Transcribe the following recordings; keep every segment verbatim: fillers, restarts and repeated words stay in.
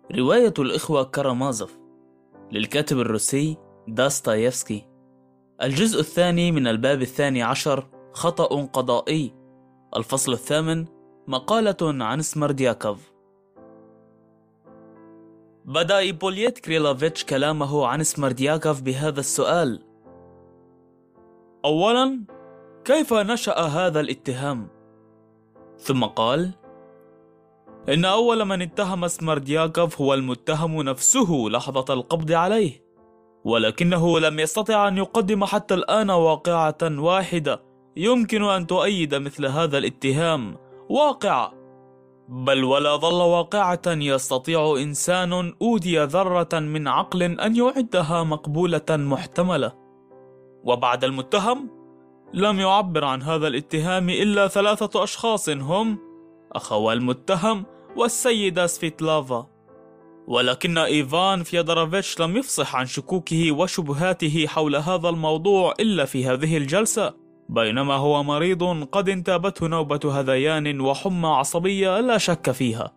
رواية الإخوة كارامازوف للكاتب الروسي داستايفسكي. الجزء الثاني من الباب الثاني عشر، خطأ قضائي. الفصل الثامن، مقالة عن سمردياكوف. بدأ إيبوليت كريلوفيتش كلامه عن سمردياكوف بهذا السؤال: أولاً، كيف نشأ هذا الاتهام؟ ثم قال: إن أول من اتهم سمردياكوف هو المتهم نفسه لحظة القبض عليه، ولكنه لم يستطع أن يقدم حتى الآن واقعة واحدة يمكن أن تؤيد مثل هذا الاتهام، واقعة، بل ولا ظل واقعة يستطيع إنسان أودي ذرة من عقل أن يعدها مقبولة محتملة. وبعد المتهم لم يعبر عن هذا الاتهام إلا ثلاثة أشخاص، هم أخوى المتهم والسيدة سفيتلافا. ولكن إيفان فيودوروفيتش لم يفصح عن شكوكه وشبهاته حول هذا الموضوع إلا في هذه الجلسة، بينما هو مريض قد انتابته نوبة هذيان وحمى عصبية لا شك فيها.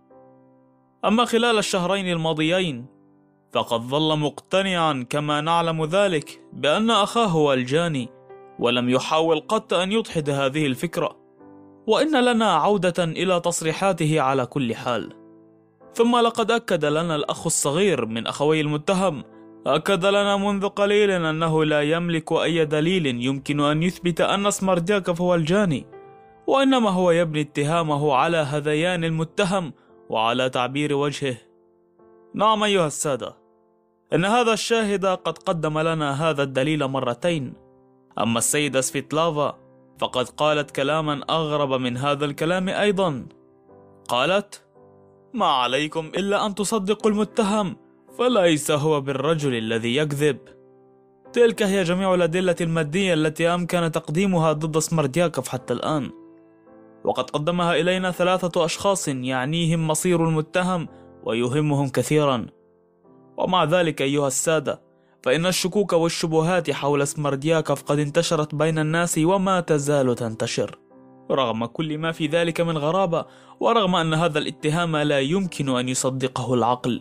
أما خلال الشهرين الماضيين فقد ظل مقتنعا كما نعلم ذلك بأن أخاه هو الجاني، ولم يحاول قط أن يدحض هذه الفكرة، وإن لنا عودة إلى تصريحاته على كل حال. ثم لقد أكد لنا الأخ الصغير من أخوي المتهم، أكد لنا منذ قليل أنه لا يملك أي دليل يمكن أن يثبت أن سمردياكوف هو الجاني، وإنما هو يبني اتهامه على هذيان المتهم وعلى تعبير وجهه. نعم أيها السادة، إن هذا الشاهد قد قدم لنا هذا الدليل مرتين. أما السيدة سفيتلافا فقد قالت كلاما أغرب من هذا الكلام أيضا. قالت: ما عليكم إلا أن تصدقوا المتهم، فليس هو بالرجل الذي يكذب. تلك هي جميع الأدلة المادية التي أمكن تقديمها ضد سمردياكوف حتى الآن، وقد قدمها إلينا ثلاثة أشخاص يعنيهم مصير المتهم ويهمهم كثيرا. ومع ذلك أيها السادة، فإن الشكوك والشبهات حول سمردياكوف قد انتشرت بين الناس وما تزال تنتشر، رغم كل ما في ذلك من غرابة، ورغم أن هذا الاتهام لا يمكن أن يصدقه العقل.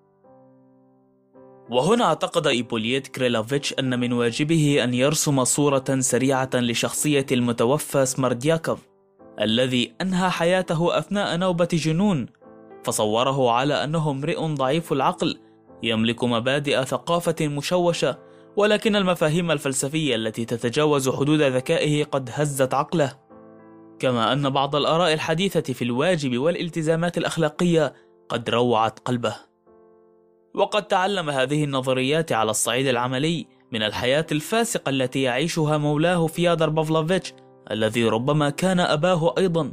وهنا اعتقد إيبوليت كريلوفيتش أن من واجبه أن يرسم صورة سريعة لشخصية المتوفى سمردياكوف الذي أنهى حياته أثناء نوبة جنون، فصوره على أنه امرئ ضعيف العقل يملك مبادئ ثقافة مشوشة، ولكن المفاهيم الفلسفية التي تتجاوز حدود ذكائه قد هزت عقله، كما أن بعض الآراء الحديثة في الواجب والالتزامات الأخلاقية قد روعت قلبه. وقد تعلم هذه النظريات على الصعيد العملي من الحياة الفاسقة التي يعيشها مولاه فيودور بافلوفيتش الذي ربما كان أباه أيضا،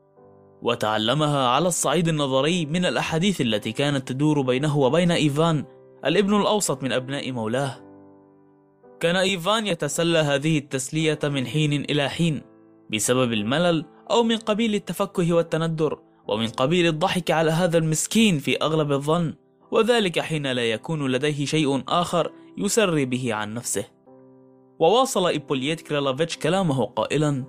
وتعلمها على الصعيد النظري من الأحاديث التي كانت تدور بينه وبين إيفان الابن الأوسط من أبناء مولاه. كان إيفان يتسلى هذه التسلية من حين إلى حين بسبب الملل أو من قبيل التفكه والتندر، ومن قبيل الضحك على هذا المسكين في أغلب الظن، وذلك حين لا يكون لديه شيء آخر يسري به عن نفسه. وواصل إيبوليت كريلوفيتش كلامه قائلا: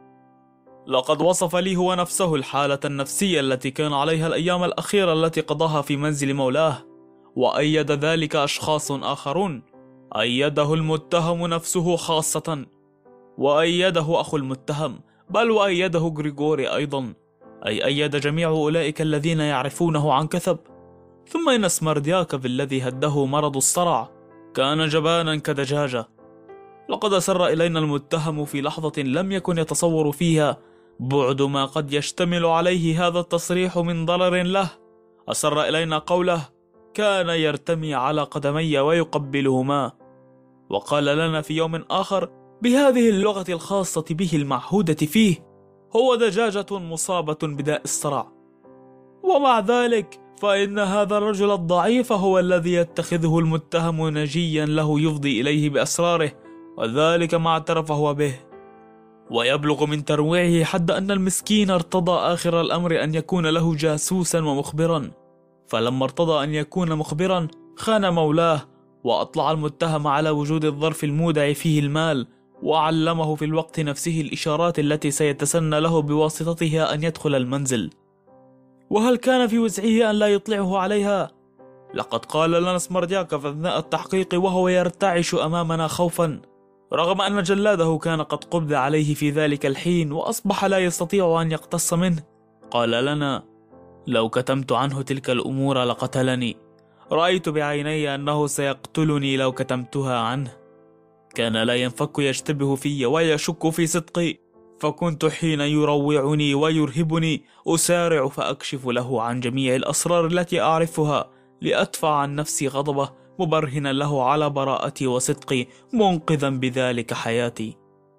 لقد وصف لي هو نفسه الحالة النفسية التي كان عليها الأيام الأخيرة التي قضاها في منزل مولاه، وأيد ذلك أشخاص آخرون، أيده المتهم نفسه خاصة، وأيده أخو المتهم، بل وأيده غريغوري أيضا، أي أيد جميع أولئك الذين يعرفونه عن كثب. ثم إن سمردياكوف الذي هده مرض الصرع كان جبانا كدجاجة. لقد أسر إلينا المتهم في لحظة لم يكن يتصور فيها بعد ما قد يشتمل عليه هذا التصريح من ضرر له. أسر إلينا قوله: كان يرتمي على قدمي ويقبلهما. وقال لنا في يوم آخر بهذه اللغة الخاصة به المعهودة فيه: هو دجاجة مصابة بداء الصرع. ومع ذلك فإن هذا الرجل الضعيف هو الذي يتخذه المتهم نجيا له يفضي إليه بأسراره، وذلك ما اعترف هو به. ويبلغ من ترويعه حد أن المسكين ارتضى آخر الأمر أن يكون له جاسوسا ومخبرا، فلما ارتضى أن يكون مخبرا خان مولاه، وأطلع المتهم على وجود الظرف المودع فيه المال، وعلمه في الوقت نفسه الإشارات التي سيتسنى له بواسطتها أن يدخل المنزل. وهل كان في وسعه أن لا يطلعه عليها؟ لقد قال لنا سمردياكوف أثناء التحقيق وهو يرتعش أمامنا خوفا، رغم أن جلاده كان قد قبض عليه في ذلك الحين وأصبح لا يستطيع أن يقتص منه. قال لنا: لو كتمت عنه تلك الأمور لقتلني، رأيت بعيني أنه سيقتلني لو كتمتها عنه. كان لا ينفك يشتبه في ويشك في صدقي، فكنت حين يروعني ويرهبني أسارع فأكشف له عن جميع الأسرار التي أعرفها لأدفع عن نفسي غضبه، مبرهنا له على براءتي وصدقي، منقذا بذلك حياتي.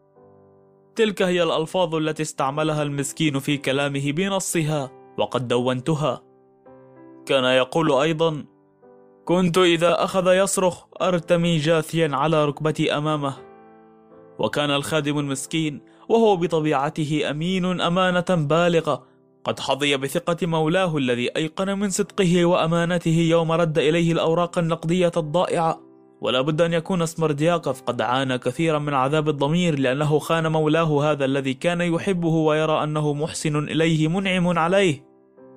تلك هي الألفاظ التي استعملها المسكين في كلامه بنصها، وقد دونتها. كان يقول أيضا: كنت إذا أخذ يصرخ أرتمي جاثيا على ركبتي أمامه. وكان الخادم المسكين وهو بطبيعته أمين أمانة بالغة، قد حظي بثقة مولاه الذي أيقن من صدقه وأمانته يوم رد إليه الأوراق النقدية الضائعة. ولا بد أن يكون سمردياكوف قد عانى كثيرا من عذاب الضمير، لأنه خان مولاه هذا الذي كان يحبه ويرى أنه محسن إليه منعم عليه.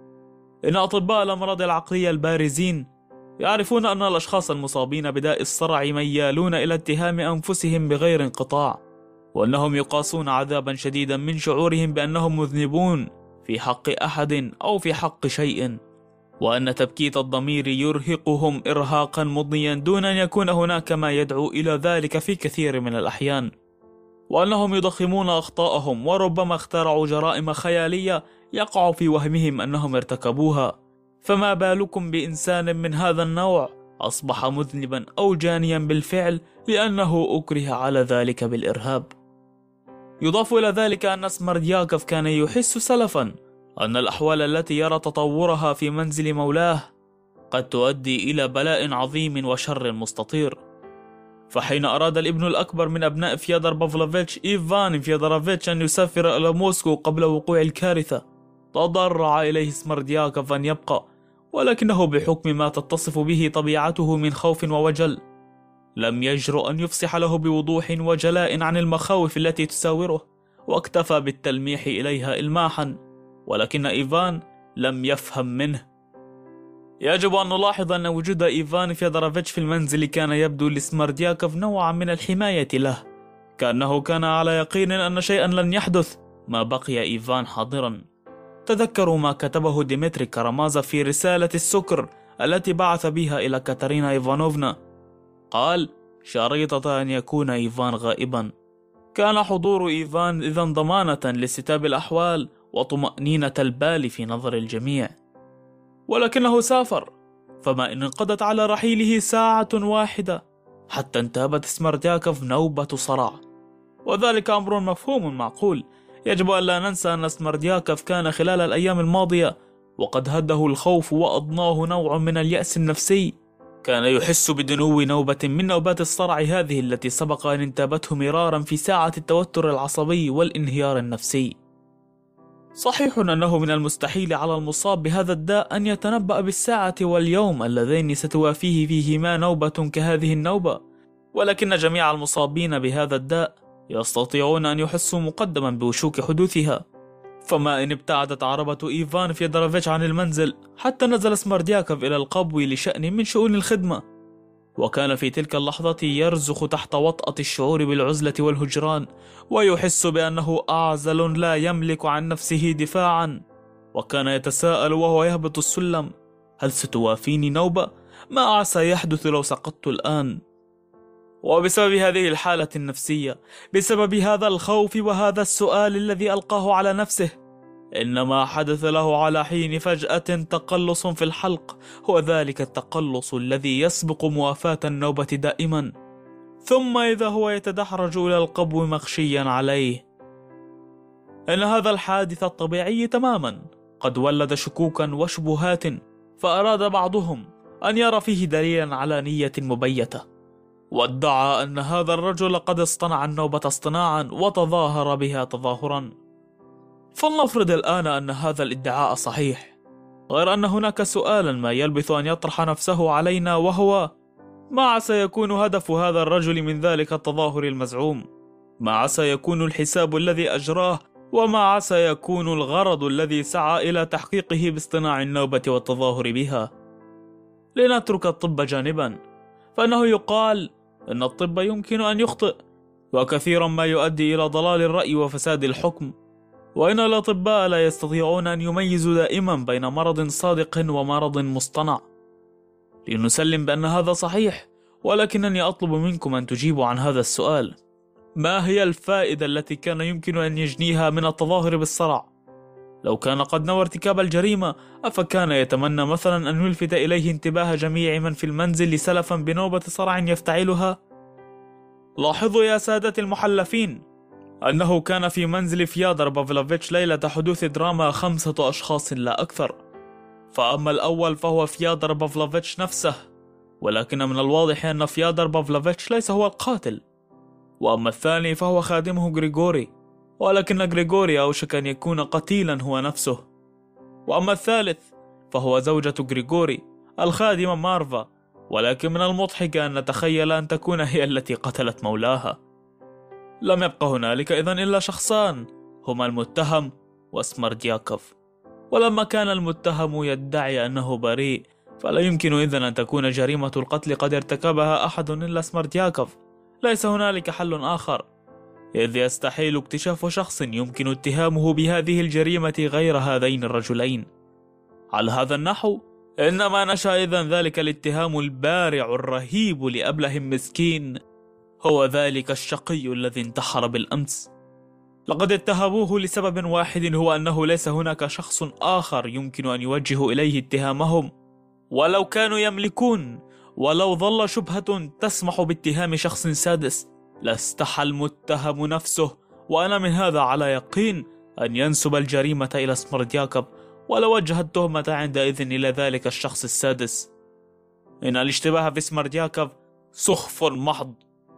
إن أطباء الأمراض العقلية البارزين يعرفون أن الأشخاص المصابين بداء الصرع ميالون إلى اتهام أنفسهم بغير انقطاع، وأنهم يقاسون عذابا شديدا من شعورهم بأنهم مذنبون في حق أحد أو في حق شيء، وأن تبكيت الضمير يرهقهم إرهاقا مضنيا دون أن يكون هناك ما يدعو إلى ذلك في كثير من الأحيان، وأنهم يضخمون أخطاءهم وربما اخترعوا جرائم خيالية يقع في وهمهم أنهم ارتكبوها. فما بالكم بإنسان من هذا النوع أصبح مذنبا أو جانيا بالفعل لأنه أكره على ذلك بالإرهاب. يضاف إلى ذلك أن سمردياكوف كان يحس سلفا أن الأحوال التي يرى تطورها في منزل مولاه قد تؤدي إلى بلاء عظيم وشر مستطير. فحين أراد الابن الأكبر من أبناء فيودر بافلوفيتش إيفان فيودروفيتش أن يسافر إلى موسكو قبل وقوع الكارثة، تضرع إليه سمردياكوف أن يبقى، ولكنه بحكم ما تتصف به طبيعته من خوف ووجل لم يجرؤ أن يفصح له بوضوح وجلاء عن المخاوف التي تساوره، واكتفى بالتلميح إليها إلماحا، ولكن إيفان لم يفهم منه. يجب أن نلاحظ أن وجود إيفان فيودروفيتش في المنزل كان يبدو لسمردياكوف نوعا من الحماية له، كأنه كان على يقين أن شيئا لن يحدث ما بقي إيفان حاضرا. تذكروا ما كتبه ديمتري كارامازوف في رسالة السكر التي بعث بها إلى كاتارينا إيفانوفنا. قال: شريطة أن يكون إيفان غائبا. كان حضور إيفان إذن ضمانة لاستتاب الأحوال وطمأنينة البال في نظر الجميع. ولكنه سافر، فما إن انقضت على رحيله ساعة واحدة حتى انتابت سمردياكوف نوبة صرع، وذلك أمر مفهوم معقول. يجب أن لا ننسى أن سمردياكوف كان خلال الأيام الماضية وقد هده الخوف وأضناه نوع من اليأس النفسي. كان يحس بدنو نوبة من نوبات الصرع هذه التي سبق أن انتابته مرارا في ساعة التوتر العصبي والانهيار النفسي. صحيح أنه من المستحيل على المصاب بهذا الداء أن يتنبأ بالساعة واليوم اللذين ستوافيه فيهما نوبة كهذه النوبة، ولكن جميع المصابين بهذا الداء يستطيعون أن يحسوا مقدما بوشوك حدوثها. فما إن ابتعدت عربة إيفان فيودروفيتش عن المنزل حتى نزل سمردياكوف إلى القبو لشأن من شؤون الخدمة، وكان في تلك اللحظة يرزخ تحت وطأة الشعور بالعزلة والهجران، ويحس بأنه أعزل لا يملك عن نفسه دفاعا. وكان يتساءل وهو يهبط السلم: هل ستوافيني نوبة؟ ما عسى يحدث لو سقطت الآن؟ وبسبب هذه الحالة النفسية، بسبب هذا الخوف وهذا السؤال الذي ألقاه على نفسه، إنما حدث له على حين فجأة تقلص في الحلق، هو ذلك التقلص الذي يسبق موافاة النوبة دائما، ثم إذا هو يتدحرج إلى القبو مغشيا عليه. إن هذا الحادث الطبيعي تماما قد ولد شكوكا وشبهات، فأراد بعضهم أن يرى فيه دليلا على نية مبيتة، وادعى أن هذا الرجل قد اصطنع النوبة اصطناعا وتظاهر بها تظاهرا. فلنفرض الآن أن هذا الادعاء صحيح، غير أن هناك سؤالا ما يلبث أن يطرح نفسه علينا، وهو: ما عسى يكون هدف هذا الرجل من ذلك التظاهر المزعوم؟ ما عسى يكون الحساب الذي أجراه؟ وما عسى يكون الغرض الذي سعى إلى تحقيقه باصطناع النوبة والتظاهر بها؟ لنترك الطب جانبا، فإنه يقال إن الطب يمكن أن يخطئ، وكثيرا ما يؤدي إلى ضلال الرأي وفساد الحكم، وإن الأطباء لا يستطيعون أن يميزوا دائما بين مرض صادق ومرض مصطنع. لنسلم بأن هذا صحيح، ولكنني أطلب منكم أن تجيبوا عن هذا السؤال: ما هي الفائدة التي كان يمكن أن يجنيها من التظاهر بالصرع؟ لو كان قد نوى ارتكاب الجريمة، أفكان يتمنى مثلا أن يلفت إليه انتباه جميع من في المنزل لسلفا بنوبة صرع يفتعلها؟ لاحظوا يا سادة المحلفين أنه كان في منزل فيادر بافلوفيتش ليلة حدوث دراما خمسة أشخاص لا أكثر، فأما الأول فهو فيادر بافلوفيتش نفسه، ولكن من الواضح أن فيادر بافلوفيتش ليس هو القاتل. وأما الثاني فهو خادمه غريغوري، ولكن غريغوري أوشك أن يكون قتيلا هو نفسه. وأما الثالث فهو زوجة غريغوري الخادمة مارفا، ولكن من المضحك أن نتخيل أن تكون هي التي قتلت مولاها. لم يبق هنالك إذن إلا شخصان، هما المتهم وسمردياكوف. ولما كان المتهم يدعي أنه بريء، فلا يمكن إذن أن تكون جريمة القتل قد ارتكبها أحد إلا سمردياكوف. ليس هنالك حل آخر، إذ يستحيل اكتشاف شخص يمكن اتهامه بهذه الجريمة غير هذين الرجلين. على هذا النحو إنما نشأ إذن ذلك الاتهام البارع الرهيب لأبله مسكين، هو ذلك الشقي الذي انتحر بالأمس. لقد اتهموه لسبب واحد، هو أنه ليس هناك شخص آخر يمكن أن يوجه إليه اتهامهم، ولو كانوا يملكون، ولو ظل شبهة تسمح باتهام شخص سادس لاستحى المتهم نفسه، وأنا من هذا على يقين، أن ينسب الجريمة إلى سمردياكوف، ولو وجه التهمة عندئذ إلى ذلك الشخص السادس. إن الاشتباه في سمردياكوف سخف محض.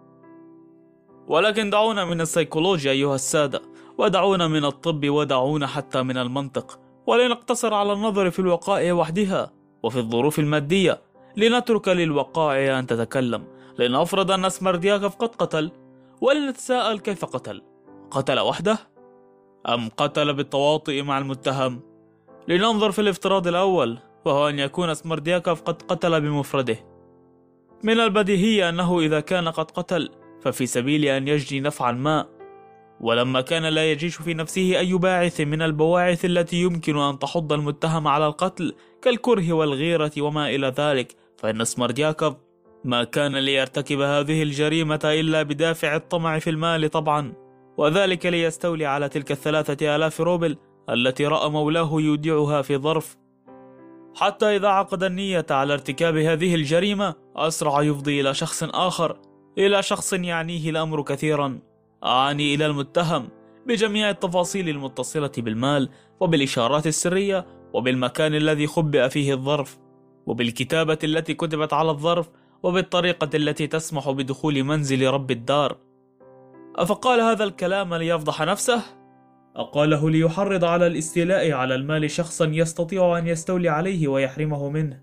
ولكن دعونا من السيكولوجيا أيها السادة، ودعونا من الطب، ودعونا حتى من المنطق، ولنقتصر على النظر في الوقائع وحدها وفي الظروف المادية، لنترك للوقائع أن تتكلم. لنفرض أن سمردياكوف قد قتل، ولنتساءل كيف قتل؟ قتل وحده؟ أم قتل بالتواطؤ مع المتهم؟ لننظر في الافتراض الأول، وهو أن يكون سمردياكوف قد قتل بمفرده. من البديهي أنه إذا كان قد قتل ففي سبيل أن يجني نفعا ما، ولما كان لا يجيش في نفسه أي باعث من البواعث التي يمكن أن تحض المتهم على القتل كالكره والغيرة وما إلى ذلك، فإن سمردياكوف ما كان ليرتكب هذه الجريمة إلا بدافع الطمع في المال طبعا، وذلك ليستولي على تلك الثلاثة آلاف روبل التي رأى مولاه يودعها في ظرف، حتى إذا عقد النية على ارتكاب هذه الجريمة أسرع يفضي إلى شخص آخر، إلى شخص يعنيه الأمر كثيرا، أعني إلى المتهم، بجميع التفاصيل المتصلة بالمال وبالإشارات السرية وبالمكان الذي خبئ فيه الظرف وبالكتابة التي كتبت على الظرف وبالطريقة التي تسمح بدخول منزل رب الدار. أفقال هذا الكلام ليفضح نفسه؟ أقاله ليحرض على الاستيلاء على المال شخصا يستطيع أن يستولي عليه ويحرمه منه؟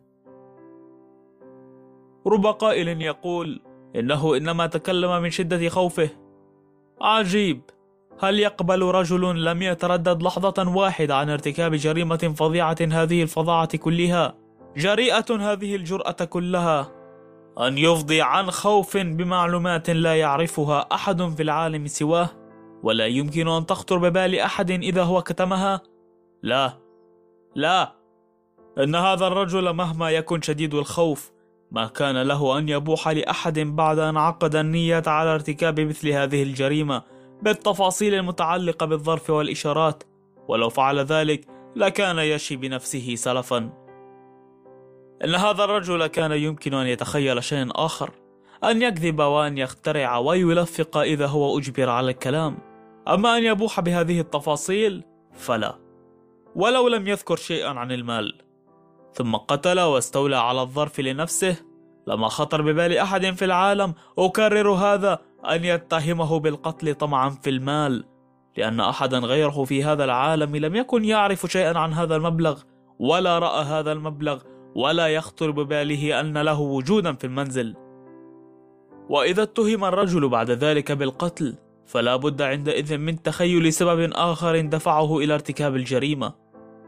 رب قائل يقول إنه إنما تكلم من شدة خوفه. عجيب، هل يقبل رجل لم يتردد لحظة واحدة عن ارتكاب جريمة فظيعة هذه الفظاعة كلها، جريئة هذه الجرأة كلها، أن يفضي عن خوف بمعلومات لا يعرفها أحد في العالم سواه، ولا يمكن أن تخطر ببال أحد إذا هو كتمها؟ لا لا، إن هذا الرجل مهما يكن شديد الخوف ما كان له أن يبوح لأحد بعد أن عقد النية على ارتكاب مثل هذه الجريمة بالتفاصيل المتعلقة بالظرف والإشارات، ولو فعل ذلك لكان يشي بنفسه سلفا. إن هذا الرجل كان يمكن أن يتخيل شيئا آخر، أن يكذب وأن يخترع ويلفق إذا هو أجبر على الكلام، أما أن يبوح بهذه التفاصيل فلا، ولو لم يذكر شيئا عن المال. ثم قتل واستولى على الظرف لنفسه، لما خطر ببال أحد في العالم، أكرر هذا، أن يتهمه بالقتل طمعا في المال، لأن أحدا غيره في هذا العالم لم يكن يعرف شيئا عن هذا المبلغ، ولا رأى هذا المبلغ، ولا يخطر بباله أن له وجودا في المنزل. وإذا اتهم الرجل بعد ذلك بالقتل، فلا بد عندئذ من تخيل سبب آخر دفعه إلى ارتكاب الجريمة،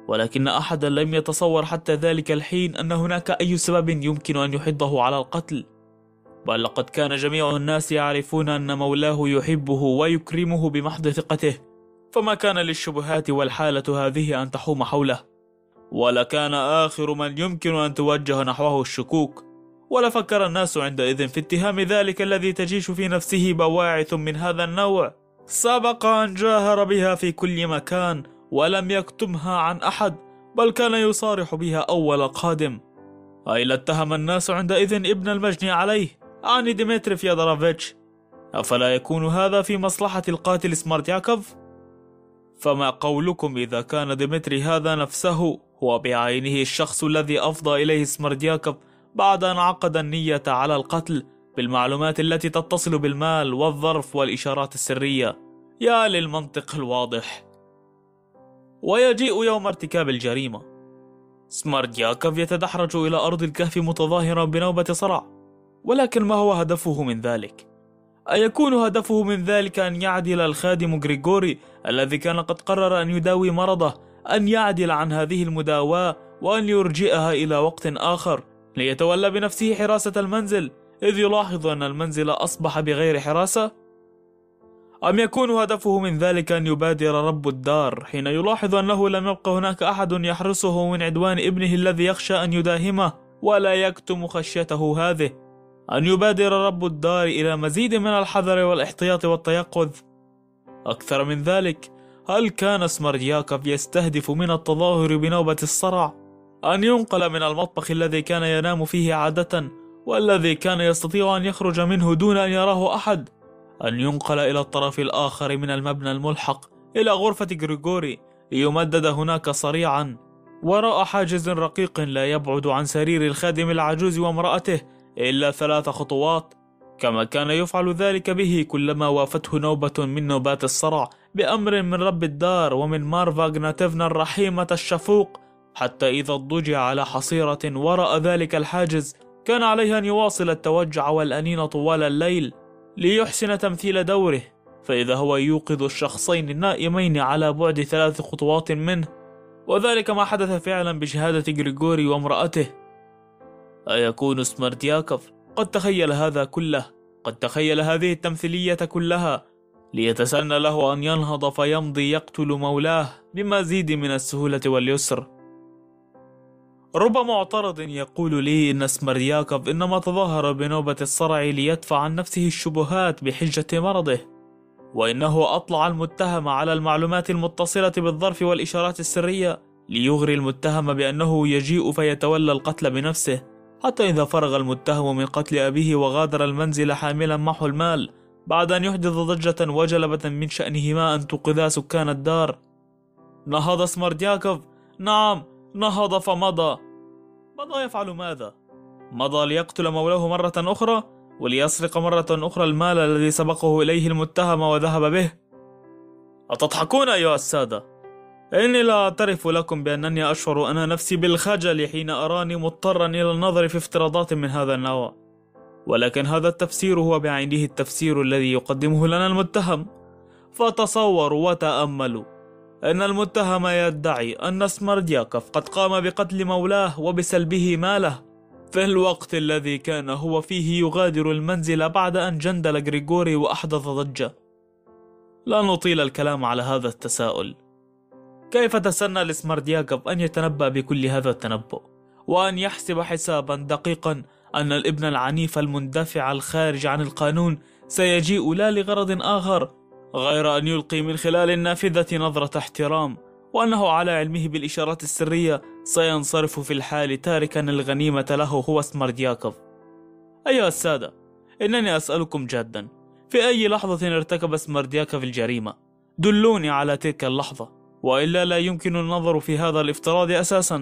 ولكن أحدا لم يتصور حتى ذلك الحين أن هناك أي سبب يمكن أن يحضه على القتل، بل لقد كان جميع الناس يعرفون أن مولاه يحبه ويكرمه بمحض ثقته، فما كان للشبهات والحالة هذه أن تحوم حوله، ولكان آخر من يمكن أن توجه نحوه الشكوك. ولفكر الناس عندئذ في اتهام ذلك الذي تجيش في نفسه بواعث من هذا النوع، سبق أن جاهر بها في كل مكان ولم يكتمها عن أحد، بل كان يصارح بها أول قادم. أي لاتهم الناس عندئذ ابن المجني عليه عن ديمتري فيودوروفيتش. أفلا يكون هذا في مصلحة القاتل سماردياكوف؟ فما قولكم إذا كان ديمتري هذا نفسه هو بعينه الشخص الذي أفضى إليه سماردياكوف بعد أن عقد النية على القتل بالمعلومات التي تتصل بالمال والظرف والإشارات السرية؟ يا للمنطق الواضح. ويجيء يوم ارتكاب الجريمة، سماردياكوف يتدحرج إلى أرض الكهف متظاهرا بنوبة صرع، ولكن ما هو هدفه من ذلك؟ أيكون هدفه من ذلك أن يعدل الخادم غريغوري الذي كان قد قرر أن يداوي مرضه، أن يعدل عن هذه المداواة وأن يرجئها إلى وقت آخر ليتولى بنفسه حراسة المنزل، إذ يلاحظ أن المنزل أصبح بغير حراسة؟ أم يكون هدفه من ذلك أن يبادر رب الدار حين يلاحظ أنه لم يبق هناك أحد يحرسه من عدوان ابنه الذي يخشى أن يداهمه ولا يكتم خشيته هذه، أن يبادر رب الدار إلى مزيد من الحذر والاحتياط والتيقظ؟ أكثر من ذلك، هل كان سماردياكوف يستهدف من التظاهر بنوبة الصرع أن ينقل من المطبخ الذي كان ينام فيه عادة والذي كان يستطيع أن يخرج منه دون أن يراه أحد، أن ينقل إلى الطرف الآخر من المبنى الملحق إلى غرفة غريغوري ليمدد هناك صريعا وراء حاجز رقيق لا يبعد عن سرير الخادم العجوز وامرأته إلا ثلاث خطوات، كما كان يفعل ذلك به كلما وافته نوبة من نوبات الصرع بأمر من رب الدار ومن مارفا غناتيفنا الرحيمة الشفوق، حتى إذا اضطجع على حصيرة وراء ذلك الحاجز كان عليه أن يواصل التوجع والأنين طوال الليل ليحسن تمثيل دوره، فإذا هو يوقظ الشخصين النائمين على بعد ثلاث خطوات منه، وذلك ما حدث فعلا بشهادة غريغوري وامرأته. أيكون سماردياكوف قد تخيل هذا كله، قد تخيل هذه التمثيلية كلها ليتسنى له أن ينهض فيمضي يقتل مولاه بمزيد من السهولة واليسر؟ رب معترض يقول لي إن سماردياكوف إنما تظاهر بنوبة الصرع ليدفع عن نفسه الشبهات بحجة مرضه، وإنه أطلع المتهم على المعلومات المتصلة بالظرف والإشارات السرية ليغري المتهم بأنه يجيء فيتولى القتل بنفسه، حتى إذا فرغ المتهم من قتل أبيه وغادر المنزل حاملا معه المال بعد أن يحدث ضجة وجلبة من شأنهما أن توقظا سكان الدار. نهض سماردياكوف، نعم نهض فمضى. مضى يفعل ماذا؟ مضى ليقتل مولاه مرة أخرى وليسرق مرة أخرى المال الذي سبقه إليه المتهم وذهب به. أتضحكون أيها السادة؟ إني لا أعترف لكم بأنني أشعر أنا نفسي بالخجل حين أراني مضطرا إلى النظر في افتراضات من هذا النوع، ولكن هذا التفسير هو بعينه التفسير الذي يقدمه لنا المتهم. فتصوروا وتأملوا أن المتهم يدعي أن سماردياكوف قد قام بقتل مولاه وبسلبه ماله في الوقت الذي كان هو فيه يغادر المنزل بعد أن جندل غريغوري وأحدث ضجة. لا نطيل الكلام على هذا التساؤل. كيف تسنى لسماردياكوف أن يتنبأ بكل هذا التنبؤ وأن يحسب حسابا دقيقا أن الابن العنيف المندفع الخارج عن القانون سيجيء لا لغرض آخر غير أن يلقي من خلال النافذة نظرة احترام، وأنه على علمه بالإشارات السرية سينصرف في الحال تاركا الغنيمة له هو سماردياكوف؟ أيها السادة، إنني أسألكم جادا، في أي لحظة ارتكب سماردياكوف الجريمة؟ دلوني على تلك اللحظة، وإلا لا يمكن النظر في هذا الافتراض أساسا.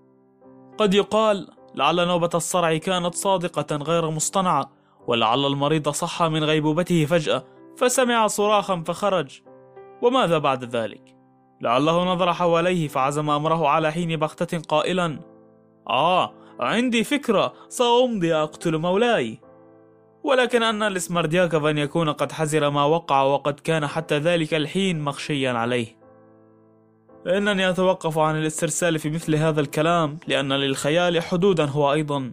قد يقال لعل نوبة الصرع كانت صادقة غير مصطنعة، ولعل المريض صح من غيبوبته فجأة فسمع صراخا فخرج. وماذا بعد ذلك؟ لعله نظر حواليه فعزم أمره على حين بغتة قائلا: آه عندي فكرة، سأمضي أقتل مولاي. ولكن أن لسماردياكوف أن يكون قد حزر ما وقع، وقد كان حتى ذلك الحين مخشيا عليه. إنني أتوقف عن الاسترسال في مثل هذا الكلام، لأن للخيال حدودا هو أيضا.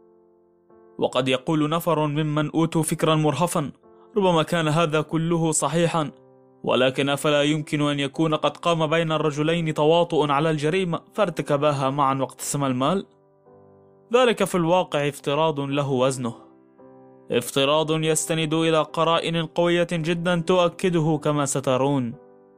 وقد يقول نفر ممن أوتوا فكرا مرهفا: ربما كان هذا كله صحيحا، ولكن أفلا يمكن أن يكون قد قام بين الرجلين تواطؤ على الجريمة فارتكباها معا واقتسما المال؟ ذلك في الواقع افتراض له وزنه، افتراض يستند إلى قرائن قوية جدا تؤكده كما سترون.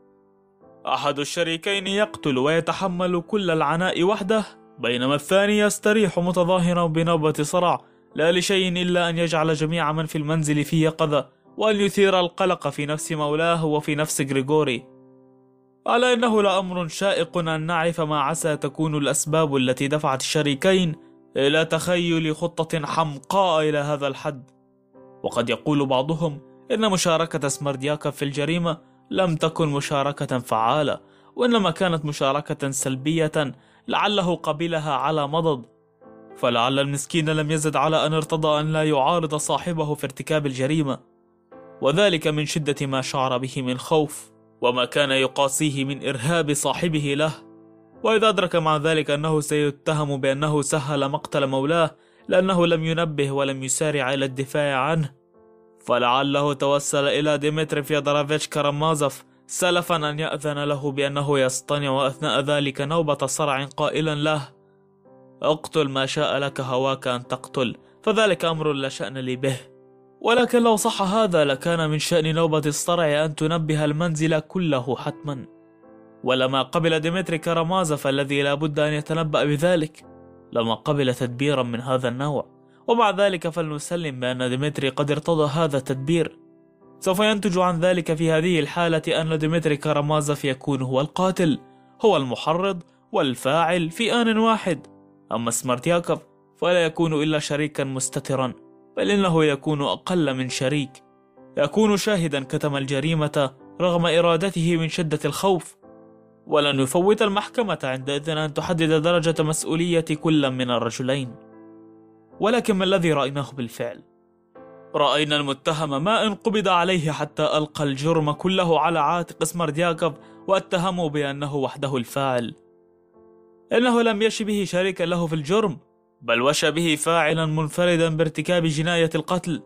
أحد الشريكين يقتل ويتحمل كل العناء وحده، بينما الثاني يستريح متظاهرا بنوبة صرع لا لشيء إلا أن يجعل جميع من في المنزل في يقظة، وأن يثير القلق في نفس مولاه وفي نفس غريغوري. على أنه لأمر شائق أن نعرف ما عسى تكون الأسباب التي دفعت الشريكين إلى تخيل خطة حمقاء إلى هذا الحد. وقد يقول بعضهم إن مشاركة سمردياكوف في الجريمة لم تكن مشاركة فعالة، وإنما كانت مشاركة سلبية لعله قبلها على مضض، فلعل المسكين لم يزد على أن ارتضى أن لا يعارض صاحبه في ارتكاب الجريمة، وذلك من شدة ما شعر به من خوف وما كان يقاسيه من إرهاب صاحبه له. وإذا أدرك مع ذلك أنه سيتهم بأنه سهل مقتل مولاه لأنه لم ينبه ولم يسارع إلى الدفاع عنه، فلعله توسل إلى ديمتري فيودوروفيتش كارامازوف سلفا أن يأذن له بأنه يصطنع أثناء ذلك نوبة صرع قائلا له: اقتل ما شاء لك هواك أن تقتل، فذلك أمر لا شأن لي به. ولكن لو صح هذا لكان من شأن نوبة الصرع أن تنبه المنزل كله حتما، ولما قبل ديمتري كارامازوف الذي لا بد أن يتنبأ بذلك لما قبل تدبيرا من هذا النوع. ومع ذلك فلنسلم بأن ديمتري قد ارتضى هذا التدبير. سوف ينتج عن ذلك في هذه الحالة أن ديمتري كارامازوف يكون هو القاتل، هو المحرض والفاعل في آن واحد. أما سمردياكوف فلا يكون إلا شريكا مستترا، بل إنه يكون أقل من شريك، يكون شاهدا كتم الجريمة رغم إرادته من شدة الخوف. ولن يفوت المحكمة عندئذ أن تحدد درجة مسؤولية كل من الرجلين. ولكن ما الذي رأيناه بالفعل؟ رأينا المتهم ما إن قبض عليه حتى ألقى الجرم كله على عاتق سمردياكوف واتهموا بأنه وحده الفاعل. إنه لم يش به شريكا له في الجرم، بل وش به فاعلا منفردا بارتكاب جناية القتل.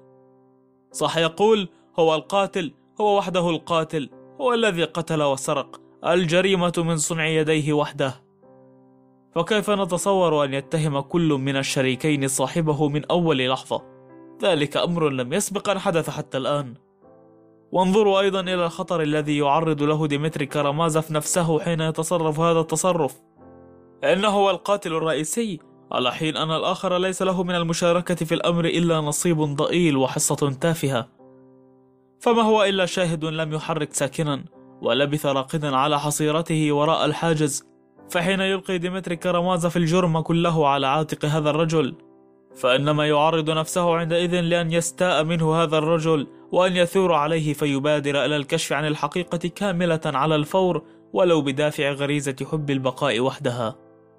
صح يقول هو القاتل، هو وحده القاتل، هو الذي قتل وسرق، الجريمة من صنع يديه وحده. فكيف نتصور أن يتهم كل من الشريكين صاحبه من أول لحظة؟ ذلك أمر لم يسبق أن حدث حتى الآن. وانظروا أيضا إلى الخطر الذي يعرض له ديمتري كارامازوف نفسه حين يتصرف هذا التصرف. إنه هو القاتل الرئيسي، على حين أن الآخر ليس له من المشاركة في الأمر إلا نصيب ضئيل وحصة تافهة. فما هو إلا شاهد لم يحرك ساكنا، ولبث راقدا على حصيرته وراء الحاجز. فحين يلقي ديمتري كارامازوف الجرم كله على عاتق هذا الرجل، فإنما يعرض نفسه عندئذ لأن يستاء منه هذا الرجل وأن يثور عليه فيبادر إلى الكشف عن الحقيقة كاملة على الفور، ولو بدافع غريزة حب البقاء وحدها.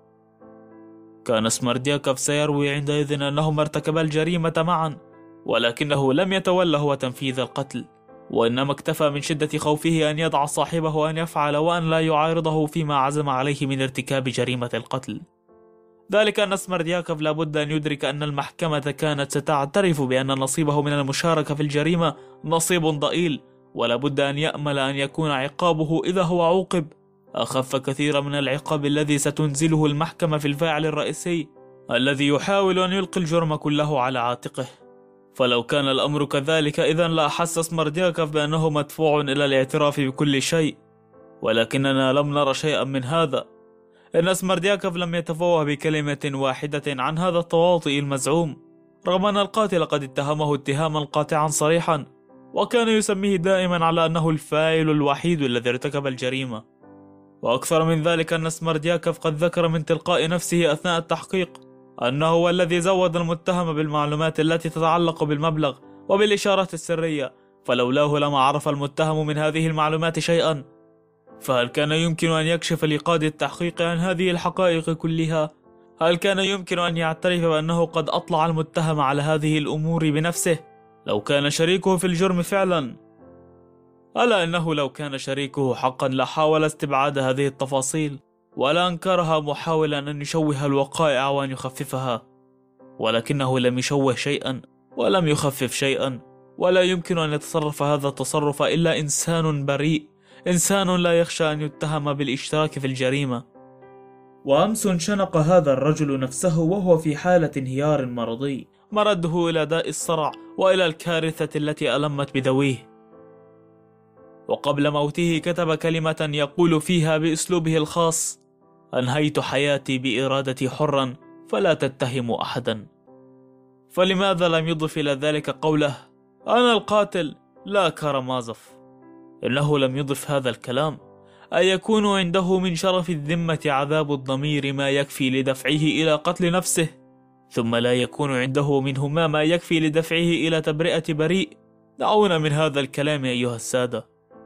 كان سمردياكوف سيروي عندئذ أنهما ارتكبا الجريمة معا، ولكنه لم يتولى هو تنفيذ القتل، وإنما اكتفى من شدة خوفه أن يدع صاحبه أن يفعل وأن لا يعارضه فيما عزم عليه من ارتكاب جريمة القتل. ذلك أن سمردياكوف لابد أن يدرك أن المحكمة كانت ستعترف بأن نصيبه من المشاركة في الجريمة نصيب ضئيل، ولابد أن يأمل أن يكون عقابه إذا هو عوقب أخف كثيرا من العقاب الذي ستنزله المحكمة في الفاعل الرئيسي الذي يحاول أن يلقي الجرم كله على عاتقه. فلو كان الأمر كذلك إذن لا أحس سمردياكوف بأنه مدفوع إلى الاعتراف بكل شيء، ولكننا لم نرى شيئا من هذا. إن سمردياكوف لم يتفوه بكلمة واحدة عن هذا التواطؤ المزعوم، رغم أن القاتل قد اتهمه اتهاما قاطعا صريحا، وكان يسميه دائما على أنه الفاعل الوحيد الذي ارتكب الجريمة. وأكثر من ذلك أن سمردياكوف قد ذكر من تلقاء نفسه أثناء التحقيق أنه هو الذي زود المتهم بالمعلومات التي تتعلق بالمبلغ وبالإشارات السرية، فلولاه لما عرف المتهم من هذه المعلومات شيئا. فهل كان يمكن أن يكشف لقاضي التحقيق عن هذه الحقائق كلها؟ هل كان يمكن أن يعترف بأنه قد أطلع المتهم على هذه الأمور بنفسه لو كان شريكه في الجرم فعلا؟ ألا إنه لو كان شريكه حقا لحاول استبعاد هذه التفاصيل ولا أنكرها محاولا أن يشوه الوقائع وأن يخففها، ولكنه لم يشوه شيئا ولم يخفف شيئا، ولا يمكن أن يتصرف هذا التصرف إلا إنسان بريء، إنسان لا يخشى أن يتهم بالاشتراك في الجريمة. وأمس شنق هذا الرجل نفسه وهو في حالة انهيار مرضي مرده إلى داء الصرع وإلى الكارثة التي ألمت بذويه. وقبل موته كتب كلمة يقول فيها بأسلوبه الخاص: أنهيت حياتي بإرادتي حرا فلا تتهموا أحدا. فلماذا لم يضف إلى ذلك قوله: أنا القاتل لا كارامازوف؟ إنه لم يضف هذا الكلام أن يكون عنده من شرف الذمة عذاب الضمير ما يكفي لدفعه إلى قتل نفسه، ثم لا يكون عنده منهما ما يكفي لدفعه إلى تبرئة بريء. دعونا من هذا الكلام أيها السادة.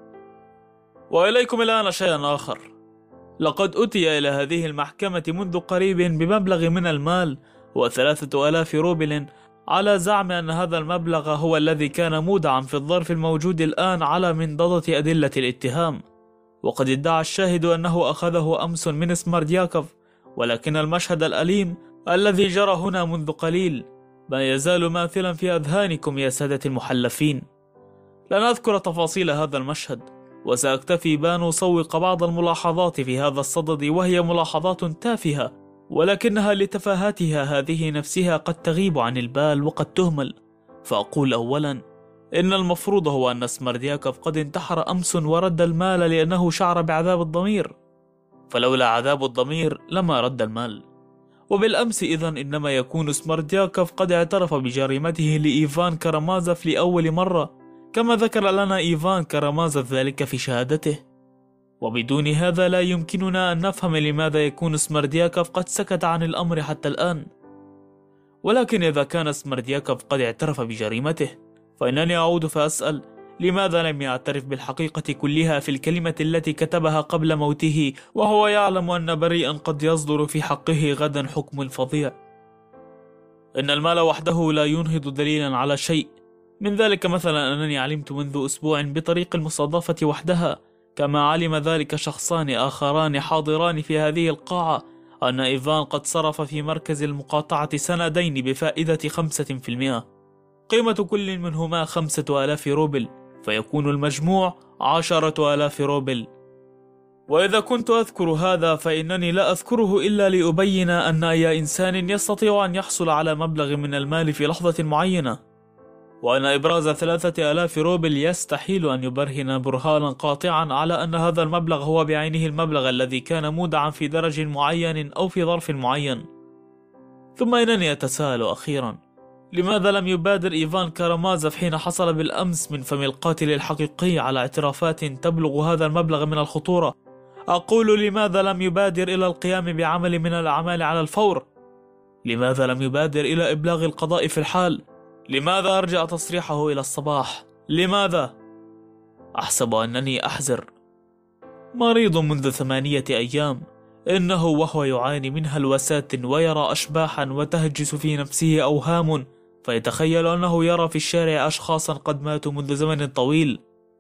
وإليكم الآن شيئا آخر. لقد أتي إلى هذه المحكمة منذ قريب بمبلغ من المال وثلاثة آلاف روبل، على زعم أن هذا المبلغ هو الذي كان مودعا في الظرف الموجود الآن على منضدة أدلة الاتهام. وقد ادعى الشاهد أنه أخذه أمس من سماردياكوف، ولكن المشهد الأليم الذي جرى هنا منذ قليل ما يزال ماثلا في أذهانكم يا سادة المحلفين. لن أذكر تفاصيل هذا المشهد، وسأكتفي بأن أسوق بعض الملاحظات في هذا الصدد، وهي ملاحظات تافهة ولكنها لتفاهاتها هذه نفسها قد تغيب عن البال وقد تهمل. فأقول أولا إن المفروض هو أن سماردياكوف قد انتحر أمس ورد المال لأنه شعر بعذاب الضمير، فلولا عذاب الضمير لما رد المال. وبالأمس إذن إنما يكون سماردياكوف قد اعترف بجريمته لإيفان كارامازوف لأول مرة، كما ذكر لنا إيفان كارامازوف ذلك في شهادته. وبدون هذا لا يمكننا أن نفهم لماذا يكون سماردياكوف قد سكت عن الأمر حتى الآن. ولكن إذا كان سماردياكوف قد اعترف بجريمته، فإنني أعود فأسأل: لماذا لم يعترف بالحقيقة كلها في الكلمة التي كتبها قبل موته وهو يعلم أن بريئا قد يصدر في حقه غدا حكم فظيع؟ إن المال وحده لا ينهض دليلا على شيء، من ذلك مثلا أنني علمت منذ أسبوع بطريق المصادفة وحدها، كما علم ذلك شخصان آخران حاضران في هذه القاعة، أن إيفان قد صرف في مركز المقاطعة سندين بفائدة خمسة في المئة، قيمة كل منهما خمسة آلاف روبل، فيكون المجموع عشرة آلاف روبل. وإذا كنت أذكر هذا فإنني لا أذكره إلا لأبين أن أي إنسان يستطيع أن يحصل على مبلغ من المال في لحظة معينة، وأن إبراز ثلاثة آلاف روبل يستحيل أن يبرهن برهانا قاطعا على أن هذا المبلغ هو بعينه المبلغ الذي كان مودعا في درج معين أو في ظرف معين. ثم إنني أتساءل أخيرا: لماذا لم يبادر إيفان كارامازوف حين حصل بالأمس من فم القاتل الحقيقي على اعترافات تبلغ هذا المبلغ من الخطورة؟ أقول لماذا لم يبادر إلى القيام بعمل من الأعمال على الفور؟ لماذا لم يبادر إلى إبلاغ القضاء في الحال؟ لماذا أرجع تصريحه إلى الصباح؟ لماذا؟ أحسب أنني أحزر. مريض منذ ثمانية أيام، إنه وهو يعاني من هلوسات ويرى أشباحا وتهجس في نفسه أوهام، فيتخيل أنه يرى في الشارع أشخاصا قد ماتوا منذ زمن طويل.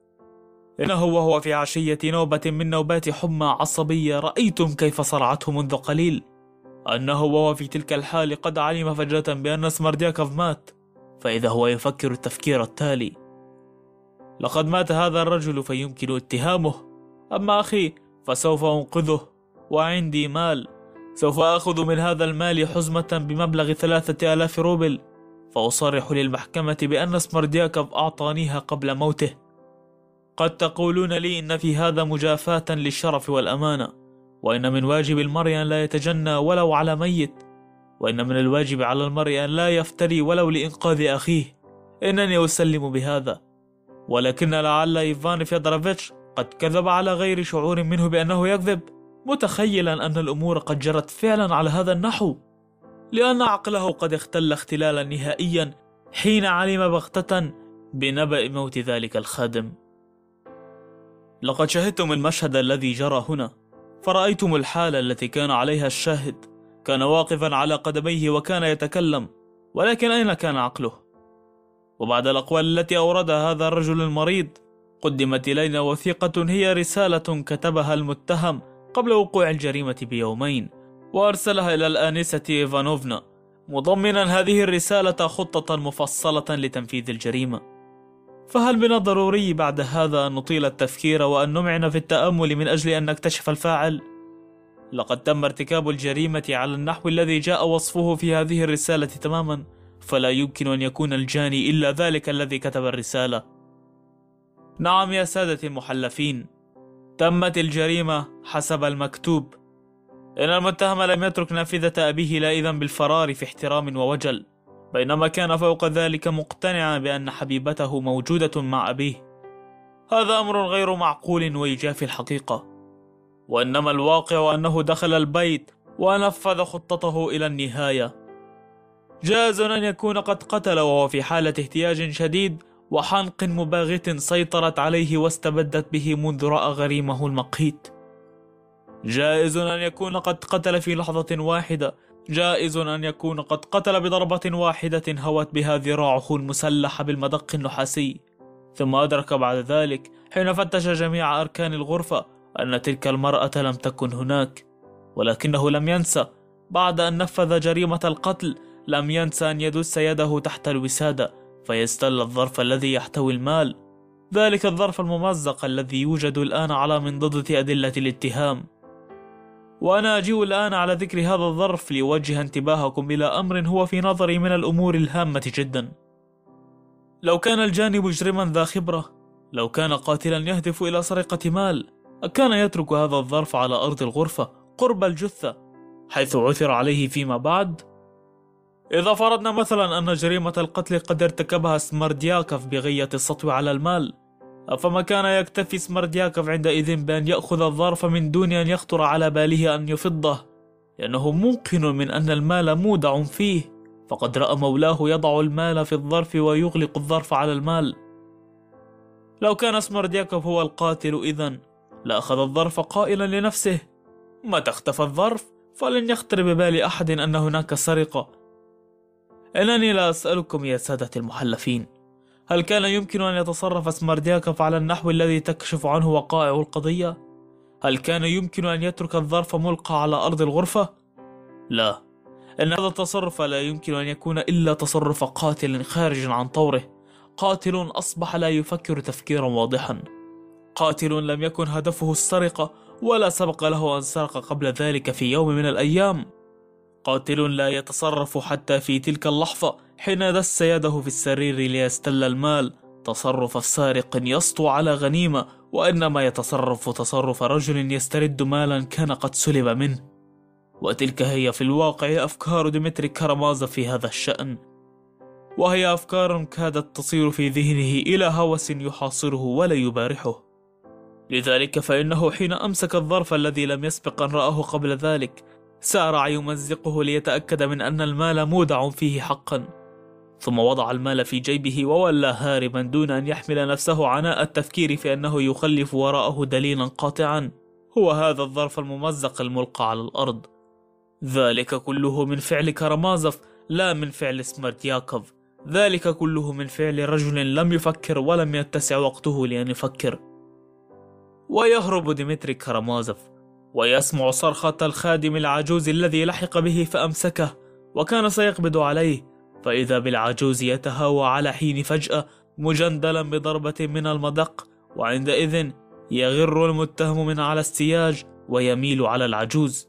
إنه وهو في عشية نوبة من نوبات حمى عصبية رأيتم كيف صرعته منذ قليل. أنه وهو في تلك الحال قد علم فجأة بأن سماردياكوف مات، فإذا هو يفكر التفكير التالي: لقد مات هذا الرجل فيمكن اتهامه، أما أخي فسوف أنقذه، وعندي مال، سوف أخذ من هذا المال حزمة بمبلغ ثلاثة آلاف روبل، فأصرح للمحكمة بأن سماردياكوف أعطانيها قبل موته. قد تقولون لي إن في هذا مجافاة للشرف والأمانة، وإن من واجب المرء أن لا يتجنى ولو على ميت، وإن من الواجب على المرء أن لا يفتري ولو لإنقاذ أخيه. إنني أسلم بهذا، ولكن لعل إيفان فيدروفيتش قد كذب على غير شعور منه بأنه يكذب، متخيلا أن الأمور قد جرت فعلا على هذا النحو، لأن عقله قد اختل اختلالا نهائيا حين علم بغتة بنبأ موت ذلك الخادم. لقد شاهدتم المشهد الذي جرى هنا، فرأيتم الحالة التي كان عليها الشاهد، كان واقفا على قدميه وكان يتكلم، ولكن أين كان عقله؟ وبعد الأقوال التي أوردها هذا الرجل المريض، قدمت إلينا وثيقة هي رسالة كتبها المتهم قبل وقوع الجريمة بيومين، وأرسلها إلى الآنسة إيفانوفنا مضمنا هذه الرسالة خطة مفصلة لتنفيذ الجريمة. فهل من الضروري بعد هذا أن نطيل التفكير وأن نمعن في التأمل من أجل أن نكتشف الفاعل؟ لقد تم ارتكاب الجريمة على النحو الذي جاء وصفه في هذه الرسالة تماما، فلا يمكن أن يكون الجاني إلا ذلك الذي كتب الرسالة. نعم يا سادة المحلفين، تمت الجريمة حسب المكتوب. إن المتهم لم يترك نافذة أبيه لا بالفرار في احترام ووجل، بينما كان فوق ذلك مقتنعا بأن حبيبته موجودة مع أبيه. هذا أمر غير معقول ويجافي الحقيقة، وإنما الواقع أنه دخل البيت ونفذ خطته إلى النهاية. جاز أن يكون قد قتل وهو في حالة احتياج شديد وحنق مباغت سيطرت عليه واستبدت به منذ رأى غريمه المقيت. جائز أن يكون قد قتل في لحظة واحدة، جائز أن يكون قد قتل بضربة واحدة هوت بها ذراعه المسلحة بالمدق النحاسي، ثم أدرك بعد ذلك حين فتش جميع أركان الغرفة أن تلك المرأة لم تكن هناك. ولكنه لم ينسى بعد أن نفذ جريمة القتل، لم ينسى أن يدس يده تحت الوسادة فيستل الظرف الذي يحتوي المال، ذلك الظرف الممزق الذي يوجد الآن على منضدة أدلة الاتهام. وأنا أجيء الآن على ذكر هذا الظرف ليوجه انتباهكم إلى أمر هو في نظري من الأمور الهامة جدا. لو كان الجاني مجرما ذا خبرة، لو كان قاتلا يهدف إلى سرقة مال، أكان يترك هذا الظرف على أرض الغرفة قرب الجثة حيث عثر عليه فيما بعد؟ إذا فرضنا مثلا أن جريمة القتل قد ارتكبها سمردياكوف بغية السطو على المال، أفما كان يكتفي سمردياكوف عندئذ بأن يأخذ الظرف من دون أن يخطر على باله أن يفضه، لأنه موقن من أن المال مودع فيه، فقد رأى مولاه يضع المال في الظرف ويغلق الظرف على المال. لو كان سمردياكوف هو القاتل إذن لأخذ الظرف قائلا لنفسه: متى اختفى الظرف فلن يخطر ببال أحد أن هناك سرقة. إنني لا أسألكم يا سادة المحلفين، هل كان يمكن أن يتصرف سمردياكوف على النحو الذي تكشف عنه وقائع القضية؟ هل كان يمكن أن يترك الظرف ملقى على أرض الغرفة؟ لا، إن هذا التصرف لا يمكن أن يكون إلا تصرف قاتل خارج عن طوره، قاتل أصبح لا يفكر تفكيرا واضحا، قاتل لم يكن هدفه السرقة ولا سبق له أن سرق قبل ذلك في يوم من الأيام، قاتل لا يتصرف حتى في تلك اللحظة حين دس يده في السرير ليستل المال تصرف السارق يسطو على غنيمة، وإنما يتصرف تصرف رجل يسترد مالا كان قد سلب منه. وتلك هي في الواقع أفكار ديمتري كارامازوف في هذا الشأن، وهي أفكار كادت تصير في ذهنه إلى هوس يحاصره ولا يبارحه. لذلك فإنه حين أمسك الظرف الذي لم يسبق أن رآه قبل ذلك سارع يمزقه ليتأكد من أن المال مودع فيه حقا، ثم وضع المال في جيبه وولى هاربا دون أن يحمل نفسه عناء التفكير في أنه يخلف وراءه دليلا قاطعا هو هذا الظرف الممزق الملقى على الأرض. ذلك كله من فعل كارامازوف لا من فعل سمردياكوف، ذلك كله من فعل رجل لم يفكر ولم يتسع وقته لأن يفكر. ويهرب ديمتري كارامازوف ويسمع صرخة الخادم العجوز الذي لحق به فأمسكه وكان سيقبض عليه، فإذا بالعجوز يتهاوى على حين فجأة مجندلا بضربة من المدق، وعندئذ يغر المتهم من على السياج ويميل على العجوز.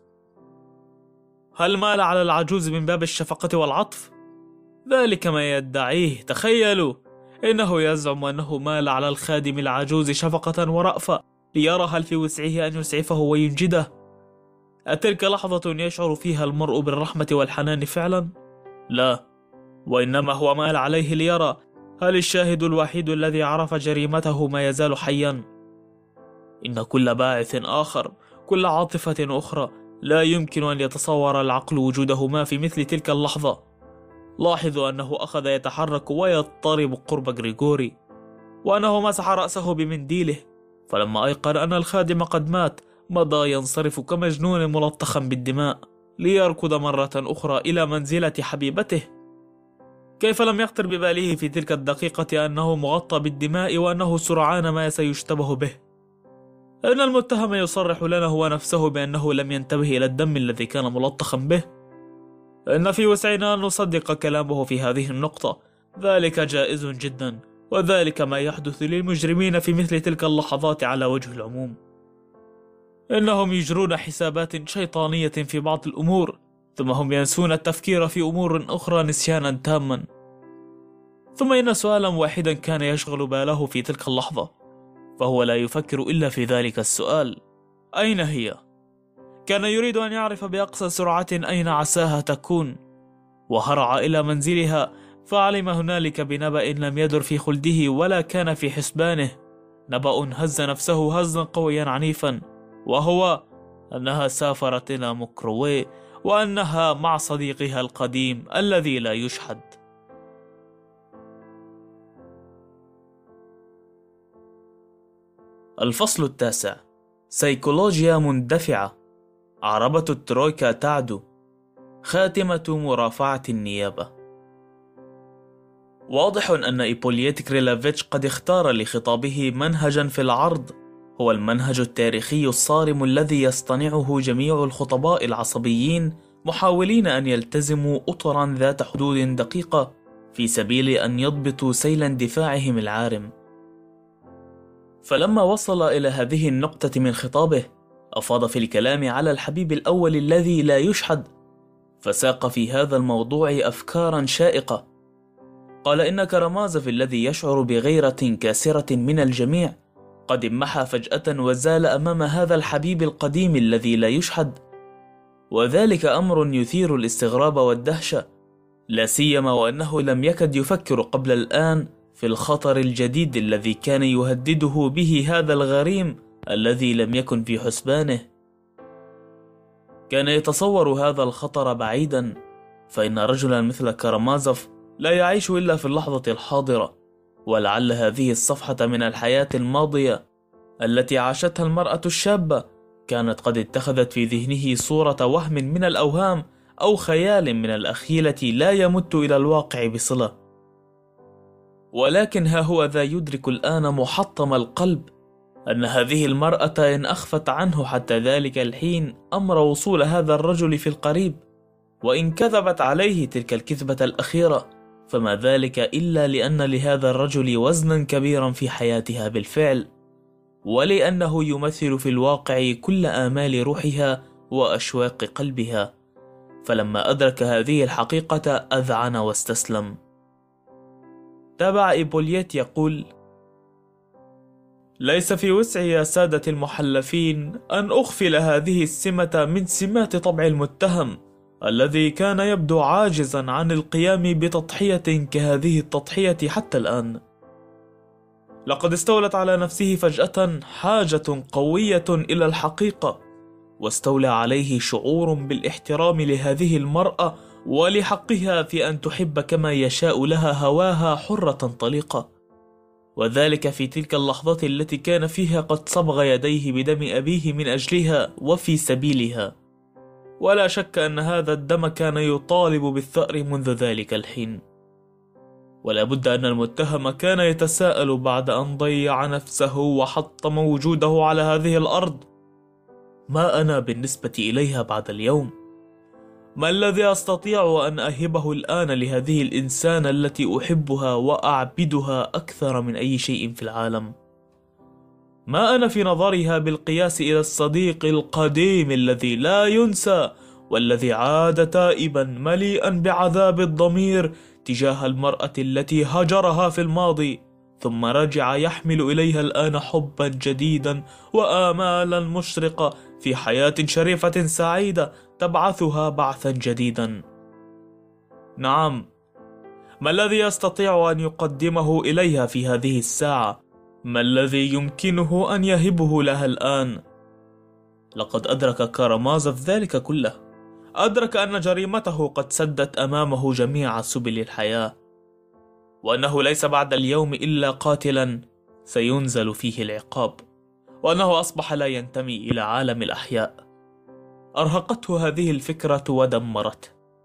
هل مال على العجوز من باب الشفقة والعطف؟ ذلك ما يدعيه. تخيلوا، إنه يزعم أنه مال على الخادم العجوز شفقة ورأفة ليرى هل في وسعه أن يسعفه وينجده. أتلك لحظة يشعر فيها المرء بالرحمة والحنان فعلا؟ لا، وإنما هو مال عليه ليرى هل الشاهد الوحيد الذي عرف جريمته ما يزال حيا. إن كل باعث آخر، كل عاطفة أخرى لا يمكن أن يتصور العقل وجودهما في مثل تلك اللحظة. لاحظوا أنه أخذ يتحرك ويضطرب قرب غريغوري، وأنه مسح رأسه بمنديله، فلما أيقن أن الخادم قد مات مضى ينصرف كمجنون ملطخا بالدماء ليركض مرة أخرى إلى منزلة حبيبته. كيف لم يخطر بباله في تلك الدقيقة أنه مغطى بالدماء وأنه سرعان ما سيشتبه به؟ إن المتهم يصرح لنا هو نفسه بأنه لم ينتبه إلى الدم الذي كان ملطخا به. إن في وسعنا أن نصدق كلامه في هذه النقطة، ذلك جائز جدا، وذلك ما يحدث للمجرمين في مثل تلك اللحظات على وجه العموم. إنهم يجرون حسابات شيطانية في بعض الأمور، ثم هم ينسون التفكير في أمور أخرى نسيانا تاما. ثم إن سؤالا واحدا كان يشغل باله في تلك اللحظة، فهو لا يفكر إلا في ذلك السؤال: أين هي؟ كان يريد أن يعرف بأقصى سرعة أين عساها تكون، وهرع إلى منزلها، فعلم هنالك بنبأ لم يدر في خلده ولا كان في حسبانه، نبأ هز نفسه هزا قويا عنيفا، وهو أنها سافرت إلى مكروي، وأنها مع صديقها القديم الذي لا يشحد. الفصل التاسع: سيكولوجيا مندفعة، عربة الترويكا تعدو، خاتمة مرافعة النيابة. واضح أن إيبوليت كريلافيتش قد اختار لخطابه منهجا في العرض هو المنهج التاريخي الصارم الذي يصطنعه جميع الخطباء العصبيين محاولين أن يلتزموا أطرا ذات حدود دقيقة في سبيل أن يضبطوا سيل اندفاعهم العارم. فلما وصل إلى هذه النقطة من خطابه، أفاض في الكلام على الحبيب الأول الذي لا يشحد، فساق في هذا الموضوع أفكارا شائقة. قال إن كرامازوف الذي يشعر بغيرة كاسرة من الجميع قد انمحى فجأة وزال أمام هذا الحبيب القديم الذي لا يشحد، وذلك أمر يثير الاستغراب والدهشة، لا سيما وأنه لم يكد يفكر قبل الآن في الخطر الجديد الذي كان يهدده به هذا الغريم الذي لم يكن في حسبانه. كان يتصور هذا الخطر بعيدا، فإن رجلا مثل كرامازوف لا يعيش إلا في اللحظة الحاضرة، ولعل هذه الصفحة من الحياة الماضية التي عاشتها المرأة الشابة كانت قد اتخذت في ذهنه صورة وهم من الأوهام أو خيال من الأخيلة لا يمت إلى الواقع بصلة. ولكن ها هو ذا يدرك الآن محطم القلب أن هذه المرأة إن أخفت عنه حتى ذلك الحين أمر وصول هذا الرجل في القريب، وإن كذبت عليه تلك الكذبة الأخيرة، فما ذلك إلا لأن لهذا الرجل وزنا كبيرا في حياتها بالفعل، ولأنه يمثل في الواقع كل آمال روحها وأشواق قلبها. فلما أدرك هذه الحقيقة أذعن واستسلم. تابع إيبوليت يقول: ليس في وسعي يا سادة المحلفين أن أغفل هذه السمة من سمات طبع المتهم الذي كان يبدو عاجزا عن القيام بتضحية كهذه التضحية حتى الآن. لقد استولت على نفسه فجأة حاجة قوية إلى الحقيقة، واستولى عليه شعور بالاحترام لهذه المرأة ولحقها في أن تحب كما يشاء لها هواها حرة طليقة، وذلك في تلك اللحظة التي كان فيها قد صبغ يديه بدم أبيه من أجلها وفي سبيلها. ولا شك أن هذا الدم كان يطالب بالثأر منذ ذلك الحين. ولا بد أن المتهم كان يتساءل بعد أن ضيع نفسه وحطم وجوده على هذه الأرض: ما أنا بالنسبة إليها بعد اليوم؟ ما الذي أستطيع أن أهبه الآن لهذه الإنسان التي أحبها وأعبدها أكثر من أي شيء في العالم؟ ما أنا في نظرها بالقياس إلى الصديق القديم الذي لا ينسى، والذي عاد تائبا مليئا بعذاب الضمير تجاه المرأة التي هجرها في الماضي، ثم رجع يحمل إليها الآن حبا جديدا وآمالا مشرقة في حياة شريفة سعيدة تبعثها بعثا جديدا. نعم، ما الذي يستطيع أن يقدمه إليها في هذه الساعة؟ ما الذي يمكنه أن يهبه لها الآن؟ لقد أدرك كرامازوف ذلك كله. أدرك أن جريمته قد سدت أمامه جميع سبل الحياة، وأنه ليس بعد اليوم إلا قاتلا سينزل فيه العقاب، وأنه أصبح لا ينتمي إلى عالم الأحياء. أرهقته هذه الفكرة ودمرته.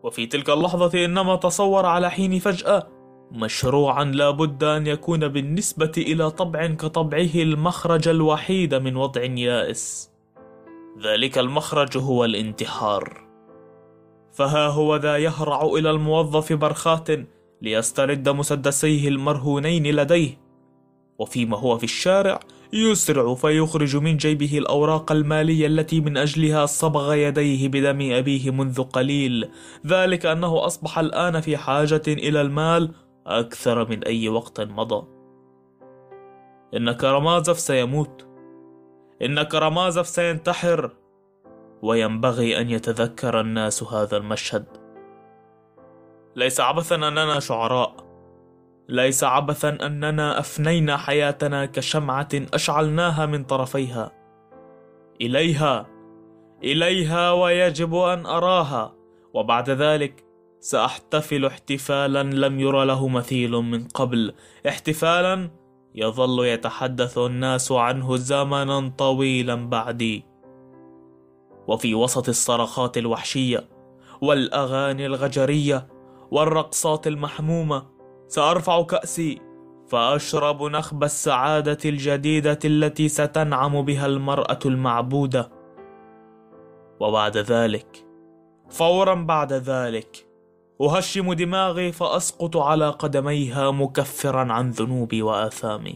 وفي تلك اللحظة إنما تصور على حين فجأة مشروعا لا بد أن يكون بالنسبة إلى طبع كطبعه المخرج الوحيد من وضع يائس. ذلك المخرج هو الانتحار. فها هو ذا يهرع إلى الموظف برخات ليسترد مسدسيه المرهونين لديه، وفيما هو في الشارع يسرع فيخرج من جيبه الأوراق المالية التي من أجلها صبغ يديه بدم أبيه منذ قليل، ذلك أنه أصبح الآن في حاجة إلى المال أكثر من أي وقت مضى. إن كرامازوف سيموت، إن كرامازوف سينتحر، وينبغي أن يتذكر الناس هذا المشهد. ليس عبثا أننا شعراء، ليس عبثا أننا أفنينا حياتنا كشمعة أشعلناها من طرفيها. إليها إليها ويجب أن أراها، وبعد ذلك سأحتفل احتفالا لم ير له مثيل من قبل، احتفالا يظل يتحدث الناس عنه زمنا طويلا بعدي. وفي وسط الصرخات الوحشية والأغاني الغجرية والرقصات المحمومة سأرفع كأسي فأشرب نخب السعادة الجديدة التي ستنعم بها المرأة المعبودة. وبعد ذلك، فورا بعد ذلك، أهشم دماغي فأسقط على قدميها مكفرا عن ذنوبي وآثامي.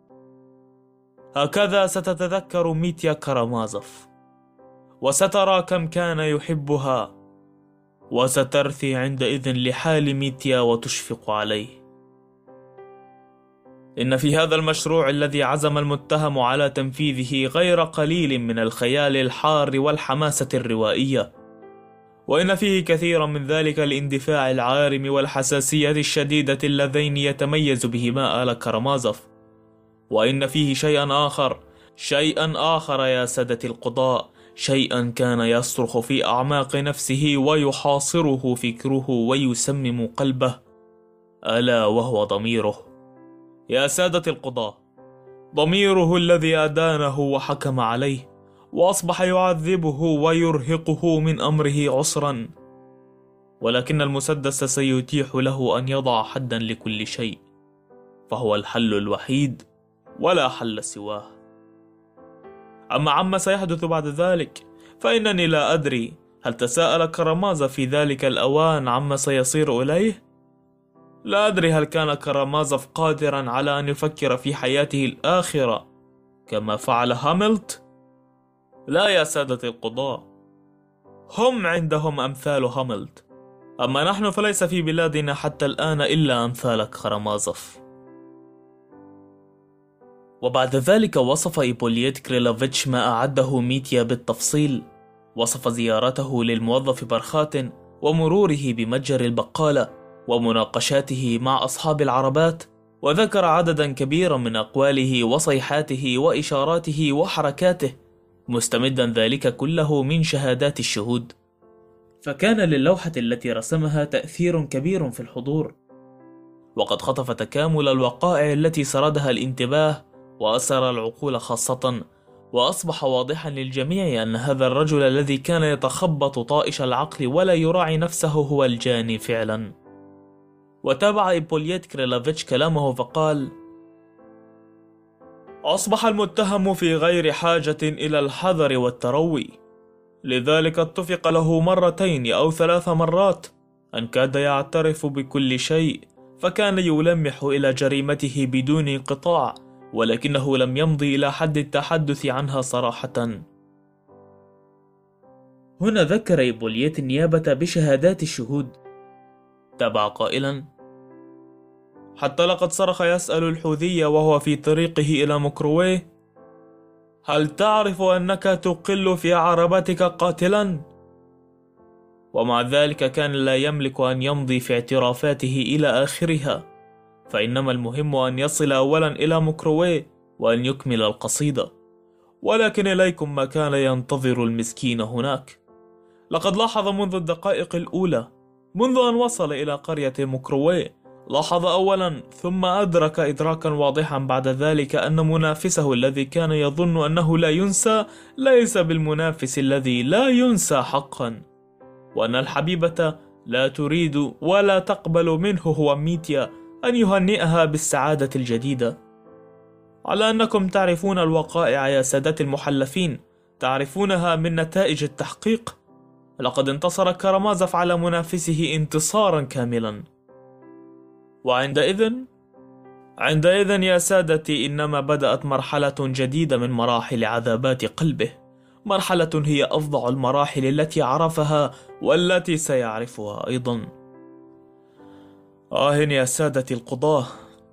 هكذا ستتذكر ميتيا كرامازوف، وسترى كم كان يحبها، وسترثي عندئذ لحال ميتيا وتشفق عليه. إن في هذا المشروع الذي عزم المتهم على تنفيذه غير قليل من الخيال الحار والحماسة الروائية، وإن فيه كثيرا من ذلك الاندفاع العارم والحساسية الشديدة اللذين يتميز بهما آل كرامازوف. وإن فيه شيئا آخر، شيئا آخر يا سادة القضاء، شيئا كان يصرخ في أعماق نفسه ويحاصره فكره ويسمم قلبه، ألا وهو ضميره. يا سادة القضاة، ضميره الذي أدانه وحكم عليه، وأصبح يعذبه ويرهقه من أمره عسرا، ولكن المسدس سيتيح له أن يضع حدا لكل شيء، فهو الحل الوحيد ولا حل سواه. أما عما سيحدث بعد ذلك فإنني لا أدري. هل تساءل كرامازوف في ذلك الأوان عما سيصير إليه؟ لا أدري هل كان كرامازوف قادرا على أن يفكر في حياته الآخرة كما فعل هاملت؟ لا يا سادة القضاة، هم عندهم أمثال هاملت، أما نحن فليس في بلادنا حتى الآن إلا أمثال كرامازوف. وبعد ذلك وصف إيبوليت كريلوفيتش ما أعده ميتيا بالتفصيل. وصف زيارته للموظف برخات، ومروره بمتجر البقالة، ومناقشاته مع أصحاب العربات، وذكر عددا كبيرا من أقواله وصيحاته وإشاراته وحركاته، مستمدا ذلك كله من شهادات الشهود. فكان للوحة التي رسمها تأثير كبير في الحضور، وقد خطف تكامل الوقائع التي سردها الانتباه وأسر العقول خاصة، وأصبح واضحا للجميع أن هذا الرجل الذي كان يتخبط طائش العقل ولا يراعي نفسه هو الجاني فعلا. وتابع إيبوليت كريلوفيتش كلامه فقال: أصبح المتهم في غير حاجة إلى الحذر والتروي، لذلك اتفق له مرتين أو ثلاث مرات أن كاد يعترف بكل شيء، فكان يلمح إلى جريمته بدون انقطاع، ولكنه لم يمضي إلى حد التحدث عنها صراحة. هنا ذكر إيبوليت النيابة بشهادات الشهود. تابع قائلا: حتى لقد صرخ يسأل الحوثي وهو في طريقه إلى مكرويه: هل تعرف أنك تقل في عربتك قاتلا؟ ومع ذلك كان لا يملك أن يمضي في اعترافاته إلى آخرها، فإنما المهم أن يصل أولا إلى مكرويه وأن يكمل القصيدة. ولكن إليكم ما كان ينتظر المسكين هناك. لقد لاحظ منذ الدقائق الأولى، منذ أن وصل إلى قرية مكرويه، لاحظ أولا ثم أدرك إدراكا واضحا بعد ذلك أن منافسه الذي كان يظن أنه لا ينسى ليس بالمنافس الذي لا ينسى حقا، وأن الحبيبة لا تريد ولا تقبل منه هو ميتيا أن يهنئها بالسعادة الجديدة. على أنكم تعرفون الوقائع يا سادة المحلفين، تعرفونها من نتائج التحقيق. لقد انتصر كارامازوف على منافسه انتصارا كاملا. وعندئذ عندئذ يا سادتي إنما بدأت مرحلة جديدة من مراحل عذابات قلبه، مرحلة هي أفظع المراحل التي عرفها والتي سيعرفها أيضا. آه يا سادتي القضاة،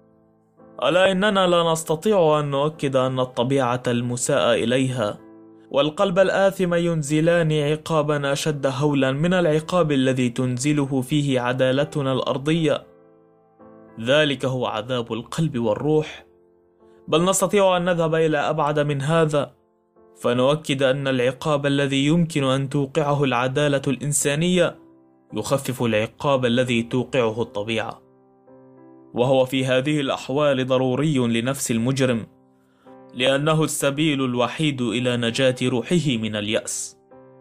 ألا إننا لا نستطيع أن نؤكد أن الطبيعة المساء إليها والقلب الآثم ينزلان عقابا أشد هولا من العقاب الذي تنزله فيه عدالتنا الأرضية. ذلك هو عذاب القلب والروح. بل نستطيع أن نذهب إلى أبعد من هذا، فنؤكد أن العقاب الذي يمكن أن توقعه العدالة الإنسانية يخفف العقاب الذي توقعه الطبيعة، وهو في هذه الأحوال ضروري لنفس المجرم، لأنه السبيل الوحيد إلى نجاة روحه من اليأس.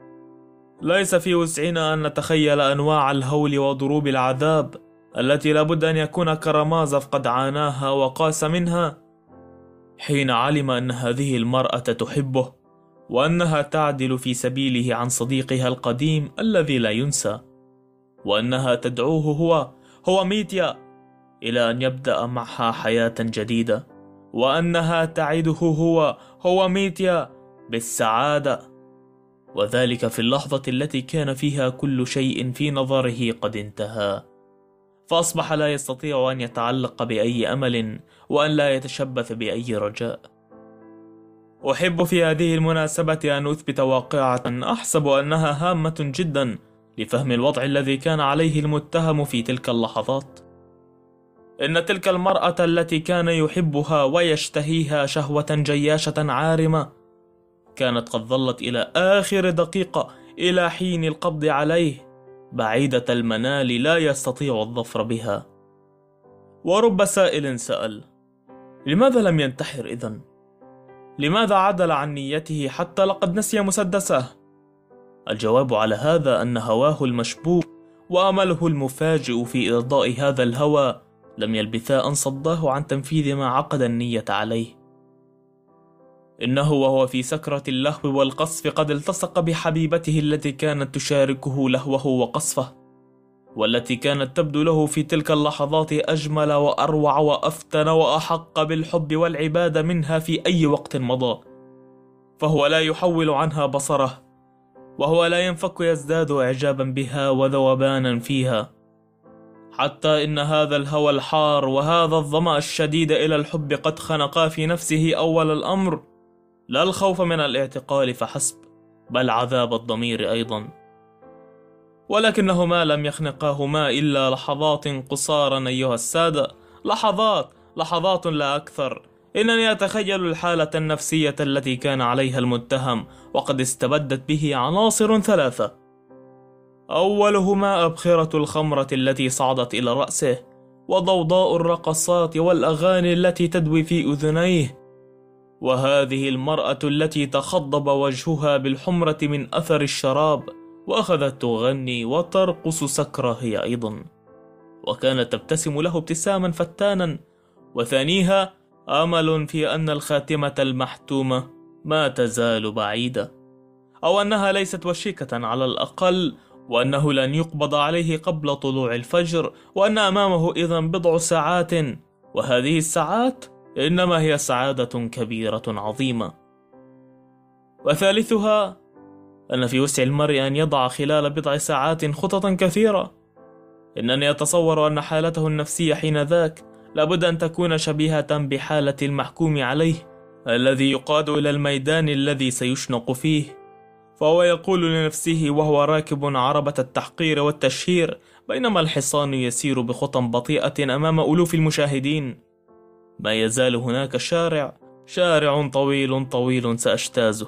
ليس في وسعنا أن نتخيل أنواع الهول وضروب العذاب التي لابد أن يكون كارامازوف قد عاناها وقاس منها حين علم أن هذه المرأة تحبه، وأنها تعدل في سبيله عن صديقها القديم الذي لا ينسى، وأنها تدعوه هو هو ميتيا إلى أن يبدأ معها حياة جديدة، وأنها تعده هو هو ميتيا بالسعادة، وذلك في اللحظة التي كان فيها كل شيء في نظره قد انتهى، فأصبح لا يستطيع أن يتعلق بأي أمل وأن لا يتشبث بأي رجاء. أحب في هذه المناسبة أن أثبت واقعة أحسب أنها هامة جدا لفهم الوضع الذي كان عليه المتهم في تلك اللحظات. إن تلك المرأة التي كان يحبها ويشتهيها شهوة جياشة عارمة كانت قد ظلت إلى آخر دقيقة، إلى حين القبض عليه، بعيدة المنال لا يستطيع الظفر بها. ورب سائل سأل: لماذا لم ينتحر إذن؟ لماذا عدل عن نيته حتى لقد نسي مسدسه؟ الجواب على هذا أن هواه المشبوك وأمله المفاجئ في إرضاء هذا الهوى لم يلبثا أن صداه عن تنفيذ ما عقد النية عليه. إنه وهو في سكرة اللهو والقصف قد التصق بحبيبته التي كانت تشاركه لهوه وقصفه، والتي كانت تبدو له في تلك اللحظات أجمل وأروع وأفتن وأحق بالحب والعبادة منها في أي وقت مضى. فهو لا يحول عنها بصره، وهو لا ينفك يزداد إعجابا بها وذوبانا فيها، حتى إن هذا الهوى الحار وهذا الظمأ الشديد إلى الحب قد خنقا في نفسه أول الأمر لا الخوف من الاعتقال فحسب، بل عذاب الضمير أيضا. ولكنهما لم يخنقاهما إلا لحظات قصارا أيها السادة، لحظات لحظات لا أكثر. إنني أتخيل الحالة النفسية التي كان عليها المتهم وقد استبدت به عناصر ثلاثة. أولهما أبخرة الخمرة التي صعدت إلى رأسه، وضوضاء الرقصات والأغاني التي تدوي في أذنيه، وهذه المرأة التي تخضب وجهها بالحمرة من أثر الشراب وأخذت تغني وترقص سكرة هي أيضا، وكانت تبتسم له ابتساما فتانا. وثانيها أمل في أن الخاتمة المحتومة ما تزال بعيدة، أو أنها ليست وشيكة على الأقل، وأنه لن يقبض عليه قبل طلوع الفجر، وأن أمامه إذن بضع ساعات، وهذه الساعات إنما هي سعادة كبيرة عظيمة. وثالثها أن في وسع المرء أن يضع خلال بضع ساعات خططا كثيرة. إنني أتصور أن حالته النفسية حين ذاك لابد أن تكون شبيهة بحالة المحكوم عليه الذي يقاد إلى الميدان الذي سيشنق فيه، فهو يقول لنفسه وهو راكب عربة التحقير والتشهير بينما الحصان يسير بخطى بطيئة أمام ألوف المشاهدين: ما يزال هناك شارع شارع طويل طويل سأجتازه.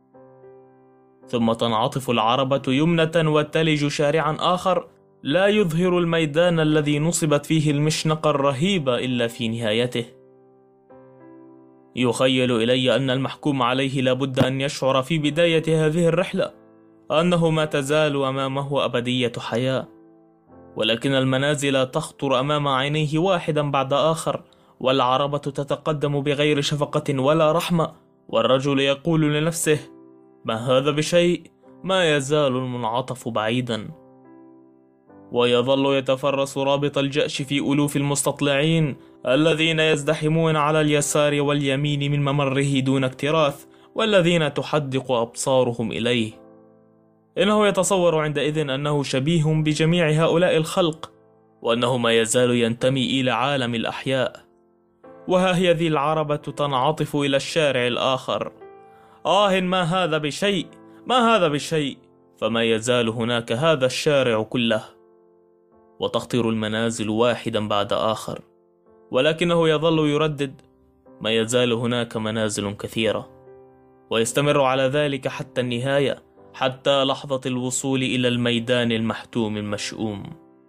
ثم تنعطف العربة يمنة وتلج شارعا آخر لا يظهر الميدان الذي نصبت فيه المشنقة الرهيبة إلا في نهايته. يخيل إلي أن المحكوم عليه لابد أن يشعر في بداية هذه الرحلة أنه ما تزال أمامه أبدية حياة، ولكن المنازل تخطر أمام عينيه واحدا بعد آخر، والعربة تتقدم بغير شفقة ولا رحمة، والرجل يقول لنفسه: ما هذا بشيء، ما يزال المنعطف بعيدا. ويظل يتفرس رابط الجأش في ألوف المستطلعين الذين يزدحمون على اليسار واليمين من ممره دون اكتراث، والذين تحدق أبصارهم إليه. إنه يتصور عندئذ أنه شبيه بجميع هؤلاء الخلق، وأنه ما يزال ينتمي إلى عالم الأحياء. وها هي ذي العربة تنعطف إلى الشارع الآخر. آه، ما هذا بشيء، ما هذا بشيء، فما يزال هناك هذا الشارع كله. وتخطر المنازل واحدا بعد آخر، ولكنه يظل يردد: ما يزال هناك منازل كثيرة. ويستمر على ذلك حتى النهاية، حتى لحظة الوصول إلى الميدان المحتوم المشؤوم.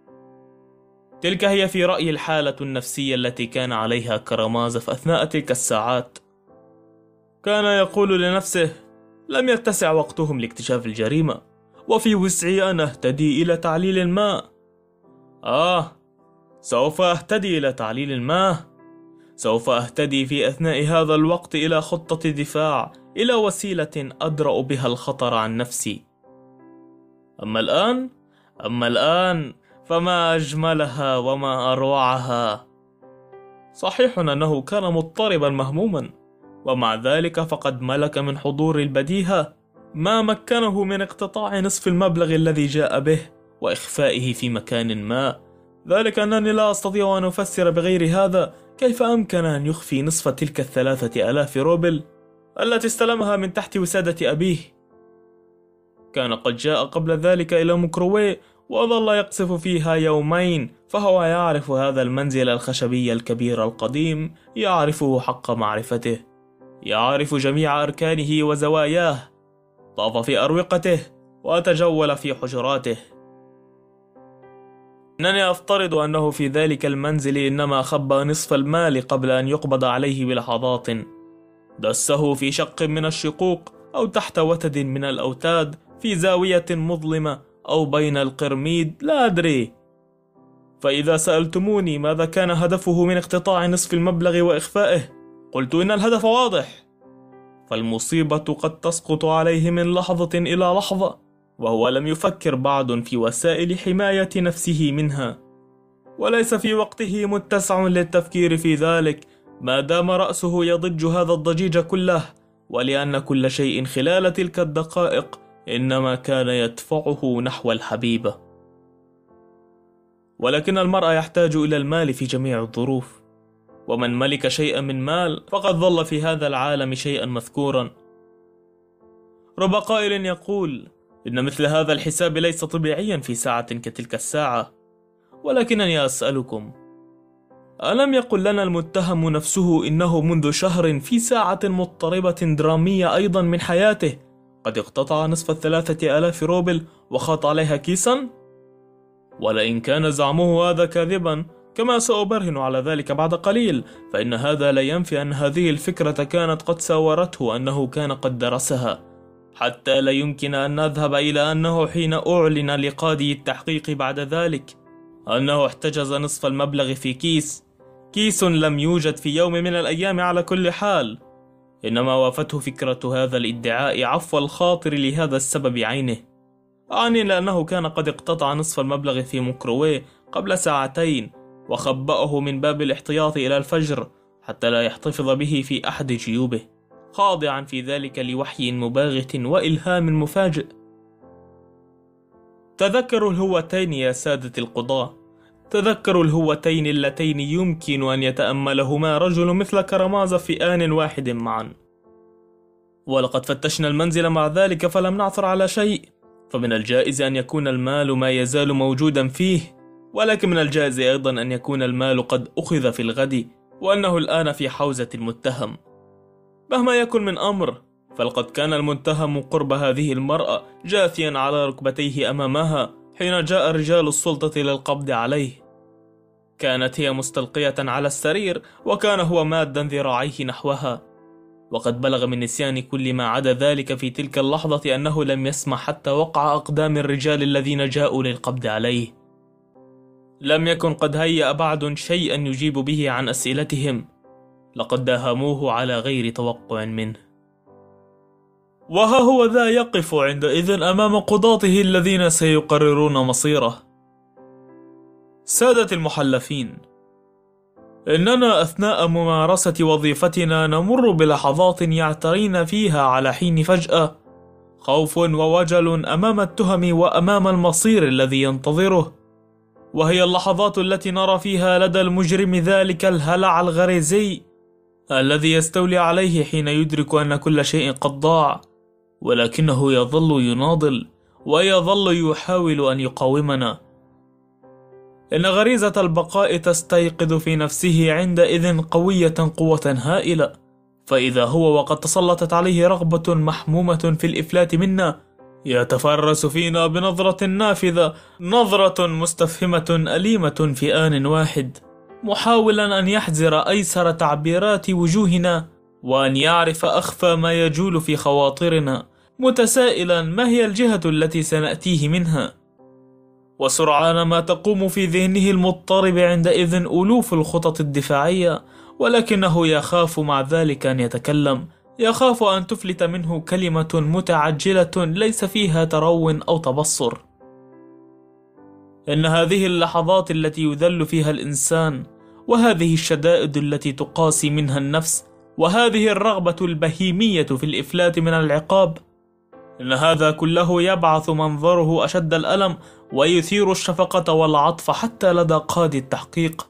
تلك هي في رأيي الحالة النفسية التي كان عليها كرامازوف أثناء تلك الساعات. كان يقول لنفسه: لم يتسع وقتهم لاكتشاف الجريمة، وفي وسعي أن أهتدي إلى تعليل الماء. آه، سوف أهتدي إلى تعليل الماء. سوف أهتدي في أثناء هذا الوقت إلى خطة دفاع، إلى وسيلة أدرأ بها الخطر عن نفسي. أما الآن، أما الآن فما أجملها وما أروعها. صحيح أنه كان مضطربا مهموما، ومع ذلك فقد ملك من حضور البديهة ما مكنه من اقتطاع نصف المبلغ الذي جاء به وإخفائه في مكان ما. ذلك أنني لا أستطيع أن أفسر بغير هذا كيف أمكن أن يخفي نصف تلك الثلاثة ألاف روبل التي استلمها من تحت وسادة أبيه. كان قد جاء قبل ذلك إلى موكروي وظل يقصف فيها يومين، فهو يعرف هذا المنزل الخشبي الكبير القديم، يعرفه حق معرفته، يعرف جميع أركانه وزواياه. طاف في أروقته وتجول في حجراته. إنني أفترض أنه في ذلك المنزل إنما خبى نصف المال قبل أن يقبض عليه بلحظات، دسه في شق من الشقوق أو تحت وتد من الأوتاد، في زاوية مظلمة أو بين القرميد، لا أدري. فإذا سألتموني ماذا كان هدفه من اقتطاع نصف المبلغ وإخفائه، قلت إن الهدف واضح. فالمصيبة قد تسقط عليه من لحظة إلى لحظة، وهو لم يفكر بعد في وسائل حماية نفسه منها، وليس في وقته متسع للتفكير في ذلك ما دام رأسه يضج هذا الضجيج كله، ولأن كل شيء خلال تلك الدقائق إنما كان يدفعه نحو الحبيبة. ولكن المرء يحتاج إلى المال في جميع الظروف، ومن ملك شيئا من مال فقد ظل في هذا العالم شيئا مذكورا. رب قائل يقول إن مثل هذا الحساب ليس طبيعيا في ساعة كتلك الساعة. ولكنني أسألكم، ألم يقل لنا المتهم نفسه إنه منذ شهر في ساعة مضطربة درامية أيضا من حياته قد اقتطع نصف الثلاثة آلاف روبل وخاط عليها كيسا؟ ولئن كان زعمه هذا كاذبا، كما سأبرهن على ذلك بعد قليل، فإن هذا لا ينفي أن هذه الفكرة كانت قد ساورته، أنه كان قد درسها، حتى لا يمكن أن نذهب إلى أنه حين أعلن لقاضي التحقيق بعد ذلك أنه احتجز نصف المبلغ في كيس، كيس لم يوجد في يوم من الأيام على كل حال، إنما وافته فكرة هذا الادعاء عفو الخاطر لهذا السبب عينه، أعني لأنه كان قد اقتطع نصف المبلغ في موكروي قبل ساعتين وخبأه من باب الاحتياط إلى الفجر حتى لا يحتفظ به في أحد جيوبه، خاضعا في ذلك لوحي مباغت وإلهام مفاجئ. تذكروا الهوتين يا سادة القضاة، تذكروا الهوتين اللتين يمكن أن يتأملهما رجل مثل كرامازوف في آن واحد معا. ولقد فتشنا المنزل مع ذلك فلم نعثر على شيء، فمن الجائز أن يكون المال ما يزال موجودا فيه، ولكن من الجائز أيضا أن يكون المال قد أخذ في الغد وأنه الآن في حوزة المتهم. مهما يكن من أمر، فلقد كان المتهم قرب هذه المرأة جاثيا على ركبتيه أمامها حين جاء رجال السلطة للقبض عليه. كانت هي مستلقية على السرير، وكان هو مادا ذراعيه نحوها، وقد بلغ من نسيان كل ما عدا ذلك في تلك اللحظة أنه لم يسمع حتى وقع أقدام الرجال الذين جاءوا للقبض عليه. لم يكن قد هيأ بعد شيئا يجيب به عن أسئلتهم، لقد داهموه على غير توقع منه. وها هو ذا يقف عندئذ أمام قضاته الذين سيقررون مصيره. سادة المحلفين، إننا أثناء ممارسة وظيفتنا نمر بلحظات يعترينا فيها على حين فجأة خوف ووجل أمام التهم وأمام المصير الذي ينتظره، وهي اللحظات التي نرى فيها لدى المجرم ذلك الهلع الغريزي الذي يستولي عليه حين يدرك أن كل شيء قد ضاع، ولكنه يظل يناضل ويظل يحاول أن يقاومنا. إن غريزة البقاء تستيقظ في نفسه عندئذ قوية قوة هائلة، فإذا هو وقد تسلطت عليه رغبة محمومة في الإفلات منا يتفرس فينا بنظرة نافذة، نظرة مستفهمة أليمة في آن واحد، محاولا أن يحزر أيسر تعبيرات وجوهنا وأن يعرف أخفى ما يجول في خواطرنا، متسائلا ما هي الجهة التي سنأتيه منها. وسرعان ما تقوم في ذهنه المضطرب عندئذ ألوف الخطط الدفاعية، ولكنه يخاف مع ذلك أن يتكلم، يخاف أن تفلت منه كلمة متعجلة ليس فيها ترو أو تبصر. إن هذه اللحظات التي يذل فيها الإنسان، وهذه الشدائد التي تقاسي منها النفس، وهذه الرغبة البهيمية في الإفلات من العقاب، إن هذا كله يبعث منظره أشد الألم ويثير الشفقة والعطف حتى لدى قاضي التحقيق.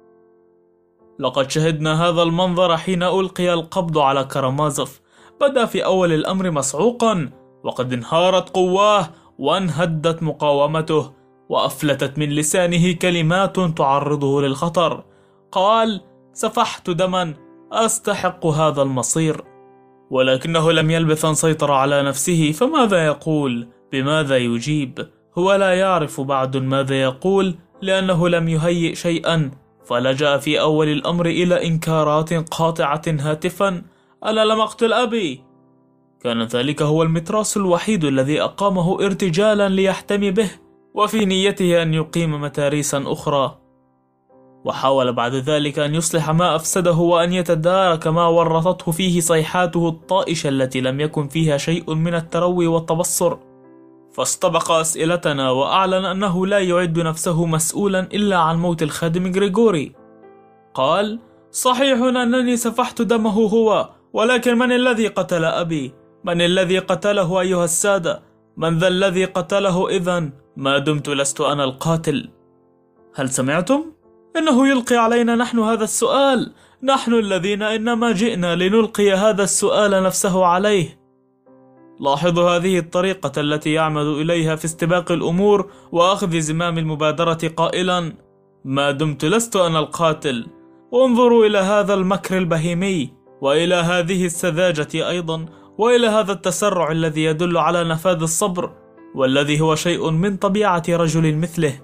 لقد شهدنا هذا المنظر حين ألقي القبض على كارامازوف. بدأ في أول الأمر مسعوقا، وقد انهارت قواه وانهدت مقاومته، وأفلتت من لسانه كلمات تعرضه للخطر. قال: سفحت دما، أستحق هذا المصير. ولكنه لم يلبث أن سيطر على نفسه، فماذا يقول؟ بماذا يجيب؟ هو لا يعرف بعد ماذا يقول، لأنه لم يهيئ شيئا، فلجأ في أول الأمر إلى إنكارات قاطعة هاتفا: أنا لم أقتل أبي. كان ذلك هو المتراس الوحيد الذي أقامه ارتجالا ليحتمي به، وفي نيته أن يقيم متاريسا أخرى. وحاول بعد ذلك أن يصلح ما أفسده وأن يتدارك ما ورطته فيه صيحاته الطائشة التي لم يكن فيها شيء من التروي والتبصر. فاستبق أسئلتنا وأعلن أنه لا يعد نفسه مسؤولا إلا عن موت الخادم غريغوري. قال: صحيح أنني سفحت دمه هو، ولكن من الذي قتل أبي؟ من الذي قتله أيها السادة؟ من ذا الذي قتله إذن ما دمت لست أنا القاتل؟ هل سمعتم؟ إنه يلقي علينا نحن هذا السؤال، نحن الذين إنما جئنا لنلقي هذا السؤال نفسه عليه. لاحظوا هذه الطريقة التي يعمد إليها في استباق الأمور وأخذ زمام المبادرة قائلا: ما دمت لست أنا القاتل. انظروا إلى هذا المكر البهيمي، وإلى هذه السذاجة أيضا، وإلى هذا التسرع الذي يدل على نفاذ الصبر، والذي هو شيء من طبيعة رجل مثله.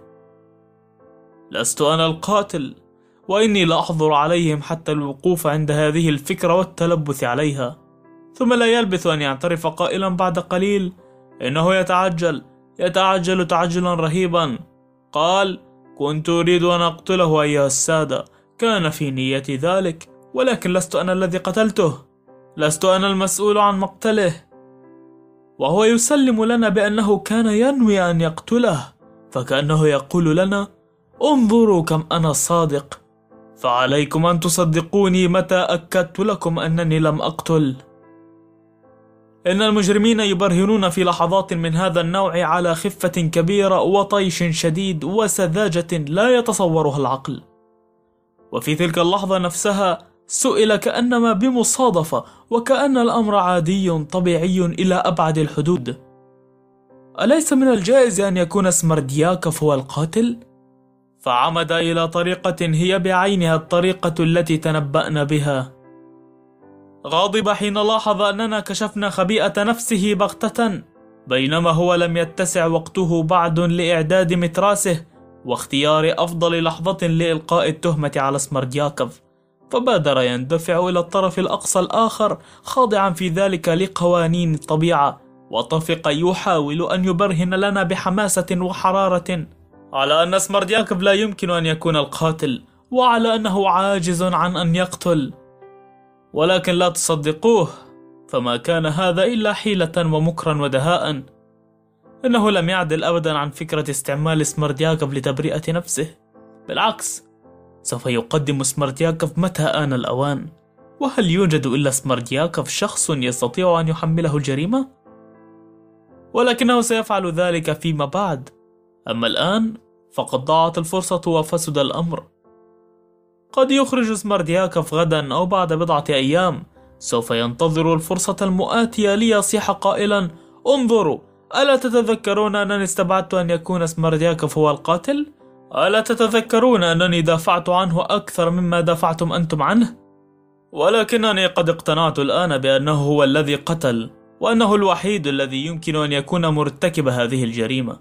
لست أنا القاتل، وإني لأحظر عليهم حتى الوقوف عند هذه الفكرة والتلبث عليها. ثم لا يلبث أن يعترف قائلا بعد قليل إنه يتعجل يتعجل تعجلا رهيبا. قال: كنت أريد أن أقتله أيها السادة، كان في نيتي ذلك، ولكن لست أنا الذي قتلته، لست أنا المسؤول عن مقتله. وهو يسلم لنا بأنه كان ينوي أن يقتله، فكأنه يقول لنا: انظروا كم أنا صادق، فعليكم أن تصدقوني متى أكدت لكم أنني لم أقتل. إن المجرمين يبرهنون في لحظات من هذا النوع على خفة كبيرة وطيش شديد وسذاجة لا يتصورها العقل. وفي تلك اللحظة نفسها سئل كأنما بمصادفة، وكأن الأمر عادي طبيعي إلى أبعد الحدود: أليس من الجائز أن يكون سمردياكوف هو القاتل؟ فعمد إلى طريقة هي بعينها الطريقة التي تنبأنا بها. غاضب حين لاحظ أننا كشفنا خبيئة نفسه بغتة، بينما هو لم يتسع وقته بعد لإعداد متراسه واختيار أفضل لحظة لإلقاء التهمة على سمردياكوف، فبادر يندفع إلى الطرف الأقصى الآخر، خاضعا في ذلك لقوانين الطبيعة، وطفق يحاول أن يبرهن لنا بحماسة وحرارة على أن سمردياكوف لا يمكن أن يكون القاتل، وعلى أنه عاجز عن أن يقتل. ولكن لا تصدقوه، فما كان هذا إلا حيلة ومكرا ودهاء. إنه لم يعدل أبدا عن فكرة استعمال سمردياكوف لتبرئة نفسه، بالعكس سوف يقدم سمردياكوف متى آن الأوان. وهل يوجد إلا سمردياكوف شخص يستطيع أن يحمله الجريمة؟ ولكنه سيفعل ذلك فيما بعد. أما الآن فقد ضاعت الفرصة وفسد الأمر. قد يخرج سمردياكوف غدا أو بعد بضعة أيام. سوف ينتظر الفرصة المؤاتية ليصيح قائلا: انظروا، ألا تتذكرون أنني استبعدت أن يكون سمردياكوف هو القاتل؟ ألا تتذكرون أنني دافعت عنه أكثر مما دافعتم أنتم عنه؟ ولكنني قد اقتنعت الآن بأنه هو الذي قتل، وأنه الوحيد الذي يمكن أن يكون مرتكب هذه الجريمة.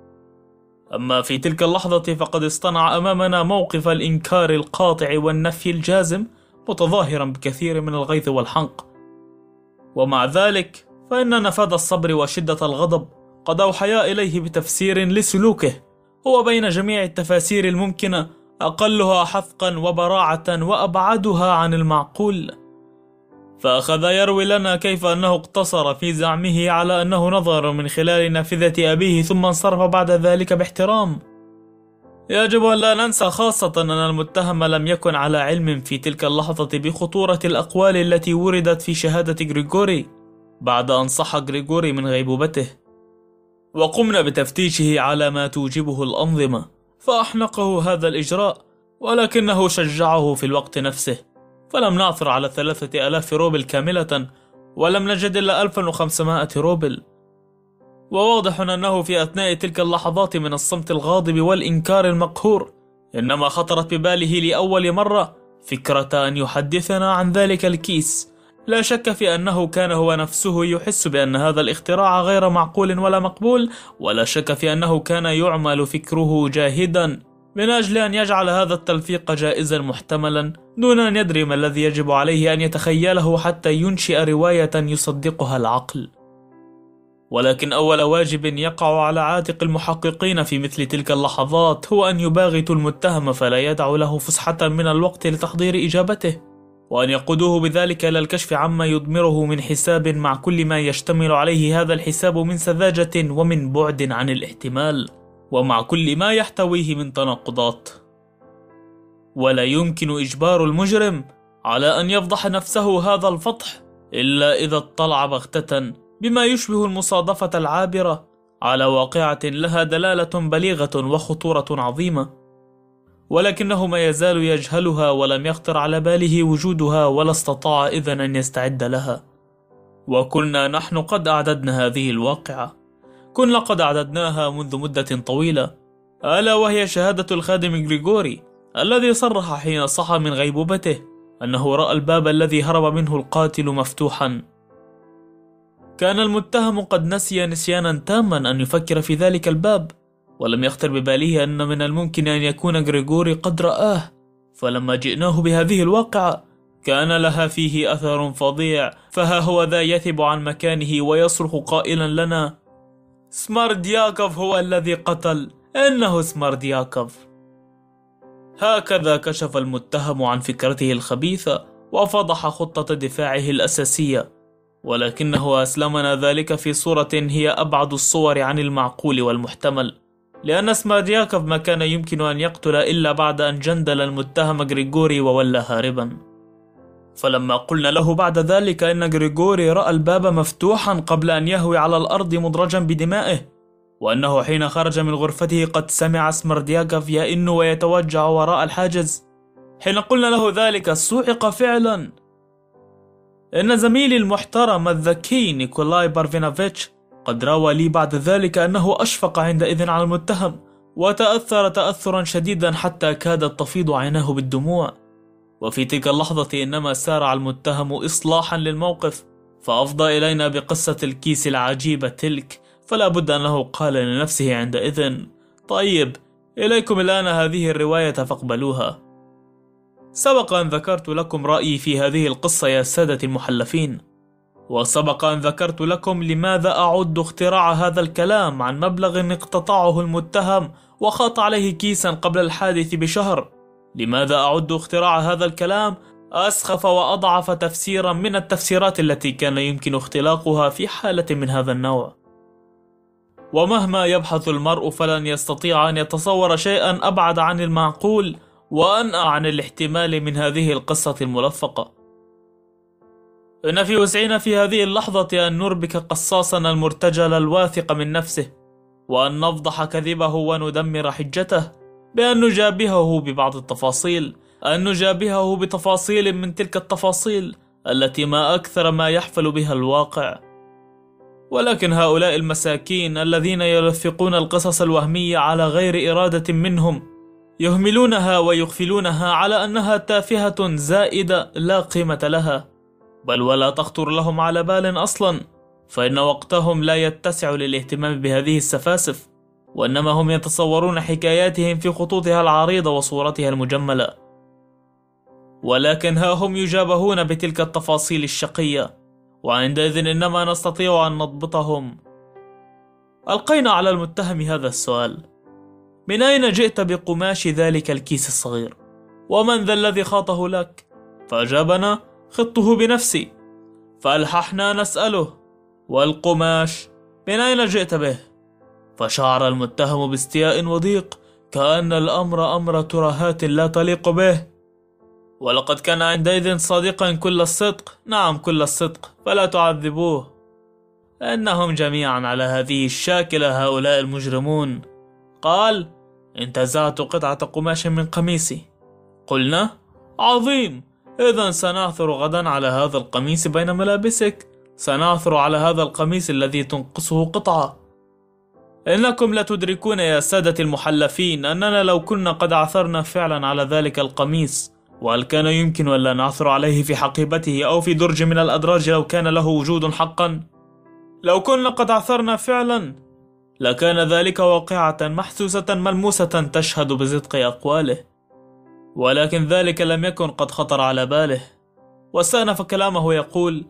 أما في تلك اللحظة فقد اصطنع أمامنا موقف الإنكار القاطع والنفي الجازم، متظاهرا بكثير من الغيظ والحنق. ومع ذلك فإن نفاذ الصبر وشدة الغضب قد أوحيا إليه بتفسير لسلوكه هو بين جميع التفاسير الممكنة أقلها حثقا وبراعة وأبعدها عن المعقول. فأخذ يروي لنا كيف أنه اقتصر في زعمه على أنه نظر من خلال نافذة أبيه ثم انصرف بعد ذلك باحترام. يجب أن لا ننسى خاصة أن المتهم لم يكن على علم في تلك اللحظة بخطورة الأقوال التي وردت في شهادة غريغوري بعد أن صح غريغوري من غيبوبته. وقمنا بتفتيشه على ما توجبه الأنظمة، فأحنقه هذا الإجراء، ولكنه شجعه في الوقت نفسه. فلم نعثر على ثلاثة آلاف روبل كاملة، ولم نجد إلا ألفا وخمسمائة روبل. وواضح أنه في أثناء تلك اللحظات من الصمت الغاضب والإنكار المقهور إنما خطرت بباله لأول مرة فكرة أن يحدثنا عن ذلك الكيس. لا شك في أنه كان هو نفسه يحس بأن هذا الاختراع غير معقول ولا مقبول، ولا شك في أنه كان يعمل فكره جاهدا من أجل أن يجعل هذا التلفيق جائزا محتملا دون أن يدري ما الذي يجب عليه أن يتخيله حتى ينشئ رواية يصدقها العقل. ولكن أول واجب يقع على عاتق المحققين في مثل تلك اللحظات هو أن يباغتوا المتهم فلا يدع له فسحة من الوقت لتحضير إجابته، وأن يقودوه بذلك إلى الكشف عما يضمره من حساب مع كل ما يشتمل عليه هذا الحساب من سذاجة ومن بعد عن الاحتمال، ومع كل ما يحتويه من تناقضات. ولا يمكن إجبار المجرم على أن يفضح نفسه هذا الفضح إلا إذا اطلع بغتة بما يشبه المصادفة العابرة على واقعة لها دلالة بليغة وخطورة عظيمة، ولكنه ما يزال يجهلها ولم يخطر على باله وجودها ولا استطاع إذن أن يستعد لها. وكنا نحن قد أعددنا هذه الواقعة، كنا قد أعددناها منذ مدة طويلة، ألا وهي شهادة الخادم غريغوري الذي صرح حين صحى من غيبوبته أنه رأى الباب الذي هرب منه القاتل مفتوحا. كان المتهم قد نسي نسيانا تاما أن يفكر في ذلك الباب، ولم يخطر بباله أن من الممكن أن يكون غريغوري قد رآه. فلما جئناه بهذه الواقعة كان لها فيه أثر فظيع، فها هو ذا يثب عن مكانه ويصرخ قائلا لنا: سمردياكوف هو الذي قتل، إنه سمردياكوف. هكذا كشف المتهم عن فكرته الخبيثة وفضح خطة دفاعه الأساسية، ولكنه أسلمنا ذلك في صورة هي أبعد الصور عن المعقول والمحتمل، لأن سمردياكوف ما كان يمكن أن يقتل إلا بعد أن جندل المتهم غريغوري وولى هاربا. فلما قلنا له بعد ذلك إن غريغوري رأى الباب مفتوحا قبل أن يهوي على الأرض مدرجا بدمائه، وأنه حين خرج من غرفته قد سمع سمردياكوف يئن ويتوجع وراء الحاجز، حين قلنا له ذلك صعق فعلا. إن زميلي المحترم الذكي نيكولاي بارفينوفيتش قد روى لي بعد ذلك أنه أشفق عندئذ على المتهم وتأثر تأثرا شديدا حتى كادت تفيض عيناه بالدموع. وفي تلك اللحظة إنما سارع المتهم إصلاحا للموقف فأفضى إلينا بقصة الكيس العجيبة تلك، فلا بد أنه قال لنفسه عندئذ: طيب، إليكم الآن هذه الرواية فاقبلوها. سبق أن ذكرت لكم رأيي في هذه القصة يا سادة المحلفين، وسبق أن ذكرت لكم لماذا أعد اختراع هذا الكلام عن مبلغ اقتطعه المتهم وخاط عليه كيسا قبل الحادث بشهر. لماذا أعد اختراع هذا الكلام أسخف وأضعف تفسيرا من التفسيرات التي كان يمكن اختلاقها في حالة من هذا النوع. ومهما يبحث المرء فلن يستطيع أن يتصور شيئا أبعد عن المعقول وأنأى عن الاحتمال من هذه القصة الملفقة. إن في وسعنا في هذه اللحظة أن نربك قصاصنا المرتجل الواثق من نفسه، وأن نفضح كذبه وندمر حجته، بأن نجابهه ببعض التفاصيل، أن نجابهه بتفاصيل من تلك التفاصيل التي ما أكثر ما يحفل بها الواقع. ولكن هؤلاء المساكين الذين يلفقون القصص الوهمية على غير إرادة منهم يهملونها ويغفلونها على أنها تافهة زائدة لا قيمة لها، بل ولا تخطر لهم على بال أصلا، فإن وقتهم لا يتسع للاهتمام بهذه السفاسف، وإنما هم يتصورون حكاياتهم في خطوطها العريضة وصورتها المجملة. ولكن ها هم يجابهون بتلك التفاصيل الشقية، وعندئذ إنما نستطيع أن نضبطهم. ألقينا على المتهم هذا السؤال: من أين جئت بقماش ذلك الكيس الصغير؟ ومن ذا الذي خاطه لك؟ فأجابنا: خطه بنفسي. فألححنا نسأله: والقماش من أين جئت به؟ فشعر المتهم باستياء وضيق، كأن الأمر أمر ترهات لا تليق به. ولقد كان عندئذ صادقا كل الصدق، نعم كل الصدق، فلا تعذبوه، إنهم جميعا على هذه الشاكلة هؤلاء المجرمون. قال: انتزعت قطعة قماش من قميصي. قلنا: عظيم، إذن سنعثر غدا على هذا القميص بين ملابسك، سنعثر على هذا القميص الذي تنقصه قطعة. إنكم لا تدركون يا سادة المحلفين أننا لو كنا قد عثرنا فعلا على ذلك القميص، وهل كان يمكن أن لا نعثر عليه في حقيبته أو في درج من الأدراج لو كان له وجود حقا؟ لو كنا قد عثرنا فعلا لكان ذلك واقعة محسوسة ملموسة تشهد بصدق أقواله، ولكن ذلك لم يكن قد خطر على باله. واستأنف كلامه يقول: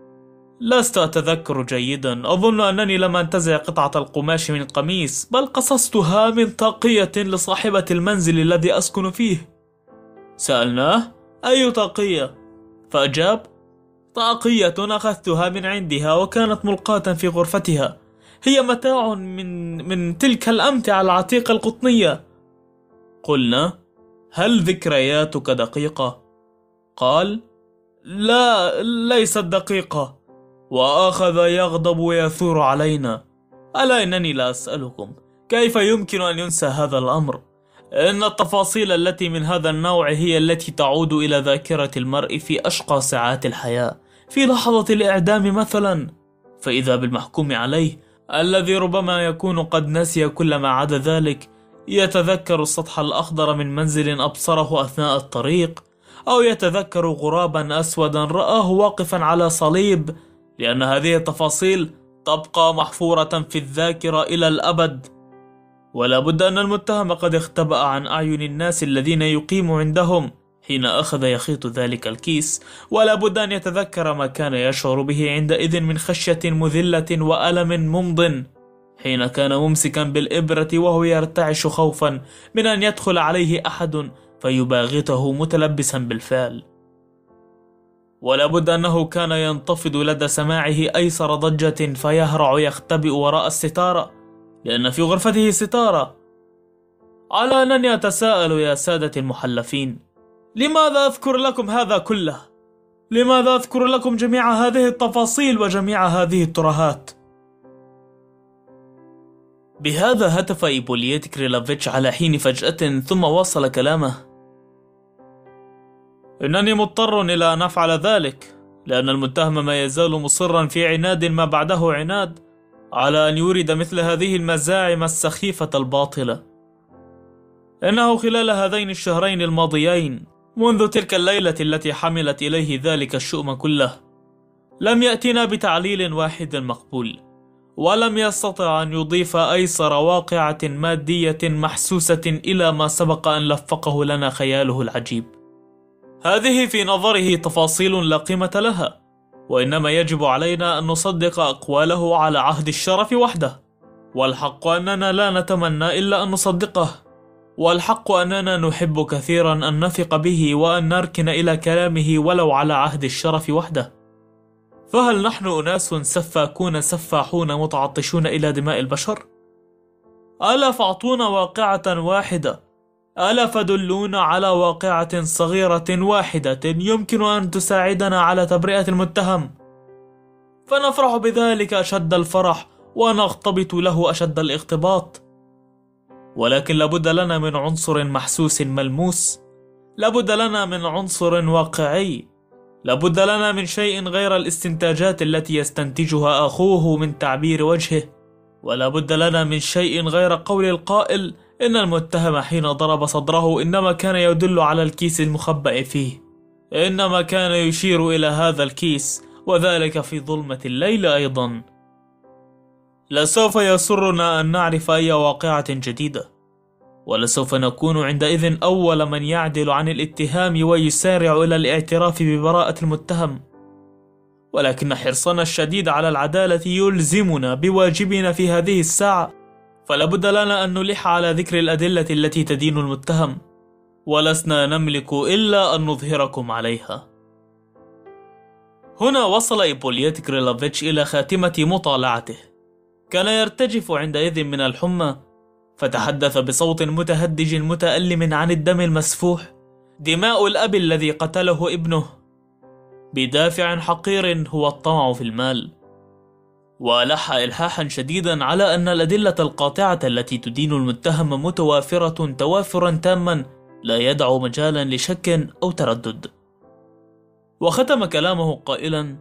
لست أتذكر جيدا، أظن أنني لم أنتزع قطعة القماش من قميص، بل قصصتها من طاقية لصاحبة المنزل الذي أسكن فيه. سألناه: أي طاقية؟ فأجاب: طاقية أخذتها من عندها وكانت ملقاة في غرفتها، هي متاع من, من تلك الأمتعة العتيقة القطنية. قلنا: هل ذكرياتك دقيقة؟ قال: لا، ليست دقيقة. وأخذ يغضب ويثور علينا: ألا إنني لا أسألكم كيف يمكن أن ينسى هذا الأمر؟ إن التفاصيل التي من هذا النوع هي التي تعود إلى ذاكرة المرء في أشقى ساعات الحياة، في لحظة الإعدام مثلا، فإذا بالمحكوم عليه الذي ربما يكون قد نسي كل ما عدا ذلك يتذكر السطح الأخضر من منزل أبصره أثناء الطريق، أو يتذكر غرابا أسودا رآه واقفا على صليب، لأن هذه التفاصيل تبقى محفورة في الذاكرة إلى الأبد. ولا بد أن المتهم قد اختبأ عن أعين الناس الذين يقيم عندهم حين أخذ يخيط ذلك الكيس، ولا بد أن يتذكر ما كان يشعر به عندئذ من خشية مذلة وألم ممض حين كان ممسكا بالإبرة وهو يرتعش خوفا من أن يدخل عليه أحد فيباغته متلبسا بالفعل. ولا بد أنه كان ينتفض لدى سماعه أيسر ضجة فيهرع يختبئ وراء الستارة، لأن في غرفته ستارة. على أنني أتساءل يا سادة المحلفين، لماذا أذكر لكم هذا كله؟ لماذا أذكر لكم جميع هذه التفاصيل وجميع هذه الترهات؟ بهذا هتف إيبوليت كريلوفيتش على حين فجأة، ثم واصل كلامه: إنني مضطر إلى أن أفعل ذلك، لأن المتهم ما يزال مصرا في عناد ما بعده عناد على أن يورد مثل هذه المزاعم السخيفة الباطلة. إنه خلال هذين الشهرين الماضيين، منذ تلك الليلة التي حملت إليه ذلك الشؤم كله، لم يأتنا بتعليل واحد مقبول، ولم يستطع أن يضيف أيسر واقعة مادية محسوسة إلى ما سبق أن لفقه لنا خياله العجيب. هذه في نظره تفاصيل لا قيمة لها، وإنما يجب علينا أن نصدق أقواله على عهد الشرف وحده، والحق أننا لا نتمنى إلا أن نصدقه، والحق أننا نحب كثيرا أن نثق به وأن نركن إلى كلامه ولو على عهد الشرف وحده. فهل نحن أناس سفاكون سفاحون متعطشون إلى دماء البشر؟ ألا فاعطونا واقعة واحدة، ألا فدلونا على واقعة صغيرة واحدة يمكن أن تساعدنا على تبرئة المتهم، فنفرح بذلك أشد الفرح ونغتبط له أشد الاغتباط. ولكن لابد لنا من عنصر محسوس ملموس، لابد لنا من عنصر واقعي، لابد لنا من شيء غير الاستنتاجات التي يستنتجها أخوه من تعبير وجهه، ولا بد لنا من شيء غير قول القائل إن المتهم حين ضرب صدره إنما كان يدل على الكيس المخبأ فيه، إنما كان يشير إلى هذا الكيس، وذلك في ظلمة الليل أيضا. لسوف يسرنا أن نعرف أي واقعة جديدة، ولسوف نكون عندئذ أول من يعدل عن الاتهام ويسارع إلى الاعتراف ببراءة المتهم، ولكن حرصنا الشديد على العدالة يلزمنا بواجبنا في هذه الساعة، فلابد لنا أن نلح على ذكر الأدلة التي تدين المتهم، ولسنا نملك إلا أن نظهركم عليها. هنا وصل إيبوليت كريلوفيتش إلى خاتمة مطالعته، كان يرتجف عندئذ من الحمى، فتحدث بصوت متهدج متألم عن الدم المسفوح، دماء الأب الذي قتله ابنه، بدافع حقير هو الطمع في المال، وألح إلحاحا شديدا على أن الأدلة القاطعة التي تدين المتهم متوافرة توافرا تاما لا يدع مجالا لشك أو تردد. وختم كلامه قائلا: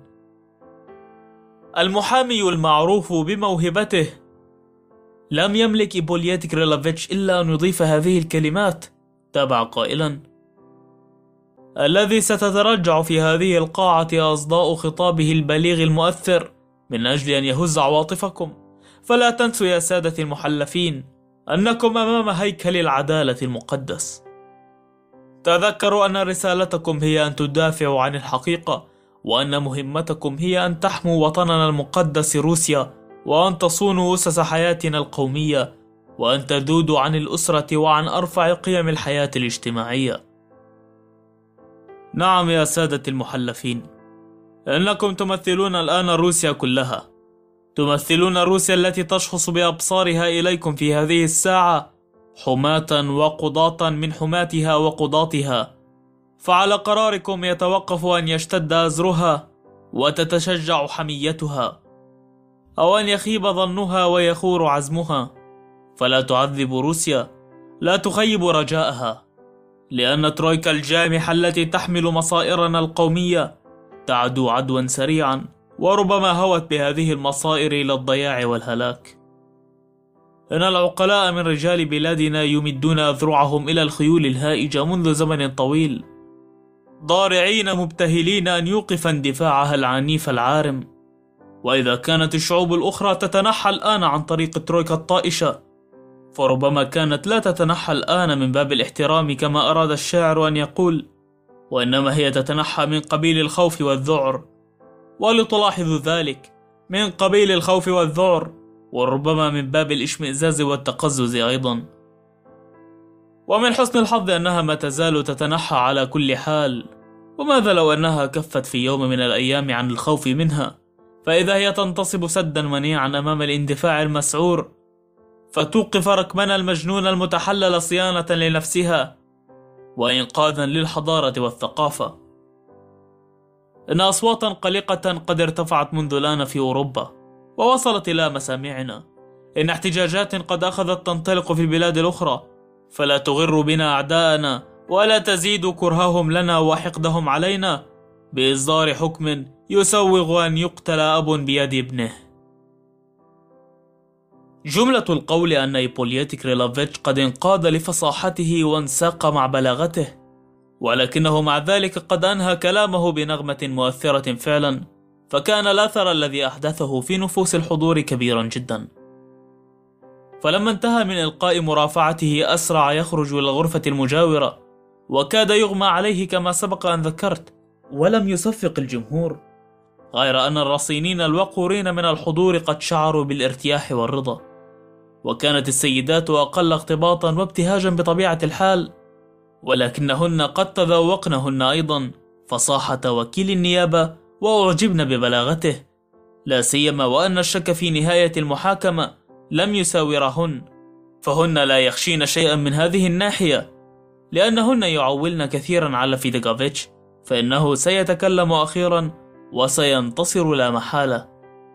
المحامي المعروف بموهبته. لم يملك إيبوليت كريلوفيتش إلا أن يضيف هذه الكلمات، تابع قائلا: الذي ستترجع في هذه القاعة أصداء خطابه البليغ المؤثر من أجل أن يهز عواطفكم، فلا تنسوا يا سادة المحلفين أنكم أمام هيكل العدالة المقدس. تذكروا أن رسالتكم هي أن تدافعوا عن الحقيقة، وأن مهمتكم هي أن تحموا وطننا المقدس روسيا، وأن تصونوا أسس حياتنا القومية، وأن تذودوا عن الأسرة وعن أرفع قيم الحياة الاجتماعية. نعم يا سادة المحلفين، إنكم تمثلون الآن روسيا كلها، تمثلون روسيا التي تشخص بأبصارها إليكم في هذه الساعة حماة وقضاة من حماتها وقضاتها، فعلى قراركم يتوقف أن يشتد أزرها وتتشجع حميتها، أو أن يخيب ظنها ويخور عزمها، فلا تعذب روسيا، لا تخيب رجاءها، لأن ترويكا الجامحة التي تحمل مصائرنا القومية تعدو عدوا سريعا، وربما هوت بهذه المصائر إلى الضياع والهلاك. إن العقلاء من رجال بلادنا يمدون أذرعهم إلى الخيول الهائجة منذ زمن طويل، ضارعين مبتهلين أن يوقف اندفاعها العنيف العارم، وإذا كانت الشعوب الأخرى تتنحى الآن عن طريق الترويكا الطائشة، فربما كانت لا تتنحى الآن من باب الاحترام كما أراد الشاعر أن يقول، وإنما هي تتنحى من قبيل الخوف والذعر. ولتلاحظوا ذلك، من قبيل الخوف والذعر، وربما من باب الاشمئزاز والتقزز أيضا. ومن حسن الحظ أنها ما تزال تتنحى على كل حال، وماذا لو أنها كفت في يوم من الأيام عن الخوف منها، فإذا هي تنتصب سدا منيعا أمام الاندفاع المسعور، فتوقف ركبنا المجنون المتحلل صيانة لنفسها وإنقاذا للحضارة والثقافة. إن أصواتا قلقة قد ارتفعت منذ الآن في أوروبا ووصلت إلى مسامعنا، إن احتجاجات قد أخذت تنطلق في البلاد الأخرى، فلا تغر بنا أعداءنا ولا تزيد كرههم لنا وحقدهم علينا بإصدار حكم يسوغ أن يقتل أب بيد ابنه. جملة القول أن إيبوليت كريلوفيتش قد انقاد لفصاحته وانساق مع بلاغته، ولكنه مع ذلك قد أنهى كلامه بنغمة مؤثرة فعلا، فكان الأثر الذي أحدثه في نفوس الحضور كبيرا جدا. فلما انتهى من إلقاء مرافعته أسرع يخرج إلى الغرفة المجاورة، وكاد يغمى عليه كما سبق أن ذكرت، ولم يصفق الجمهور، غير أن الرصينين الوقورين من الحضور قد شعروا بالارتياح والرضا، وكانت السيدات أقل اغتباطا وابتهاجا بطبيعة الحال، ولكنهن قد تذوقنهن أيضا فصاحة وكيل النيابة وأعجبن ببلاغته، لا سيما وأن الشك في نهاية المحاكمة لم يساورهن، فهن لا يخشين شيئا من هذه الناحية، لأنهن يعولن كثيرا على فيدغافيتش، فإنه سيتكلم أخيرا وسينتصر لا محالة.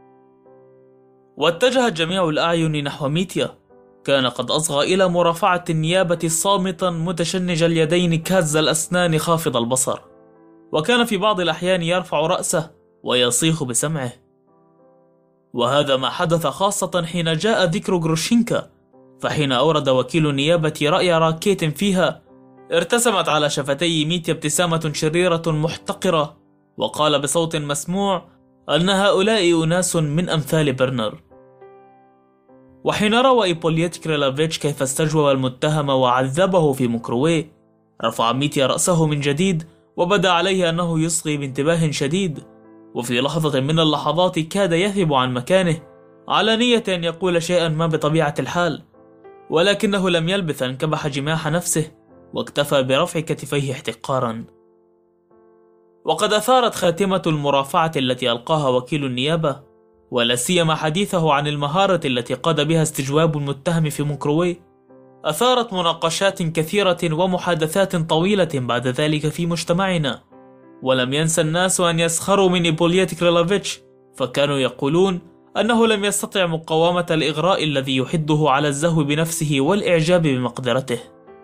واتجهت جميع الأعين نحو ميتيا، كان قد أصغى إلى مرافعة النيابة صامتا متشنج اليدين كاز الأسنان خافض البصر، وكان في بعض الأحيان يرفع رأسه ويصيخ بسمعه. وهذا ما حدث خاصة حين جاء ذكر غروشينكا، فحين أورد وكيل النيابة رأي راكيت فيها ارتسمت على شفتي ميتيا ابتسامة شريرة محتقرة، وقال بصوت مسموع أن هؤلاء أناس من أمثال برنر. وحين روى إيبوليت كريلافيتش كيف استجوب المتهم وعذبه في موكروي، رفع ميتيا رأسه من جديد وبدا عليه أنه يصغي بانتباه شديد، وفي لحظة من اللحظات كاد يذهب عن مكانه على نية أن يقول شيئا ما بطبيعة الحال، ولكنه لم يلبث أن كبح جماح نفسه واكتفى برفع كتفيه احتقارا. وقد أثارت خاتمة المرافعة التي ألقاها وكيل النيابة، ولا سيما حديثه عن المهارة التي قاد بها استجواب المتهم في موكروي، أثارت مناقشات كثيرة ومحادثات طويلة بعد ذلك في مجتمعنا، ولم ينسى الناس أن يسخروا من إيبوليت كريلافيتش، فكانوا يقولون أنه لم يستطع مقاومة الإغراء الذي يحده على الزهو بنفسه والإعجاب بمقدرته.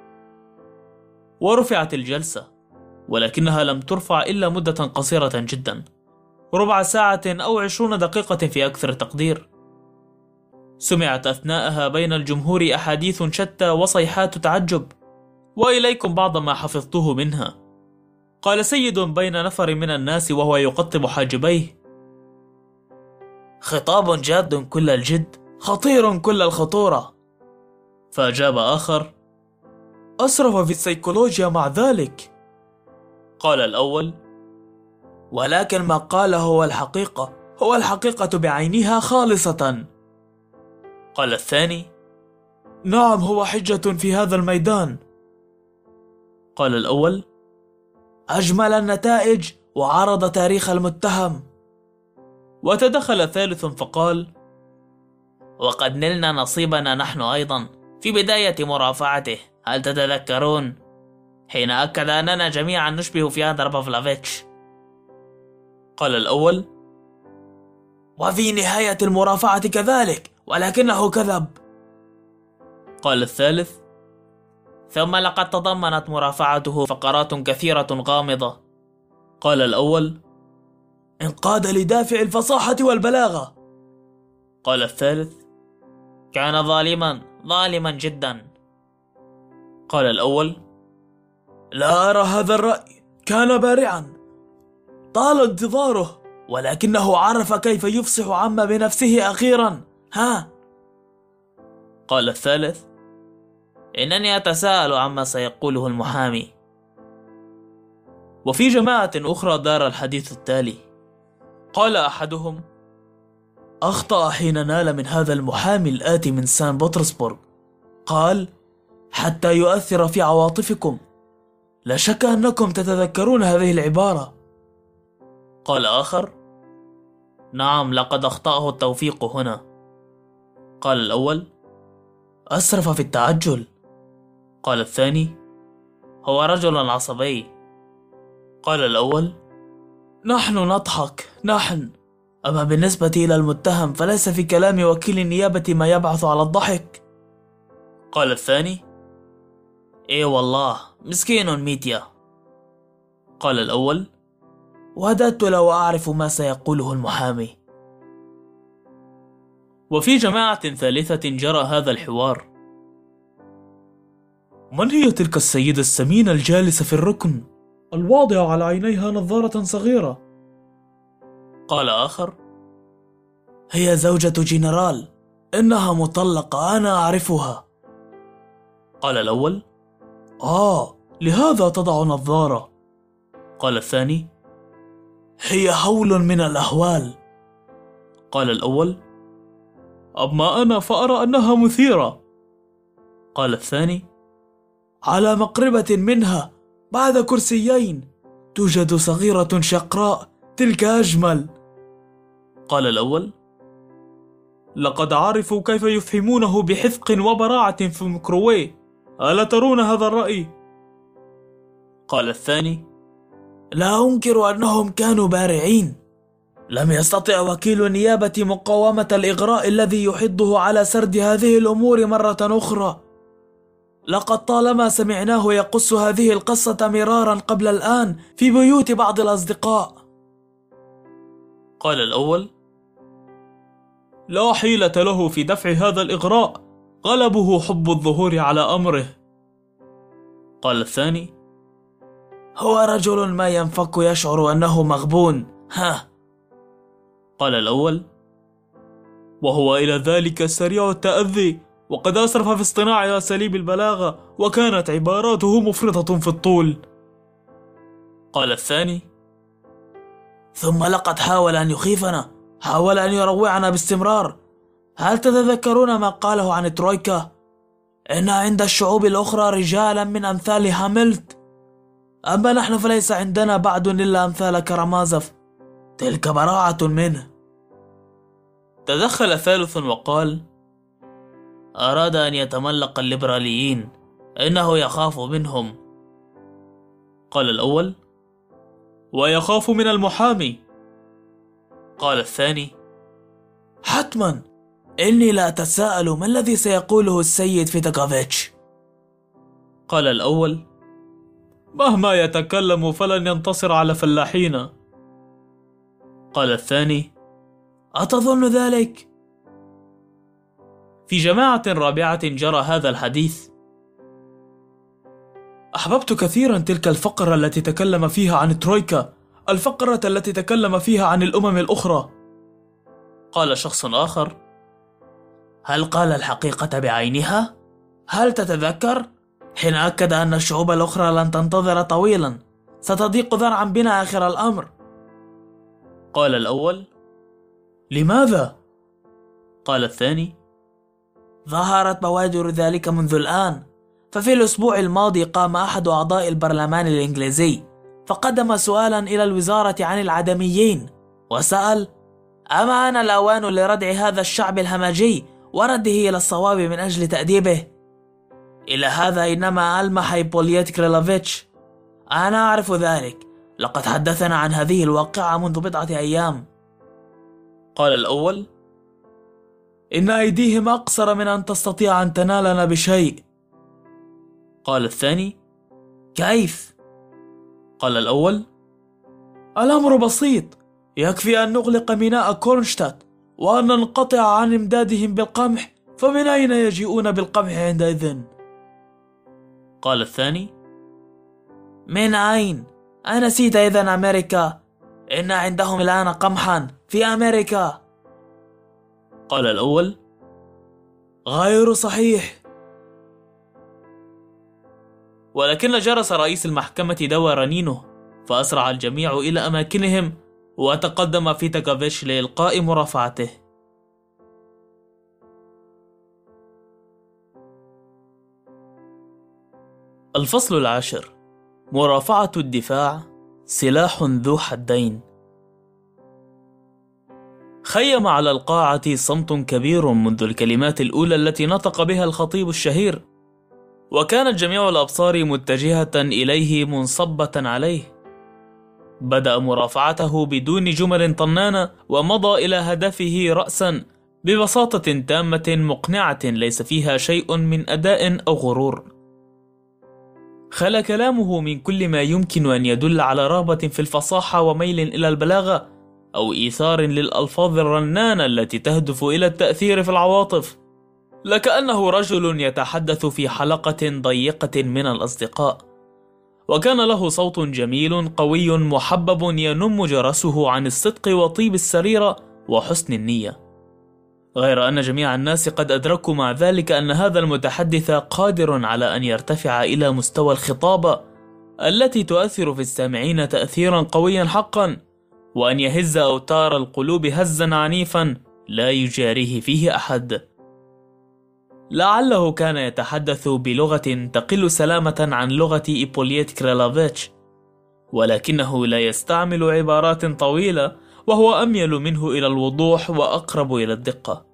ورفعت الجلسة، ولكنها لم ترفع إلا مدة قصيرة جدا، ربع ساعة أو عشرون دقيقة في أكثر تقدير. سمعت أثناءها بين الجمهور أحاديث شتى وصيحات تعجب، وإليكم بعض ما حفظته منها. قال سيد بين نفر من الناس وهو يقطب حاجبيه: خطاب جاد كل الجد، خطير كل الخطورة. فأجاب آخر: أسرف في السيكولوجيا مع ذلك. قال الأول: ولكن ما قاله هو الحقيقة، هو الحقيقة بعينها خالصة. قال الثاني: نعم، هو حجة في هذا الميدان. قال الأول: أجمل النتائج وعرض تاريخ المتهم. وتدخل ثالث فقال: وقد نلنا نصيبنا نحن أيضا في بداية مرافعته، هل تتذكرون؟ حين أكد أننا جميعا نشبه فيادر بافلافيتش. قال الأول: وفي نهاية المرافعة كذلك، ولكنه كذب. قال الثالث: ثم لقد تضمنت مرافعته فقرات كثيرة غامضة. قال الأول: انقاد لدافع الفصاحة والبلاغة. قال الثالث: كان ظالما ظالما جدا. قال الأول: لا أرى هذا الرأي، كان بارعا، طال انتظاره، ولكنه عرف كيف يفصح عما بنفسه أخيرا، ها؟ قال الثالث: إنني أتساءل عما سيقوله المحامي. وفي جماعة أخرى دار الحديث التالي. قال أحدهم: أخطأ حين نال من هذا المحامي الآتي من سان بطرسبورغ، قال: حتى يؤثر في عواطفكم. لا شك أنكم تتذكرون هذه العبارة. قال آخر: نعم، لقد أخطأه التوفيق هنا. قال الأول: أسرف في التعجل. قال الثاني: هو رجل عصبي. قال الأول: نحن نضحك نحن، أما بالنسبة إلى المتهم فليس في كلام وكيل النيابة ما يبعث على الضحك. قال الثاني: إيه والله، مسكين ميتيا. قال الأول: وددت لو أعرف ما سيقوله المحامي. وفي جماعة ثالثة جرى هذا الحوار. من هي تلك السيدة السمينة الجالسة في الركن الواضعة على عينيها نظارة صغيرة؟ قال آخر: هي زوجة جنرال، إنها مطلقة، أنا أعرفها. قال الأول: آه، لهذا تضع نظارة. قال الثاني: هي هول من الأهوال. قال الأول: أما أنا فأرى أنها مثيرة. قال الثاني: على مقربة منها بعد كرسيين توجد صغيرة شقراء، تلك أجمل. قال الأول: لقد عرفوا كيف يفهمونه بحذق وبراعة في الميكروويف، ألا ترون هذا الرأي؟ قال الثاني: لا أنكر أنهم كانوا بارعين. لم يستطع وكيل النيابة مقاومة الإغراء الذي يحضه على سرد هذه الأمور مرة أخرى. لقد طالما سمعناه يقص هذه القصة مرارا قبل الآن في بيوت بعض الأصدقاء. قال الأول: لا حيلة له في دفع هذا الإغراء، غلبه حب الظهور على أمره. قال الثاني: هو رجل ما ينفك يشعر أنه مغبون. ها. قال الأول: وهو إلى ذلك سريع التأذي، وقد أسرف في اصطناع أساليب البلاغة، وكانت عباراته مفرطة في الطول. قال الثاني: ثم لقد حاول أن يخيفنا، حاول أن يروعنا باستمرار. هل تتذكرون ما قاله عن الترويكا؟ إن عند الشعوب الأخرى رجالا من أمثال هاملت، أما نحن فليس عندنا بعد إلا أمثال كرامازوف، تلك براعة منه. تدخل ثالث وقال: أراد أن يتملق الليبراليين، إنه يخاف منهم. قال الأول: ويخاف من المحامي. قال الثاني: حتما، إني لا أتساءل ما الذي سيقوله السيد فيتكوفيتش. قال الأول: مهما يتكلم فلن ينتصر على فلاحين. قال الثاني: أتظن ذلك؟ في جماعة رابعة جرى هذا الحديث. أحببت كثيرا تلك الفقرة التي تكلم فيها عن الترويكا، الفقرة التي تكلم فيها عن الأمم الأخرى. قال شخص آخر: هل قال الحقيقة بعينها؟ هل تتذكر حين أكد أن الشعوب الأخرى لن تنتظر طويلا، ستضيق ذرعا بنا آخر الأمر؟ قال الأول: لماذا؟ قال الثاني: ظهرت بوادر ذلك منذ الآن. ففي الأسبوع الماضي قام أحد أعضاء البرلمان الإنجليزي فقدم سؤالا إلى الوزارة عن العدميين، وسأل: أما أنا الأوان لردع هذا الشعب الهمجي ورده إلى الصواب من أجل تأديبه؟ إلى هذا إنما ألمح إيبوليت كريلوفيتش. أنا أعرف ذلك، لقد حدثنا عن هذه الواقعة منذ بضعة أيام. قال الأول: إن أيديهم أقصر من أن تستطيع أن تنالنا بشيء. قال الثاني: كيف؟ قال الأول: الأمر بسيط، يكفي أن نغلق ميناء كورنشتات وأن ننقطع عن إمدادهم بالقمح، فمن أين يجيئون بالقمح عندئذ؟ قال الثاني: من أين؟ أنسيت إذن أمريكا؟ إن عندهم الآن قمحا في أمريكا. قال الأول: غير صحيح. ولكن جرس رئيس المحكمة دور رنينه، فأسرع الجميع إلى أماكنهم، وتقدم فيتكوفيتش لإلقاء مرافعته. الفصل العاشر: مرافعة الدفاع، سلاح ذو حدين. خيم على القاعة صمت كبير منذ الكلمات الأولى التي نطق بها الخطيب الشهير، وكانت جميع الأبصار متجهة إليه منصبة عليه. بدأ مرافعته بدون جمل طنانة، ومضى إلى هدفه رأسا ببساطة تامة مقنعة ليس فيها شيء من أداء أو غرور. خلا كلامه من كل ما يمكن أن يدل على رغبة في الفصاحة وميل إلى البلاغة، أو إيثار للألفاظ الرنانة التي تهدف إلى التأثير في العواطف، لكأنه رجل يتحدث في حلقة ضيقة من الأصدقاء. وكان له صوت جميل قوي محبب ينم جرسه عن الصدق وطيب السريرة وحسن النية، غير أن جميع الناس قد أدركوا مع ذلك أن هذا المتحدث قادر على أن يرتفع إلى مستوى الخطابة التي تؤثر في السامعين تأثيرا قويا حقا، وأن يهز أوتار القلوب هزا عنيفا لا يجاريه فيه أحد. لعله كان يتحدث بلغة تقل سلامة عن لغة إيبوليت كريلوفيتش، ولكنه لا يستعمل عبارات طويلة، وهو أميل منه إلى الوضوح وأقرب إلى الدقة.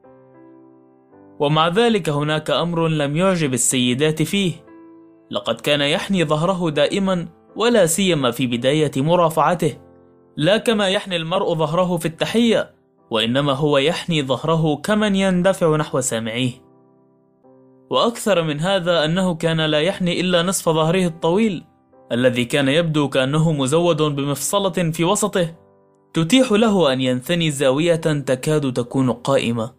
ومع ذلك هناك أمر لم يعجب السيدات فيه، لقد كان يحني ظهره دائما، ولا سيما في بداية مرافعته، لا كما يحني المرء ظهره في التحية، وإنما هو يحني ظهره كمن يندفع نحو سامعيه. وأكثر من هذا أنه كان لا يحني إلا نصف ظهره الطويل، الذي كان يبدو كأنه مزود بمفصلة في وسطه تتيح له أن ينثني زاوية تكاد تكون قائمة.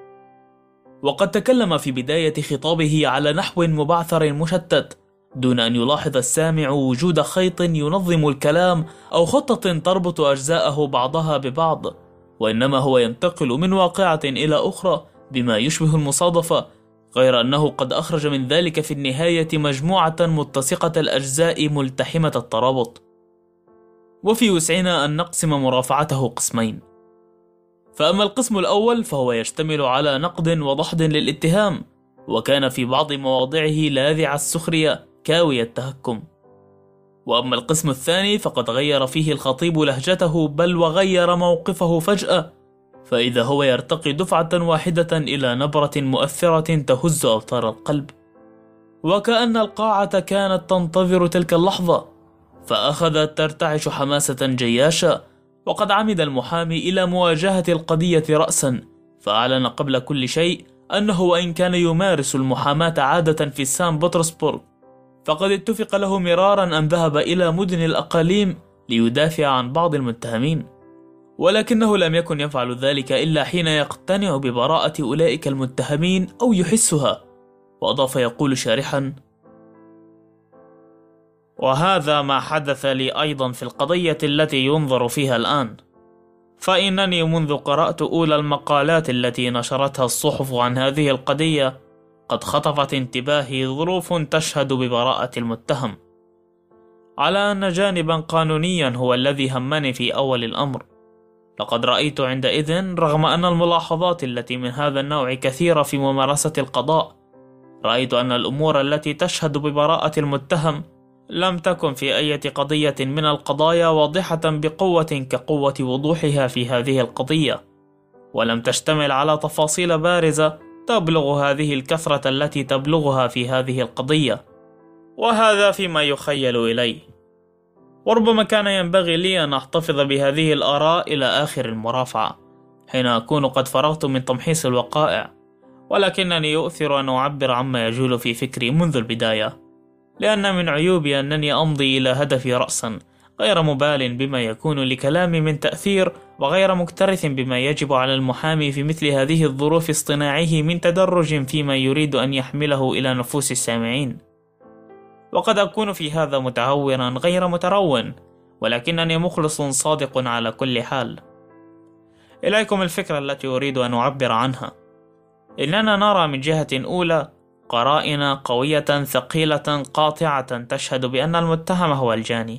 وقد تكلم في بداية خطابه على نحو مبعثر مشتت، دون أن يلاحظ السامع وجود خيط ينظم الكلام أو خطة تربط أجزاءه بعضها ببعض، وإنما هو ينتقل من واقعة إلى أخرى بما يشبه المصادفة، غير أنه قد أخرج من ذلك في النهاية مجموعة متسقة الأجزاء ملتحمة الترابط. وفي وسعنا أن نقسم مرافعته قسمين، فأما القسم الأول فهو يشتمل على نقد وضحض للاتهام، وكان في بعض مواضعه لاذع السخرية كاوي التهكم. وأما القسم الثاني فقد غير فيه الخطيب لهجته، بل وغير موقفه فجأة، فإذا هو يرتقي دفعة واحدة إلى نبرة مؤثرة تهز أوتار القلب، وكأن القاعة كانت تنتظر تلك اللحظة، فأخذت ترتعش حماسة جياشة. وقد عمد المحامي إلى مواجهة القضية رأسا، فأعلن قبل كل شيء أنه وإن كان يمارس المحاماة عادة في سان بطرسبورغ، فقد اتفق له مرارا أن ذهب إلى مدن الأقاليم ليدافع عن بعض المتهمين، ولكنه لم يكن يفعل ذلك إلا حين يقتنع ببراءة أولئك المتهمين أو يحسها. وأضاف يقول شارحا: وهذا ما حدث لي أيضا في القضية التي ينظر فيها الآن، فإنني منذ قرأت أولى المقالات التي نشرتها الصحف عن هذه القضية قد خطفت انتباهي ظروف تشهد ببراءة المتهم، على أن جانبا قانونيا هو الذي همني في أول الأمر. لقد رأيت عندئذ، رغم أن الملاحظات التي من هذا النوع كثيرة في ممارسة القضاء، رأيت أن الأمور التي تشهد ببراءة المتهم لم تكن في أي قضية من القضايا واضحة بقوة كقوة وضوحها في هذه القضية، ولم تشتمل على تفاصيل بارزة تبلغ هذه الكثرة التي تبلغها في هذه القضية، وهذا فيما يخيل إلي. وربما كان ينبغي لي أن أحتفظ بهذه الآراء إلى آخر المرافعة، حين أكون قد فرغت من تمحيص الوقائع، ولكنني يؤثر أن أعبر عما يجول في فكري منذ البداية، لأن من عيوبي أنني أمضي إلى هدفي رأسا، غير مبال بما يكون لكلامي من تأثير، وغير مكترث بما يجب على المحامي في مثل هذه الظروف اصطناعه من تدرج فيما يريد أن يحمله إلى نفوس السامعين. وقد أكون في هذا متهورا غير مترون، ولكنني مخلص صادق على كل حال. إليكم الفكرة التي أريد أن أعبر عنها. إننا نرى من جهة أولى قرائن قوية ثقيلة قاطعة تشهد بأن المتهم هو الجاني،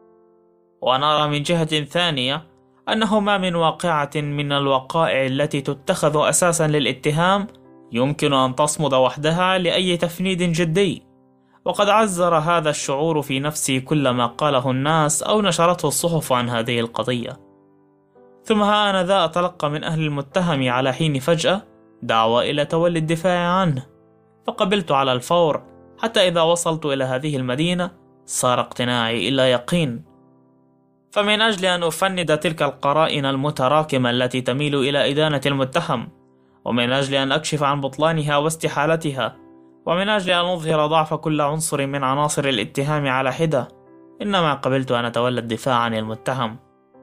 ونرى من جهة ثانية أنه ما من واقعة من الوقائع التي تتخذ أساسا للاتهام يمكن أن تصمد وحدها لأي تفنيد جدي. وقد عزر هذا الشعور في نفسي كل ما قاله الناس أو نشرته الصحف عن هذه القضية. ثم ها أنا ذا أتلقى من أهل المتهم على حين فجأة دعوة إلى تولي الدفاع عنه، فقبلت على الفور، حتى إذا وصلت إلى هذه المدينة صار اقتناعي إلى يقين. فمن أجل أن أفند تلك القرائن المتراكمة التي تميل إلى إدانة المتهم، ومن أجل أن أكشف عن بطلانها واستحالتها، ومن أجل أن أظهر ضعف كل عنصر من عناصر الاتهام على حدة، إنما قبلت أن أتولى الدفاع عن المتهم.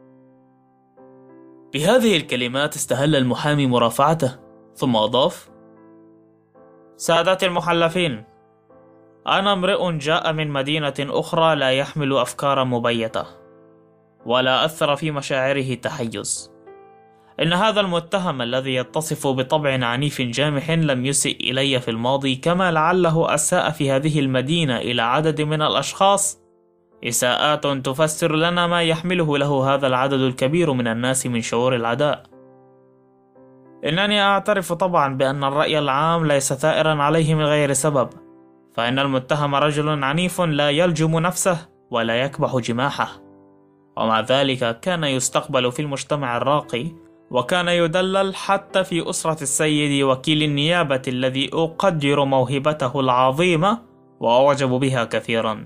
بهذه الكلمات استهل المحامي مرافعته، ثم أضاف: سادة المحلفين، أنا امرئ جاء من مدينة أخرى لا يحمل أفكارا مبيتة، ولا أثر في مشاعره تحيز. إن هذا المتهم الذي يتصف بطبع عنيف جامح لم يسئ إلي في الماضي كما لعله أساء في هذه المدينة إلى عدد من الأشخاص، إساءات تفسر لنا ما يحمله له هذا العدد الكبير من الناس من شعور العداء. إنني أعترف طبعا بأن الرأي العام ليس ثائرا عليه من غير سبب، فإن المتهم رجل عنيف لا يلجم نفسه ولا يكبح جماحه، ومع ذلك كان يستقبل في المجتمع الراقي، وكان يدلل حتى في أسرة السيد وكيل النيابة الذي أقدر موهبته العظيمة وأعجب بها كثيرا.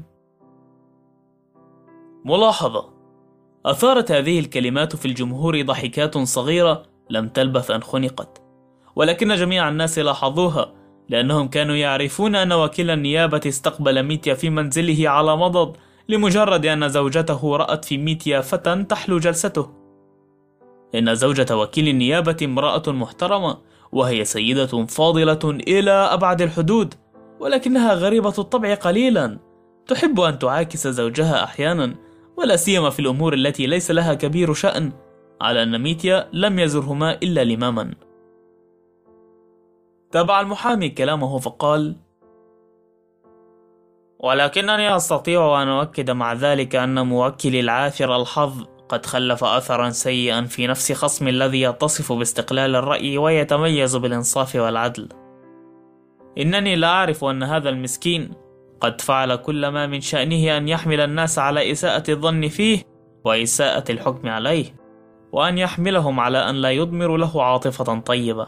ملاحظة: أثارت هذه الكلمات في الجمهور ضحكات صغيرة لم تلبث أن خنقت، ولكن جميع الناس لاحظوها، لأنهم كانوا يعرفون أن وكيل النيابة استقبل ميتيا في منزله على مضض لمجرد أن زوجته رأت في ميتيا فتى تحلو جلسته. إن زوجة وكيل النيابة امرأة محترمة، وهي سيدة فاضلة إلى أبعد الحدود، ولكنها غريبة الطبع قليلا، تحب أن تعاكس زوجها أحيانا، ولا سيما في الأمور التي ليس لها كبير شأن، على أن ميتيا لم يزرهما إلا لماما. تابع المحامي كلامه فقال: ولكنني أستطيع أن أؤكد مع ذلك أن موكلي العاثر الحظ قد خلف أثرا سيئا في نفس خصم الذي يتصف باستقلال الرأي ويتميز بالإنصاف والعدل. إنني لا أعرف أن هذا المسكين قد فعل كل ما من شأنه أن يحمل الناس على إساءة الظن فيه وإساءة الحكم عليه، وأن يحملهم على أن لا يضمر له عاطفة طيبة.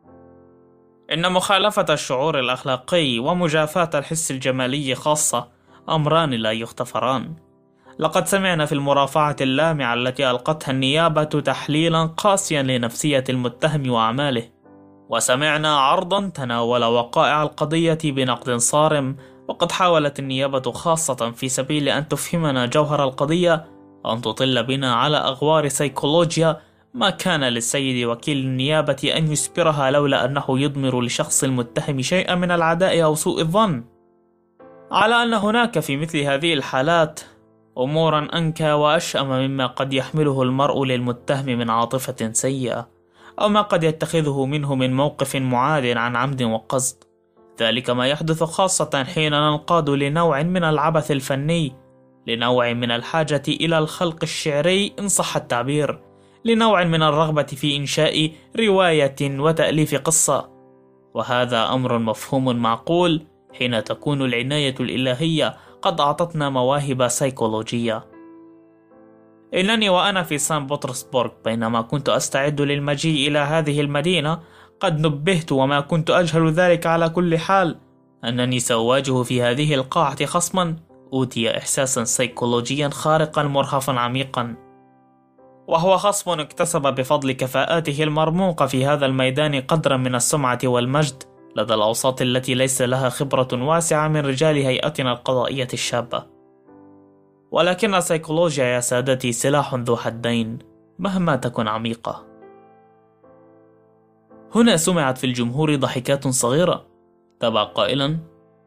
إن مخالفة الشعور الأخلاقي ومجافاة الحس الجمالي خاصة أمران لا يغتفران. لقد سمعنا في المرافعة اللامعة التي ألقتها النيابة تحليلا قاسيا لنفسية المتهم وأعماله، وسمعنا عرضا تناول وقائع القضية بنقد صارم. وقد حاولت النيابة خاصة في سبيل أن تفهمنا جوهر القضية أن تطل بنا على أغوار سيكولوجيا ما كان للسيد وكيل النيابة أن يسبرها لولا أنه يضمر لشخص المتهم شيئا من العداء أو سوء الظن، على أن هناك في مثل هذه الحالات أمورا أنكى وأشأم مما قد يحمله المرء للمتهم من عاطفة سيئة، أو ما قد يتخذه منه من موقف معاد عن عمد وقصد. ذلك ما يحدث خاصة حين ننقاد لنوع من العبث الفني، لنوع من الحاجة إلى الخلق الشعري إن صح التعبير، لنوع من الرغبة في إنشاء رواية وتأليف قصة. وهذا أمر مفهوم معقول حين تكون العناية الإلهية قد أعطتنا مواهب سيكولوجية. إنني وأنا في سان بطرسبورغ بينما كنت أستعد للمجيء إلى هذه المدينة قد نبهت، وما كنت أجهل ذلك على كل حال، أنني سأواجه في هذه القاعة خصما أوتي إحساسا سيكولوجيا خارقا مرهفا عميقا، وهو خصم اكتسب بفضل كفاءاته المرموقة في هذا الميدان قدرا من السمعة والمجد لدى الأوساط التي ليس لها خبرة واسعة من رجال هيئتنا القضائية الشابة. ولكن السيكولوجيا يا سادتي سلاح ذو حدين مهما تكن عميقة. هنا سمعت في الجمهور ضحكات صغيرة. تبع قائلا: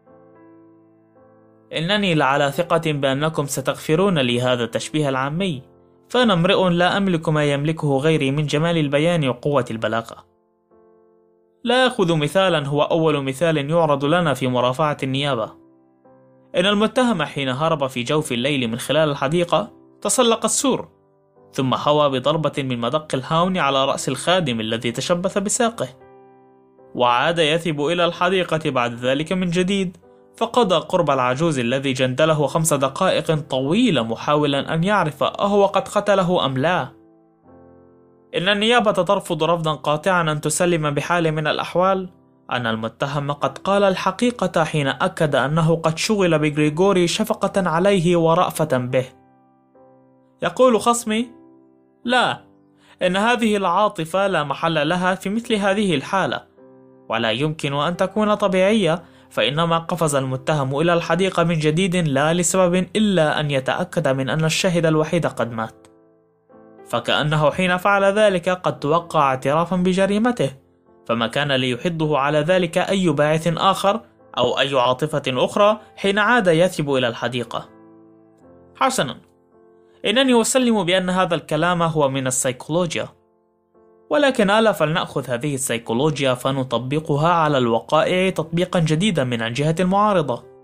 إنني لعلى ثقة بأنكم ستغفرون لي هذا التشبيه العامي، فأنا امرئ لا أملك ما يملكه غيري من جمال البيان وقوة البلاغة. لا أخذ مثالا هو أول مثال يعرض لنا في مرافعة النيابة. إن المتهم حين هرب في جوف الليل من خلال الحديقة تسلق السور، ثم هوى بضربة من مدق الهاون على رأس الخادم الذي تشبث بساقه، وعاد يثب إلى الحديقة بعد ذلك من جديد، فقضى قرب العجوز الذي جندله خمس دقائق طويلة محاولا أن يعرف أهو قد قتله أم لا. إن النيابة ترفض رفضا قاطعا أن تسلم بحال من الأحوال أن المتهم قد قال الحقيقة حين أكد أنه قد شغل بغريغوري شفقة عليه ورأفة به. يقول خصمي: لا، إن هذه العاطفة لا محل لها في مثل هذه الحالة، ولا يمكن أن تكون طبيعية، فإنما قفز المتهم إلى الحديقة من جديد لا لسبب إلا أن يتأكد من أن الشاهد الوحيد قد مات، فكأنه حين فعل ذلك قد توقع اعترافا بجريمته، فما كان ليحضه على ذلك أي باعث آخر أو أي عاطفة أخرى حين عاد يثب إلى الحديقة. حسنا، إنني أسلم بأن هذا الكلام هو من السيكولوجيا، ولكن ألا فلنأخذ هذه السيكولوجيا فنطبقها على الوقائع تطبيقا جديدا من الجهة المعارضة،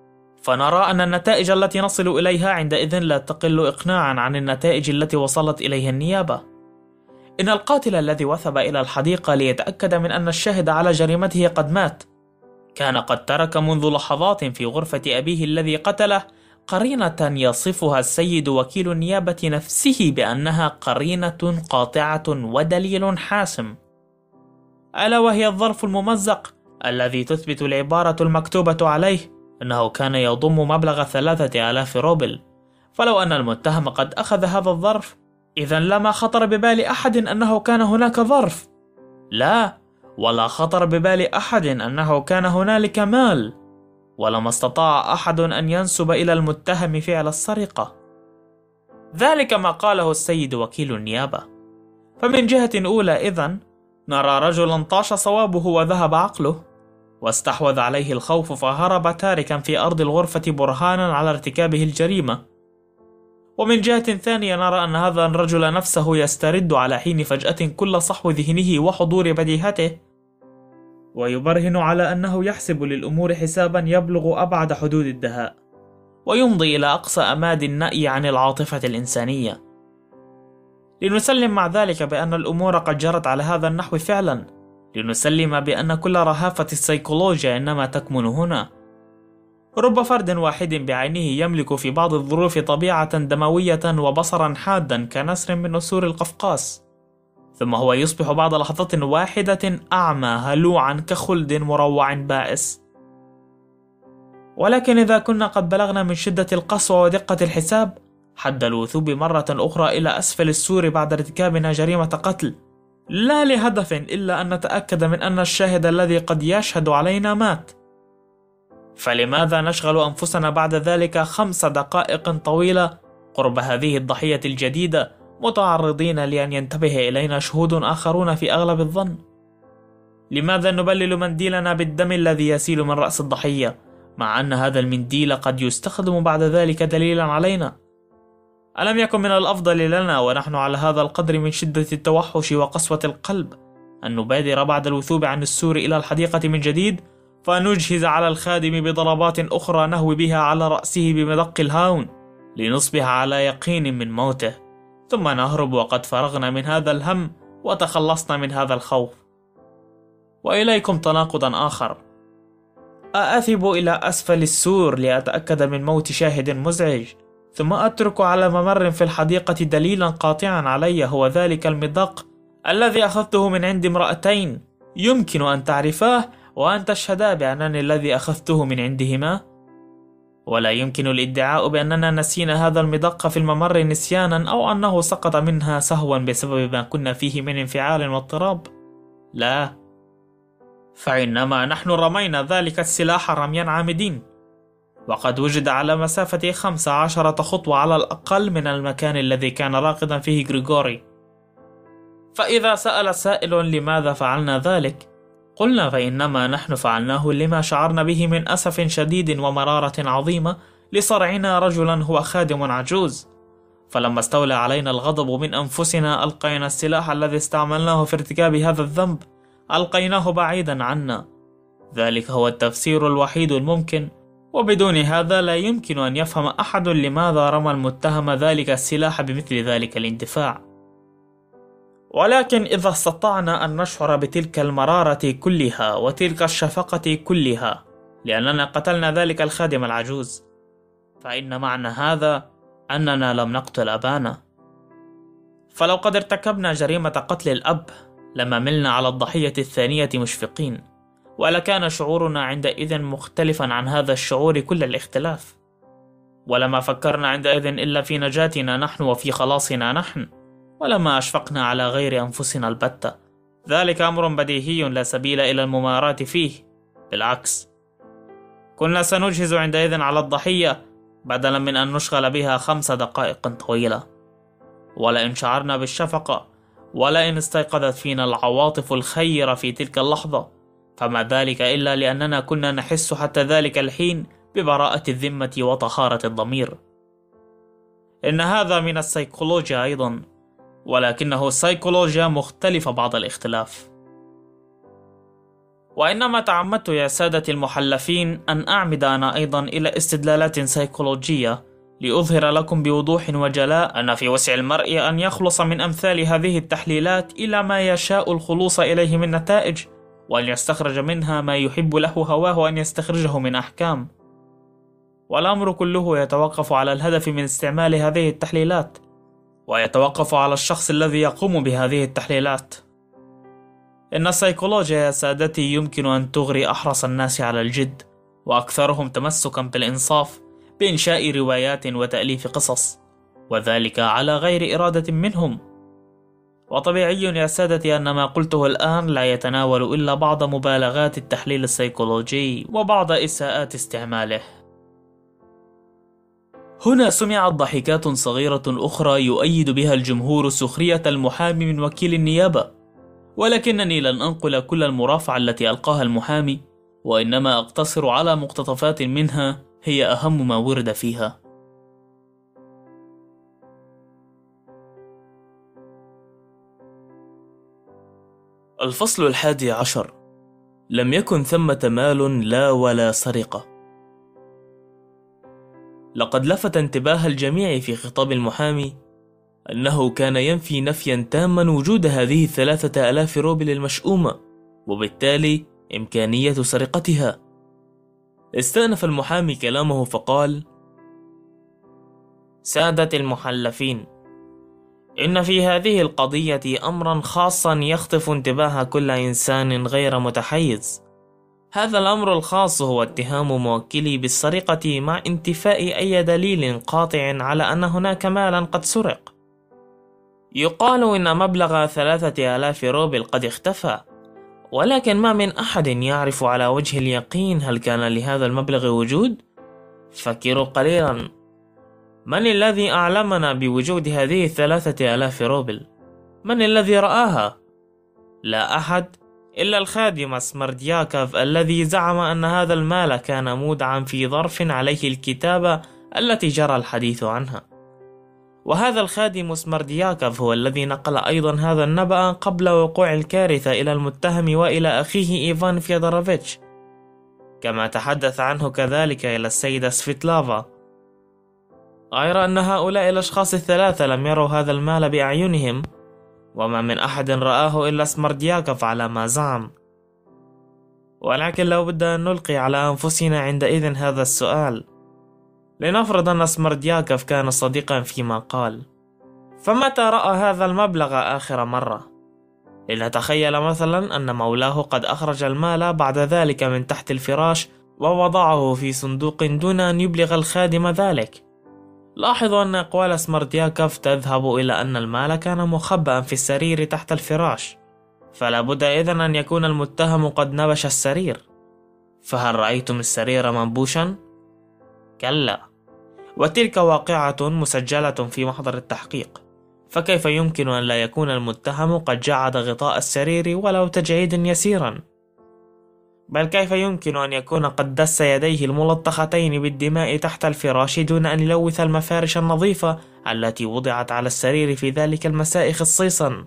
فنرى أن النتائج التي نصل إليها عندئذ لا تقل إقناعا عن النتائج التي وصلت إليها النيابة. إن القاتل الذي وثب إلى الحديقة ليتأكد من أن الشاهد على جريمته قد مات كان قد ترك منذ لحظات في غرفة أبيه الذي قتله قرينة يصفها السيد وكيل النيابة نفسه بأنها قرينة قاطعة ودليل حاسم، ألا وهي الظرف الممزق الذي تثبت العبارة المكتوبة عليه أنه كان يضم مبلغ ثلاثة آلاف روبل. فلو أن المتهم قد أخذ هذا الظرف إذن لما خطر ببال أحد أنه كان هناك ظرف، لا، ولا خطر ببال أحد أنه كان هنالك مال، ولما استطاع أحد أن ينسب إلى المتهم فعل السرقة. ذلك ما قاله السيد وكيل النيابة. فمن جهة أولى إذن نرى رجلا طاش صوابه وذهب عقله واستحوذ عليه الخوف فهرب تاركا في أرض الغرفة برهانا على ارتكابه الجريمة. ومن جهة ثانية نرى أن هذا الرجل نفسه يسترد على حين فجأة كل صحو ذهنه وحضور بديهته، ويبرهن على أنه يحسب للأمور حسابا يبلغ أبعد حدود الدهاء، ويمضي إلى أقصى أماد النأي عن العاطفة الإنسانية. لنسلم مع ذلك بأن الأمور قد جرت على هذا النحو فعلا، لنسلم بأن كل رهافة السيكولوجيا إنما تكمن هنا. رب فرد واحد بعينه يملك في بعض الظروف طبيعة دموية وبصرا حادا كنسر من نسور القفقاس، ثم هو يصبح بعد لحظة واحدة أعمى هلوعا كخلد مروع بائس. ولكن إذا كنا قد بلغنا من شدة القسوة ودقة الحساب حد الوثوب مرة أخرى إلى أسفل السور بعد ارتكابنا جريمة قتل، لا لهدف إلا أن نتأكد من أن الشاهد الذي قد يشهد علينا مات، فلماذا نشغل أنفسنا بعد ذلك خمس دقائق طويلة قرب هذه الضحية الجديدة متعرضين لأن ينتبه إلينا شهود آخرون في أغلب الظن؟ لماذا نبلل منديلنا بالدم الذي يسيل من رأس الضحية مع أن هذا المنديل قد يستخدم بعد ذلك دليلا علينا؟ ألم يكن من الأفضل لنا ونحن على هذا القدر من شدة التوحش وقسوة القلب أن نبادر بعد الوثوب عن السور إلى الحديقة من جديد، فنجهز على الخادم بضربات أخرى نهوي بها على رأسه بمدق الهاون لنصبح على يقين من موته، ثم نهرب وقد فرغنا من هذا الهم وتخلصنا من هذا الخوف؟ وإليكم تناقضا آخر: أأثب إلى أسفل السور لأتأكد من موت شاهد مزعج، ثم أترك على ممر في الحديقة دليلا قاطعا علي هو ذلك المدق الذي أخذته من عند امرأتين يمكن أن تعرفاه وأن تشهدا بأنني الذي أخذته من عندهما؟ ولا يمكن الادعاء بأننا نسينا هذا المدق في الممر نسيانا أو أنه سقط منها سهوا بسبب ما كنا فيه من انفعال واضطراب. لا، فإنما نحن رمينا ذلك السلاح رميا عامدين، وقد وجد على مسافة خمس عشرة خطوة على الأقل من المكان الذي كان راقدا فيه غريغوري. فإذا سأل سائل لماذا فعلنا ذلك، قلنا فإنما نحن فعلناه لما شعرنا به من أسف شديد ومرارة عظيمة لصرعنا رجلا هو خادم عجوز. فلما استولى علينا الغضب من أنفسنا ألقينا السلاح الذي استعملناه في ارتكاب هذا الذنب ألقيناه بعيدا عنا. ذلك هو التفسير الوحيد الممكن، وبدون هذا لا يمكن أن يفهم أحد لماذا رمى المتهم ذلك السلاح بمثل ذلك الاندفاع. ولكن إذا استطعنا أن نشعر بتلك المرارة كلها وتلك الشفقة كلها لأننا قتلنا ذلك الخادم العجوز، فإن معنى هذا أننا لم نقتل أبانا. فلو قد ارتكبنا جريمة قتل الأب لما ملنا على الضحية الثانية مشفقين، ولكان شعورنا عندئذ مختلفا عن هذا الشعور كل الاختلاف، ولما فكرنا عندئذ إلا في نجاتنا نحن وفي خلاصنا نحن، ولما أشفقنا على غير أنفسنا البتة. ذلك أمر بديهي لا سبيل إلى المماراة فيه، بالعكس كنا سنجهز عندئذ على الضحية بدلا من أن نشغل بها خمس دقائق طويلة. ولئن شعرنا بالشفقة ولئن استيقظت فينا العواطف الخيرة في تلك اللحظة، فما ذلك إلا لأننا كنا نحس حتى ذلك الحين ببراءة الذمة وطهارة الضمير. إن هذا من السيكولوجيا أيضا، ولكنه سيكولوجيا مختلفة بعض الاختلاف. وإنما تعمدت يا سادة المحلفين أن أعمد أنا أيضا إلى استدلالات سيكولوجية لأظهر لكم بوضوح وجلاء أن في وسع المرء أن يخلص من أمثال هذه التحليلات إلى ما يشاء الخلوص إليه من نتائج، وأن يستخرج منها ما يحب له هواه أن يستخرجه من أحكام. والأمر كله يتوقف على الهدف من استعمال هذه التحليلات، ويتوقف على الشخص الذي يقوم بهذه التحليلات. إن السيكولوجيا يا سادتي يمكن أن تغري أحرص الناس على الجد وأكثرهم تمسكا بالإنصاف بإنشاء روايات وتأليف قصص، وذلك على غير إرادة منهم. وطبيعي يا سادتي أن ما قلته الآن لا يتناول إلا بعض مبالغات التحليل السيكولوجي وبعض إساءات استعماله. هنا سمعت ضحكات صغيرة أخرى يؤيد بها الجمهور سخرية المحامي من وكيل النيابة، ولكنني لن أنقل كل المرافعة التي ألقاها المحامي، وإنما أقتصر على مقتطفات منها هي أهم ما ورد فيها. الفصل الحادي عشر: لم يكن ثمة مال لا ولا سرقة. لقد لفت انتباه الجميع في خطاب المحامي أنه كان ينفي نفيا تاما وجود هذه الثلاثة آلاف روبل المشؤومة، وبالتالي إمكانية سرقتها. استأنف المحامي كلامه فقال: سادة المحلفين، إن في هذه القضية أمرا خاصا يخطف انتباه كل إنسان غير متحيز. هذا الأمر الخاص هو اتهام موكلي بالسرقة مع انتفاء أي دليل قاطع على أن هناك مالا قد سرق. يقال إن مبلغ ثلاثة آلاف روبل قد اختفى، ولكن ما من أحد يعرف على وجه اليقين هل كان لهذا المبلغ وجود؟ فكروا قليلا، من الذي أعلمنا بوجود هذه الثلاثة آلاف روبل؟ من الذي رآها؟ لا أحد إلا الخادم سمردياكوف الذي زعم أن هذا المال كان مودعا في ظرف عليه الكتابة التي جرى الحديث عنها. وهذا الخادم سمردياكوف هو الذي نقل أيضا هذا النبأ قبل وقوع الكارثة إلى المتهم وإلى أخيه إيفان فيودوروفيتش، كما تحدث عنه كذلك إلى السيدة سفيتلافا، غير أن هؤلاء الأشخاص الثلاثة لم يروا هذا المال بأعينهم، وما من أحد رآه إلا سمردياكوف على ما زعم. ولكن لو بد أن نلقي على أنفسنا عندئذ هذا السؤال، لنفرض أن سمردياكوف كان صديقا فيما قال، فمتى رأى هذا المبلغ آخر مرة؟ لنتخيل مثلا أن مولاه قد أخرج المال بعد ذلك من تحت الفراش ووضعه في صندوق دون أن يبلغ الخادم ذلك. لاحظوا أن أقوال سمردياكوف تذهب إلى أن المال كان مخبأ في السرير تحت الفراش، فلا بد إذن أن يكون المتهم قد نبش السرير. فهل رأيتم السرير منبوشا؟ كلا، وتلك واقعة مسجلة في محضر التحقيق، فكيف يمكن أن لا يكون المتهم قد جعد غطاء السرير ولو تجعيد يسيرا؟ بل كيف يمكن أن يكون قد دس يديه الملطختين بالدماء تحت الفراش دون أن يلوث المفارش النظيفة التي وضعت على السرير في ذلك المساء خصيصا؟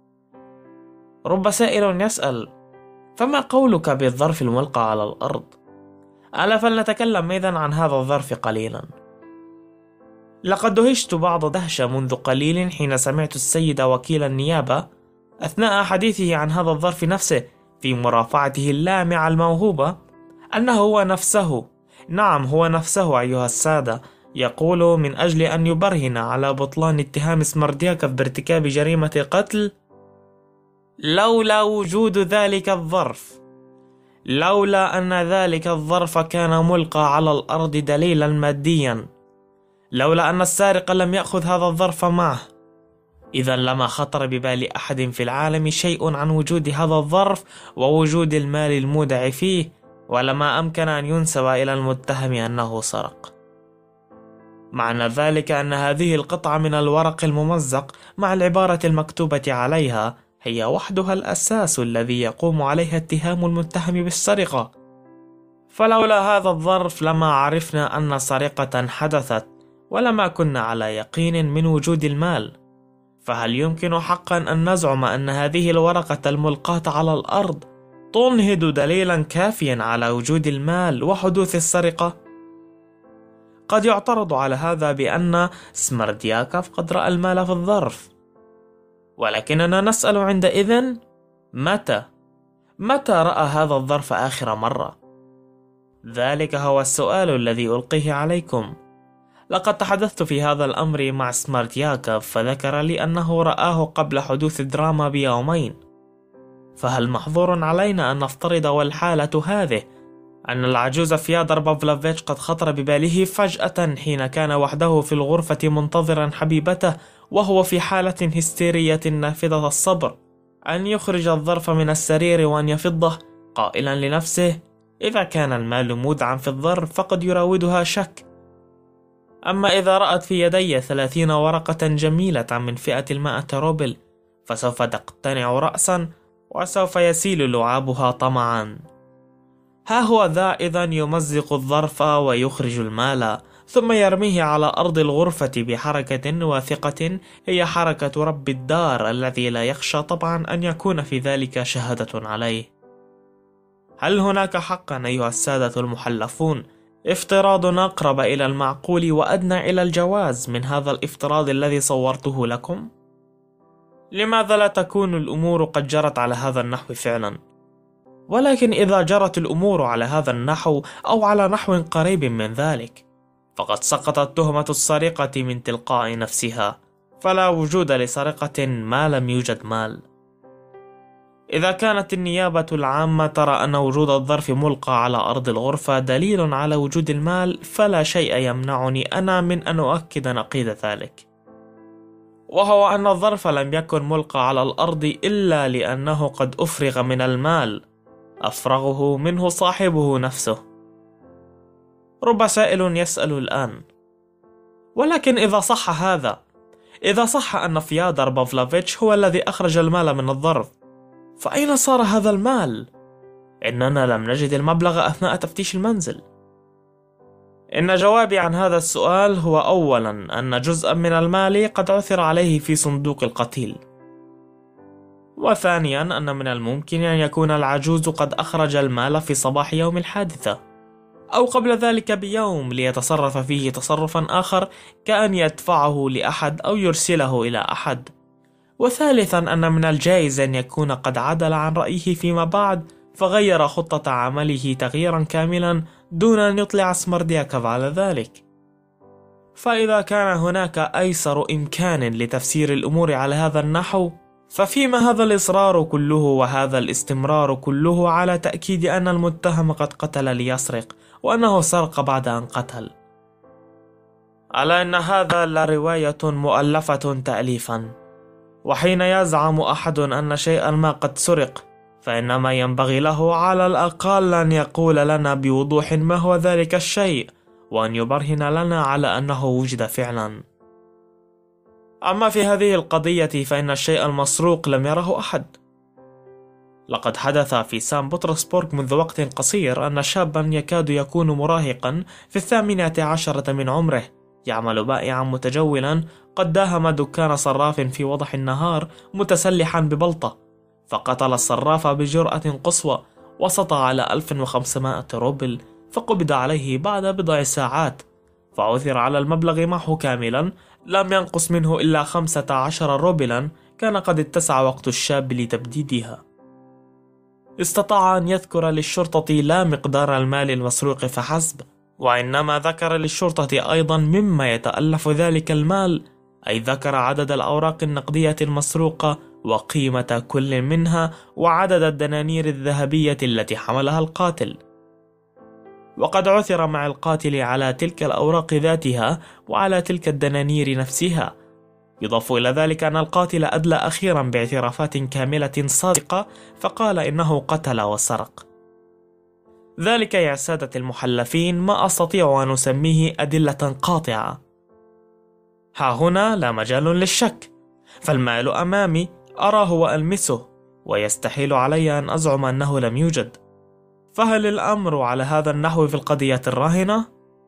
رب سائل يسأل: فما قولك بالظرف الملقى على الأرض؟ ألا فلنتكلم إذن عن هذا الظرف قليلا. لقد دهشت بعض دهشة منذ قليل حين سمعت السيد وكيل النيابة أثناء حديثه عن هذا الظرف نفسه في مرافعته اللامعة الموهوبة أنه هو نفسه، نعم هو نفسه أيها السادة، يقول من أجل أن يبرهن على بطلان اتهام سمردياكوف بارتكاب جريمة قتل: لولا وجود ذلك الظرف، لولا أن ذلك الظرف كان ملقى على الأرض دليلا ماديا، لولا أن السارق لم يأخذ هذا الظرف معه، إذا لما خطر ببال أحد في العالم شيء عن وجود هذا الظرف ووجود المال المودع فيه، ولما أمكن أن ينسب إلى المتهم أنه سرق. معنى ذلك أن هذه القطعة من الورق الممزق مع العبارة المكتوبة عليها هي وحدها الأساس الذي يقوم عليها اتهام المتهم بالسرقة. فلولا هذا الظرف لما عرفنا أن سرقة حدثت، ولما كنا على يقين من وجود المال. فهل يمكن حقا أن نزعم أن هذه الورقة الملقاة على الأرض تنهض دليلا كافيا على وجود المال وحدوث السرقة؟ قد يعترض على هذا بأن سمردياكوف قد رأى المال في الظرف، ولكننا نسأل عندئذ متى؟ متى رأى هذا الظرف آخر مرة؟ ذلك هو السؤال الذي ألقيه عليكم. لقد تحدثت في هذا الأمر مع سمردياكوف فذكر لي أنه رآه قبل حدوث الدراما بيومين، فهل محظور علينا أن نفترض والحالة هذه أن العجوز فيادر بافلوفيتش قد خطر بباله فجأة حين كان وحده في الغرفة منتظرا حبيبته وهو في حالة هستيرية نافذة الصبر أن يخرج الظرف من السرير وأن يفضه، قائلا لنفسه إذا كان المال مودعا في الظرف فقد يراودها شك. أما إذا رأت في يدي ثلاثين ورقة جميلة من فئة المائة روبل فسوف تقتنع رأسا وسوف يسيل لعابها طمعا. ها هو ذا إذا يمزق الظرف ويخرج المال ثم يرميه على أرض الغرفة بحركة واثقة هي حركة رب الدار الذي لا يخشى طبعا أن يكون في ذلك شهادة عليه. هل هناك حقا أيها السادة المحلفون افتراض أقرب إلى المعقول وأدنى إلى الجواز من هذا الافتراض الذي صورته لكم؟ لماذا لا تكون الأمور قد جرت على هذا النحو فعلا؟ ولكن إذا جرت الأمور على هذا النحو أو على نحو قريب من ذلك فقد سقطت تهمة السرقة من تلقاء نفسها، فلا وجود لسرقة ما لم يوجد مال. إذا كانت النيابة العامة ترى أن وجود الظرف ملقى على أرض الغرفة دليل على وجود المال، فلا شيء يمنعني أنا من أن أؤكد نقيض ذلك، وهو أن الظرف لم يكن ملقى على الأرض إلا لأنه قد أفرغ من المال، أفرغه منه صاحبه نفسه. رب سائل يسأل الآن: ولكن إذا صح هذا، إذا صح أن فيادر بافلوفيتش هو الذي أخرج المال من الظرف، فأين صار هذا المال؟ إننا لم نجد المبلغ أثناء تفتيش المنزل. إن جوابي عن هذا السؤال هو أولا أن جزءا من المال قد عثر عليه في صندوق القتيل، وثانيا أن من الممكن أن يكون العجوز قد أخرج المال في صباح يوم الحادثة أو قبل ذلك بيوم ليتصرف فيه تصرفا آخر كأن يدفعه لأحد أو يرسله إلى أحد، وثالثا أن من الجائز أن يكون قد عدل عن رأيه فيما بعد فغير خطة عمله تغييرا كاملا دون أن يطلع سمردياكوف على ذلك. فإذا كان هناك أيسر إمكان لتفسير الأمور على هذا النحو، ففيما هذا الإصرار كله وهذا الاستمرار كله على تأكيد أن المتهم قد قتل ليسرق وأنه سرق بعد أن قتل؟ على أن هذا لرواية مؤلفة تأليفا، وحين يزعم أحد أن شيئا ما قد سرق فإنما ينبغي له على الأقل أن يقول لنا بوضوح ما هو ذلك الشيء وأن يبرهن لنا على أنه وجد فعلا. أما في هذه القضية فإن الشيء المسروق لم يره أحد. لقد حدث في سان بطرسبورغ منذ وقت قصير أن شابا يكاد يكون مراهقا في الثامنة عشرة من عمره يعمل بائعا متجولا قد داهم دكان صراف في وضح النهار متسلحا ببلطة، فقتل الصراف بجرأة قصوى وسطى على ألف وخمسمائة روبل، فقبض عليه بعد بضع ساعات، فعثر على المبلغ معه كاملا لم ينقص منه إلا خمسة عشر روبلا كان قد اتسع وقت الشاب لتبديدها. استطاع أن يذكر للشرطة لا مقدار المال المسروق فحسب، وإنما ذكر للشرطة أيضا مما يتألف ذلك المال، أي ذكر عدد الأوراق النقدية المسروقة وقيمة كل منها وعدد الدنانير الذهبية التي حملها القاتل. وقد عثر مع القاتل على تلك الأوراق ذاتها وعلى تلك الدنانير نفسها. يضاف إلى ذلك أن القاتل أدلى أخيرا باعترافات كاملة صادقة فقال إنه قتل وسرق. ذلك يا سادة المحلفين ما أستطيع أن أسميه أدلة قاطعة. ها هنا لا مجال للشك، فالمال أمامي أراه وألمسه، ويستحيل علي أن أزعم أنه لم يوجد. فهل الأمر على هذا النحو في القضية الراهنة؟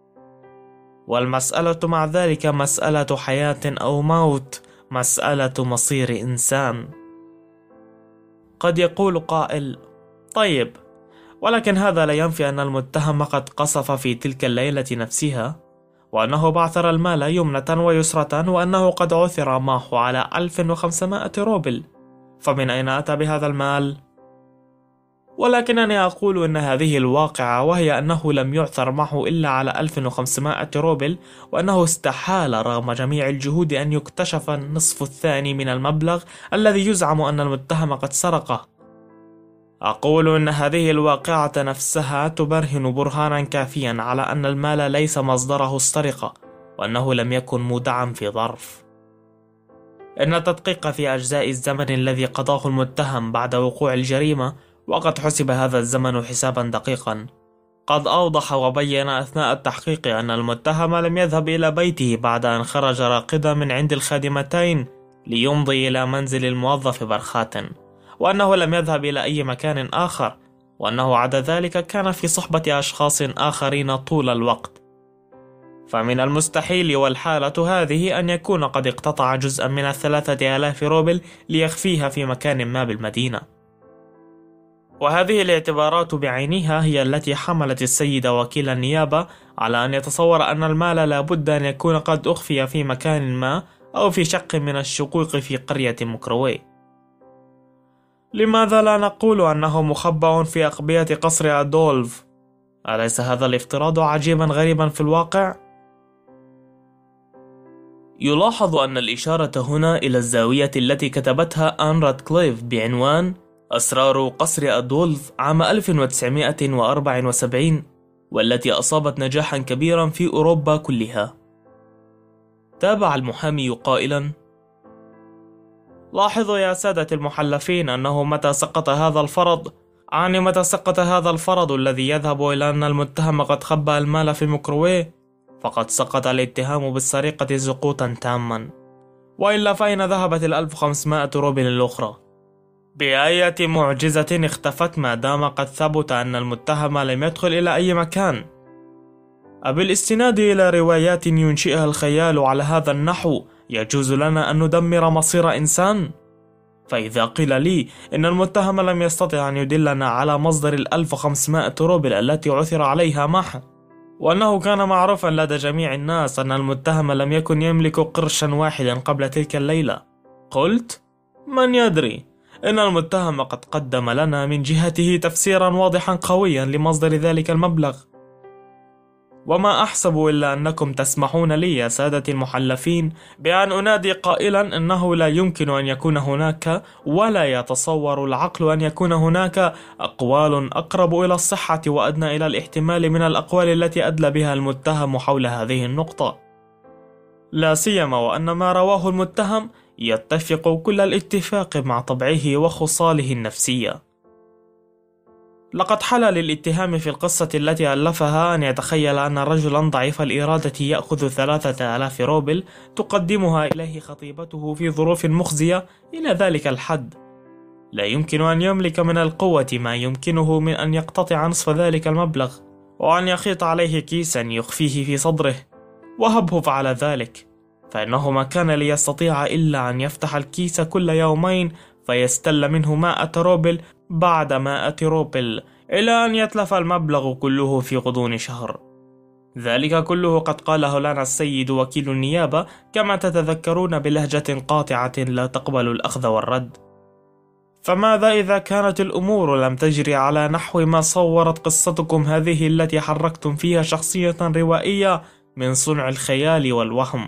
والمسألة مع ذلك مسألة حياة أو موت، مسألة مصير إنسان. قد يقول قائل: طيب، ولكن هذا لا ينفي أن المتهم قد قصف في تلك الليلة نفسها، وأنه بعثر المال يمنة ويسرة، وأنه قد عثر معه على ألف وخمسمائة روبل. فمن أين أتى بهذا المال؟ ولكنني أقول أن هذه الواقعة، وهي أنه لم يعثر معه إلا على ألف وخمسمائة روبل، وأنه استحال رغم جميع الجهود أن يكتشف النصف الثاني من المبلغ الذي يزعم أن المتهم قد سرقه. أقول أن هذه الواقعة نفسها تبرهن برهانا كافيا على أن المال ليس مصدره السرقة، وأنه لم يكن مودعا في ظرف. إن التدقيق في أجزاء الزمن الذي قضاه المتهم بعد وقوع الجريمة، وقد حسب هذا الزمن حسابا دقيقا، قد أوضح وبين أثناء التحقيق أن المتهم لم يذهب إلى بيته بعد أن خرج راقدا من عند الخادمتين ليمضي إلى منزل الموظف برخات، وأنه لم يذهب إلى أي مكان آخر، وأنه عدا ذلك كان في صحبة أشخاص آخرين طول الوقت. فمن المستحيل والحالة هذه أن يكون قد اقتطع جزءا من الثلاثة آلاف روبل ليخفيها في مكان ما بالمدينة. وهذه الاعتبارات بعينها هي التي حملت السيد وكيل النيابة على أن يتصور أن المال لا بد أن يكون قد أخفي في مكان ما أو في شق من الشقوق في قرية مكروي. لماذا لا نقول أنه مخبأ في أقبية قصر أدولف؟ أليس هذا الافتراض عجيبا غريبا في الواقع؟ يلاحظ أن الإشارة هنا إلى الزاوية التي كتبتها آن رادكليف بعنوان أسرار قصر أدولف عام ألف وتسعمائة وأربعة وسبعين، والتي أصابت نجاحا كبيرا في أوروبا كلها. تابع المحامي قائلا: لاحظوا يا سادة المحلفين أنه متى سقط هذا الفرض، عني متى سقط هذا الفرض الذي يذهب إلى أن المتهم قد خبأ المال في مكروي، فقد سقط الاتهام بالسرقة سقوطا تاما، وإلا فأين ذهبت الألف وخمسمائة روبل الأخرى؟ بأية معجزة اختفت ما دام قد ثبت أن المتهم لم يدخل إلى أي مكان؟ أبالاستناد إلى روايات ينشئها الخيال على هذا النحو يجوز لنا أن ندمر مصير إنسان؟ فإذا قيل لي إن المتهم لم يستطع أن يدلنا على مصدر الألف وخمسمائة روبل التي عثر عليها معه، وأنه كان معروفا لدى جميع الناس أن المتهم لم يكن يملك قرشا واحدا قبل تلك الليلة، قلت: من يدري، إن المتهم قد قدم لنا من جهته تفسيرا واضحا قويا لمصدر ذلك المبلغ. وما أحسب إلا أنكم تسمحون لي يا سادة المحلفين بأن أنادي قائلا أنه لا يمكن أن يكون هناك، ولا يتصور العقل أن يكون هناك، أقوال أقرب إلى الصحة وأدنى إلى الاحتمال من الأقوال التي أدلى بها المتهم حول هذه النقطة، لا سيما وأن ما رواه المتهم يتفق كل الاتفاق مع طبعه وخصاله النفسية. لقد حل للاتهام في القصة التي ألفها أن يتخيل أن رجلا ضعيف الإرادة يأخذ ثلاثة آلاف روبل تقدمها إليه خطيبته في ظروف مخزية إلى ذلك الحد. لا يمكن أن يملك من القوة ما يمكنه من أن يقتطع نصف ذلك المبلغ، وأن يخيط عليه كيسا يخفيه في صدره، وهبه فعل ذلك، فإنه ما كان ليستطيع إلا أن يفتح الكيس كل يومين فيستل منه مائة روبل بعد مائة روبل، إلى أن يتلف المبلغ كله في غضون شهر. ذلك كله قد قاله لنا السيد وكيل النيابة، كما تتذكرون، بلهجة قاطعة لا تقبل الأخذ والرد. فماذا إذا كانت الأمور لم تجري على نحو ما صورت قصتكم هذه التي حركتم فيها شخصية روائية من صنع الخيال والوهم؟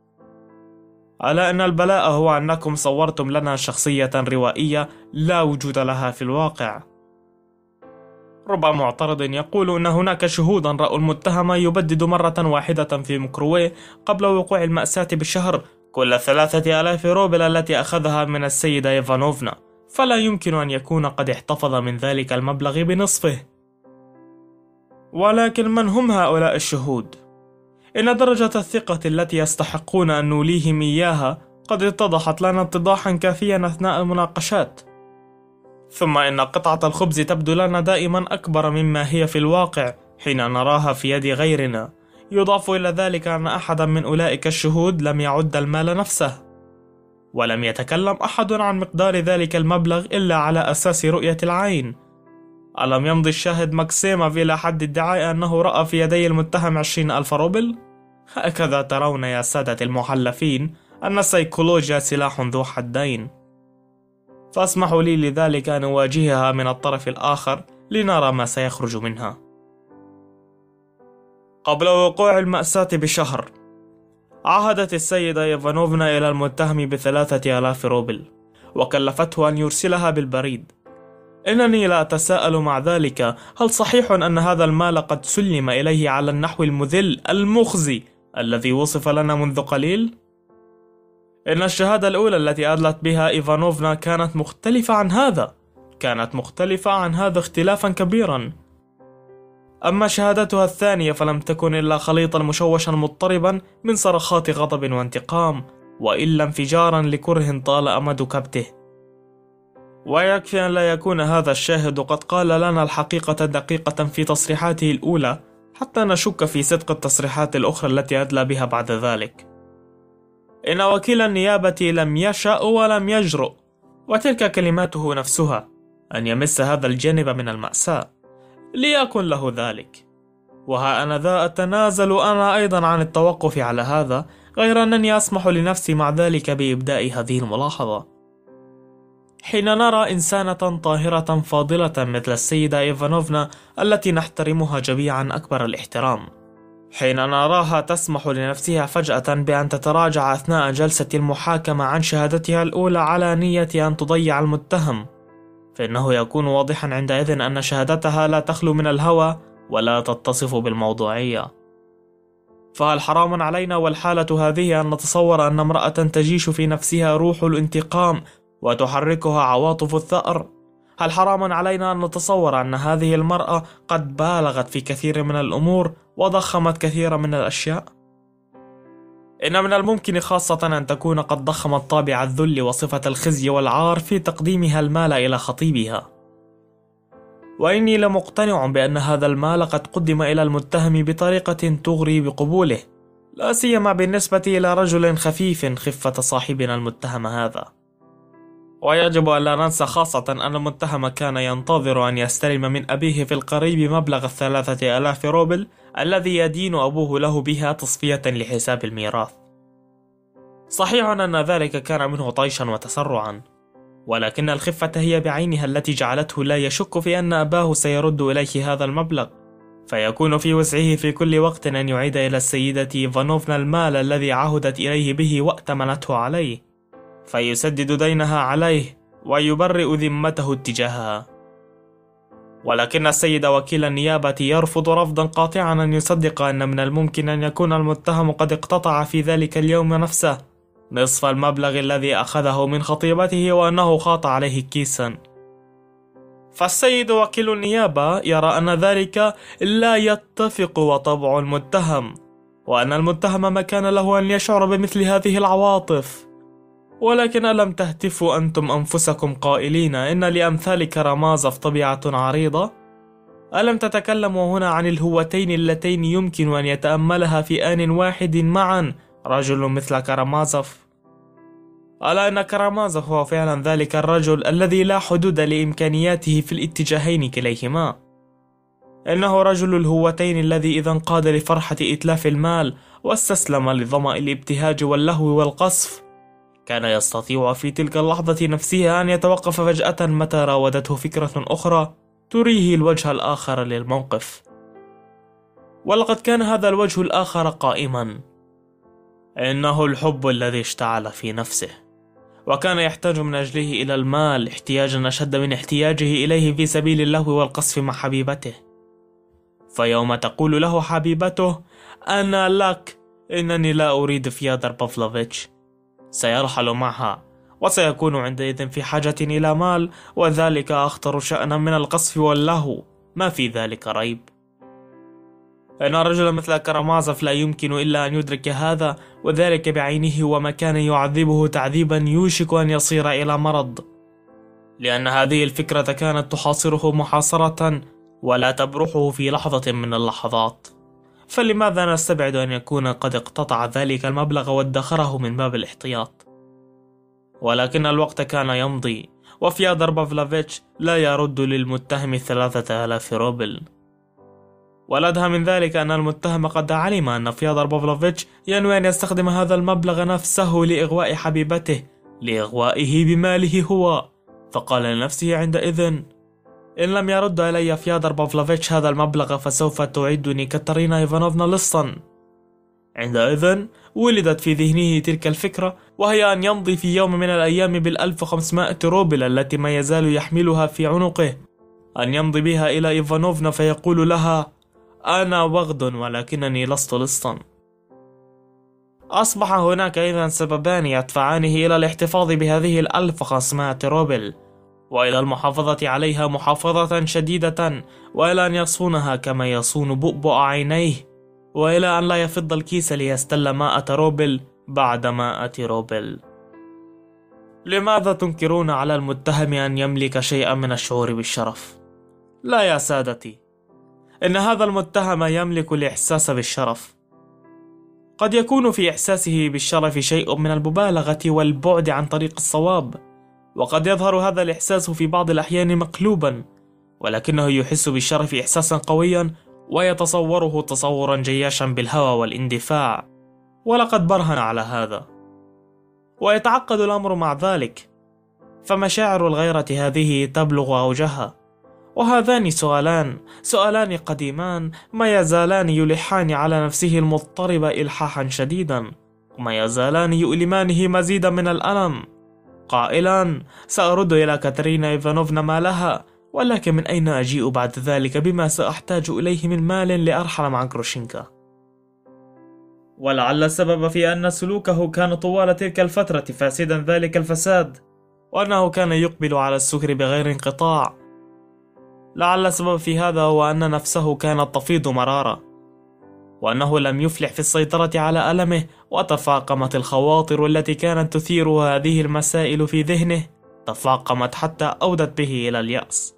على أن البلاء هو أنكم صورتم لنا شخصية روائية لا وجود لها في الواقع. ربما معترض يقول أن هناك شهودا رأوا المتهم يبدد مرة واحدة في مكروي قبل وقوع المأساة بشهر كل ثلاثة آلاف روبل التي أخذها من السيدة إيفانوفنا، فلا يمكن أن يكون قد احتفظ من ذلك المبلغ بنصفه. ولكن من هم هؤلاء الشهود؟ إن درجة الثقة التي يستحقون أن نوليهم إياها قد اتضحت لنا اتضاحا كافيا أثناء المناقشات. ثم إن قطعة الخبز تبدو لنا دائما أكبر مما هي في الواقع حين نراها في يد غيرنا. يضاف إلى ذلك أن أحدا من أولئك الشهود لم يعد المال نفسه، ولم يتكلم أحد عن مقدار ذلك المبلغ إلا على أساس رؤية العين، ألم يمضي الشاهد ماكسيموف إلى حد ادعاء أنه رأى في يدي المتهم عشرين ألف روبل؟ هكذا ترون يا سادة المحلفين أن السيكولوجيا سلاح ذو حدين. فاسمحوا لي لذلك أن أواجهها من الطرف الآخر لنرى ما سيخرج منها. قبل وقوع المأساة بشهر، عهدت السيدة إيفانوفنا إلى المتهم بثلاثة آلاف روبل، وكلفته أن يرسلها بالبريد. إنني لا أتساءل مع ذلك، هل صحيح أن هذا المال قد سلم إليه على النحو المذل المخزي الذي وصف لنا منذ قليل؟ إن الشهادة الأولى التي أدلت بها إيفانوفنا كانت مختلفة عن هذا، كانت مختلفة عن هذا اختلافا كبيرا. أما شهادتها الثانية فلم تكن إلا خليطا مشوشا مضطربا من صرخات غضب وانتقام، وإلا انفجارا لكره طال أمد كبته. ويكفي أن لا يكون هذا الشاهد قد قال لنا الحقيقة دقيقة في تصريحاته الأولى حتى نشك في صدق التصريحات الأخرى التي أدلى بها بعد ذلك. إن وكيل النيابة لم يشأ ولم يجرؤ، وتلك كلماته نفسها، أن يمس هذا الجانب من المأساة. ليكن له ذلك. وها أنا ذا أتنازل أنا أيضا عن التوقف على هذا، غير أنني أسمح لنفسي مع ذلك بإبداء هذه الملاحظة. حين نرى إنسانة طاهرة فاضلة مثل السيدة إيفانوفنا التي نحترمها جميعا أكبر الاحترام، حين نراها تسمح لنفسها فجأة بأن تتراجع أثناء جلسة المحاكمة عن شهادتها الأولى على نية أن تضيع المتهم، فإنه يكون واضحا عندئذ أن شهادتها لا تخلو من الهوى ولا تتصف بالموضوعية. فهل حرام علينا والحالة هذه أن نتصور أن امرأة تجيش في نفسها روح الانتقام وتحركها عواطف الثأر؟ هل حرام علينا أن نتصور أن هذه المرأة قد بالغت في كثير من الأمور وضخمت كثيرا من الأشياء؟ إن من الممكن خاصة أن تكون قد ضخمت طابع الذل وصفة الخزي والعار في تقديمها المال إلى خطيبها. وإني لمقتنع بأن هذا المال قد قدم إلى المتهم بطريقة تغري بقبوله، لا سيما بالنسبة إلى رجل خفيف خفة صاحبنا المتهم هذا. ويجب أن لا ننسى خاصة أن المتهم كان ينتظر أن يستلم من أبيه في القريب مبلغ الثلاثة آلاف روبل الذي يدين أبوه له بها تصفية لحساب الميراث. صحيح أن ذلك كان منه طيشا وتسرعا، ولكن الخفة هي بعينها التي جعلته لا يشك في أن أباه سيرد إليه هذا المبلغ، فيكون في وسعه في كل وقت أن يعيد إلى السيدة إيفانوفنا المال الذي عهدت إليه به وأتمنته عليه، فيسدد دينها عليه ويبرئ ذمته اتجاهها. ولكن السيد وكيل النيابة يرفض رفضا قاطعا أن يصدق أن من الممكن أن يكون المتهم قد اقتطع في ذلك اليوم نفسه نصف المبلغ الذي أخذه من خطيبته، وأنه خاط عليه كيسا. فالسيد وكيل النيابة يرى أن ذلك لا يتفق وطبع المتهم، وأن المتهم ما كان له أن يشعر بمثل هذه العواطف. ولكن ألم تهتفوا أنتم أنفسكم قائلين إن لأمثال كرامازوف طبيعة عريضة؟ ألم تتكلموا هنا عن الهوتين اللتين يمكن أن يتأملها في آن واحد معا رجل مثل كرامازوف؟ ألا إن كرامازوف هو فعلا ذلك الرجل الذي لا حدود لإمكانياته في الاتجاهين كليهما. إنه رجل الهوتين الذي إذا انقاد لفرحة إتلاف المال واستسلم لظمأ الابتهاج واللهو والقصف، كان يستطيع في تلك اللحظة نفسها أن يتوقف فجأة متى راودته فكرة أخرى تريه الوجه الآخر للموقف. ولقد كان هذا الوجه الآخر قائما، إنه الحب الذي اشتعل في نفسه، وكان يحتاج من أجله إلى المال احتياجا أشد من احتياجه إليه في سبيل اللهو والقصف مع حبيبته. فيوم تقول له حبيبته أنا لك، إنني لا أريد فيادر بافلوفيتش، سيرحل معها وسيكون عندئذ في حاجة إلى مال، وذلك أخطر شأنا من القصف واللهو، ما في ذلك ريب. إن رجلا مثل كرامازوف لا يمكن إلا أن يدرك هذا، وذلك بعينه وما كان يعذبه تعذيبا يوشك أن يصير إلى مرض، لأن هذه الفكرة كانت تحاصره محاصرة ولا تبرحه في لحظة من اللحظات. فلماذا نستبعد أن يكون قد اقتطع ذلك المبلغ وادخره من باب الاحتياط؟ ولكن الوقت كان يمضي، وفيادر بافلوفيتش لا يرد للمتهم ثلاثة آلاف روبل. والأدهى من ذلك أن المتهم قد علم أن فيادر بافلوفيتش ينوي أن يستخدم هذا المبلغ نفسه لإغواء حبيبته، لإغوائه بماله هو، فقال لنفسه عندئذ: إن لم يرد إلي فيادر بافلوفيتش هذا المبلغ فسوف تعدني كاترينا إيفانوفنا لصا. عندئذ ولدت في ذهنه تلك الفكرة، وهي أن يمضي في يوم من الأيام بالألف وخمسمائة روبل التي ما يزال يحملها في عنقه، أن يمضي بها إلى إيفانوفنا فيقول لها: أنا وغد ولكنني لست لصا. أصبح هناك إذن سببان يدفعانه إلى الاحتفاظ بهذه الألف وخمسمائة روبل، وإلى المحافظة عليها محافظة شديدة، وإلى أن يصونها كما يصون بؤبؤ عينيه، وإلى أن لا يفض الكيس ليستل مائة روبل بعد مائة روبل. لماذا تنكرون على المتهم أن يملك شيئا من الشعور بالشرف؟ لا يا سادتي، إن هذا المتهم يملك الإحساس بالشرف. قد يكون في إحساسه بالشرف شيء من المبالغة والبعد عن طريق الصواب، وقد يظهر هذا الإحساس في بعض الأحيان مقلوبا، ولكنه يحس بالشرف إحساسا قويا ويتصوره تصورا جياشا بالهوى والاندفاع، ولقد برهن على هذا. ويتعقد الأمر مع ذلك، فمشاعر الغيرة هذه تبلغ أوجها، وهذان سؤالان سؤالان قديمان ما يزالان يلحان على نفسه المضطربة إلحاحا شديدا، وما يزالان يؤلمانه مزيدا من الألم، قائلا: سأرد إلى كاترينا إيفانوفنا مالها، ولكن من أين أجيء بعد ذلك بما سأحتاج إليه من مال لأرحل مع غروشينكا؟ ولعل السبب في أن سلوكه كان طوال تلك الفترة فاسدا ذلك الفساد، وأنه كان يقبل على السكر بغير انقطاع. لعل السبب في هذا هو أن نفسه كانت تفيض مرارة، وأنه لم يفلح في السيطرة على ألمه، وتفاقمت الخواطر التي كانت تثير هذه المسائل في ذهنه، تفاقمت حتى أودت به إلى اليأس.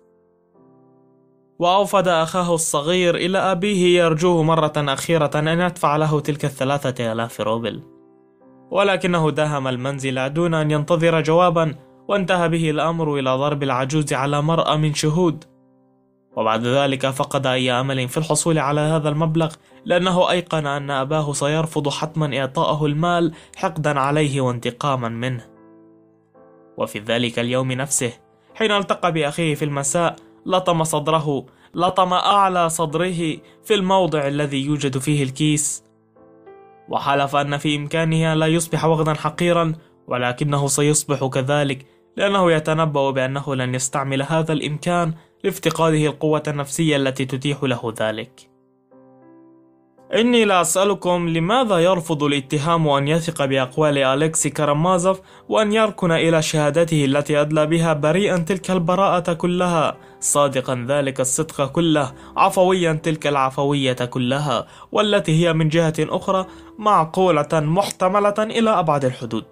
وأوفد أخاه الصغير إلى أبيه يرجوه مرة أخيرة أن يدفع له تلك الثلاثة آلاف روبل، ولكنه داهم المنزل دون أن ينتظر جوابا، وانتهى به الأمر إلى ضرب العجوز على مرأى من شهود. وبعد ذلك فقد أي أمل في الحصول على هذا المبلغ، لأنه أيقن أن أباه سيرفض حتما إعطاءه المال حقدا عليه وانتقاما منه. وفي ذلك اليوم نفسه حين التقى بأخيه في المساء، لطم صدره لطم أعلى صدره في الموضع الذي يوجد فيه الكيس، وحلف أن في إمكانه لا يصبح وغدا حقيرا، ولكنه سيصبح كذلك، لأنه يتنبأ بأنه لن يستعمل هذا الإمكان لافتقاده القوة النفسية التي تتيح له ذلك. إني لا أسألكم لماذا يرفض الاتهام أن يثق بأقوال أليكسي كارامازوف، وأن يركن إلى شهادته التي أدلى بها بريئا تلك البراءة كلها، صادقا ذلك الصدق كله، عفويا تلك العفوية كلها، والتي هي من جهة أخرى معقولة محتملة إلى أبعد الحدود.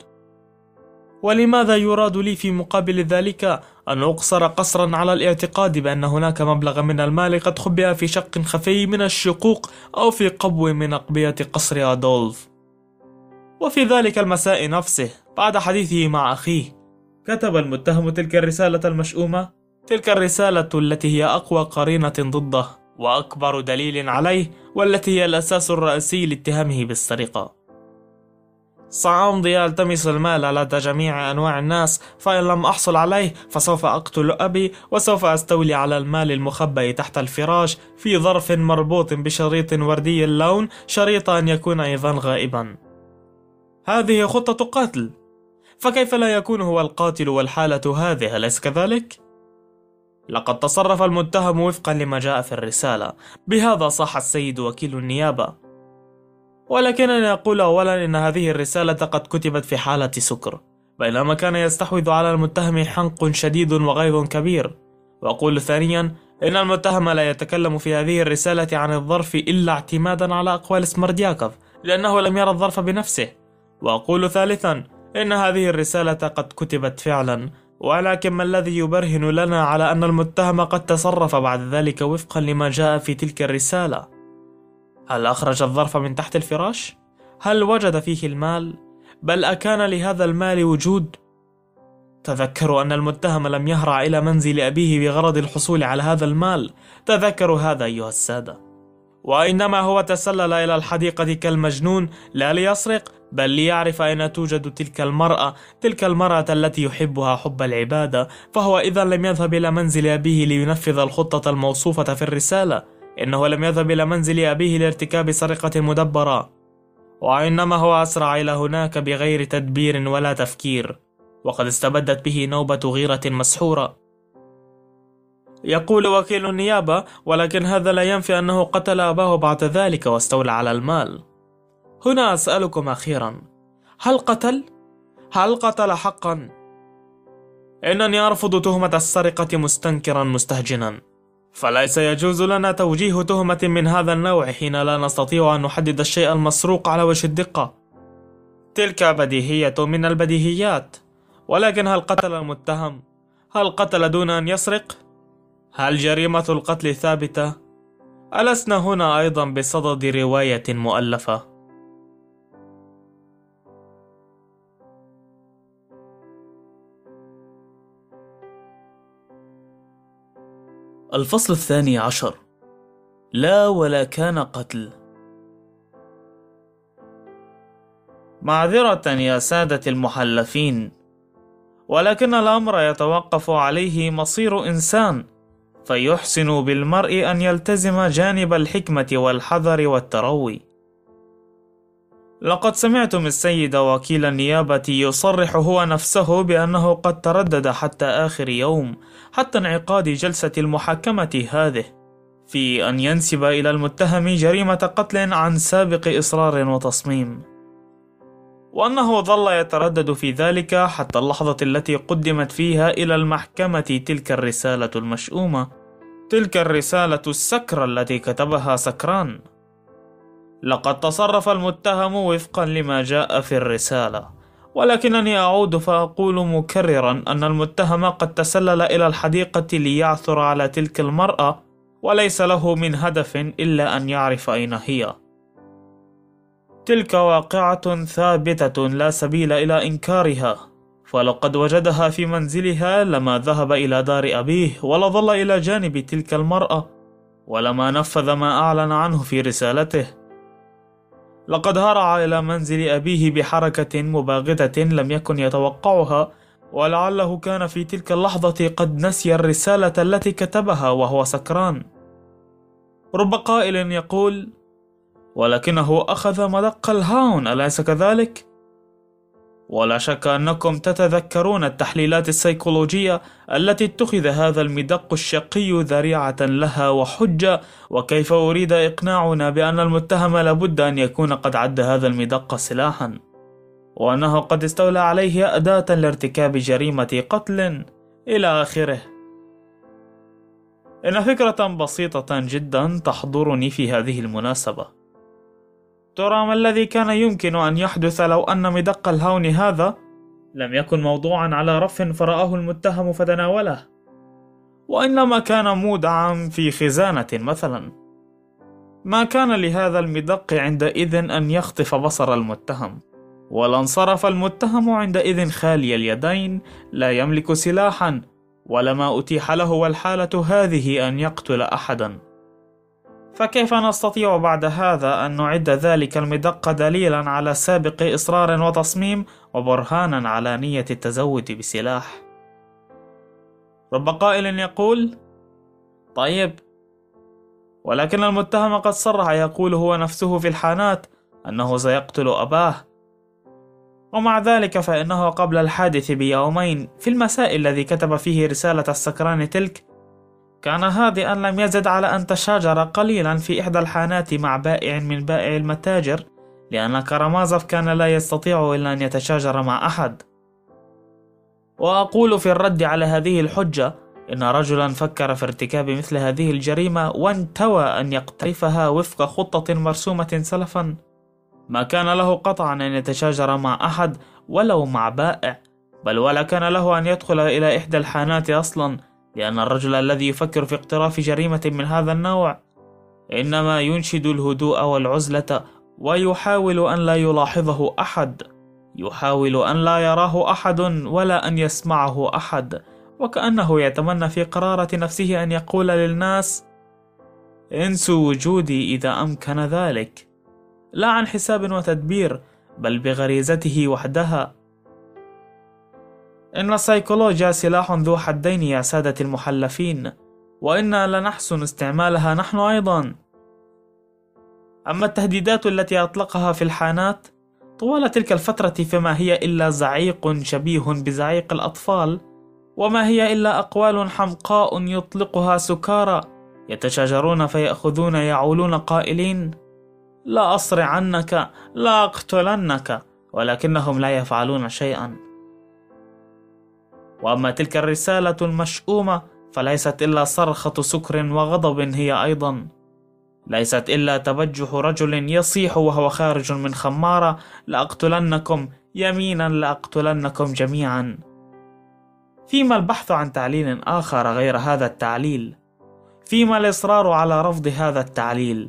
ولماذا يراد لي في مقابل ذلك أن أقصر قصرا على الاعتقاد بأن هناك مبلغ من المال قد خبئ في شق خفي من الشقوق أو في قبو من أقبية قصر أدولف؟ وفي ذلك المساء نفسه بعد حديثه مع أخيه، كتب المتهم تلك الرسالة المشؤومة، تلك الرسالة التي هي أقوى قرينة ضده وأكبر دليل عليه، والتي هي الأساس الرئيسي لاتهامه بالسرقة: سأمضي ألتمس المال لدى جميع أنواع الناس، فإن لم أحصل عليه فسوف أقتل أبي، وسوف أستولي على المال المخبئ تحت الفراش في ظرف مربوط بشريط وردي اللون، شريط أن يكون أيضا غائبا. هذه خطة قتل، فكيف لا يكون هو القاتل والحالة هذه، أليس كذلك؟ لقد تصرف المتهم وفقا لما جاء في الرسالة، بهذا صح السيد وكيل النيابة. ولكنني أقول أولا إن هذه الرسالة قد كتبت في حالة سكر، بينما كان يستحوذ على المتهم حنق شديد وغيظ كبير. وأقول ثانيا إن المتهم لا يتكلم في هذه الرسالة عن الظرف إلا اعتمادا على أقوال سمردياكوف، لأنه لم يرى الظرف بنفسه. وأقول ثالثا إن هذه الرسالة قد كتبت فعلا، ولكن ما الذي يبرهن لنا على أن المتهم قد تصرف بعد ذلك وفقا لما جاء في تلك الرسالة؟ هل أخرج الظرف من تحت الفراش؟ هل وجد فيه المال؟ بل أكان لهذا المال وجود؟ تذكروا أن المتهم لم يهرع إلى منزل أبيه بغرض الحصول على هذا المال. تذكروا هذا أيها السادة. وإنما هو تسلل إلى الحديقة كالمجنون، لا ليسرق بل ليعرف أين توجد تلك المرأة، تلك المرأة التي يحبها حب العبادة. فهو إذا لم يذهب إلى منزل أبيه لينفذ الخطة الموصوفة في الرسالة، إنه لم يذهب إلى منزل أبيه لارتكاب سرقة مدبرة، وإنما هو أسرع إلى هناك بغير تدبير ولا تفكير، وقد استبدت به نوبة غيرة مسحورة. يقول وكيل النيابة: ولكن هذا لا ينفي أنه قتل أباه بعد ذلك واستولى على المال. هنا أسألكم أخيرا، هل قتل؟ هل قتل حقا؟ إنني أرفض تهمة السرقة مستنكرا مستهجنا، فليس يجوز لنا توجيه تهمة من هذا النوع حين لا نستطيع أن نحدد الشيء المسروق على وجه الدقة. تلك بديهية من البديهيات، ولكن هل قتل المتهم؟ هل قتل دون أن يسرق؟ هل جريمة القتل ثابتة؟ ألسنا هنا أيضا بصدد رواية مؤلفة؟ الفصل الثاني عشر: لا ولا كان قتل. معذرة يا سادة المحلفين، ولكن الأمر يتوقف عليه مصير إنسان، فيحسن بالمرء أن يلتزم جانب الحكمة والحذر والتروي. لقد سمعتم السيد وكيل النيابة يصرح هو نفسه بأنه قد تردد حتى آخر يوم، حتى انعقاد جلسة المحاكمة هذه، في أن ينسب إلى المتهم جريمة قتل عن سابق إصرار وتصميم، وأنه ظل يتردد في ذلك حتى اللحظة التي قدمت فيها إلى المحكمة تلك الرسالة المشؤومة، تلك الرسالة السكرة التي كتبها سكران. لقد تصرف المتهم وفقا لما جاء في الرسالة، ولكنني أعود فأقول مكررا أن المتهم قد تسلل إلى الحديقة ليعثر على تلك المرأة، وليس له من هدف إلا أن يعرف أين هي. تلك واقعة ثابتة لا سبيل إلى إنكارها، فلقد وجدها في منزلها لما ذهب إلى دار أبيه ولا ظل إلى جانب تلك المرأة، ولما نفذ ما أعلن عنه في رسالته. لقد هرع إلى منزل أبيه بحركة مباغتة لم يكن يتوقعها، ولعله كان في تلك اللحظة قد نسي الرسالة التي كتبها وهو سكران. رب قائل يقول: ولكنه أخذ مدق الهاون، أليس كذلك؟ ولا شك أنكم تتذكرون التحليلات السيكولوجية التي اتخذ هذا المدق الشقي ذريعة لها وحجة، وكيف أريد إقناعنا بأن المتهم لابد أن يكون قد عد هذا المدق سلاحا، وأنه قد استولى عليه أداة لارتكاب جريمة قتل إلى آخره. إن فكرة بسيطة جدا تحضرني في هذه المناسبة. ترى ما الذي كان يمكن أن يحدث لو أن مدق الهون هذا لم يكن موضوعا على رف فرآه المتهم فتناوله، وإنما كان مودعا في خزانة مثلا؟ ما كان لهذا المدق عندئذ أن يخطف بصر المتهم، ولانصرف المتهم عندئذ خالي اليدين لا يملك سلاحا، ولما أتيح له والحالة هذه أن يقتل أحدا. فكيف نستطيع بعد هذا أن نعد ذلك المدق دليلا على سابق إصرار وتصميم وبرهانا على نية التزود بسلاح؟ رب قائل يقول: طيب، ولكن المتهم قد صرح يقول هو نفسه في الحانات أنه سيقتل أباه، ومع ذلك فإنه قبل الحادث بيومين في المساء الذي كتب فيه رسالة السكران تلك كان هادئا، لم يزد على أن تشاجر قليلا في إحدى الحانات مع بائع من بائع المتاجر، لأن كارامازوف كان لا يستطيع إلا أن يتشاجر مع أحد. وأقول في الرد على هذه الحجة إن رجلا فكر في ارتكاب مثل هذه الجريمة وانتوى أن يقترفها وفق خطة مرسومة سلفا، ما كان له قطعا أن يتشاجر مع أحد ولو مع بائع، بل ولا كان له أن يدخل إلى إحدى الحانات أصلا، لأن الرجل الذي يفكر في اقتراف جريمة من هذا النوع إنما ينشد الهدوء والعزلة ويحاول أن لا يلاحظه أحد، يحاول أن لا يراه أحد ولا أن يسمعه أحد، وكأنه يتمنى في قرارة نفسه أن يقول للناس: انسوا وجودي إذا أمكن ذلك، لا عن حساب وتدبير بل بغريزته وحدها. إن السيكولوجيا سلاح ذو حدين يا سادة المحلفين، وإنا لنحسن استعمالها نحن أيضا. أما التهديدات التي أطلقها في الحانات طوال تلك الفترة فما هي إلا زعيق شبيه بزعيق الأطفال، وما هي إلا أقوال حمقاء يطلقها سكارى يتشاجرون فيأخذون يعولون قائلين: لا أصرعنك، لا أقتلنك، ولكنهم لا يفعلون شيئا. وأما تلك الرسالة المشؤومة فليست إلا صرخة سكر وغضب هي أيضا، ليست إلا تبجح رجل يصيح وهو خارج من خمارة: لأقتلنكم، يمينا لأقتلنكم جميعا. فيما البحث عن تعليل آخر غير هذا التعليل؟ فيما الإصرار على رفض هذا التعليل؟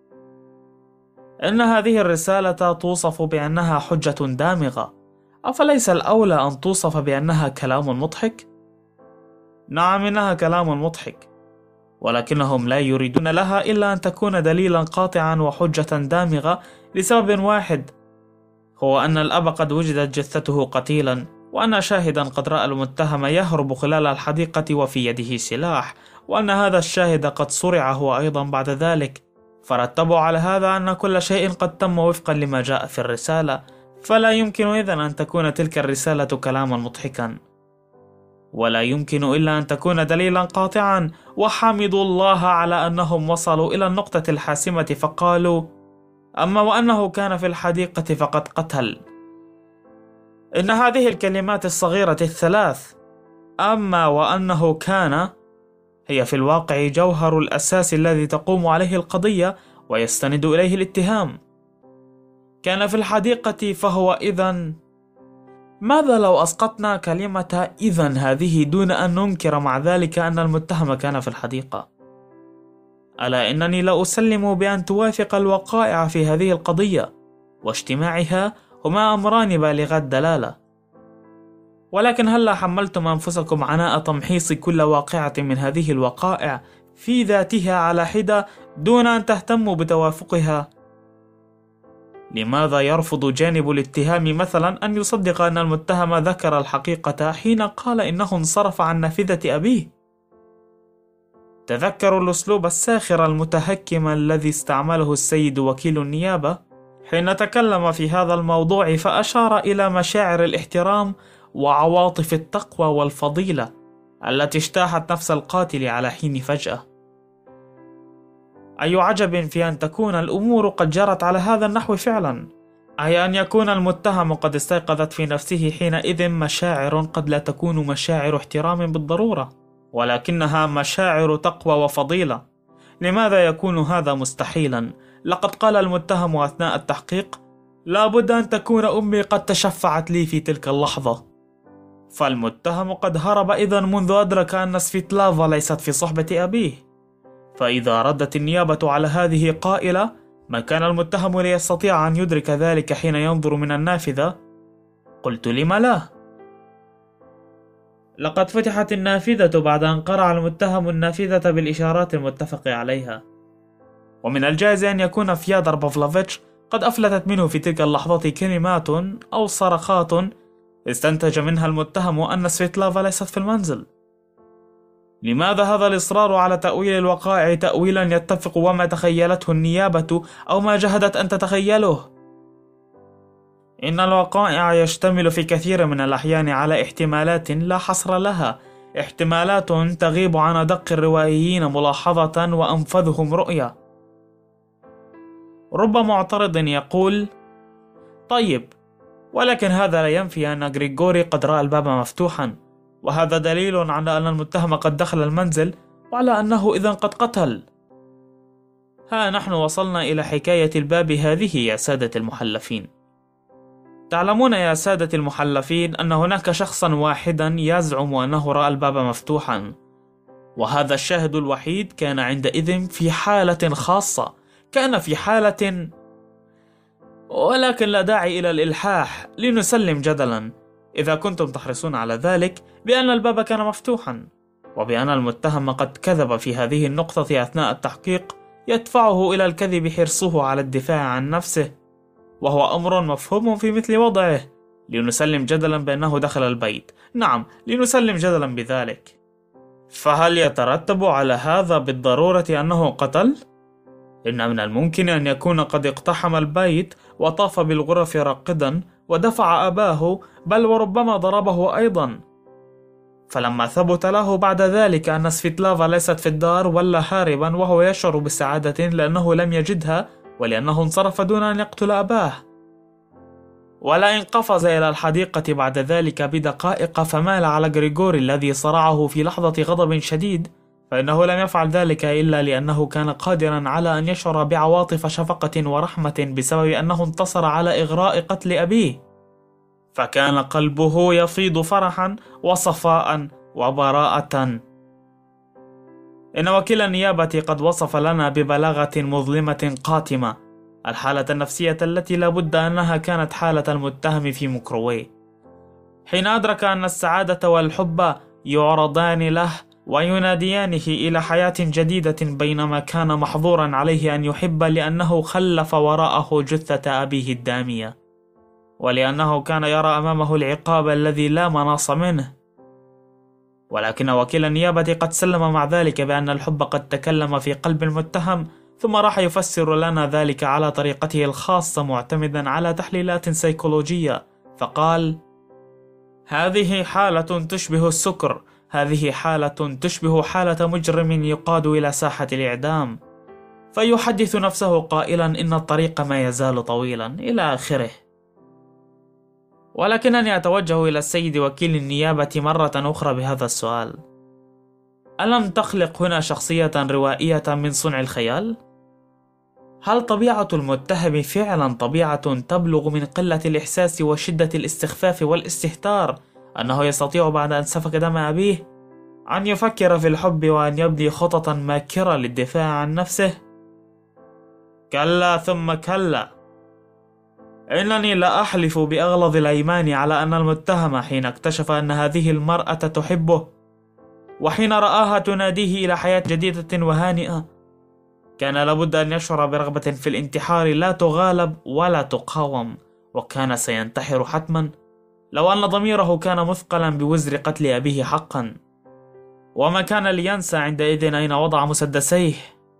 إن هذه الرسالة توصف بأنها حجة دامغة، أفليس الأولى أن توصف بأنها كلام مضحك؟ نعم، إنها كلام مضحك، ولكنهم لا يريدون لها إلا أن تكون دليلا قاطعا وحجة دامغة لسبب واحد، هو أن الأب قد وجدت جثته قتيلا، وأن شاهدا قد رأى المتهم يهرب خلال الحديقة وفي يده سلاح، وأن هذا الشاهد قد صرع هو أيضا بعد ذلك. فرتبوا على هذا أن كل شيء قد تم وفقا لما جاء في الرسالة، فلا يمكن إذن أن تكون تلك الرسالة كلاما مضحكا، ولا يمكن إلا أن تكون دليلا قاطعا. وحمدوا الله على أنهم وصلوا إلى النقطة الحاسمة فقالوا: أما وأنه كان في الحديقة فقد قتل. إن هذه الكلمات الصغيرة الثلاث أما وأنه كان هي في الواقع جوهر الأساس الذي تقوم عليه القضية ويستند إليه الاتهام. كان في الحديقة فهو إذن. ماذا لو أسقطنا كلمة إذن هذه دون أن ننكر مع ذلك أن المتهم كان في الحديقة؟ ألا إنني لا أسلم بأن توافق الوقائع في هذه القضية واجتماعها هما أمران بالغا الدلالة، ولكن هل حملتم أنفسكم عناء تمحيص كل واقعة من هذه الوقائع في ذاتها على حدة دون أن تهتموا بتوافقها؟ لماذا يرفض جانب الاتهام مثلا أن يصدق أن المتهم ذكر الحقيقة حين قال إنه انصرف عن نافذة أبيه؟ تذكروا الأسلوب الساخر المتهكم الذي استعمله السيد وكيل النيابة حين تكلم في هذا الموضوع، فأشار إلى مشاعر الاحترام وعواطف التقوى والفضيلة التي اجتاحت نفس القاتل على حين فجأة. أي عجب في أن تكون الأمور قد جرت على هذا النحو فعلا، أي أن يكون المتهم قد استيقظت في نفسه حينئذ مشاعر قد لا تكون مشاعر احترام بالضرورة، ولكنها مشاعر تقوى وفضيلة. لماذا يكون هذا مستحيلا؟ لقد قال المتهم أثناء التحقيق: لا بد أن تكون أمي قد تشفعت لي في تلك اللحظة. فالمتهم قد هرب إذن منذ أدرك أن سفيتلافا ليست في صحبة أبيه. فإذا ردت النيابة على هذه قائلة: ما كان المتهم ليستطيع أن يدرك ذلك حين ينظر من النافذة، قلت: لم لا؟ لقد فتحت النافذة بعد أن قرع المتهم النافذة بالإشارات المتفق عليها، ومن الجائز أن يكون فيادر بافلوفيتش قد أفلتت منه في تلك اللحظة كلمات أو صرخات استنتج منها المتهم أن سفيتلافا ليست في المنزل. لماذا هذا الإصرار على تأويل الوقائع تأويلا يتفق وما تخيلته النيابة أو ما جهدت أن تتخيله؟ إن الوقائع يشتمل في كثير من الأحيان على احتمالات لا حصر لها، احتمالات تغيب عن أدق الروائيين ملاحظة وأنفذهم رؤية. رب معترض يقول: طيب، ولكن هذا لا ينفي أن غريغوري قد رأى الباب مفتوحا، وهذا دليل على أن المتهم قد دخل المنزل وعلى أنه إذن قد قتل. ها نحن وصلنا إلى حكاية الباب هذه يا سادة المحلفين. تعلمون يا سادة المحلفين أن هناك شخصا واحدا يزعم أنه رأى الباب مفتوحا، وهذا الشاهد الوحيد كان عندئذ في حالة خاصة، كان في حالة ولكن لا داعي إلى الإلحاح، لنسلم جدلا إذا كنتم تحرصون على ذلك بأن الباب كان مفتوحا، وبأن المتهم قد كذب في هذه النقطة أثناء التحقيق، يدفعه إلى الكذب حرصه على الدفاع عن نفسه، وهو أمر مفهوم في مثل وضعه. لنسلم جدلا بأنه دخل البيت، نعم لنسلم جدلا بذلك. فهل يترتب على هذا بالضرورة أنه قتل؟ إن من الممكن أن يكون قد اقتحم البيت وطاف بالغرف راقدا ودفع أباه، بل وربما ضربه أيضا. فلما ثبت له بعد ذلك أن سفيتلافا ليست في الدار ولا هاربا، وهو يشعر بسعادة لأنه لم يجدها ولأنه انصرف دون أن يقتل أباه. ولئن قفز إلى الحديقة بعد ذلك بدقائق فمال على غريغوري الذي صرعه في لحظة غضب شديد، فإنه لم يفعل ذلك إلا لأنه كان قادرا على أن يشعر بعواطف شفقة ورحمة بسبب أنه انتصر على إغراء قتل أبيه، فكان قلبه يفيض فرحا وصفاء وبراءة. إن وكيل النيابة قد وصف لنا ببلاغة مظلمة قاتمة الحالة النفسية التي لا بد أنها كانت حالة المتهم في مكروي، حين أدرك أن السعادة والحب يعرضان له ويناديانه إلى حياة جديدة، بينما كان محظورا عليه أن يحب لأنه خلف وراءه جثة أبيه الدامية، ولأنه كان يرى أمامه العقاب الذي لا مناص منه. ولكن وكيل النيابة قد سلم مع ذلك بأن الحب قد تكلم في قلب المتهم، ثم راح يفسر لنا ذلك على طريقته الخاصة معتمدا على تحليلات سيكولوجية، فقال: هذه حالة تشبه السكر، هذه حالة تشبه حالة مجرم يقاد إلى ساحة الإعدام، فيحدث نفسه قائلا إن الطريق ما يزال طويلا إلى آخره. ولكنني أتوجه إلى السيد وكيل النيابة مرة أخرى بهذا السؤال: ألم تخلق هنا شخصية روائية من صنع الخيال؟ هل طبيعة المتهم فعلا طبيعة تبلغ من قلة الإحساس وشدة الاستخفاف والاستهتار أنه يستطيع بعد أن سفك دم أبيه أن يفكر في الحب وأن يبني خططا ماكرة للدفاع عن نفسه؟ كلا ثم كلا. إنني لا أحلف بأغلظ الأيمان على أن المتهم حين اكتشف أن هذه المرأة تحبه، وحين رآها تناديه إلى حياة جديدة وهانئة، كان لابد أن يشعر برغبة في الانتحار لا تغالب ولا تقاوم، وكان سينتحر حتما لو أن ضميره كان مثقلا بوزر قتل أبيه حقا. وما كان لينسى عندئذ أين وضع مسدسيه.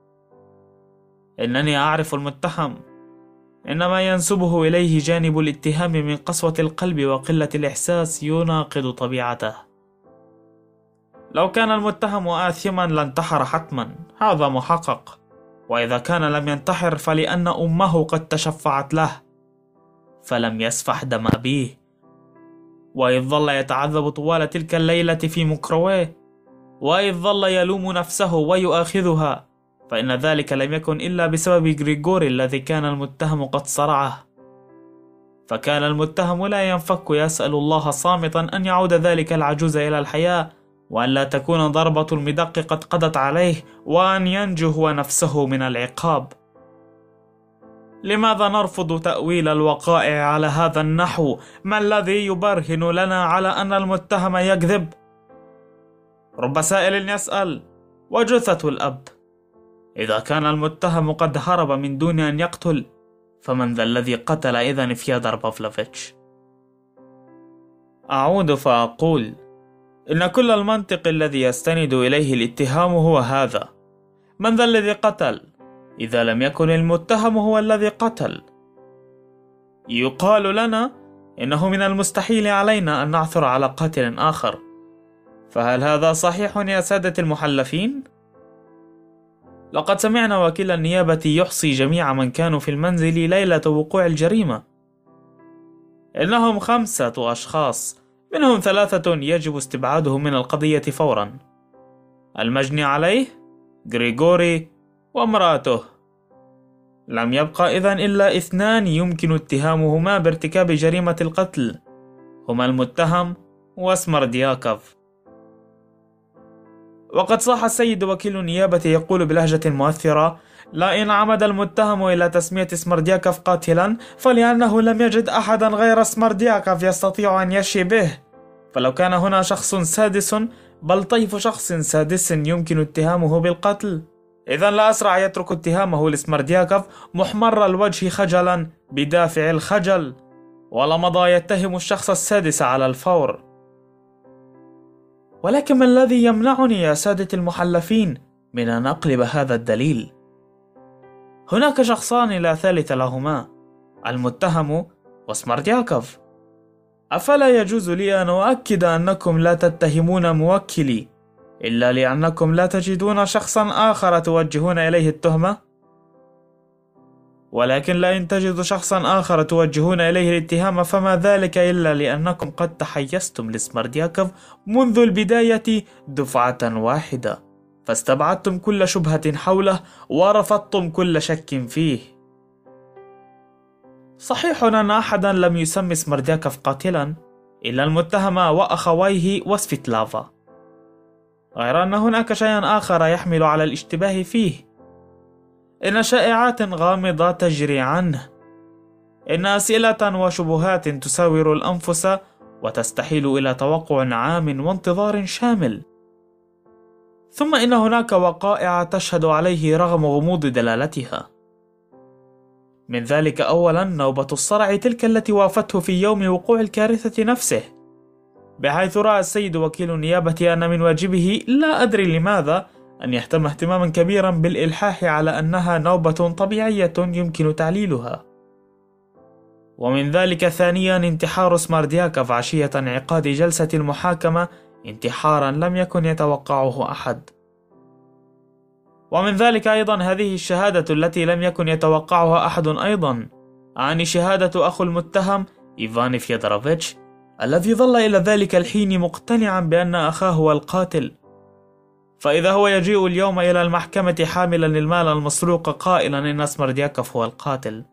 إنني أعرف المتهم، إنما ينسبه إليه جانب الاتهام من قسوة القلب وقلة الإحساس يناقض طبيعته. لو كان المتهم آثما لانتحر حتما، هذا محقق، وإذا كان لم ينتحر فلأن أمه قد تشفعت له، فلم يسفح دم أبيه. وإذ ظل يتعذب طوال تلك الليلة في مكرويه، وإذ ظل يلوم نفسه ويؤاخذها، فإن ذلك لم يكن إلا بسبب غريغوري الذي كان المتهم قد صرعه. فكان المتهم لا ينفك يسأل الله صامتا أن يعود ذلك العجوز إلى الحياة، وأن لا تكون ضربة المدق قد قضت عليه، وأن ينجو هو نفسه من العقاب. لماذا نرفض تأويل الوقائع على هذا النحو؟ ما الذي يبرهن لنا على أن المتهم يكذب؟ رب سائل يسأل: وجثة الأب؟ إذا كان المتهم قد هرب من دون أن يقتل، فمن ذا الذي قتل إذن فيودر بافلوفيتش؟ أعود فأقول إن كل المنطق الذي يستند إليه الاتهام هو هذا: من ذا الذي قتل؟ إذا لم يكن المتهم هو الذي قتل. يقال لنا إنه من المستحيل علينا أن نعثر على قاتل آخر، فهل هذا صحيح يا سادة المحلفين؟ لقد سمعنا وكيل النيابة يحصي جميع من كانوا في المنزل ليلة وقوع الجريمة. إنهم خمسة أشخاص، منهم ثلاثة يجب استبعادهم من القضية فورا: المجني عليه، غريغوري، وامرأته. لم يبقى إذن إلا اثنان يمكن اتهامهما بارتكاب جريمة القتل، هما المتهم وسمردياكوف. وقد صاح السيد وكيل النيابة يقول بلهجة مؤثرة: لئن عمد المتهم إلى تسمية سمردياكوف قاتلا فلأنه لم يجد أحدا غير سمردياكوف يستطيع أن يشي به، فلو كان هنا شخص سادس بل طيف شخص سادس يمكن اتهامه بالقتل، إذا لا أسرع يترك اتهامه لسمردياكوف محمر الوجه خجلا بدافع الخجل، ولمضى يتهم الشخص السادس على الفور. ولكن ما الذي يمنعني يا سادة المحلفين من أن أقلب هذا الدليل؟ هناك شخصان لا ثالث لهما، المتهم وسمردياكوف. أفلا يجوز لي أن أؤكد أنكم لا تتهمون موكلي إلا لأنكم لا تجدون شخصا آخر توجهون إليه التهمة؟ ولكن لئن تجدوا شخصا آخر توجهون إليه الاتهام فما ذلك إلا لأنكم قد تحيزتم لسمردياكوف منذ البداية دفعة واحدة، فاستبعدتم كل شبهة حوله ورفضتم كل شك فيه. صحيح أن أحدا لم يسمي سمردياكوف قاتلا إلا المتهم وأخويه وسفيتلافا، غير أن هناك شيئا آخر يحمل على الاشتباه فيه. إن شائعات غامضة تجري عنه، إن أسئلة وشبهات تساور الأنفس وتستحيل إلى توقع عام وانتظار شامل، ثم إن هناك وقائع تشهد عليه رغم غموض دلالتها. من ذلك أولا نوبة الصرع تلك التي وافته في يوم وقوع الكارثة نفسه، بحيث رأى السيد وكيل النيابة أن من واجبه لا أدري لماذا أن يهتم اهتماما كبيرا بالإلحاح على أنها نوبة طبيعية يمكن تعليلها. ومن ذلك ثانيا انتحار سمردياكوف عشية انعقاد جلسة المحاكمة، انتحارا لم يكن يتوقعه أحد. ومن ذلك أيضا هذه الشهادة التي لم يكن يتوقعها أحد أيضا، أعني شهادة أخو المتهم إيفان فيودروفيتش، الذي ظل إلى ذلك الحين مقتنعا بأن أخاه هو القاتل. فإذا هو يجيء اليوم إلى المحكمة حاملا المال المسروق قائلا إن سمردياكوف هو القاتل.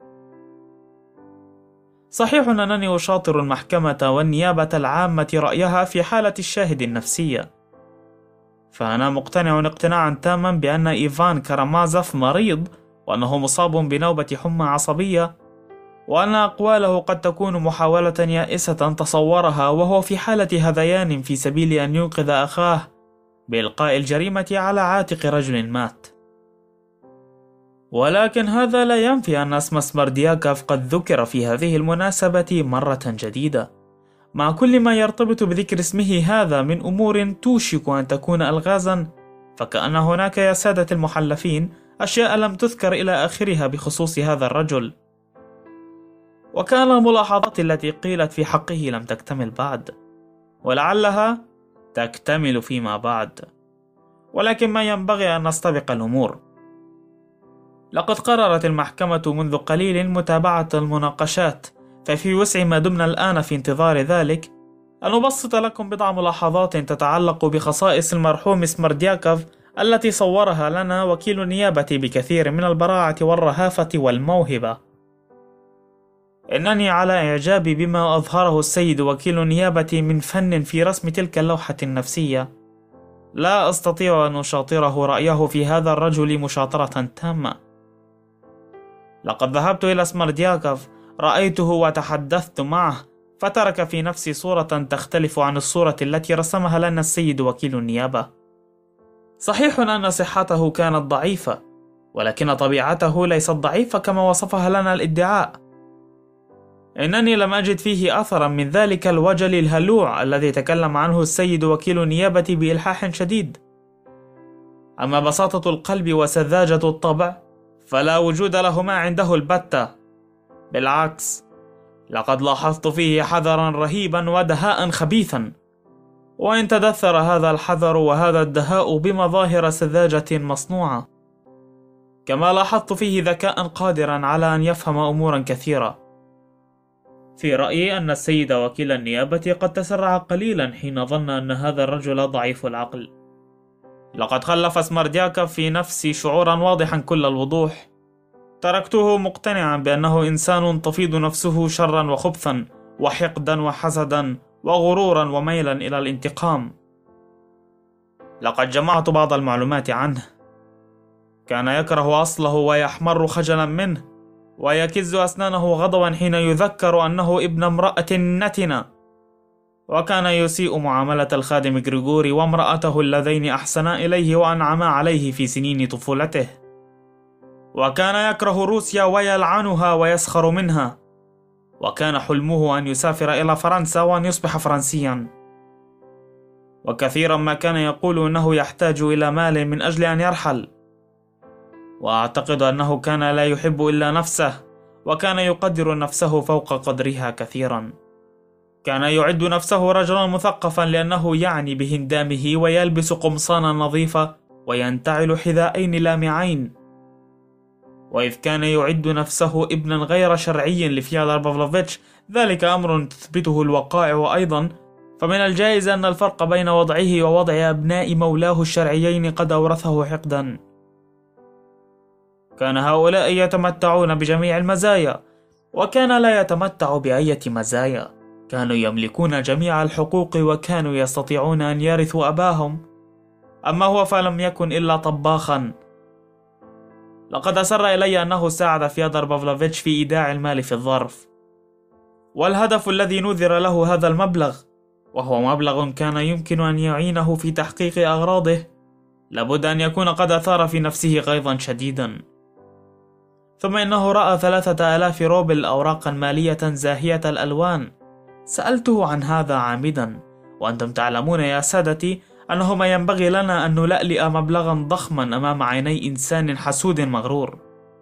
صحيح أنني أشاطر المحكمة والنيابة العامة رأيها في حالة الشاهد النفسية، فأنا مقتنع اقتناعا تاما بأن إيفان كارامازوف مريض وأنه مصاب بنوبة حمى عصبية، وأن أقواله قد تكون محاولة يائسة تصورها وهو في حالة هذيان في سبيل أن ينقذ أخاه بإلقاء الجريمة على عاتق رجل مات. ولكن هذا لا ينفي أن اسم سمردياكوف قد ذكر في هذه المناسبة مرة جديدة، مع كل ما يرتبط بذكر اسمه هذا من أمور توشك أن تكون ألغازا، فكأن هناك يا سادة المحلفين أشياء لم تذكر إلى آخرها بخصوص هذا الرجل، وكان الملاحظات التي قيلت في حقه لم تكتمل بعد، ولعلها تكتمل فيما بعد. ولكن ما ينبغي أن نستبق الأمور. لقد قررت المحكمة منذ قليل متابعة المناقشات، ففي وسع ما دمنا الآن في انتظار ذلك أن أبسط لكم بضع ملاحظات تتعلق بخصائص المرحوم سمردياكوف التي صورها لنا وكيل النيابة بكثير من البراعة والرهافة والموهبة. إنني على إعجاب بما أظهره السيد وكيل النيابة من فن في رسم تلك اللوحة النفسية. لا أستطيع أن أشاطره رأيه في هذا الرجل مشاطرة تامة. لقد ذهبت إلى سمردياكوف، رأيته وتحدثت معه، فترك في نفسي صورة تختلف عن الصورة التي رسمها لنا السيد وكيل النيابة. صحيح أن صحته كانت ضعيفة، ولكن طبيعته ليست ضعيفة كما وصفها لنا الادعاء. إنني لم أجد فيه أثرا من ذلك الوجل الهلوع الذي تكلم عنه السيد وكيل النيابة بإلحاح شديد. أما بساطة القلب وسذاجة الطبع فلا وجود لهما عنده البتة، بالعكس لقد لاحظت فيه حذرا رهيبا ودهاء خبيثا، وإن تدثر هذا الحذر وهذا الدهاء بمظاهر سذاجة مصنوعة، كما لاحظت فيه ذكاء قادرا على أن يفهم أمورا كثيرة. في رأيي أن السيد وكيل النيابة قد تسرع قليلا حين ظن أن هذا الرجل ضعيف العقل. لقد خلف سمردياكوف في نفسي شعورا واضحا كل الوضوح. تركته مقتنعا بأنه إنسان تفيض نفسه شرا وخبثا وحقدا وحسدا وغرورا وميلا إلى الانتقام. لقد جمعت بعض المعلومات عنه. كان يكره أصله ويحمر خجلا منه، ويكز أسنانه غضبا حين يذكر أنه ابن امرأة نتنة. وكان يسيء معاملة الخادم غريغوري وامرأته اللذين أحسنا إليه وأنعما عليه في سنين طفولته. وكان يكره روسيا ويلعنها ويسخر منها، وكان حلمه أن يسافر إلى فرنسا وأن يصبح فرنسيا. وكثيرا ما كان يقول أنه يحتاج إلى مال من أجل أن يرحل، وأعتقد أنه كان لا يحب إلا نفسه، وكان يقدر نفسه فوق قدرها كثيرا. كان يعد نفسه رجلا مثقفا لأنه يعني بهندامه ويلبس قمصانا نظيفة وينتعل حذاءين لامعين. وإذ كان يعد نفسه ابنا غير شرعي لفيودور بافلوفيتش، ذلك أمر تثبته الوقائع أيضا، فمن الجائز أن الفرق بين وضعه ووضع أبناء مولاه الشرعيين قد أورثه حقدا. كان هؤلاء يتمتعون بجميع المزايا، وكان لا يتمتع بأية مزايا. كانوا يملكون جميع الحقوق، وكانوا يستطيعون أن يرثوا أباهم، أما هو فلم يكن إلا طباخا. لقد أسر إلي أنه ساعد فيودور بافلوفيتش في إيداع المال في الظرف، والهدف الذي نذر له هذا المبلغ، وهو مبلغ كان يمكن أن يعينه في تحقيق أغراضه، لابد أن يكون قد أثار في نفسه غيظا شديدا. ثم إنه رأى ثلاثة آلاف روبل أوراقا مالية زاهية الألوان. سألته عن هذا عامدا، وأنتم تعلمون يا سادتي أنه ما ينبغي لنا أن نلألئ مبلغا ضخما أمام عيني إنسان حسود مغرور.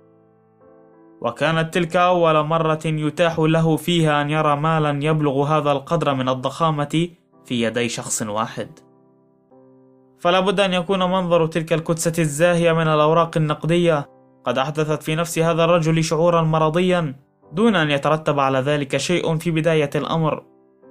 وكانت تلك أول مرة يتاح له فيها أن يرى مالا يبلغ هذا القدر من الضخامة في يدي شخص واحد. فلا بد أن يكون منظر تلك الكتسة الزاهية من الأوراق النقدية قد أحدثت في نفس هذا الرجل شعورا مرضيا، دون أن يترتب على ذلك شيء في بداية الأمر.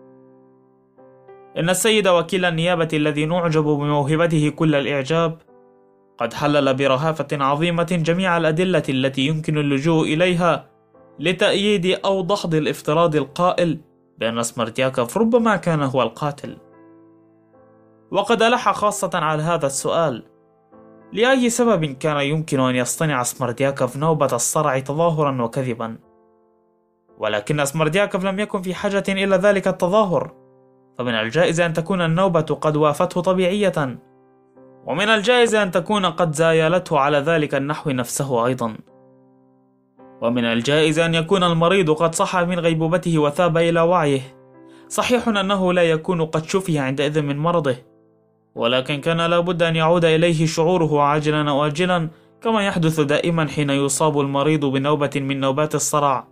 إن السيد وكيل النيابة الذي نعجب بموهبته كل الإعجاب قد حلل برهافة عظيمة جميع الأدلة التي يمكن اللجوء إليها لتأييد أو دحض الافتراض القائل بأن سمردياكوف ربما كان هو القاتل. وقد ألح خاصة على هذا السؤال: لأي سبب كان يمكن أن يصطنع سمردياكوف نوبة الصرع تظاهرا وكذبا؟ ولكن سمردياكوف لم يكن في حاجة إلى ذلك التظاهر، فمن الجائز أن تكون النوبة قد وافته طبيعية، ومن الجائز أن تكون قد زايلته على ذلك النحو نفسه أيضا، ومن الجائز أن يكون المريض قد صحى من غيبوبته وثاب إلى وعيه. صحيح أنه لا يكون قد شفي عندئذ من مرضه، ولكن كان لابد أن يعود إليه شعوره عاجلا أو آجلا، كما يحدث دائما حين يصاب المريض بنوبة من نوبات الصرع.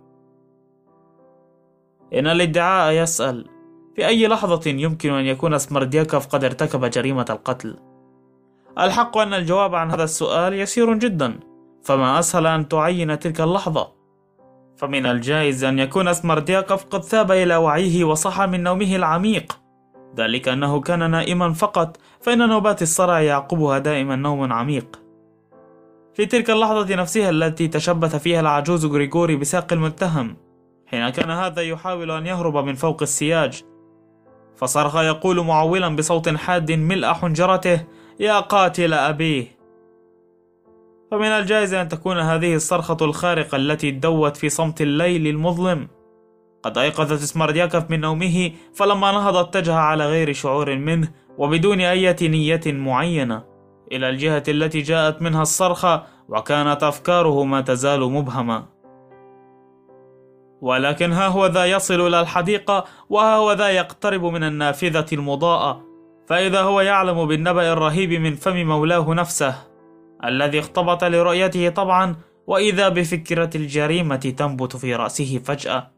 إن الادعاء يسأل: في أي لحظة يمكن أن يكون سمردياكوف قد ارتكب جريمة القتل؟ الحق أن الجواب عن هذا السؤال يسير جدا، فما أسهل أن تعين تلك اللحظة. فمن الجائز أن يكون سمردياكوف قد ثاب إلى وعيه وصحى من نومه العميق، ذلك أنه كان نائما فقط، فإن نوبات الصرع يعقبها دائما نوم عميق. في تلك اللحظة نفسها التي تشبث فيها العجوز غريغوري بساق المتهم، حين كان هذا يحاول أن يهرب من فوق السياج، فصرخ يقول معولا بصوت حاد ملء حنجرته: يا قاتل أبيه. فمن الجائز أن تكون هذه الصرخة الخارقة التي دوت في صمت الليل المظلم قد أيقظت سمردياكوف من نومه، فلما نهض اتجه على غير شعور منه وبدون أي نية معينة إلى الجهة التي جاءت منها الصرخة، وكانت أفكاره ما تزال مبهمة. ولكن ها هو ذا يصل إلى الحديقة، وها هو ذا يقترب من النافذة المضاءة، فإذا هو يعلم بالنبأ الرهيب من فم مولاه نفسه الذي اختبط لرؤيته طبعا، وإذا بفكرة الجريمة تنبت في رأسه فجأة.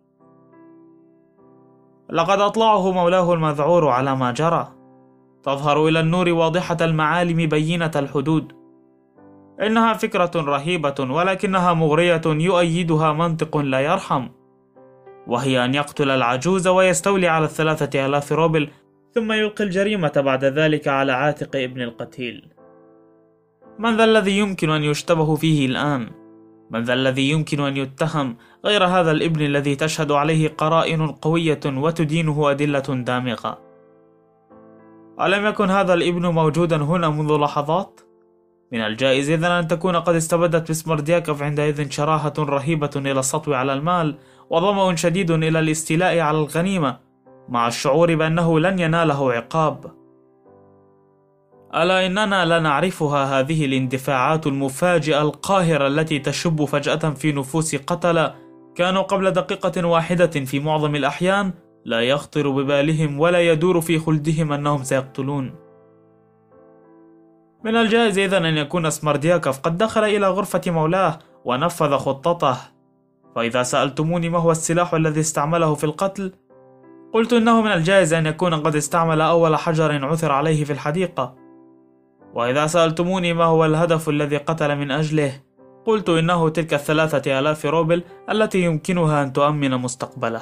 لقد أطلعه مولاه المذعور على ما جرى، تظهر إلى النور واضحة المعالم بينة الحدود. إنها فكرة رهيبة، ولكنها مغرية يؤيدها منطق لا يرحم، وهي أن يقتل العجوز ويستولي على الثلاثة آلاف روبل، ثم يلقي الجريمة بعد ذلك على عاتق ابن القتيل. من ذا الذي يمكن أن يشتبه فيه الآن؟ من ذا الذي يمكن أن يتهم غير هذا الابن الذي تشهد عليه قرائن قوية وتدينه أدلة دامغة؟ ألم يكن هذا الابن موجودا هنا منذ لحظات؟ من الجائز إذن أن تكون قد استبدت بسمردياكوف عندئذ شراهة رهيبة إلى السطو على المال وظمأ شديد إلى الاستيلاء على الغنيمة، مع الشعور بأنه لن يناله عقاب. ألا إننا لا نعرفها هذه الاندفاعات المفاجئة القاهرة التي تشب فجأة في نفوس قتلة كانوا قبل دقيقة واحدة في معظم الأحيان لا يخطر ببالهم ولا يدور في خلدهم أنهم سيقتلون. من الجائز إذن أن يكون سمردياكوف قد دخل إلى غرفة مولاه ونفذ خطته، فإذا سألتموني ما هو السلاح الذي استعمله في القتل، قلت إنه من الجائز أن يكون قد استعمل أول حجر عثر عليه في الحديقة. وإذا سألتموني ما هو الهدف الذي قتل من أجله، قلت إنه تلك الثلاثة آلاف روبل التي يمكنها أن تؤمن مستقبله.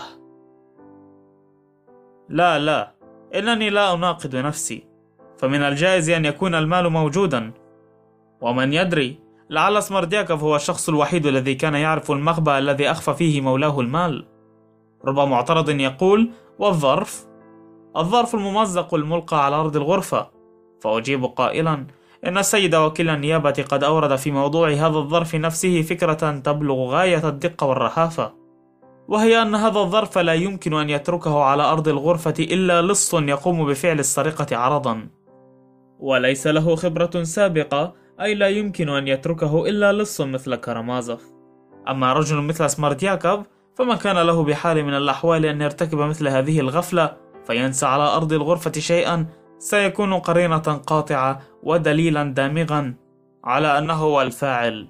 لا لا، إنني لا أناقض نفسي، فمن الجائز أن يكون المال موجودا، ومن يدري، لعل سمردياكوف هو الشخص الوحيد الذي كان يعرف المخبأ الذي أخفى فيه مولاه المال. رب معترض يقول: والظرف؟ الظرف الممزق الملقى على أرض الغرفة. فأجيب قائلا: إن السيد وكيل النيابة قد أورد في موضوع هذا الظرف نفسه فكرة تبلغ غاية الدقة والرهافة، وهي أن هذا الظرف لا يمكن أن يتركه على أرض الغرفة إلا لص يقوم بفعل السرقة عرضا، وليس له خبرة سابقة، أي لا يمكن أن يتركه إلا لص مثل كارامازوف. أما رجل مثل سمردياكوف فما كان له بحال من الأحوال أن يرتكب مثل هذه الغفلة فينسى على أرض الغرفة شيئا سيكون قرينة قاطعة ودليلا دامغا على أنه هو الفاعل.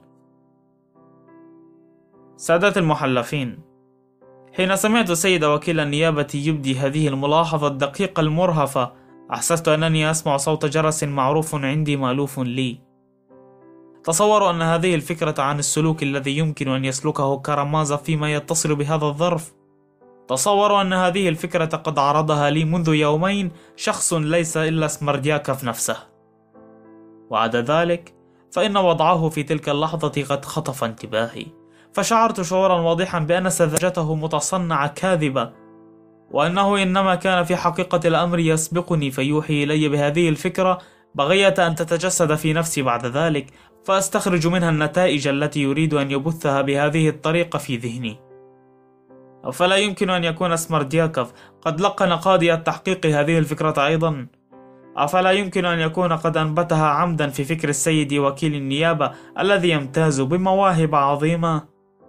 سادة المحلفين، حين سمعت سيد وكيل النيابة يبدي هذه الملاحظة الدقيقة المرهفة، أحسست أنني أسمع صوت جرس معروف عندي مألوف لي. تصوروا أن هذه الفكرة عن السلوك الذي يمكن أن يسلكه كارامازوف فيما يتصل بهذا الظرف، تصوروا أن هذه الفكرة قد عرضها لي منذ يومين شخص ليس إلا سمردياكوف نفسه. وعدا ذلك فإن وضعه في تلك اللحظة قد خطف انتباهي، فشعرت شعورا واضحا بأن سذاجته متصنعة كاذبة، وأنه إنما كان في حقيقة الأمر يسبقني فيوحي إلي بهذه الفكرة بغية أن تتجسد في نفسي بعد ذلك، فأستخرج منها النتائج التي يريد أن يبثها بهذه الطريقة في ذهني. أفلا يمكن أن يكون سمردياكوف قد لقن قاضي التحقيق هذه الفكرة أيضا؟ أفلا يمكن أن يكون قد أنبتها عمدا في فكر السيد وكيل النيابة الذي يمتاز بمواهب عظيمة؟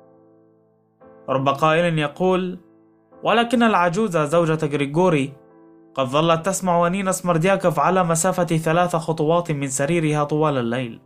رب قائل يقول: ولكن العجوزة زوجة غريغوري قد ظلت تسمع أنين سمردياكوف على مسافة ثلاث خطوات من سريرها طوال الليل.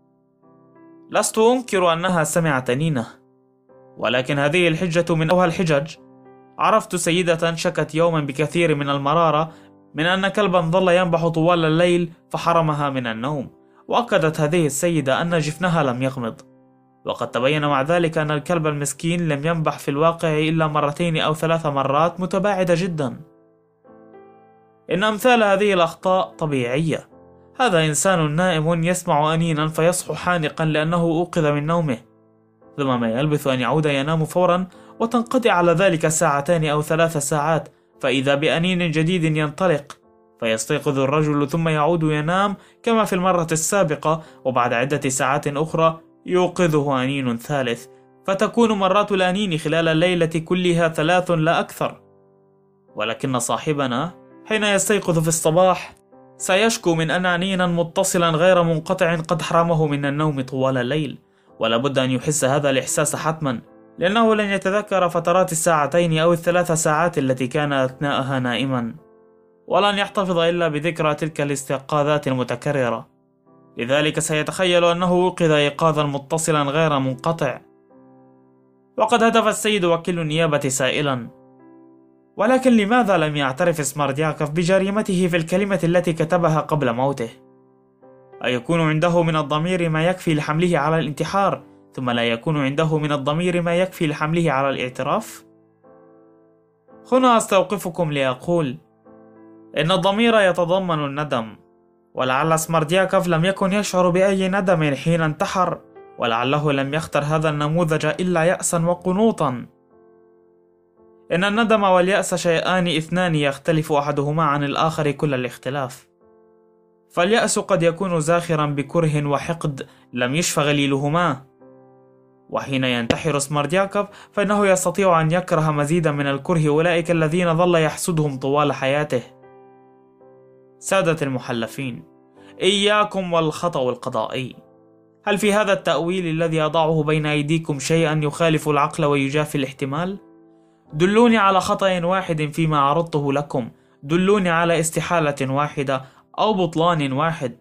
لست أنكر أنها سمعت أنينه، ولكن هذه الحجة من أوهى الحجج. عرفت سيدة شكت يوما بكثير من المرارة من أن كلبا ظل ينبح طوال الليل فحرمها من النوم، وأكدت هذه السيدة أن جفنها لم يغمض، وقد تبين مع ذلك أن الكلب المسكين لم ينبح في الواقع إلا مرتين أو ثلاث مرات متباعدة جدا. إن أمثال هذه الأخطاء طبيعية. هذا إنسان نائم يسمع أنينا فيصحو حانقا لأنه أوقظ من نومه، ثم ما يلبث أن يعود ينام فورا وتنقضي على ذلك ساعتان أو ثلاث ساعات، فإذا بأنين جديد ينطلق، فيستيقظ الرجل ثم يعود ينام كما في المرة السابقة، وبعد عدة ساعات أخرى يوقظه أنين ثالث، فتكون مرات الأنين خلال الليلة كلها ثلاث لا أكثر. ولكن صاحبنا حين يستيقظ في الصباح سيشكو من أن أنينا متصلا غير منقطع قد حرمه من النوم طوال الليل، ولا بد أن يحس هذا الإحساس حتما، لأنه لن يتذكر فترات الساعتين أو الثلاث ساعات التي كان أثناءها نائما، ولن يحتفظ إلا بذكرى تلك الاستيقاظات المتكررة، لذلك سيتخيل أنه وقظ إيقاظا متصلا غير منقطع. وقد هتف السيد وكيل النيابة سائلا: ولكن لماذا لم يعترف سمردياكوف بجريمته في الكلمة التي كتبها قبل موته؟ أيكون عنده من الضمير ما يكفي لحمله على الانتحار، ثم لا يكون عنده من الضمير ما يكفي لحمله على الاعتراف؟ هنا أستوقفكم لأقول إن الضمير يتضمن الندم، ولعل سمردياكوف لم يكن يشعر بأي ندم حين انتحر، ولعله لم يختر هذا النموذج إلا يأسا وقنوطا. إن الندم واليأس شيئان اثنان يختلف أحدهما عن الآخر كل الاختلاف، فاليأس قد يكون زاخرا بكره وحقد لم يشف غليلهما، وحين ينتحر سمردياكوف فإنه يستطيع أن يكره مزيدا من الكره أولئك الذين ظل يحسدهم طوال حياته. سادة المحلفين، إياكم والخطأ القضائي. هل في هذا التأويل الذي أضعه بين أيديكم شيئا يخالف العقل ويجافي الاحتمال؟ دلوني على خطأ واحد فيما عرضته لكم، دلوني على استحالة واحدة أو بطلان واحد.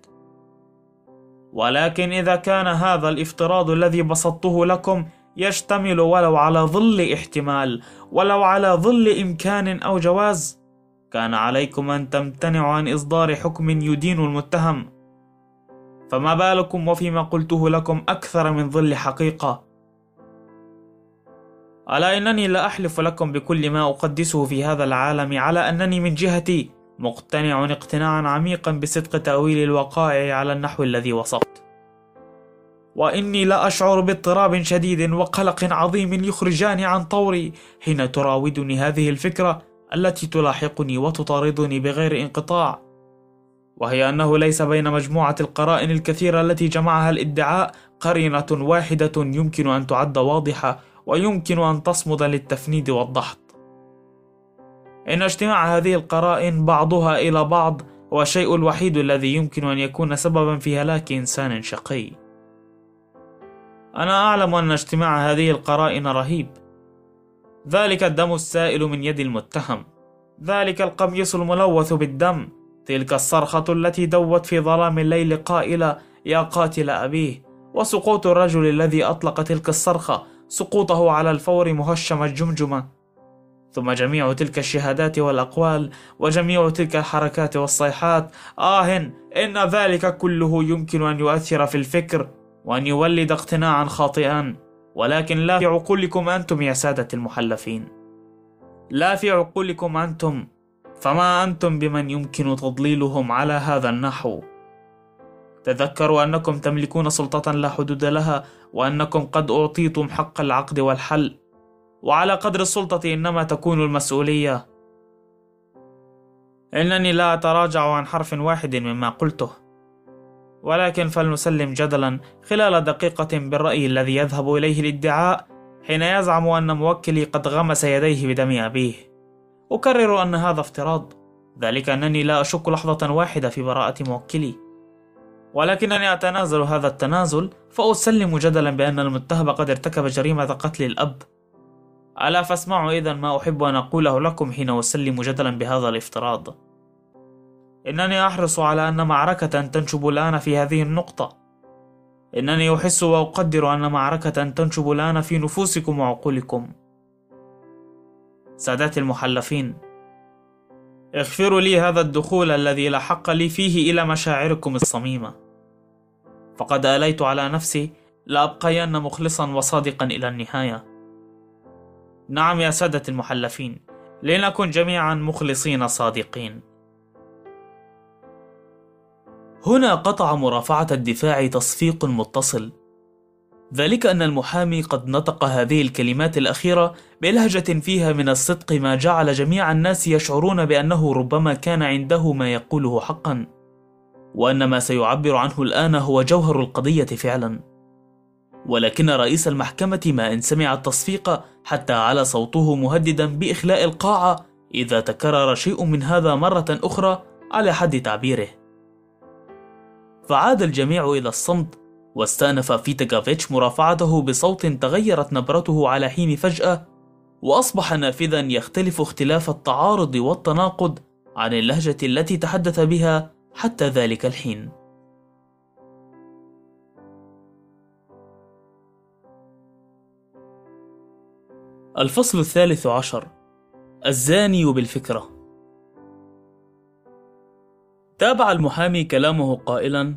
ولكن إذا كان هذا الافتراض الذي بسطته لكم يشتمل ولو على ظل احتمال، ولو على ظل إمكان أو جواز، كان عليكم أن تمتنعوا عن إصدار حكم يدين المتهم. فما بالكم وفيما قلته لكم أكثر من ظل حقيقة؟ ألا إنني لا أحلف لكم بكل ما أقدسه في هذا العالم على أنني من جهتي مقتنع اقتناعا عميقا بصدق تأويل الوقائع على النحو الذي وصفت، وإني لا أشعر باضطراب شديد وقلق عظيم يخرجاني عن طوري حين تراودني هذه الفكرة التي تلاحقني وتطاردني بغير انقطاع، وهي أنه ليس بين مجموعة القرائن الكثيرة التي جمعها الادعاء قرينة واحدة يمكن أن تعد واضحة ويمكن أن تصمد للتفنيد والضحك. إن اجتماع هذه القرائن بعضها إلى بعض هو الشيء الوحيد الذي يمكن أن يكون سببا في هلاك إنسان شقي. أنا أعلم أن اجتماع هذه القرائن رهيب، ذلك الدم السائل من يد المتهم، ذلك القميص الملوث بالدم، تلك الصرخة التي دوت في ظلام الليل قائلة يا قاتل أبيه، وسقوط الرجل الذي أطلق تلك الصرخة، سقوطه على الفور مهشم الجمجمة، ثم جميع تلك الشهادات والأقوال وجميع تلك الحركات والصيحات. آه إن ذلك كله يمكن أن يؤثر في الفكر وأن يولد اقتناعا خاطئا، ولكن لا في عقولكم أنتم يا سادة المحلفين، لا في عقولكم أنتم، فما أنتم بمن يمكن تضليلهم على هذا النحو. تذكروا أنكم تملكون سلطة لا حدود لها، وأنكم قد أعطيتم حق العقد والحل، وعلى قدر السلطة إنما تكون المسؤولية. إنني لا أتراجع عن حرف واحد مما قلته، ولكن فلنسلم جدلا خلال دقيقة بالرأي الذي يذهب إليه الادعاء حين يزعم أن موكلي قد غمس يديه بدم أبيه. أكرر أن هذا افتراض، ذلك أنني لا أشك لحظة واحدة في براءة موكلي، ولكنني أتنازل هذا التنازل فأسلم جدلا بأن المتهم قد ارتكب جريمة قتل الأب. ألا فاسمعوا إذن ما أحب أن أقوله لكم حين أسلم جدلا بهذا الافتراض. إنني أحرص على أن معركة تنشب الآن في هذه النقطة. إنني أحس وأقدر أن معركة تنشب الآن في نفوسكم وعقولكم. سادتي المحلفين، اغفروا لي هذا الدخول الذي لا حق لي فيه إلى مشاعركم الصميمة، فقد آليت على نفسي لأبقين مخلصا وصادقا إلى النهاية. نعم يا سادة المحلفين، لنكن جميعا مخلصين صادقين. هنا قطع مرافعة الدفاع تصفيق متصل، ذلك أن المحامي قد نطق هذه الكلمات الأخيرة بلهجة فيها من الصدق ما جعل جميع الناس يشعرون بأنه ربما كان عنده ما يقوله حقا، وأن ما سيعبر عنه الآن هو جوهر القضية فعلا. ولكن رئيس المحكمة ما إن سمع التصفيق حتى على صوته مهددا بإخلاء القاعة إذا تكرر شيء من هذا مرة أخرى على حد تعبيره. فعاد الجميع إلى الصمت، واستأنف فيتغافيتش مرافعته بصوت تغيرت نبرته على حين فجأة، وأصبح نافذا يختلف اختلاف التعارض والتناقض عن اللهجة التي تحدث بها حتى ذلك الحين. الفصل الثالث عشر: الزاني بالفكرة. تابع المحامي كلامه قائلا: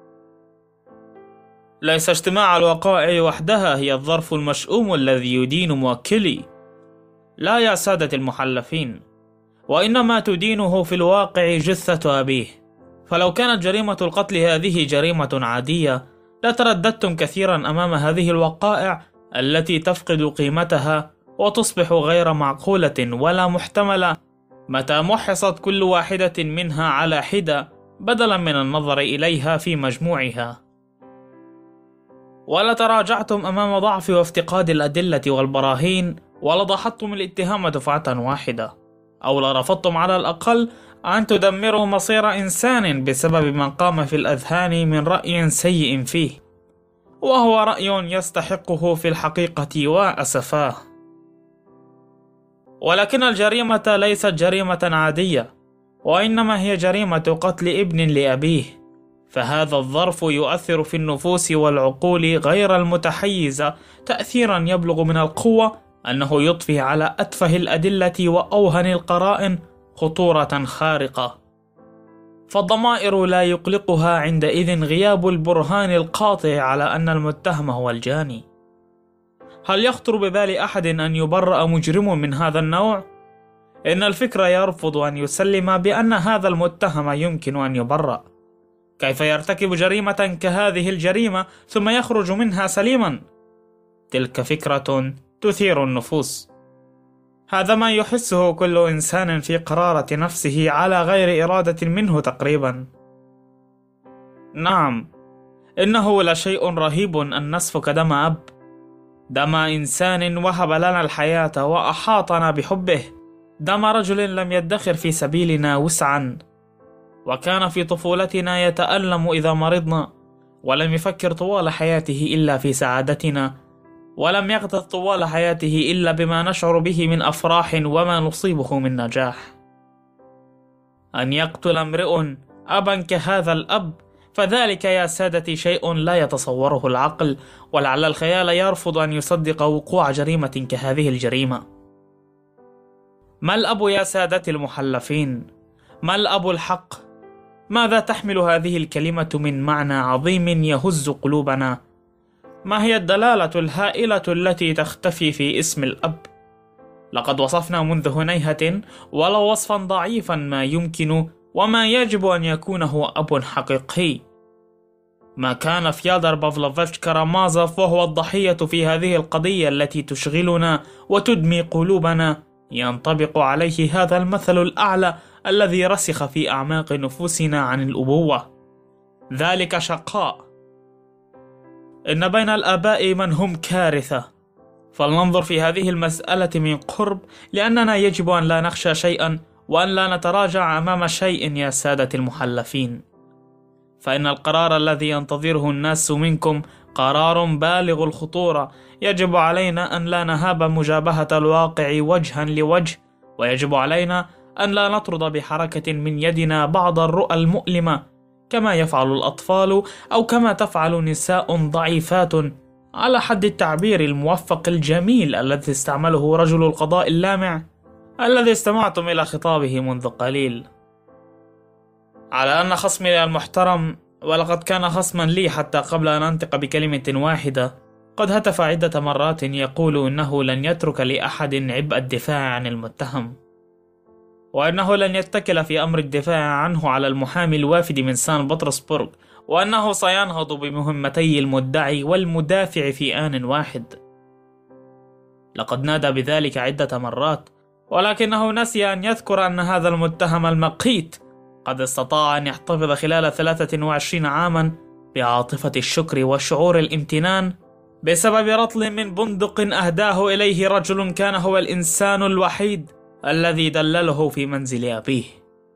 ليس اجتماع الوقائع وحدها هي الظرف المشؤوم الذي يدين موكلي، لا يا سادة المحلفين، وإنما تدينه في الواقع جثة أبيه. فلو كانت جريمة القتل هذه جريمة عادية لترددتم كثيرا أمام هذه الوقائع التي تفقد قيمتها وتصبح غير معقولة ولا محتملة متى محصت كل واحدة منها على حدة بدلا من النظر إليها في مجموعها. ولتراجعتم أمام ضعف وافتقاد الأدلة والبراهين، ولضحكتم الاتهام دفعة واحدة، أو لرفضتم على الأقل أن تدمروا مصير إنسان بسبب من قام في الأذهان من رأي سيء فيه، وهو رأي يستحقه في الحقيقة وأسفاه. ولكن الجريمة ليست جريمة عادية، وإنما هي جريمة قتل ابن لأبيه، فهذا الظرف يؤثر في النفوس والعقول غير المتحيزة تأثيرا يبلغ من القوة أنه يضفي على أتفه الأدلة وأوهن القرائن خطورة خارقة. فالضمائر لا يقلقها عندئذ غياب البرهان القاطع على أن المتهم هو الجاني. هل يخطر ببال أحد أن يبرأ مجرم من هذا النوع؟ إن الفكر يرفض أن يسلم بأن هذا المتهم يمكن أن يبرأ. كيف يرتكب جريمة كهذه الجريمة ثم يخرج منها سليما؟ تلك فكرة تثير النفوس. هذا ما يحسه كل إنسان في قرارة نفسه على غير إرادة منه تقريبا. نعم، إنه لشيء رهيب أن نسفك دم أب، دم إنسان وهب لنا الحياة وأحاطنا بحبه، دم رجل لم يدخر في سبيلنا وسعا، وكان في طفولتنا يتألم إذا مرضنا، ولم يفكر طوال حياته إلا في سعادتنا، ولم يغتظ طوال حياته إلا بما نشعر به من أفراح وما نصيبه من نجاح. أن يقتل امرئ أبا كهذا الأب، فذلك يا سادتي شيء لا يتصوره العقل، ولعل الخيال يرفض أن يصدق وقوع جريمة كهذه الجريمة. ما الأب يا سادتي المحلفين؟ ما الأب الحق؟ ماذا تحمل هذه الكلمة من معنى عظيم يهز قلوبنا؟ ما هي الدلالة الهائلة التي تختفي في اسم الأب؟ لقد وصفنا منذ هنيهة ولو وصفا ضعيفا ما يمكن وما يجب أن يكون هو أب حقيقي. ما كان فيادر بافلوفيتش كارامازوف وهو الضحية في هذه القضية التي تشغلنا وتدمي قلوبنا ينطبق عليه هذا المثل الأعلى الذي رسخ في أعماق نفوسنا عن الأبوة. ذلك شقاء. إن بين الآباء من هم كارثة. فلننظر في هذه المسألة من قرب، لأننا يجب أن لا نخشى شيئا وأن لا نتراجع أمام شيء يا سادة المحلفين. فإن القرار الذي ينتظره الناس منكم قرار بالغ الخطورة. يجب علينا أن لا نهاب مجابهة الواقع وجها لوجه، ويجب علينا أن لا نطرد بحركة من يدنا بعض الرؤى المؤلمة كما يفعل الأطفال أو كما تفعل نساء ضعيفات، على حد التعبير الموفق الجميل الذي استعمله رجل القضاء اللامع الذي استمعتم إلى خطابه منذ قليل. على أن خصمي المحترم، ولقد كان خصما لي حتى قبل أن أنطق بكلمة واحدة، قد هتف عدة مرات يقول إنه لن يترك لأحد عبء الدفاع عن المتهم، وأنه لن يتكل في أمر الدفاع عنه على المحامي الوافد من سان بطرسبرغ، وأنه سينهض بمهمتي المدعي والمدافع في آن واحد. لقد نادى بذلك عدة مرات، ولكنه نسي أن يذكر أن هذا المتهم المقيت قد استطاع أن يحتفظ خلال ثلاثة وعشرين عاما بعاطفة الشكر وشعور الامتنان بسبب رطل من بندق أهداه إليه رجل كان هو الإنسان الوحيد الذي دلله في منزل أبيه.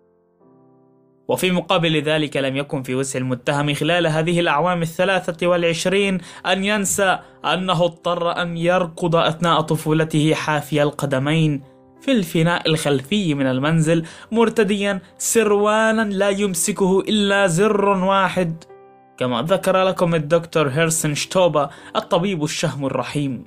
وفي مقابل ذلك لم يكن في وسع المتهم خلال هذه الأعوام الثلاثة والعشرين أن ينسى أنه اضطر أن يركض أثناء طفولته حافي القدمين في الفناء الخلفي من المنزل، مرتديا سروالا لا يمسكه إلا زر واحد، كما ذكر لكم الدكتور هيرسن شتوبا الطبيب الشهم الرحيم.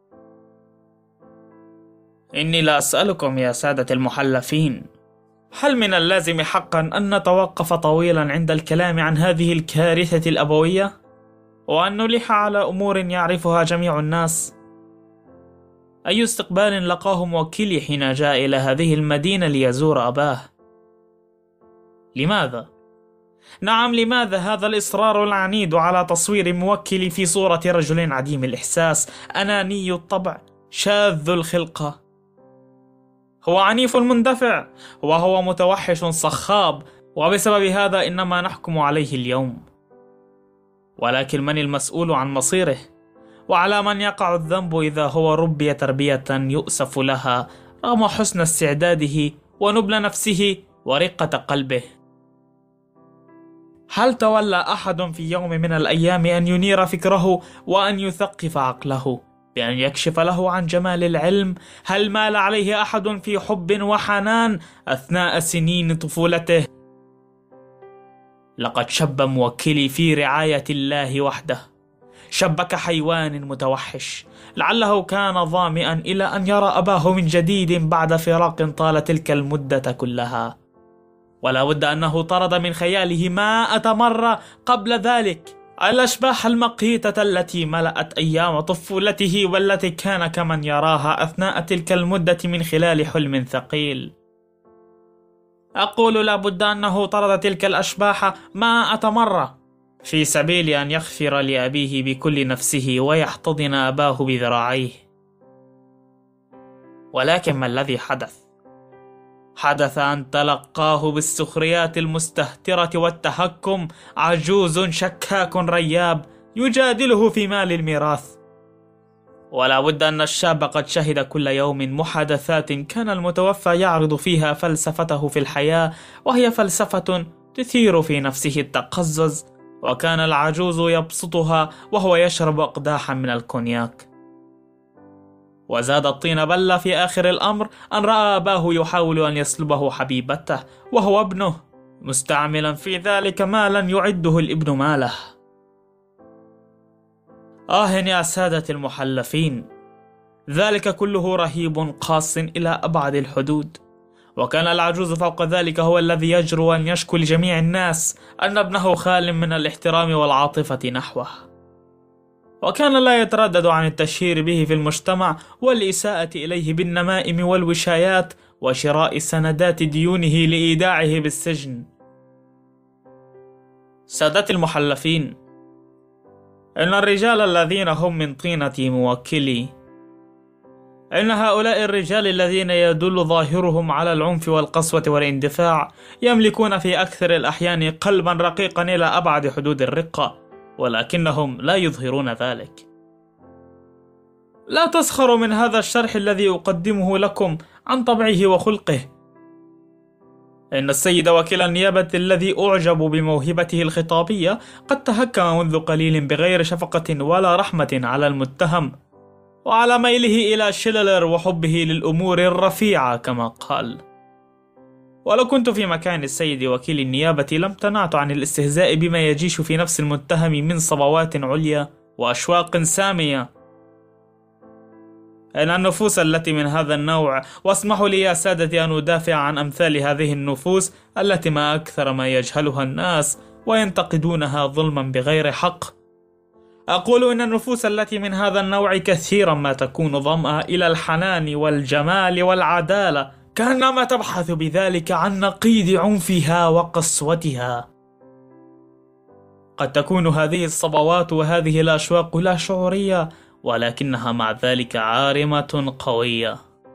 إني لا أسألكم يا سادة المحلفين، هل من اللازم حقا أن نتوقف طويلا عند الكلام عن هذه الكارثة الأبوية، وأن نلح على أمور يعرفها جميع الناس؟ أي استقبال لقاه موكلي حين جاء إلى هذه المدينة ليزور أباه؟ لماذا؟ نعم، لماذا هذا الإصرار العنيد على تصوير موكلي في صورة رجل عديم الإحساس، أناني الطبع، شاذ الخلقة؟ هو عنيف مندفع، وهو متوحش صخاب، وبسبب هذا إنما نحكم عليه اليوم. ولكن من المسؤول عن مصيره؟ وعلى من يقع الذنب إذا هو ربي تربية يؤسف لها رغم حسن استعداده ونبل نفسه ورقة قلبه؟ هل تولى أحد في يوم من الأيام أن ينير فكره وأن يثقف عقله بأن يكشف له عن جمال العلم؟ هل مال عليه أحد في حب وحنان أثناء سنين طفولته؟ لقد شب موكلي في رعاية الله وحده، شب كحيوان متوحش، لعله كان ظامئا إلى أن يرى أباه من جديد بعد فراق طال تلك المدة كلها. ولا بد أنه طرد من خياله مائة مرة قبل ذلك الأشباح المقيتة التي ملأت أيام طفولته والتي كان كمن يراها أثناء تلك المدة من خلال حلم ثقيل. أقول لا بد أنه طرد تلك الأشباح مائة مرة في سبيل أن يغفر لأبيه بكل نفسه ويحتضن أباه بذراعيه. ولكن ما الذي حدث؟ حدث أن تلقاه بالسخريات المستهترة والتهكم عجوز شكاك رياب يجادله في مال الميراث. ولا بد أن الشاب قد شهد كل يوم محادثات كان المتوفى يعرض فيها فلسفته في الحياة، وهي فلسفة تثير في نفسه التقزز، وكان العجوز يبسطها وهو يشرب أقداحا من الكونياك. وزاد الطين بلة في آخر الأمر أن رأى أباه يحاول أن يسلبه حبيبته وهو ابنه، مستعملا في ذلك مالا يعده الابن ماله. آه يا سادة المحلفين، ذلك كله رهيب قاص إلى أبعد الحدود. وكان العجوز فوق ذلك هو الذي يجرؤ أن يشكو لجميع الناس أن ابنه خال من الاحترام والعاطفة نحوه، وكان لا يتردد عن التشهير به في المجتمع والإساءة إليه بالنمائم والوشايات وشراء سندات ديونه لإيداعه بالسجن. سادة المحلفين، إن الرجال الذين هم من طينة موكلي، إن هؤلاء الرجال الذين يدل ظاهرهم على العنف والقسوة والاندفاع يملكون في أكثر الأحيان قلبا رقيقا إلى أبعد حدود الرقة، ولكنهم لا يظهرون ذلك. لا تسخروا من هذا الشرح الذي أقدمه لكم عن طبعه وخلقه. إن السيد وكيل النيابة الذي أعجب بموهبته الخطابية قد تهكم منذ قليل بغير شفقة ولا رحمة على المتهم، وعلى ميله إلى شيلر وحبه للأمور الرفيعة كما قال. ولو كنت في مكان السيد وكيل النيابة لم تنعت عن الاستهزاء بما يجيش في نفس المتهم من صبوات عليا وأشواق سامية. إن النفوس التي من هذا النوع، واسمحوا لي يا سادتي أن أدافع عن أمثال هذه النفوس التي ما أكثر ما يجهلها الناس وينتقدونها ظلما بغير حق، أقول إن النفوس التي من هذا النوع كثيرا ما تكون ظمأ إلى الحنان والجمال والعدالة، كأنما تبحث بذلك عن نقيض عنفها وقسوتها. قد تكون هذه الصبوات وهذه الأشواق لا شعورية، ولكنها مع ذلك عارمة قوية.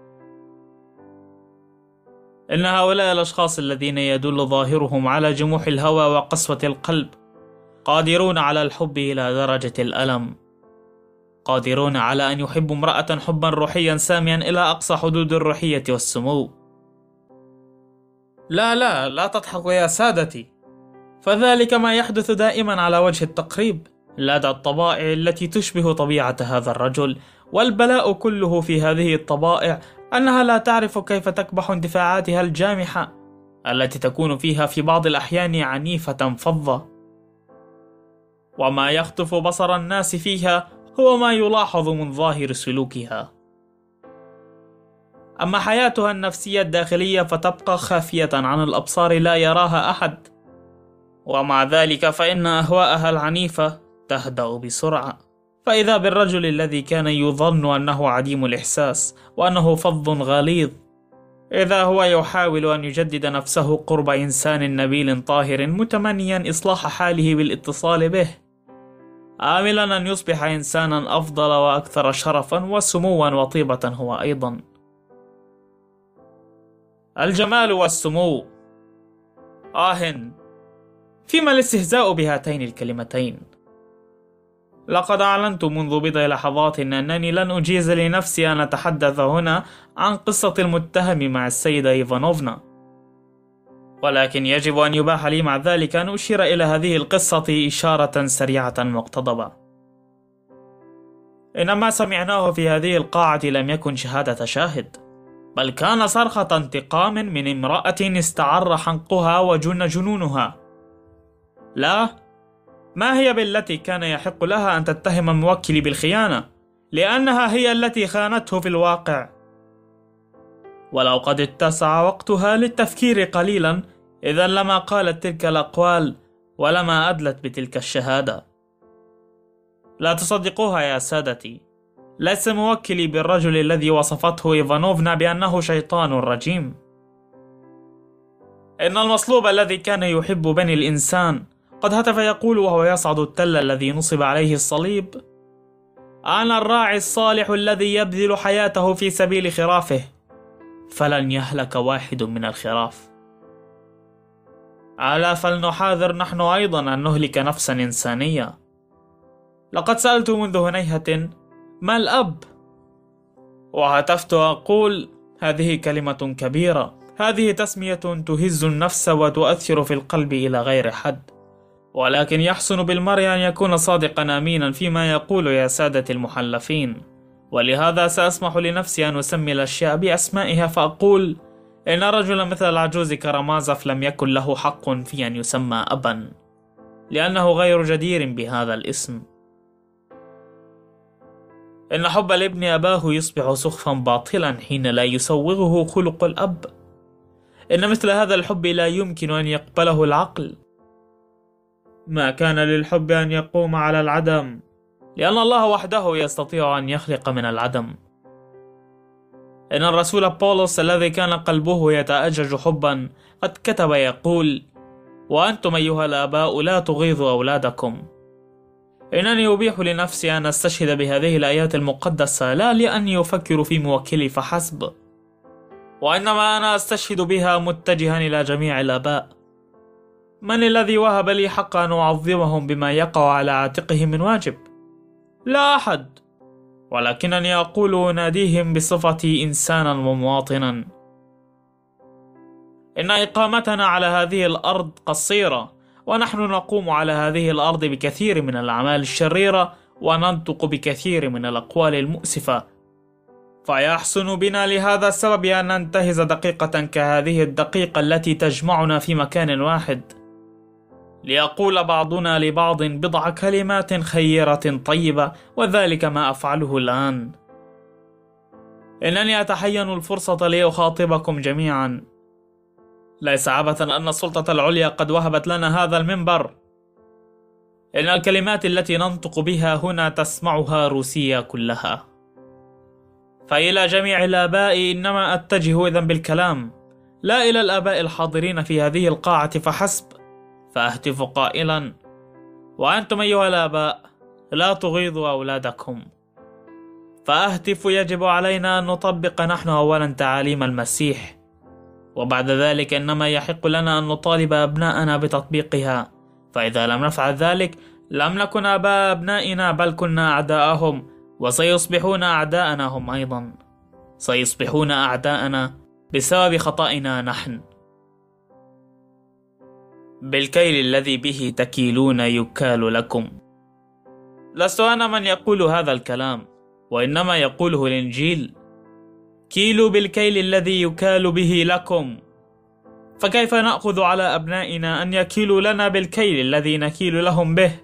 إن هؤلاء الأشخاص الذين يدل ظاهرهم على جموح الهوى وقسوة القلب قادرون على الحب إلى درجة الألم، قادرون على أن يحبوا امرأة حبا روحيا ساميا إلى أقصى حدود الروحية والسمو. لا لا لا تضحكوا يا سادتي، فذلك ما يحدث دائما على وجه التقريب لدى الطبائع التي تشبه طبيعة هذا الرجل، والبلاء كله في هذه الطبائع أنها لا تعرف كيف تكبح اندفاعاتها الجامحة التي تكون فيها في بعض الأحيان عنيفة فظة، وما يخطف بصر الناس فيها هو ما يلاحظ من ظاهر سلوكها. أما حياتها النفسية الداخلية فتبقى خافية عن الأبصار لا يراها أحد، ومع ذلك فإن أهواءها العنيفة تهدأ بسرعة. فإذا بالرجل الذي كان يظن أنه عديم الإحساس وأنه فظ غليظ، إذا هو يحاول أن يجدد نفسه قرب إنسان نبيل طاهر متمنيا إصلاح حاله بالاتصال به، آملا أن يصبح إنسانا أفضل وأكثر شرفا وسموا وطيبة هو أيضا. الجمال والسمو آه، فيما الاستهزاء بهاتين الكلمتين؟ لقد أعلنت منذ بضع لحظات أنني لن أجيز لنفسي أن أتحدث هنا عن قصة المتهم مع السيدة إيفانوفنا، ولكن يجب أن يباح لي مع ذلك أن أشير إلى هذه القصة إشارة سريعة مقتضبة. إن ما سمعناه في هذه القاعة لم يكن شهادة شاهد، بل كان صرخة انتقام من امرأة استعر حنقها وجن جنونها. لا، ما هي بالتي كان يحق لها أن تتهم موكلي بالخيانة، لأنها هي التي خانته في الواقع. ولو قد اتسع وقتها للتفكير قليلا، إذا لما قالت تلك الأقوال ولما أدلت بتلك الشهادة. لا تصدقوها يا سادتي، ليس موكلي بالرجل الذي وصفته إيفانوفنا بأنه شيطان رجيم. إن المصلوب الذي كان يحب بني الإنسان قد هتف يقول وهو يصعد التل الذي نصب عليه الصليب: أنا الراعي الصالح الذي يبذل حياته في سبيل خرافه، فلن يهلك واحد من الخراف. ألا فلنحاذر نحن أيضا أن نهلك نفسا إنسانية. لقد سألت منذ هنيهة: ما الأب؟ وهتفت أقول: هذه كلمة كبيرة، هذه تسمية تهز النفس وتؤثر في القلب إلى غير حد، ولكن يحسن بالمرء أن يكون صادقا أمينا فيما يقول يا سادة المحلفين. ولهذا سأسمح لنفسي أن أسمي الأشياء بأسمائها، فأقول: إن رجلا مثل العجوز كرامازوف لم يكن له حق في أن يسمى أبا، لأنه غير جدير بهذا الاسم. إن حب الابن أباه يصبح سخفا باطلا حين لا يسوغه خلق الأب. إن مثل هذا الحب لا يمكن أن يقبله العقل. ما كان للحب أن يقوم على العدم، لأن الله وحده يستطيع أن يخلق من العدم. إن الرسول بولس الذي كان قلبه يتأجج حبا قد كتب يقول: وأنتم أيها الآباء لا تغيظوا أولادكم. إنني أبيح لنفسي أن أستشهد بهذه الآيات المقدسة لا لأني أفكر في موكلي فحسب، وإنما أنا أستشهد بها متجها إلى جميع الآباء. من الذي وهب لي حق أن أعظمهم بما يقع على عاتقهم من واجب؟ لا أحد، ولكنني أقول أناديهم بصفتي إنسانا ومواطنا. إن إقامتنا على هذه الأرض قصيرة، ونحن نقوم على هذه الأرض بكثير من الأعمال الشريرة وننطق بكثير من الأقوال المؤسفة، فيحسن بنا لهذا السبب أن ننتهز دقيقة كهذه الدقيقة التي تجمعنا في مكان واحد، ليقول بعضنا لبعض بضع كلمات خيرة طيبة، وذلك ما أفعله الآن. إنني أتحين الفرصة لأخاطبكم جميعا. ليس عبثا أن السلطة العليا قد وهبت لنا هذا المنبر. إن الكلمات التي ننطق بها هنا تسمعها روسيا كلها. فإلى جميع الآباء إنما أتجه إذن بالكلام، لا إلى الآباء الحاضرين في هذه القاعة فحسب، فأهتف قائلا: وأنتم أيها الآباء لا تغيظوا أولادكم. فأهتف: يجب علينا أن نطبق نحن أولا تعاليم المسيح، وبعد ذلك إنما يحق لنا أن نطالب أبناءنا بتطبيقها، فإذا لم نفعل ذلك لم نكن آباء أبنائنا بل كنا أعداءهم، وسيصبحون أعداءنا هم أيضا، سيصبحون أعداءنا بسبب خطأنا نحن. بالكيل الذي به تكيلون يكال لكم. لست أنا من يقول هذا الكلام، وإنما يقوله الإنجيل: كيلوا بالكيل الذي يكال به لكم. فكيف نأخذ على أبنائنا أن يكيلوا لنا بالكيل الذي نكيل لهم به؟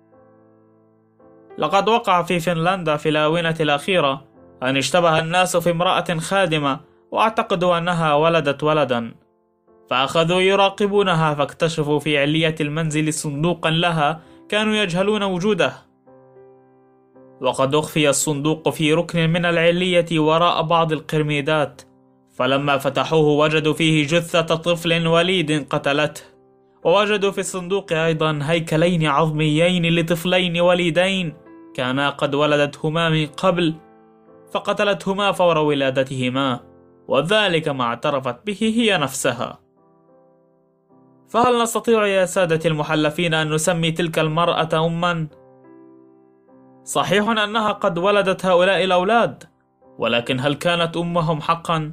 لقد وقع في فنلندا في الآونة الأخيرة أن اشتبه الناس في امرأة خادمة واعتقدوا أنها ولدت ولدا، فأخذوا يراقبونها فاكتشفوا في علية المنزل صندوقا لها كانوا يجهلون وجوده، وقد أخفي الصندوق في ركن من العلية وراء بعض القرميدات، فلما فتحوه وجدوا فيه جثة طفل وليد قتلته، ووجدوا في الصندوق أيضا هيكلين عظميين لطفلين وليدين كانا قد ولدتهما من قبل، فقتلتهما فور ولادتهما، وذلك ما اعترفت به هي نفسها. فهل نستطيع يا سادة المحلفين أن نسمي تلك المرأة أمًا؟ صحيح أنها قد ولدت هؤلاء الأولاد، ولكن هل كانت أمهم حقًا؟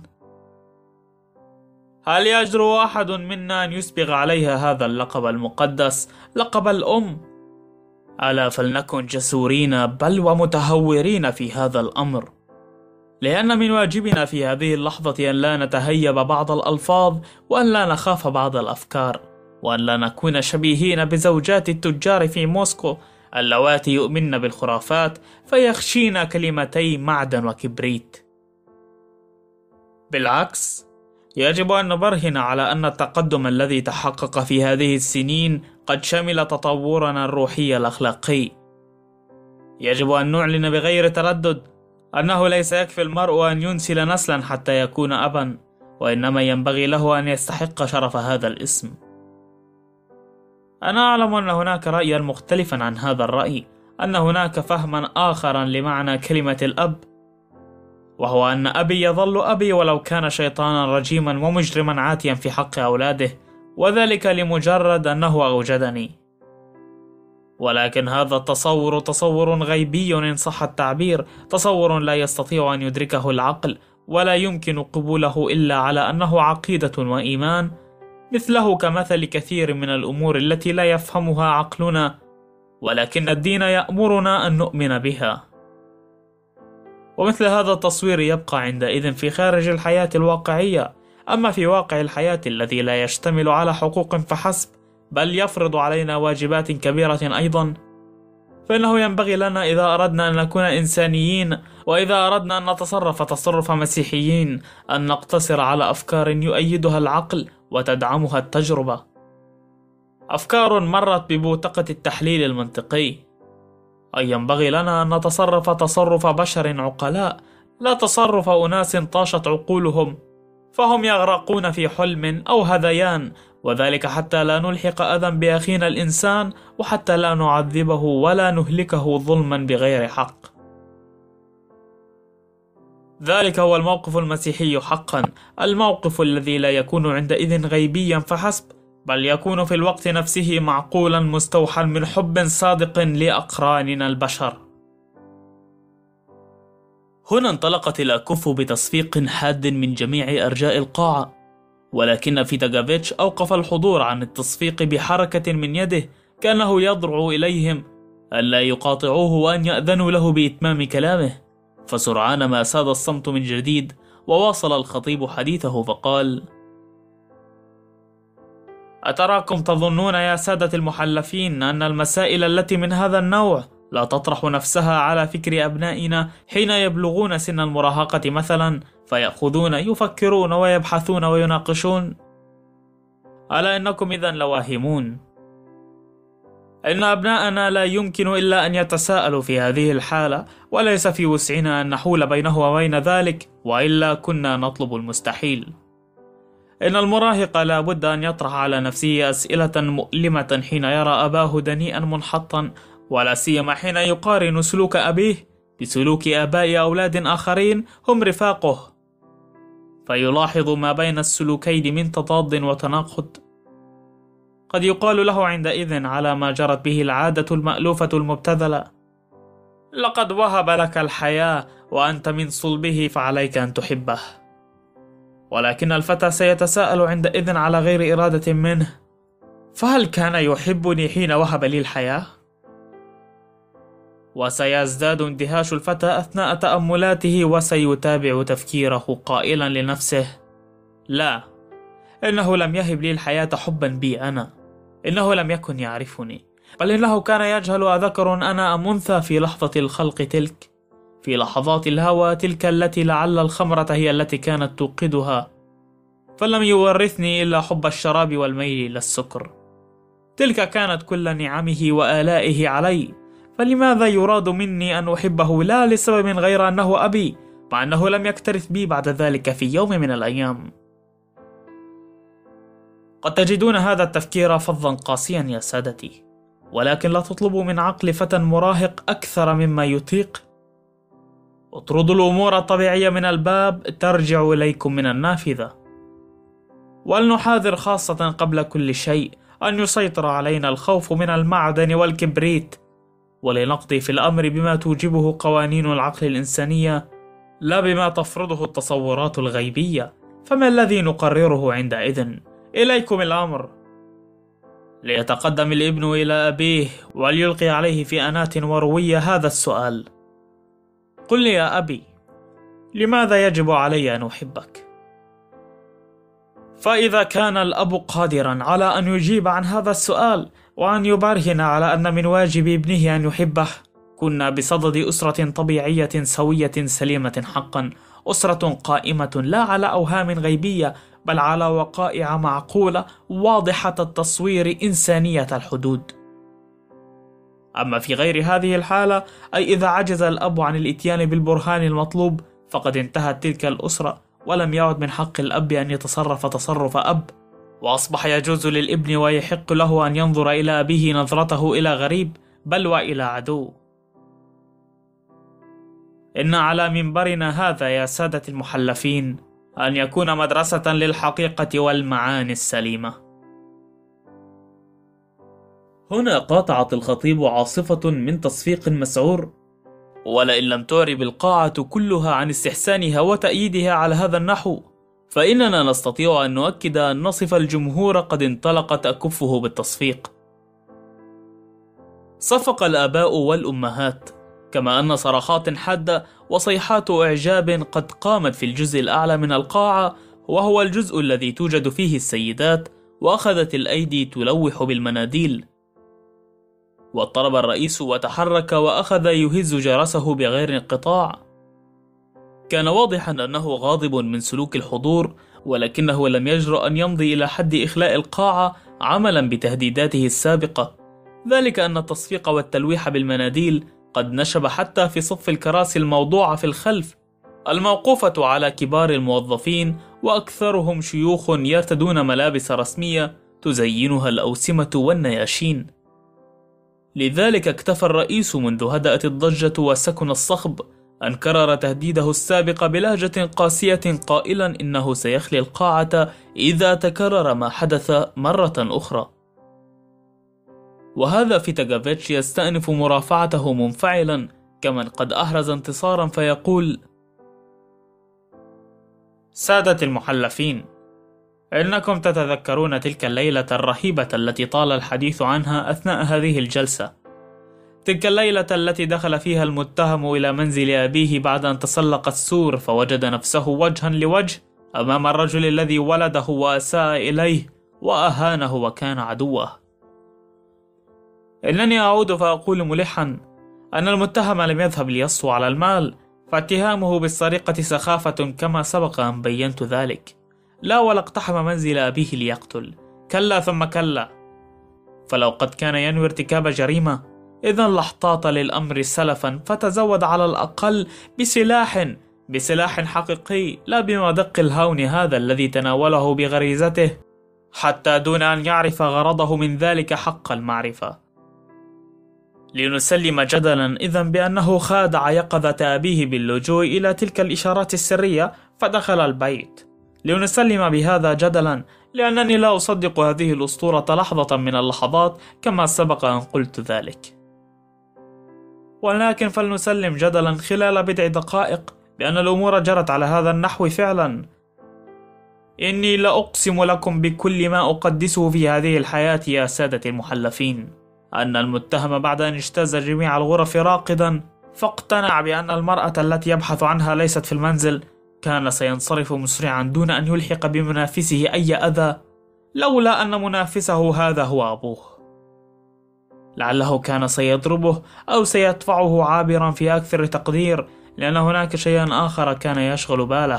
هل يجرؤ أحد منا أن يسبغ عليها هذا اللقب المقدس، لقب الأم؟ ألا فلنكن جسورين بل ومتهورين في هذا الأمر، لأن من واجبنا في هذه اللحظة أن لا نتهيب بعض الألفاظ، وأن لا نخاف بعض الأفكار، وأن لا نكون شبيهين بزوجات التجار في موسكو اللواتي يؤمن بالخرافات فيخشين كلمتي معدن وكبريت. بالعكس، يجب أن نبرهن على أن التقدم الذي تحقق في هذه السنين قد شمل تطورنا الروحي الأخلاقي. يجب أن نعلن بغير تردد أنه ليس يكفي المرء أن ينسل نسلا حتى يكون أبا، وإنما ينبغي له أن يستحق شرف هذا الاسم. أنا أعلم أن هناك رأيا مختلفا عن هذا الرأي، أن هناك فهما آخرا لمعنى كلمة الأب، وهو أن أبي يظل أبي ولو كان شيطانا رجيما ومجرما عاتيا في حق أولاده، وذلك لمجرد أنه أوجدني. ولكن هذا التصور تصور غيبي إن صح التعبير، تصور لا يستطيع أن يدركه العقل، ولا يمكن قبوله إلا على أنه عقيدة وإيمان، مثله كمثل كثير من الأمور التي لا يفهمها عقلنا، ولكن الدين يأمرنا أن نؤمن بها. ومثل هذا التصوير يبقى عندئذ في خارج الحياة الواقعية، أما في واقع الحياة الذي لا يشتمل على حقوق فحسب، بل يفرض علينا واجبات كبيرة أيضا، فإنه ينبغي لنا إذا أردنا أن نكون إنسانيين، وإذا أردنا أن نتصرف تصرف مسيحيين، أن نقتصر على أفكار يؤيدها العقل وتدعمها التجربة، أفكار مرت ببوتقة التحليل المنطقي. أي ينبغي لنا أن نتصرف تصرف بشر عقلاء، لا تصرف أناس طاشت عقولهم فهم يغرقون في حلم أو هذيان، وذلك حتى لا نلحق أذى بأخينا الإنسان، وحتى لا نعذبه ولا نهلكه ظلما بغير حق. ذلك هو الموقف المسيحي حقا، الموقف الذي لا يكون عندئذ غيبيا فحسب، بل يكون في الوقت نفسه معقولا مستوحى من حب صادق لأقراننا البشر. هنا انطلقت الأكف بتصفيق حاد من جميع أرجاء القاعة، ولكن فيتاغافيتش أوقف الحضور عن التصفيق بحركة من يده، كأنه يضرع إليهم ألا يقاطعوه وأن يأذنوا له بإتمام كلامه. فسرعان ما ساد الصمت من جديد، وواصل الخطيب حديثه فقال: أتراكم تظنون يا سادة المحلفين أن المسائل التي من هذا النوع لا تطرح نفسها على فكر أبنائنا حين يبلغون سن المراهقة مثلا، فيأخذون يفكرون ويبحثون ويناقشون؟ ألا إنكم إذن لواهمون. إن أبناءنا لا يمكن إلا أن يتساءلوا في هذه الحالة، وليس في وسعنا أن نحول بينه وبين ذلك، وإلا كنا نطلب المستحيل. إن المراهق لا بد أن يطرح على نفسه أسئلة مؤلمة حين يرى أباه دنيئا منحطا، ولا سيما حين يقارن سلوك أبيه بسلوك آباء أولاد آخرين هم رفاقه، فيلاحظ ما بين السلوكين من تضاد وتناقض. قد يقال له عندئذ على ما جرت به العادة المألوفة المبتذلة: لقد وهب لك الحياة وأنت من صلبه فعليك أن تحبه. ولكن الفتى سيتساءل عندئذ على غير إرادة منه: فهل كان يحبني حين وهب لي الحياة؟ وسيزداد اندهاش الفتى أثناء تأملاته، وسيتابع تفكيره قائلا لنفسه: لا، إنه لم يهب لي الحياة حبا بي أنا، إنه لم يكن يعرفني، بل إنه كان يجهل أذكر أنا أم أنثى في لحظة الخلق تلك، في لحظات الهوى تلك التي لعل الخمرة هي التي كانت توقدها، فلم يورثني إلا حب الشراب والميل إلى السكر. تلك كانت كل نعمه وآلائه علي، فلماذا يراد مني أن أحبه لا لسبب غير أنه أبي، مع أنه لم يكترث بي بعد ذلك في يوم من الأيام؟ قد تجدون هذا التفكير فظا قاسيا يا سادتي، ولكن لا تطلبوا من عقل فتى مراهق أكثر مما يطيق. اطردوا الأمور الطبيعية من الباب ترجع إليكم من النافذة. ولنحاذر خاصة قبل كل شيء أن يسيطر علينا الخوف من المعدن والكبريت، ولنقضي في الأمر بما توجبه قوانين العقل الإنسانية لا بما تفرضه التصورات الغيبية. فما الذي نقرره عندئذ؟ إليكم الأمر. ليتقدم الابن إلى أبيه وليلقي عليه في أنات وروية هذا السؤال: قل لي يا أبي، لماذا يجب علي أن أحبك؟ فإذا كان الأب قادرا على أن يجيب عن هذا السؤال وأن يبرهن على أن من واجب ابنه أن يحبه، كنا بصدد أسرة طبيعية سوية سليمة حقا، أسرة قائمة لا على أوهام غيبية بل على وقائع معقولة واضحة التصوير إنسانية الحدود. أما في غير هذه الحالة، أي إذا عجز الأب عن الإتيان بالبرهان المطلوب، فقد انتهت تلك الأسرة، ولم يعد من حق الأب أن يتصرف تصرف أب، وأصبح يجوز للابن ويحق له أن ينظر إلى أبيه نظرته إلى غريب بل وإلى عدو. إن على منبرنا هذا يا سادة المحلفين أن يكون مدرسة للحقيقة والمعاني السليمة. هنا قاطعت الخطيب عاصفة من تصفيق مسعور: ولئن لم تعرب القاعة كلها عن استحسانها وتأييدها على هذا النحو، فإننا نستطيع أن نؤكد أن نصف الجمهور قد انطلقت أكفه بالتصفيق. صفق الآباء والأمهات، كما أن صرخات حادة وصيحات إعجاب قد قامت في الجزء الأعلى من القاعة، وهو الجزء الذي توجد فيه السيدات، وأخذت الأيدي تلوح بالمناديل. واضطرب الرئيس وتحرك وأخذ يهز جرسه بغير انقطاع. كان واضحا أنه غاضب من سلوك الحضور، ولكنه لم يجرؤ أن يمضي إلى حد إخلاء القاعة عملا بتهديداته السابقة، ذلك أن التصفيق والتلويح بالمناديل قد نشب حتى في صف الكراسي الموضوعة في الخلف، الموقوفة على كبار الموظفين، وأكثرهم شيوخ يرتدون ملابس رسمية تزينها الأوسمة والنياشين. لذلك اكتفى الرئيس منذ هدأت الضجة وسكن الصخب أن كرر تهديده السابق بلهجة قاسية قائلا إنه سيخلي القاعة إذا تكرر ما حدث مرة أخرى. وهذا فيتاغافيتش يستأنف مرافعته منفعلا كمن قد أحرز انتصارا فيقول: سادة المحلفين، إنكم تتذكرون تلك الليلة الرهيبة التي طال الحديث عنها أثناء هذه الجلسة، تلك الليلة التي دخل فيها المتهم إلى منزل أبيه بعد أن تسلق السور، فوجد نفسه وجها لوجه أمام الرجل الذي ولده وأساء إليه وأهانه وكان عدوه. إنني أعود فأقول ملحا أن المتهم لم يذهب ليصفو على المال، فاتهامه بالسرقة سخافة كما سبق أن بينت ذلك، لا ولا اقتحم منزل أبيه ليقتل، كلا ثم كلا. فلو قد كان ينوي ارتكاب جريمة، إذن لاحتاط للأمر سلفا فتزود على الأقل بسلاح بسلاح حقيقي، لا بمدق الهون هذا الذي تناوله بغريزته حتى دون أن يعرف غرضه من ذلك حق المعرفة. لنسلم جدلا إذن بأنه خادع يقظة أبيه باللجوء إلى تلك الإشارات السرية فدخل البيت. لنسلم بهذا جدلا، لأنني لا أصدق هذه الأسطورة لحظة من اللحظات كما سبق أن قلت ذلك. ولكن فلنسلم جدلا خلال بضع دقائق بأن الأمور جرت على هذا النحو فعلا. إني لأقسم لكم بكل ما أقدسه في هذه الحياة يا سادة المحلفين أن المتهم بعد أن اجتاز جميع الغرف راقدا فاقتنع بأن المرأة التي يبحث عنها ليست في المنزل، كان سينصرف مسرعا دون أن يلحق بمنافسه أي أذى، لولا أن منافسه هذا هو أبوه. لعله كان سيضربه أو سيدفعه عابرا في أكثر تقدير، لأن هناك شيئا آخر كان يشغل باله.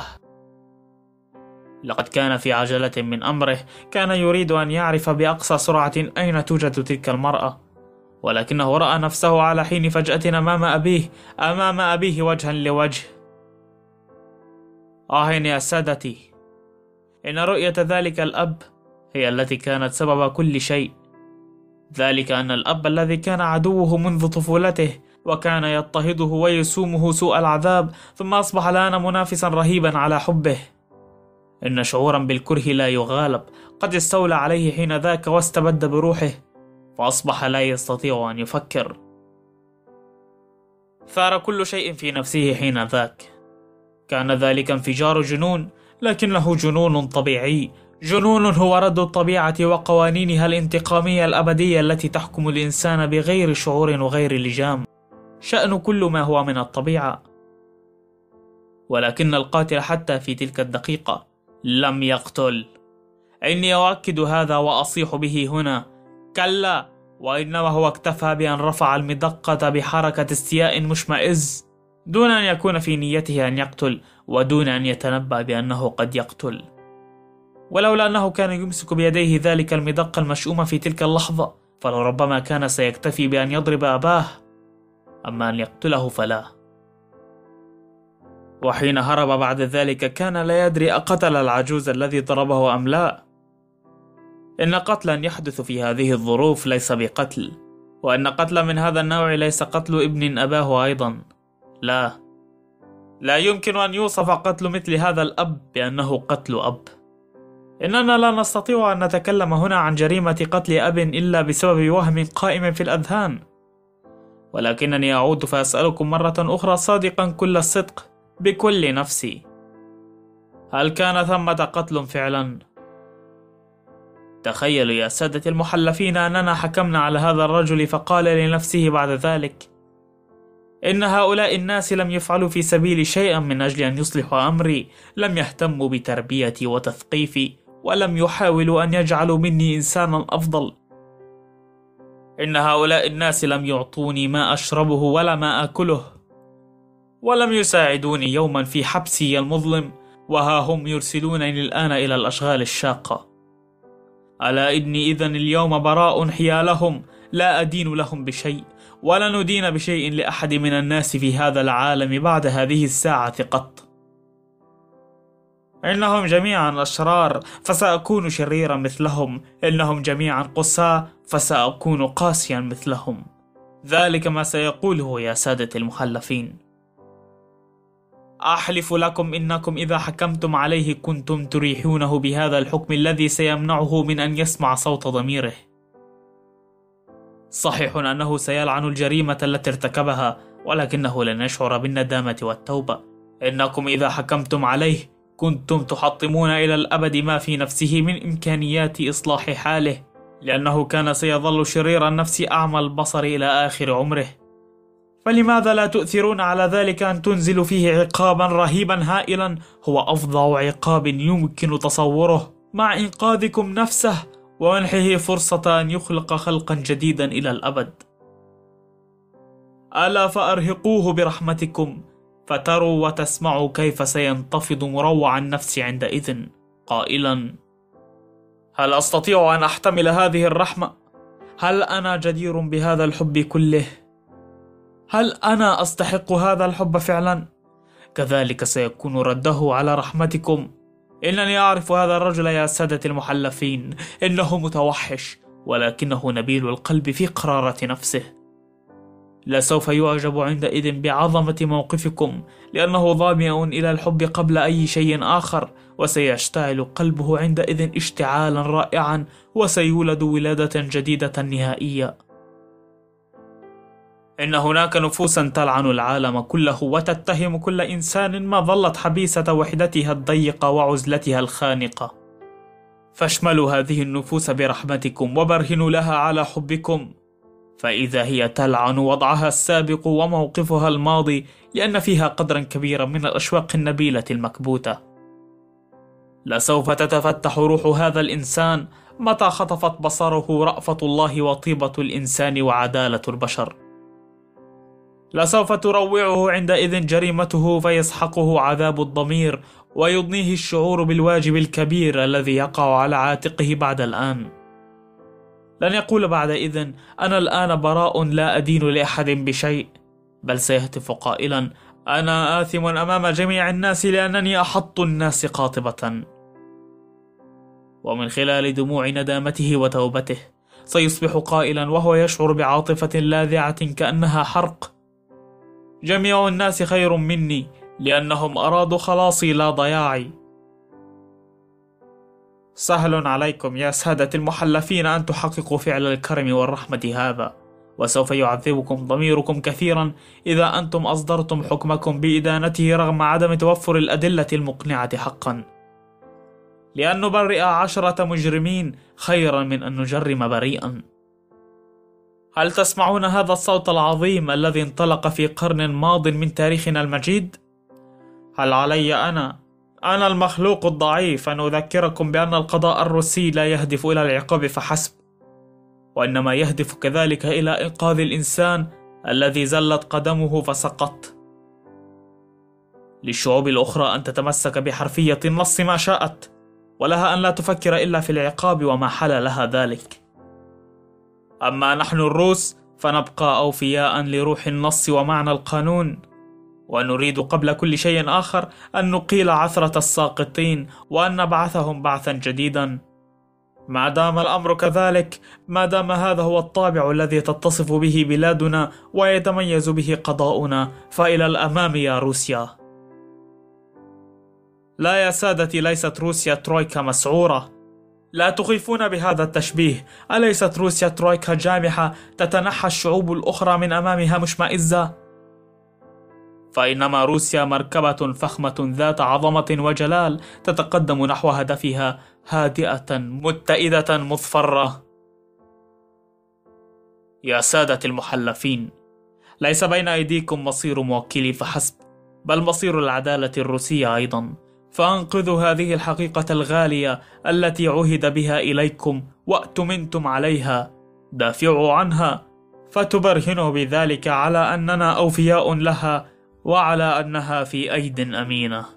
لقد كان في عجلة من أمره، كان يريد أن يعرف بأقصى سرعة أين توجد تلك المرأة، ولكنه رأى نفسه على حين فجأة أمام أبيه أمام أبيه وجها لوجه. آه يا سادتي، إن رؤية ذلك الأب هي التي كانت سبب كل شيء، ذلك أن الأب الذي كان عدوه منذ طفولته وكان يضطهده ويسومه سوء العذاب، ثم أصبح الآن منافسا رهيبا على حبه. إن شعورا بالكره لا يغالب قد استولى عليه حين ذاك واستبد بروحه، فأصبح لا يستطيع أن يفكر. ثار كل شيء في نفسه حين ذاك. كان ذلك انفجار جنون، لكنه جنون طبيعي، جنون هو رد الطبيعة وقوانينها الانتقامية الأبدية التي تحكم الإنسان بغير شعور وغير لجام، شأن كل ما هو من الطبيعة. ولكن القاتل حتى في تلك الدقيقة لم يقتل. إني أؤكد هذا وأصيح به هنا، كلا، وإنما هو اكتفى بأن رفع المدقة بحركة استياء مشمئز، دون أن يكون في نيته أن يقتل، ودون أن يتنبأ بأنه قد يقتل. ولولا أنه كان يمسك بيديه ذلك المدق المشؤوم في تلك اللحظة، فلربما كان سيكتفي بأن يضرب أباه، أما أن يقتله فلا. وحين هرب بعد ذلك كان لا يدري أقتل العجوز الذي ضربه أم لا. إن قتلا يحدث في هذه الظروف ليس بقتل، وأن قتل من هذا النوع ليس قتل ابن أباه أيضا، لا، لا يمكن أن يوصف قتل مثل هذا الأب بأنه قتل أب. إننا لا نستطيع أن نتكلم هنا عن جريمة قتل أب إلا بسبب وهم قائم في الأذهان. ولكنني أعود فأسألكم مرة أخرى صادقا كل الصدق بكل نفسي، هل كان ثمة قتل فعلا؟ تخيلوا يا سادة المحلفين أننا حكمنا على هذا الرجل فقال لنفسه بعد ذلك: إن هؤلاء الناس لم يفعلوا في سبيل شيئا من أجل أن يصلحوا أمري، لم يهتموا بتربيتي وتثقيفي، ولم يحاولوا أن يجعلوا مني إنسانا أفضل. إن هؤلاء الناس لم يعطوني ما أشربه ولا ما أكله، ولم يساعدوني يوما في حبسي المظلم، وها هم يرسلونني الآن إلى الأشغال الشاقة. ألا إني إذن اليوم براء حيالهم، لا أدين لهم بشيء، ولا ندين بشيء لأحد من الناس في هذا العالم بعد هذه الساعة قط. إنهم جميعا أشرار فسأكون شريرا مثلهم، إنهم جميعا قساة فسأكون قاسيا مثلهم. ذلك ما سيقوله يا سادة المحلفين. أحلف لكم إنكم إذا حكمتم عليه كنتم تريحونه بهذا الحكم الذي سيمنعه من أن يسمع صوت ضميره. صحيح أنه سيلعن الجريمة التي ارتكبها، ولكنه لن يشعر بالندامة والتوبة. إنكم إذا حكمتم عليه كنتم تحطمون إلى الأبد ما في نفسه من إمكانيات إصلاح حاله، لأنه كان سيظل شرير النفس أعمى البصر إلى آخر عمره. فلماذا لا تؤثرون على ذلك أن تنزلوا فيه عقابا رهيبا هائلا هو أفظع عقاب يمكن تصوره، مع إنقاذكم نفسه ومنحه فرصة أن يخلق خلقا جديدا إلى الأبد؟ ألا فأرهقوه برحمتكم، فتروا وتسمعوا كيف سينتفض مروع النفس عندئذ قائلا: هل أستطيع أن أحتمل هذه الرحمة؟ هل أنا جدير بهذا الحب كله؟ هل أنا أستحق هذا الحب فعلا؟ كذلك سيكون رده على رحمتكم. إنني أعرف هذا الرجل يا سادة المحلفين، إنه متوحش، ولكنه نبيل القلب في قرارة نفسه. لسوف يعجب عندئذ بعظمة موقفكم، لأنه ظامئ إلى الحب قبل أي شيء آخر، وسيشتعل قلبه عندئذ اشتعالا رائعا، وسيولد ولادة جديدة نهائية. إن هناك نفوسا تلعن العالم كله وتتهم كل إنسان ما ظلت حبيسة وحدتها الضيقة وعزلتها الخانقة. فاشملوا هذه النفوس برحمتكم وبرهنوا لها على حبكم، فإذا هي تلعن وضعها السابق وموقفها الماضي، لأن فيها قدرا كبيرا من الأشواق النبيلة المكبوتة. لسوف تتفتح روح هذا الإنسان متى خطفت بصره رأفة الله وطيبة الإنسان وعدالة البشر. لسوف تروعه عندئذ جريمته فيسحقه عذاب الضمير، ويضنيه الشعور بالواجب الكبير الذي يقع على عاتقه بعد الآن. لن يقول بعدئذ: أنا الآن براء لا أدين لأحد بشيء، بل سيهتف قائلا: أنا آثم أمام جميع الناس لأنني أحط الناس قاطبة. ومن خلال دموع ندامته وتوبته سيصبح قائلا وهو يشعر بعاطفة لاذعة كأنها حرق: جميع الناس خير مني، لأنهم أرادوا خلاصي لا ضياعي. سهل عليكم يا سادة المحلفين أن تحققوا فعل الكرم والرحمة هذا، وسوف يعذبكم ضميركم كثيرا إذا أنتم أصدرتم حكمكم بإدانته رغم عدم توفر الأدلة المقنعة حقا. لأن نبرئ عشرة مجرمين خيرا من أن نجرم بريئا. هل تسمعون هذا الصوت العظيم الذي انطلق في قرن ماض من تاريخنا المجيد؟ هل علي أنا أنا المخلوق الضعيف أن أذكركم بأن القضاء الروسي لا يهدف إلى العقاب فحسب، وإنما يهدف كذلك إلى إنقاذ الإنسان الذي زلت قدمه فسقط. للشعوب الأخرى أن تتمسك بحرفية النص ما شاءت، ولها أن لا تفكر إلا في العقاب وما حل لها ذلك. أما نحن الروس فنبقى أوفياء لروح النص ومعنى القانون، ونريد قبل كل شيء آخر أن نقيل عثرة الساقطين وأن نبعثهم بعثا جديدا. ما دام الأمر كذلك، ما دام هذا هو الطابع الذي تتصف به بلادنا ويتميز به قضاؤنا، فإلى الأمام يا روسيا. لا يا سادتي، ليست روسيا ترويكا مسعورة. لا تخيفون بهذا التشبيه. أليست روسيا ترويكا جامحة تتنحى الشعوب الأخرى من أمامها مشمئزة؟ فإنما روسيا مركبة فخمة ذات عظمة وجلال تتقدم نحو هدفها هادئة متئدة مضفرة. يا سادة المحلفين، ليس بين أيديكم مصير موكلي فحسب، بل مصير العدالة الروسية أيضا. فأنقذوا هذه الحقيقة الغالية التي عهد بها إليكم وأتمنتم عليها، دافعوا عنها، فتبرهنوا بذلك على أننا أوفياء لها وعلى أنها في أيد أمينة.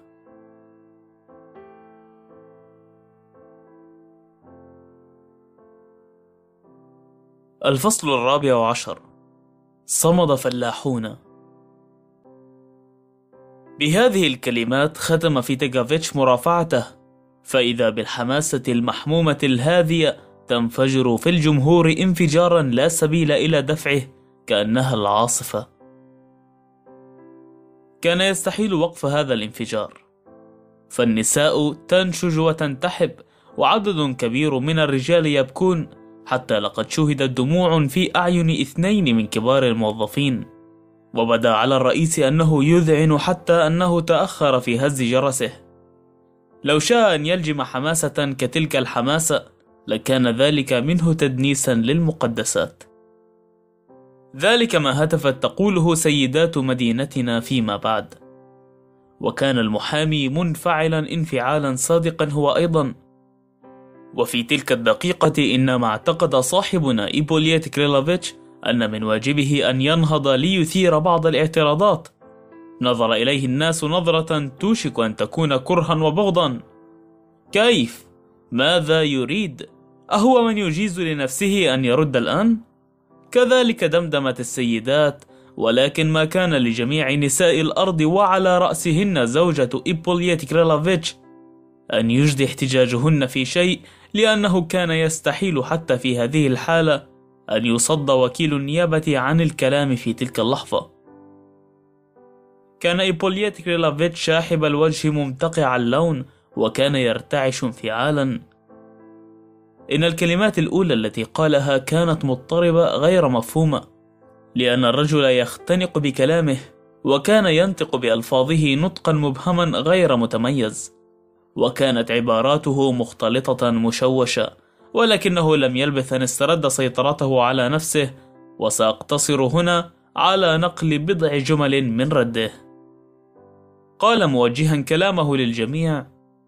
الفصل الرابع عشر. صمد فلاحون. بهذه الكلمات ختم فيتغافيتش مرافعته، فإذا بالحماسة المحمومة الهادية تنفجر في الجمهور انفجارا لا سبيل إلى دفعه كأنها العاصفة. كان يستحيل وقف هذا الانفجار، فالنساء تنشج وتنتحب، وعدد كبير من الرجال يبكون، حتى لقد شهدت دموع في أعين اثنين من كبار الموظفين. وبدا على الرئيس أنه يذعن حتى أنه تأخر في هز جرسه. لو شاء أن يلجم حماسة كتلك الحماسة لكان ذلك منه تدنيسا للمقدسات. ذلك ما هتفت تقوله سيدات مدينتنا فيما بعد. وكان المحامي منفعلا انفعالا صادقا هو أيضا. وفي تلك الدقيقة إنما اعتقد صاحبنا إيبوليت كريلوفيتش أن من واجبه أن ينهض ليثير بعض الاعتراضات. نظر إليه الناس نظرة توشك أن تكون كرها وبغضا. كيف؟ ماذا يريد؟ أهو من يجيز لنفسه أن يرد الآن؟ كذلك دمدمت السيدات، ولكن ما كان لجميع نساء الأرض وعلى رأسهن زوجة إيبوليت كريلوفيتش أن يجدي احتجاجهن في شيء، لأنه كان يستحيل حتى في هذه الحالة أن يصد وكيل النيابة عن الكلام في تلك اللحظة. كان إيبوليت كريلوفيتش شاحب الوجه ممتقع اللون، وكان يرتعش انفعالا. إن الكلمات الأولى التي قالها كانت مضطربة غير مفهومة، لأن الرجل يختنق بكلامه، وكان ينطق بألفاظه نطقا مبهما غير متميز، وكانت عباراته مختلطة مشوشة، ولكنه لم يلبث أن استرد سيطرته على نفسه. وسأقتصر هنا على نقل بضع جمل من رده. قال موجها كلامه للجميع: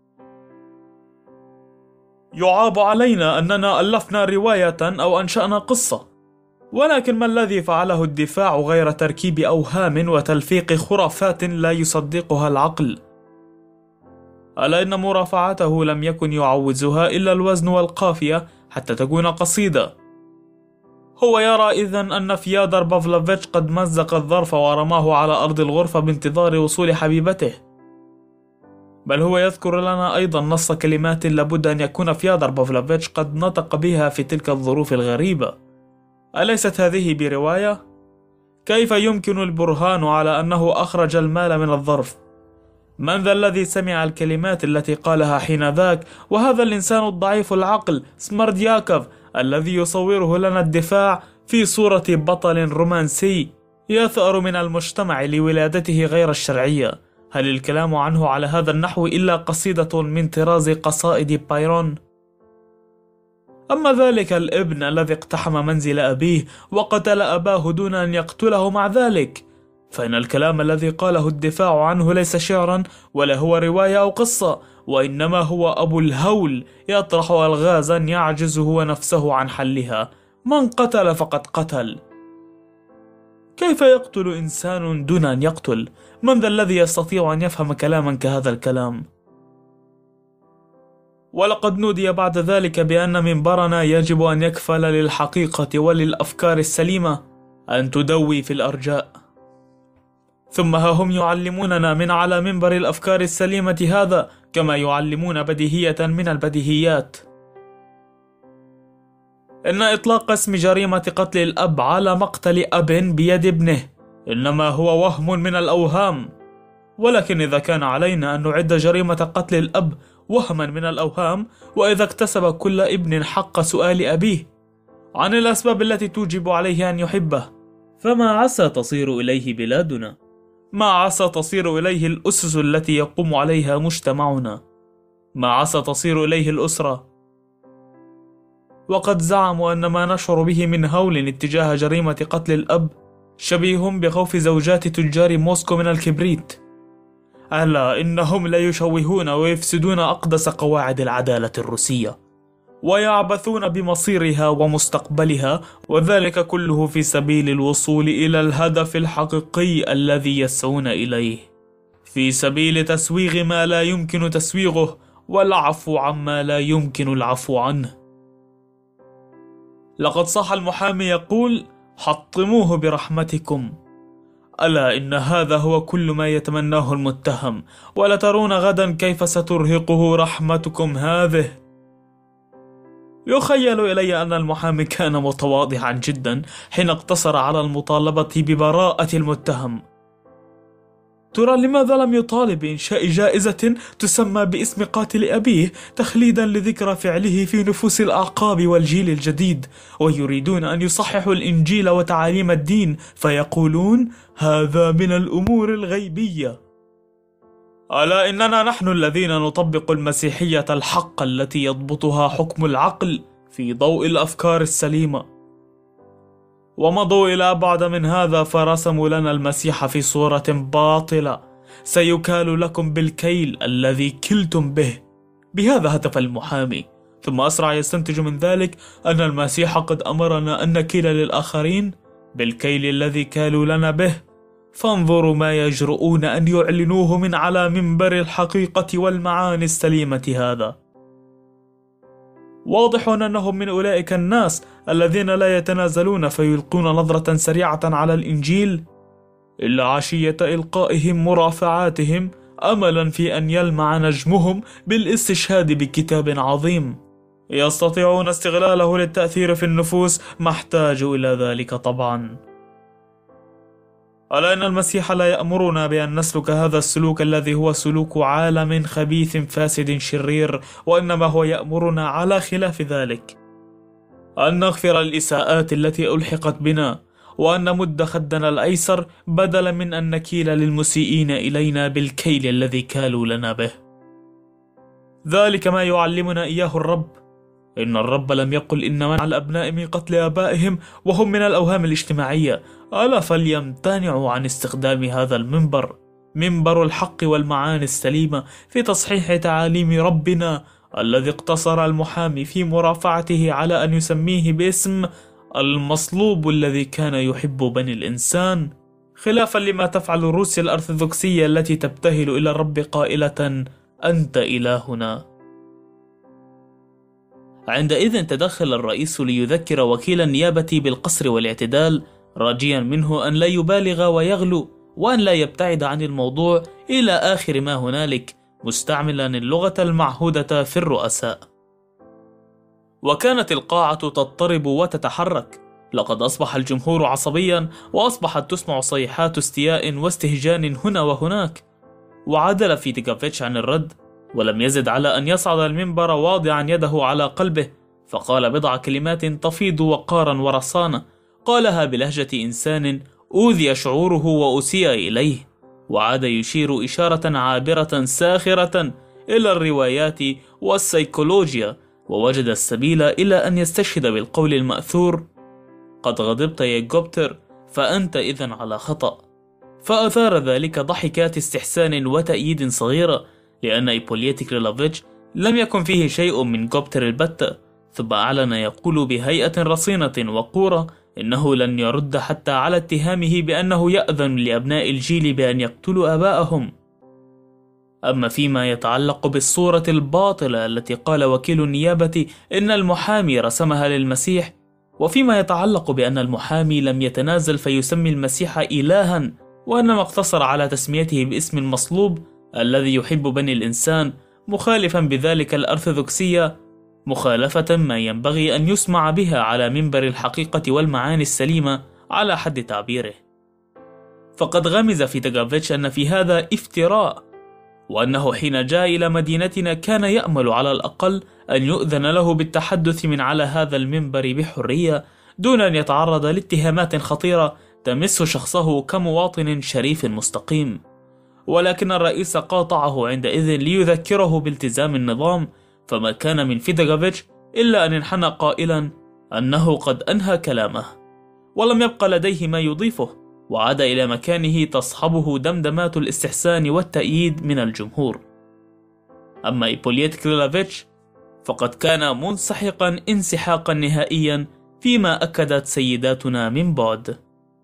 يعاب علينا أننا ألفنا رواية أو أنشأنا قصة، ولكن ما الذي فعله الدفاع غير تركيب أوهام وتلفيق خرافات لا يصدقها العقل؟ ألا إن مرافعته لم يكن يعوزها إلا الوزن والقافية حتى تكون قصيدة. هو يرى إذن أن فيادر بافلوفيتش قد مزق الظرف ورماه على أرض الغرفة بانتظار وصول حبيبته، بل هو يذكر لنا أيضا نص كلمات لابد أن يكون فيادر بافلوفيتش قد نطق بها في تلك الظروف الغريبة. أليست هذه برواية؟ كيف يمكن البرهان على أنه أخرج المال من الظرف؟ من ذا الذي سمع الكلمات التي قالها حينذاك؟ وهذا الإنسان الضعيف العقل سمردياكوف الذي يصوره لنا الدفاع في صورة بطل رومانسي يثأر من المجتمع لولادته غير الشرعية. هل الكلام عنه على هذا النحو إلا قصيدة من طراز قصائد بايرون؟ أما ذلك الابن الذي اقتحم منزل أبيه وقتل أباه دون أن يقتله مع ذلك، فإن الكلام الذي قاله الدفاع عنه ليس شعرا ولا هو رواية أو قصة، وإنما هو أبو الهول يطرح ألغازا يعجز هو نفسه عن حلها. من قتل فقد قتل. كيف يقتل إنسان دون أن يقتل؟ من ذا الذي يستطيع أن يفهم كلاما كهذا الكلام؟ ولقد نودي بعد ذلك بأن منبرنا يجب أن يكفل للحقيقة وللأفكار السليمة أن تدوي في الأرجاء. ثم ها هم يعلموننا من على منبر الأفكار السليمة هذا كما يعلمون بديهية من البديهيات إن إطلاق اسم جريمة قتل الأب على مقتل أب بيد ابنه إنما هو وهم من الأوهام. ولكن إذا كان علينا أن نعد جريمة قتل الأب وهما من الأوهام، وإذا اكتسب كل ابن حق سؤال أبيه عن الأسباب التي توجب عليه أن يحبه، فما عسى تصير إليه بلادنا؟ ما عسى تصير إليه الأسس التي يقوم عليها مجتمعنا؟ ما عسى تصير إليه الأسرة؟ وقد زعموا أن ما نشعر به من هول اتجاه جريمة قتل الأب شبيه بخوف زوجات تجار موسكو من الكبريت. ألا إنهم لا يشوهون ويفسدون أقدس قواعد العدالة الروسية ويعبثون بمصيرها ومستقبلها، وذلك كله في سبيل الوصول إلى الهدف الحقيقي الذي يسعون إليه، في سبيل تسويغ ما لا يمكن تسويغه والعفو عما لا يمكن العفو عنه. لقد صح المحامي يقول: حطموه برحمتكم. ألا إن هذا هو كل ما يتمناه المتهم، ولترون غدا كيف سترهقه رحمتكم هذه. يخيل إلي أن المحامي كان متواضعا جدا حين اقتصر على المطالبة ببراءة المتهم. ترى لماذا لم يطالب بإنشاء جائزة تسمى باسم قاتل أبيه تخليدا لذكرى فعله في نفوس الأعقاب والجيل الجديد؟ ويريدون أن يصححوا الإنجيل وتعاليم الدين فيقولون هذا من الأمور الغيبية. ألا إننا نحن الذين نطبق المسيحية الحق التي يضبطها حكم العقل في ضوء الأفكار السليمة. ومضوا إلى أبعد من هذا فرسموا لنا المسيح في صورة باطلة سيكال لكم بالكيل الذي كلتم به. بهذا هتف المحامي، ثم أسرع يستنتج من ذلك أن المسيح قد أمرنا أن نكيل للآخرين بالكيل الذي كالوا لنا به. فانظروا ما يجرؤون أن يعلنوه من على منبر الحقيقة والمعاني السليمة هذا. واضح أنهم من أولئك الناس الذين لا يتنازلون فيلقون نظرة سريعة على الإنجيل إلا عشية إلقائهم مرافعاتهم أملا في أن يلمع نجمهم بالاستشهاد بكتاب عظيم يستطيعون استغلاله للتأثير في النفوس ما احتاجوا إلى ذلك طبعا. ألا إن المسيح لا يأمرنا بأن نسلك هذا السلوك الذي هو سلوك عالم خبيث فاسد شرير، وإنما هو يأمرنا على خلاف ذلك أن نغفر الإساءات التي ألحقت بنا، وأن نمد خدنا الأيسر بدلا من أن نكيل للمسيئين إلينا بالكيل الذي كالوا لنا به. ذلك ما يعلمنا إياه الرب. إن الرب لم يقل إن منع الأبناء من قتل آبائهم وهم من الأوهام الاجتماعية. ألا فليمتنعوا عن استخدام هذا المنبر، منبر الحق والمعاني السليمة، في تصحيح تعاليم ربنا الذي اقتصر المحامي في مرافعته على أن يسميه باسم المصلوب الذي كان يحب بني الإنسان، خلافا لما تفعل روسيا الأرثوذكسية التي تبتهل إلى الرب قائلة أنت إلهنا. عندئذ تدخل الرئيس ليذكر وكيل النيابة بالقصر والاعتدال، راجيا منه أن لا يبالغ ويغلو وأن لا يبتعد عن الموضوع إلى آخر ما هنالك، مستعملا اللغة المعهودة في الرؤساء. وكانت القاعة تضطرب وتتحرك. لقد أصبح الجمهور عصبيا، وأصبحت تسمع صيحات استياء واستهجان هنا وهناك. وعدل فيديغافيتش عن الرد، ولم يزد على أن يصعد المنبر واضعا يده على قلبه، فقال بضع كلمات تفيض وقارا ورصانة، قالها بلهجة إنسان أوذي شعوره وأسيء إليه، وعاد يشير إشارة عابرة ساخرة إلى الروايات والسيكولوجيا، ووجد السبيل إلى أن يستشهد بالقول المأثور: قد غضبت يا جوبتر، فأنت إذن على خطأ. فأثار ذلك ضحكات استحسان وتأييد صغيرة، لأن إيبوليت كريلوفيتش لم يكن فيه شيء من جوبتر البتة، ثم أعلن يقول بهيئة رصينة وقورة إنه لن يرد حتى على اتهامه بأنه يأذن لأبناء الجيل بأن يقتلوا آباءهم. أما فيما يتعلق بالصورة الباطلة التي قال وكيل النيابة إن المحامي رسمها للمسيح، وفيما يتعلق بأن المحامي لم يتنازل فيسمي المسيح إلها، وإنما اقتصر على تسميته باسم المصلوب الذي يحب بني الإنسان، مخالفا بذلك الأرثوذكسية مخالفة ما ينبغي أن يسمع بها على منبر الحقيقة والمعاني السليمة على حد تعبيره. فقد غمز فيديغافيتش أن في هذا افتراء، وأنه حين جاء إلى مدينتنا كان يأمل على الأقل أن يؤذن له بالتحدث من على هذا المنبر بحرية، دون أن يتعرض لاتهامات خطيرة تمس شخصه كمواطن شريف مستقيم. ولكن الرئيس قاطعه عندئذ ليذكره بالتزام النظام، فما كان من فيديغافيتش إلا أن انحنى قائلا أنه قد أنهى كلامه، ولم يبقى لديه ما يضيفه، وعاد إلى مكانه تصحبه دمدمات الاستحسان والتأييد من الجمهور. أما إيبوليت كريلوفيتش فقد كان منسحقا انسحاقا نهائيا، فيما أكدت سيداتنا من بعد.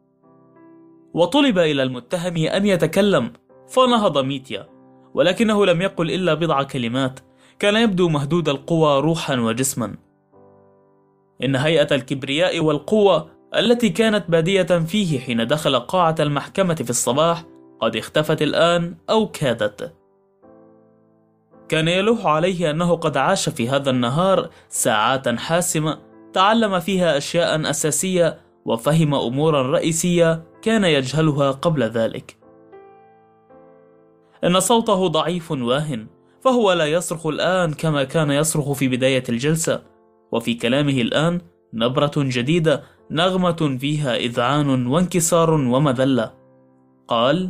وطلب إلى المتهم أن يتكلم، فنهض ميتيا، ولكنه لم يقل إلا بضع كلمات. كان يبدو مهدود القوى روحا وجسما. إن هيئة الكبرياء والقوة التي كانت بادية فيه حين دخل قاعة المحكمة في الصباح قد اختفت الآن أو كادت. كان يلوح عليه أنه قد عاش في هذا النهار ساعات حاسمة تعلم فيها أشياء أساسية وفهم أمورا رئيسية كان يجهلها قبل ذلك. إن صوته ضعيف واهن، فهو لا يصرخ الآن كما كان يصرخ في بداية الجلسة، وفي كلامه الآن نبرة جديدة، نغمة فيها إذعان وانكسار ومذلة. قال: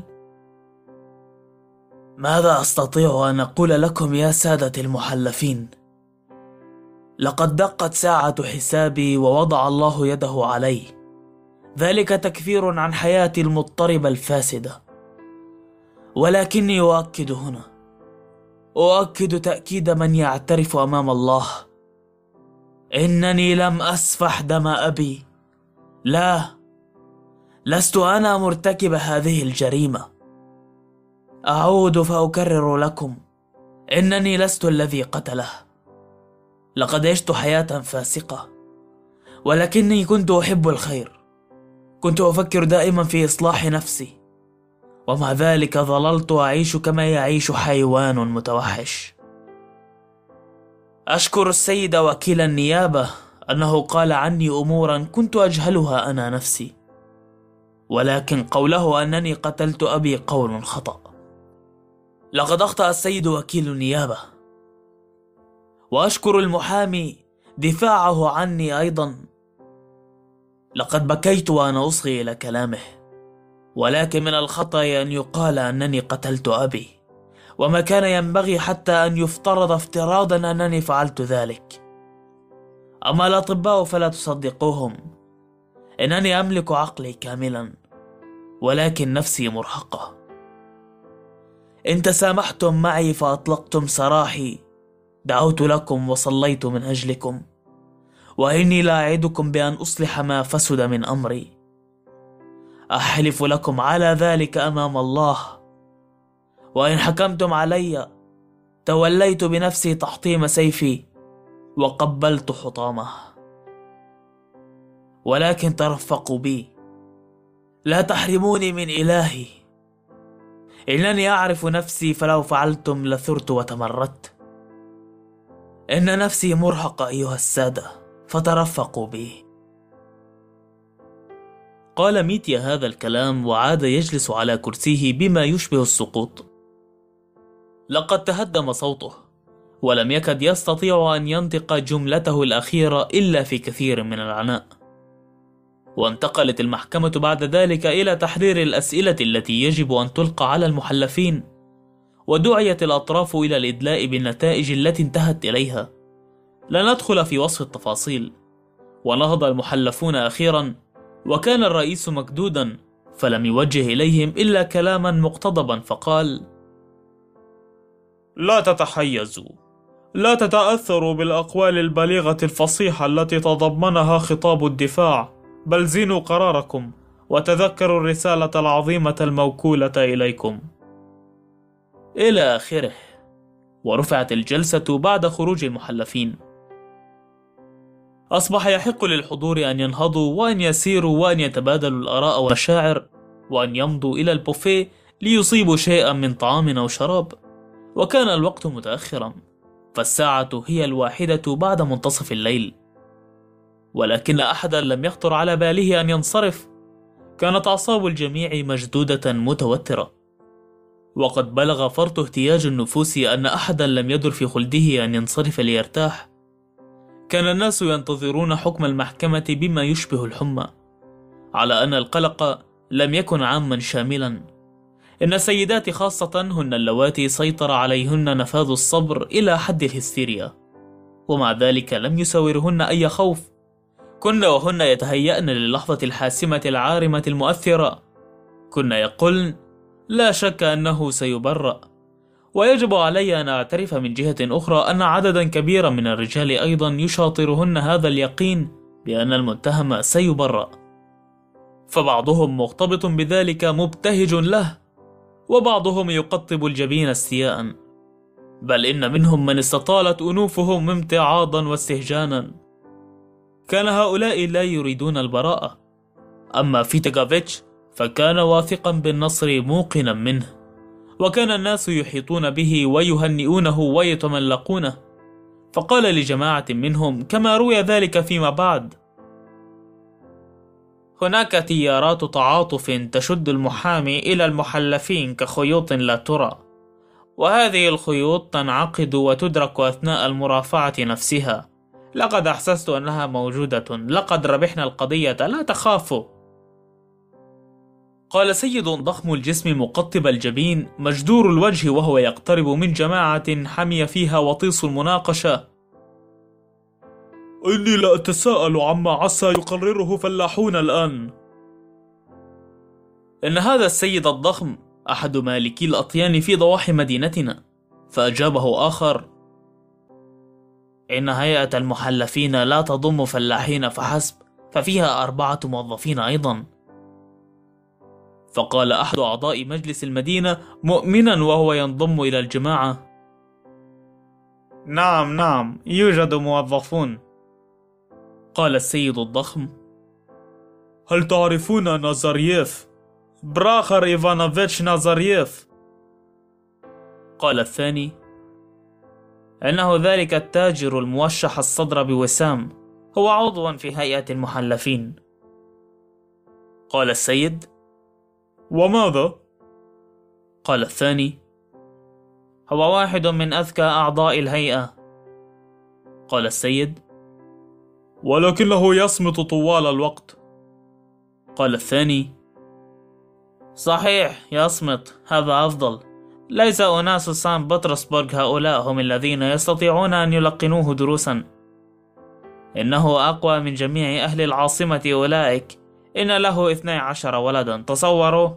ماذا أستطيع أن أقول لكم يا سادة المحلفين؟ لقد دقت ساعة حسابي ووضع الله يده علي، ذلك تكفير عن حياتي المضطربة الفاسدة، ولكني أؤكد هنا، أؤكد تأكيد من يعترف أمام الله، إنني لم أسفح دم أبي. لا، لست أنا مرتكب هذه الجريمة. أعود فأكرر لكم، إنني لست الذي قتله. لقد عشت حياة فاسقة، ولكني كنت أحب الخير، كنت أفكر دائما في إصلاح نفسي، ومع ذلك ظللت أعيش كما يعيش حيوان متوحش. أشكر السيد وكيل النيابة أنه قال عني أمورا كنت أجهلها أنا نفسي، ولكن قوله أنني قتلت أبي قول خطأ. لقد أخطأ السيد وكيل النيابة، وأشكر المحامي دفاعه عني أيضا. لقد بكيت وأنا أصغي إلى كلامه، ولكن من الخطأ أن يقال أنني قتلت أبي، وما كان ينبغي حتى أن يفترض افتراضا أنني فعلت ذلك. أما الأطباء فلا تصدقوهم، إنني أملك عقلي كاملا، ولكن نفسي مرهقة. إن تسامحتم معي فأطلقتم سراحي، دعوت لكم وصليت من أجلكم، وإني لا أعدكم بأن أصلح ما فسد من أمري. أحلف لكم على ذلك أمام الله، وإن حكمتم علي توليت بنفسي تحطيم سيفي وقبلت حطامه. ولكن ترفقوا بي، لا تحرموني من إلهي، إنني أعرف نفسي، فلو فعلتم لثرت وتمردت. إن نفسي مرهقة أيها السادة، فترفقوا بي. قال ميتيا هذا الكلام وعاد يجلس على كرسيه بما يشبه السقوط. لقد تهدم صوته، ولم يكد يستطيع أن ينطق جملته الأخيرة إلا في كثير من العناء. وانتقلت المحكمة بعد ذلك إلى تحرير الأسئلة التي يجب أن تلقى على المحلفين، ودعيت الأطراف إلى الإدلاء بالنتائج التي انتهت إليها. لا ندخل في وصف التفاصيل. ونهض المحلفون أخيرا، وكان الرئيس مكدودا، فلم يوجه إليهم إلا كلاما مقتضبا، فقال: لا تتحيزوا، لا تتأثروا بالأقوال البليغة الفصيحة التي تضمنها خطاب الدفاع، بل زينوا قراركم وتذكروا الرسالة العظيمة الموكولة إليكم، إلى آخره. ورفعت الجلسة بعد خروج المحلفين. أصبح يحق للحضور أن ينهضوا وأن يسيروا وأن يتبادلوا الآراء والمشاعر، وأن يمضوا إلى البوفيه ليصيبوا شيئا من طعام أو شراب. وكان الوقت متأخرا، فالساعة هي الواحدة بعد منتصف الليل، ولكن أحدا لم يخطر على باله أن ينصرف. كانت أعصاب الجميع مشدودة متوترة، وقد بلغ فرط اهتياج النفوس أن أحدا لم يدر في خلده أن ينصرف ليرتاح. كان الناس ينتظرون حكم المحكمة بما يشبه الحمى، على أن القلق لم يكن عاما شاملا. إن السيدات خاصة هن اللواتي سيطر عليهن نفاذ الصبر إلى حد الهستيريا، ومع ذلك لم يساورهن أي خوف. كن وهن يتهيأن للحظة الحاسمة العارمة المؤثرة. كن يقولن: لا شك أنه سيبرأ. ويجب علي أن أعترف من جهة أخرى أن عددا كبيرا من الرجال أيضا يشاطرهن هذا اليقين بأن المتهم سيبرأ، فبعضهم مرتبط بذلك مبتهج له، وبعضهم يقطب الجبين استياء، بل إن منهم من استطالت أنوفهم امتعاضا واستهجانا. كان هؤلاء لا يريدون البراءة، أما فيتغافيتش فكان واثقا بالنصر موقنا منه، وكان الناس يحيطون به ويهنئونه ويتملقونه. فقال لجماعة منهم كما روي ذلك فيما بعد: هناك تيارات تعاطف تشد المحامي إلى المحلفين كخيوط لا ترى، وهذه الخيوط تنعقد وتدرك أثناء المرافعة نفسها. لقد أحسست أنها موجودة، لقد ربحنا القضية، لا تخافوا. قال سيد ضخم الجسم مقطب الجبين مجدور الوجه وهو يقترب من جماعة حمي فيها وطيس المناقشة: إني لا أتساءل عما عسى يقرره فلاحون الآن. إن هذا السيد الضخم أحد مالكي الأطيان في ضواحي مدينتنا. فأجابه آخر: إن هيئة المحلفين لا تضم فلاحين فحسب، ففيها أربعة موظفين أيضا. فقال أحد أعضاء مجلس المدينة مؤمنا وهو ينضم إلى الجماعة: نعم نعم، يوجد موظفون. قال السيد الضخم: هل تعرفون نازارييف؟ براخر إيفانوفيتش نازارييف. قال الثاني: إنه ذلك التاجر الموشح الصدر بوسام، هو عضوا في هيئة المحلفين. قال السيد: وماذا؟ قال الثاني: هو واحد من أذكى أعضاء الهيئة. قال السيد: ولكنه يصمت طوال الوقت. قال الثاني: صحيح، يصمت، هذا أفضل. ليس أناس سان بطرسبرغ هؤلاء هم الذين يستطيعون أن يلقنوه دروسا. إنه أقوى من جميع أهل العاصمة أولئك. إن له اثني عشر ولدا، تصوروا.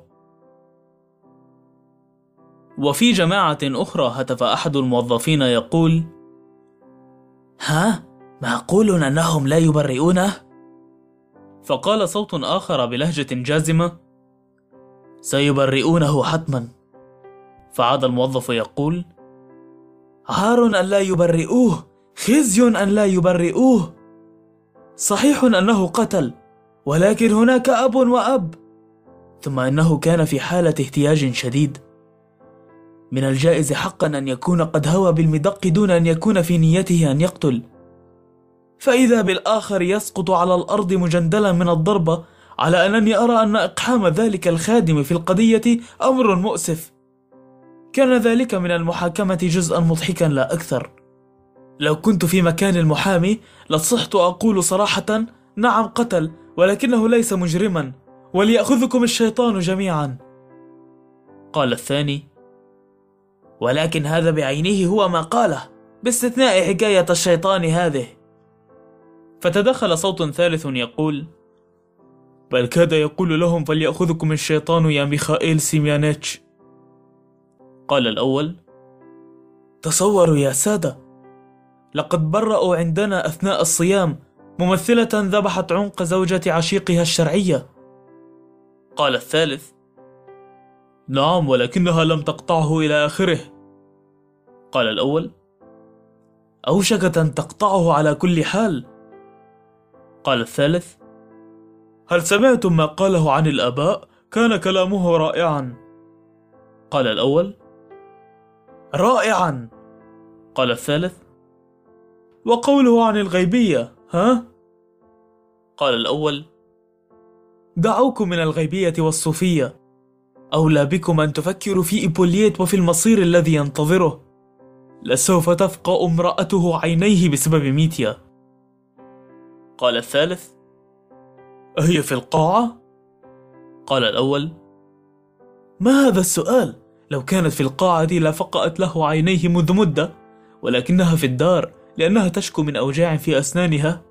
وفي جماعة أخرى هتف أحد الموظفين يقول: ها؟ معقول أنهم لا يبرئونه؟ فقال صوت آخر بلهجة جازمة: سيبرئونه حتما. فعاد الموظف يقول: عار أن لا يبرئوه، خزي أن لا يبرئوه. صحيح أنه قتل، ولكن هناك أب وأب. ثم إنه كان في حالة احتياج شديد. من الجائز حقا أن يكون قد هوى بالمدق دون أن يكون في نيته أن يقتل، فإذا بالآخر يسقط على الأرض مجندلا من الضربة، على أنني أرى أن إقحام ذلك الخادم في القضية أمر مؤسف. كان ذلك من المحاكمة جزءا مضحكا لا أكثر. لو كنت في مكان المحامي لصحت أقول صراحة: نعم قتل، ولكنه ليس مجرما، وليأخذكم الشيطان جميعا. قال الثاني: ولكن هذا بعينه هو ما قاله، باستثناء حكاية الشيطان هذه. فتدخل صوت ثالث يقول: بل كاد يقول لهم: فليأخذكم الشيطان يا ميخائيل سيميانيتش. قال الأول: تصوروا يا سادة، لقد برأوا عندنا أثناء الصيام ممثلة ذبحت عنق زوجة عشيقها الشرعية. قال الثالث: نعم، ولكنها لم تقطعه إلى آخره. قال الأول: أوشكت أن تقطعه على كل حال. قال الثالث: هل سمعتم ما قاله عن الآباء؟ كان كلامه رائعا. قال الأول: رائعا. قال الثالث: وقوله عن الغيبية ها؟ قال الأول: دعوكم من الغيبية والصوفية، أولى بكم أن تفكروا في إيبوليت وفي المصير الذي ينتظره. لسوف تفقأ امرأته عينيه بسبب ميتيا. قال الثالث: أهي في القاعة؟ قال الأول: ما هذا السؤال؟ لو كانت في القاعة لفقأت له عينيه منذ مدة، ولكنها في الدار لأنها تشكو من أوجاع في أسنانها.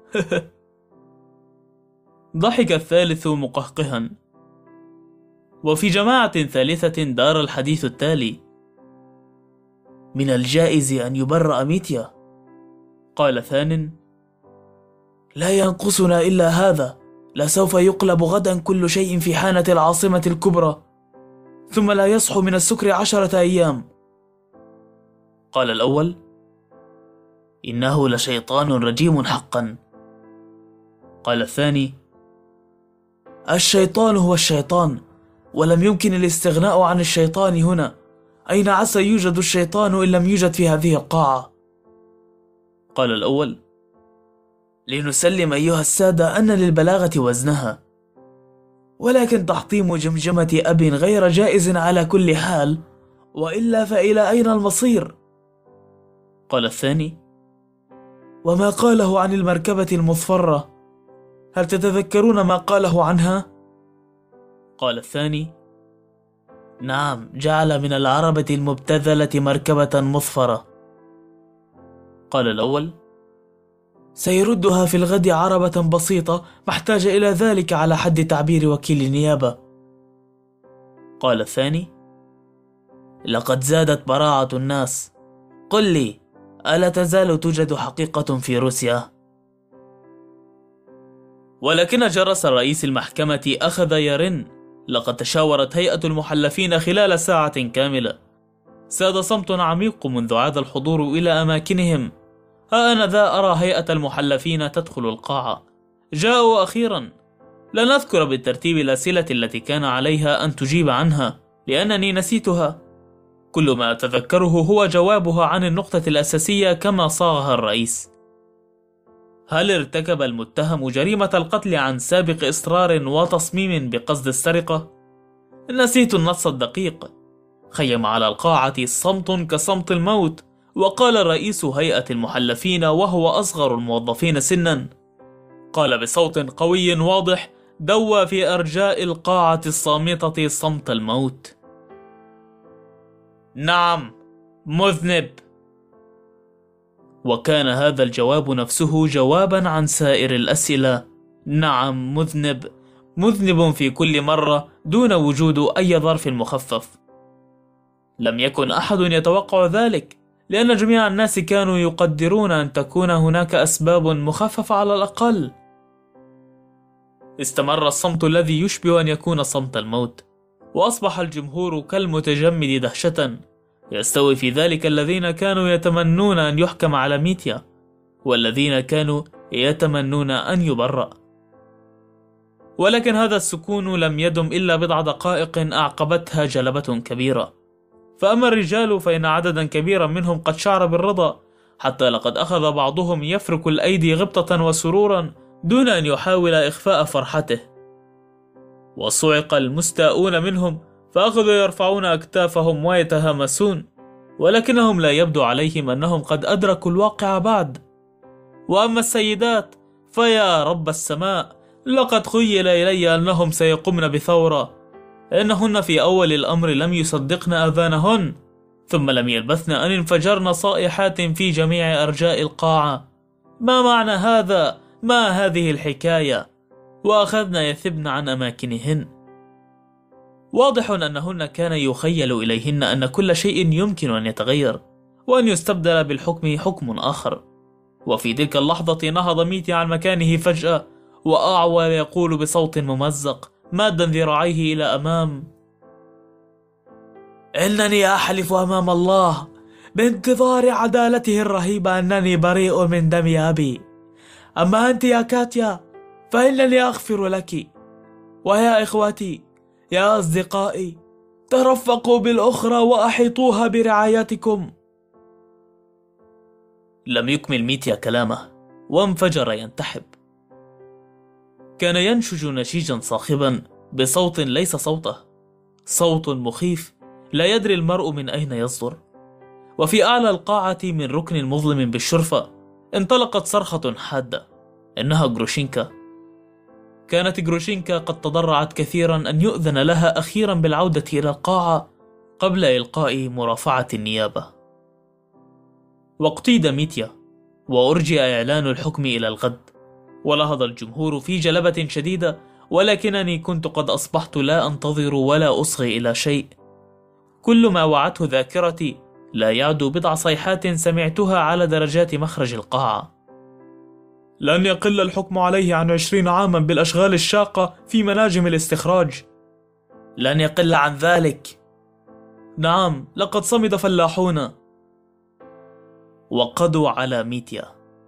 ضحك الثالث مقهقها. وفي جماعة ثالثة دار الحديث التالي: من الجائز أن يبرأ ميتيا. قال ثان: لا ينقصنا إلا هذا، لسوف يقلب غدا كل شيء في حانة العاصمة الكبرى، ثم لا يصحو من السكر عشرة أيام. قال الأول: إنه لشيطان رجيم حقا. قال الثاني: الشيطان هو الشيطان، ولم يمكن الاستغناء عن الشيطان هنا. أين عسى يوجد الشيطان إن لم يوجد في هذه القاعة؟ قال الأول: لنسلم أيها السادة أن للبلاغة وزنها، ولكن تحطيم جمجمة أب غير جائز على كل حال، وإلا فإلى أين المصير؟ قال الثاني: وما قاله عن المركبة المصفرة، هل تتذكرون ما قاله عنها؟ قال الثاني: نعم، جعل من العربة المبتذلة مركبة مصفرة. قال الأول: سيردها في الغد عربة بسيطة محتاج إلى ذلك على حد تعبير وكيل النيابة. قال الثاني: لقد زادت براعة الناس. قل لي، ألا تزال توجد حقيقة في روسيا؟ ولكن جرس رئيس المحكمة أخذ يرن. لقد تشاورت هيئة المحلفين خلال ساعة كاملة. ساد صمت عميق منذ عاد الحضور إلى أماكنهم. ها أنا ذا أرى هيئة المحلفين تدخل القاعة. جاءوا أخيرا. لا نذكر بالترتيب الأسئلة التي كان عليها أن تجيب عنها، لأنني نسيتها. كل ما أتذكره هو جوابها عن النقطة الأساسية كما صاغها الرئيس: هل ارتكب المتهم جريمة القتل عن سابق إصرار وتصميم بقصد السرقة؟ نسيت النص الدقيق. خيم على القاعة صمت كصمت الموت، وقال رئيس هيئة المحلفين وهو أصغر الموظفين سنا، قال بصوت قوي واضح دوى في أرجاء القاعة الصامتة صمت الموت: نعم، مذنب. وكان هذا الجواب نفسه جوابا عن سائر الأسئلة: نعم، مذنب، مذنب في كل مرة دون وجود أي ظرف مخفف. لم يكن أحد يتوقع ذلك، لأن جميع الناس كانوا يقدرون أن تكون هناك أسباب مخففة على الأقل. استمر الصمت الذي يشبه أن يكون صمت الموت، وأصبح الجمهور كالمتجمد دهشة، يستوي في ذلك الذين كانوا يتمنون أن يحكم على ميتيا، والذين كانوا يتمنون أن يبرأ. ولكن هذا السكون لم يدم إلا بضع دقائق أعقبتها جلبة كبيرة. فأما الرجال فإن عددا كبيرا منهم قد شعر بالرضا، حتى لقد أخذ بعضهم يفرك الأيدي غبطة وسرورا دون أن يحاول إخفاء فرحته. وصعق المستاءون منهم فأخذوا يرفعون أكتافهم ويتهامسون، ولكنهم لا يبدو عليهم أنهم قد أدركوا الواقع بعد. وأما السيدات فيا رب السماء، لقد خيل إلي أنهم سيقومن بثورة. إنهن في أول الأمر لم يصدقن أذانهن، ثم لم يلبثن أن انفجرن صائحات في جميع أرجاء القاعة. ما معنى هذا؟ ما هذه الحكاية؟ وأخذن يثبن عن أماكنهن. واضح أنهن كان يخيل إليهن أن كل شيء يمكن أن يتغير، وأن يستبدل بالحكم حكم آخر. وفي تلك اللحظة نهض ميتي عن مكانه فجأة، وأعوى يقول بصوت ممزق مادا ذراعيه إلى أمام: إنني أحلف أمام الله بانتظار عدالته الرهيبة أنني بريء من دم أبي. أما أنت يا كاتيا فإنني أغفر لك. ويا إخوتي، يا أصدقائي، ترفقوا بالأخرى وأحيطوها برعايتكم. لم يكمل ميتيا كلامه وانفجر ينتحب. كان ينشج نشيجا صاخبا بصوت ليس صوته، صوت مخيف لا يدري المرء من أين يصدر. وفي أعلى القاعة من ركن مظلم بالشرفة انطلقت صرخة حادة. إنها جروشينكا. كانت جروشينكا قد تضرعت كثيرا أن يؤذن لها أخيرا بالعودة إلى القاعة قبل إلقاء مرافعة النيابة. واقتيد ميتيا وأرجئ إعلان الحكم إلى الغد، ونهض الجمهور في جلبة شديدة، ولكنني كنت قد أصبحت لا أنتظر ولا أصغي إلى شيء. كل ما وعته ذاكرتي لا يعدو بضع صيحات سمعتها على درجات مخرج القاعة: لن يقل الحكم عليه عن عشرين عاما بالأشغال الشاقة في مناجم الاستخراج. لن يقل عن ذلك. نعم، لقد صمد فلاحون. وقضوا على ميتيا.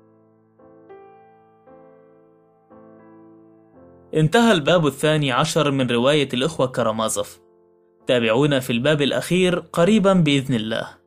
انتهى الباب الثاني عشر من رواية الإخوة كارامازوف. تابعونا في الباب الأخير قريبا بإذن الله.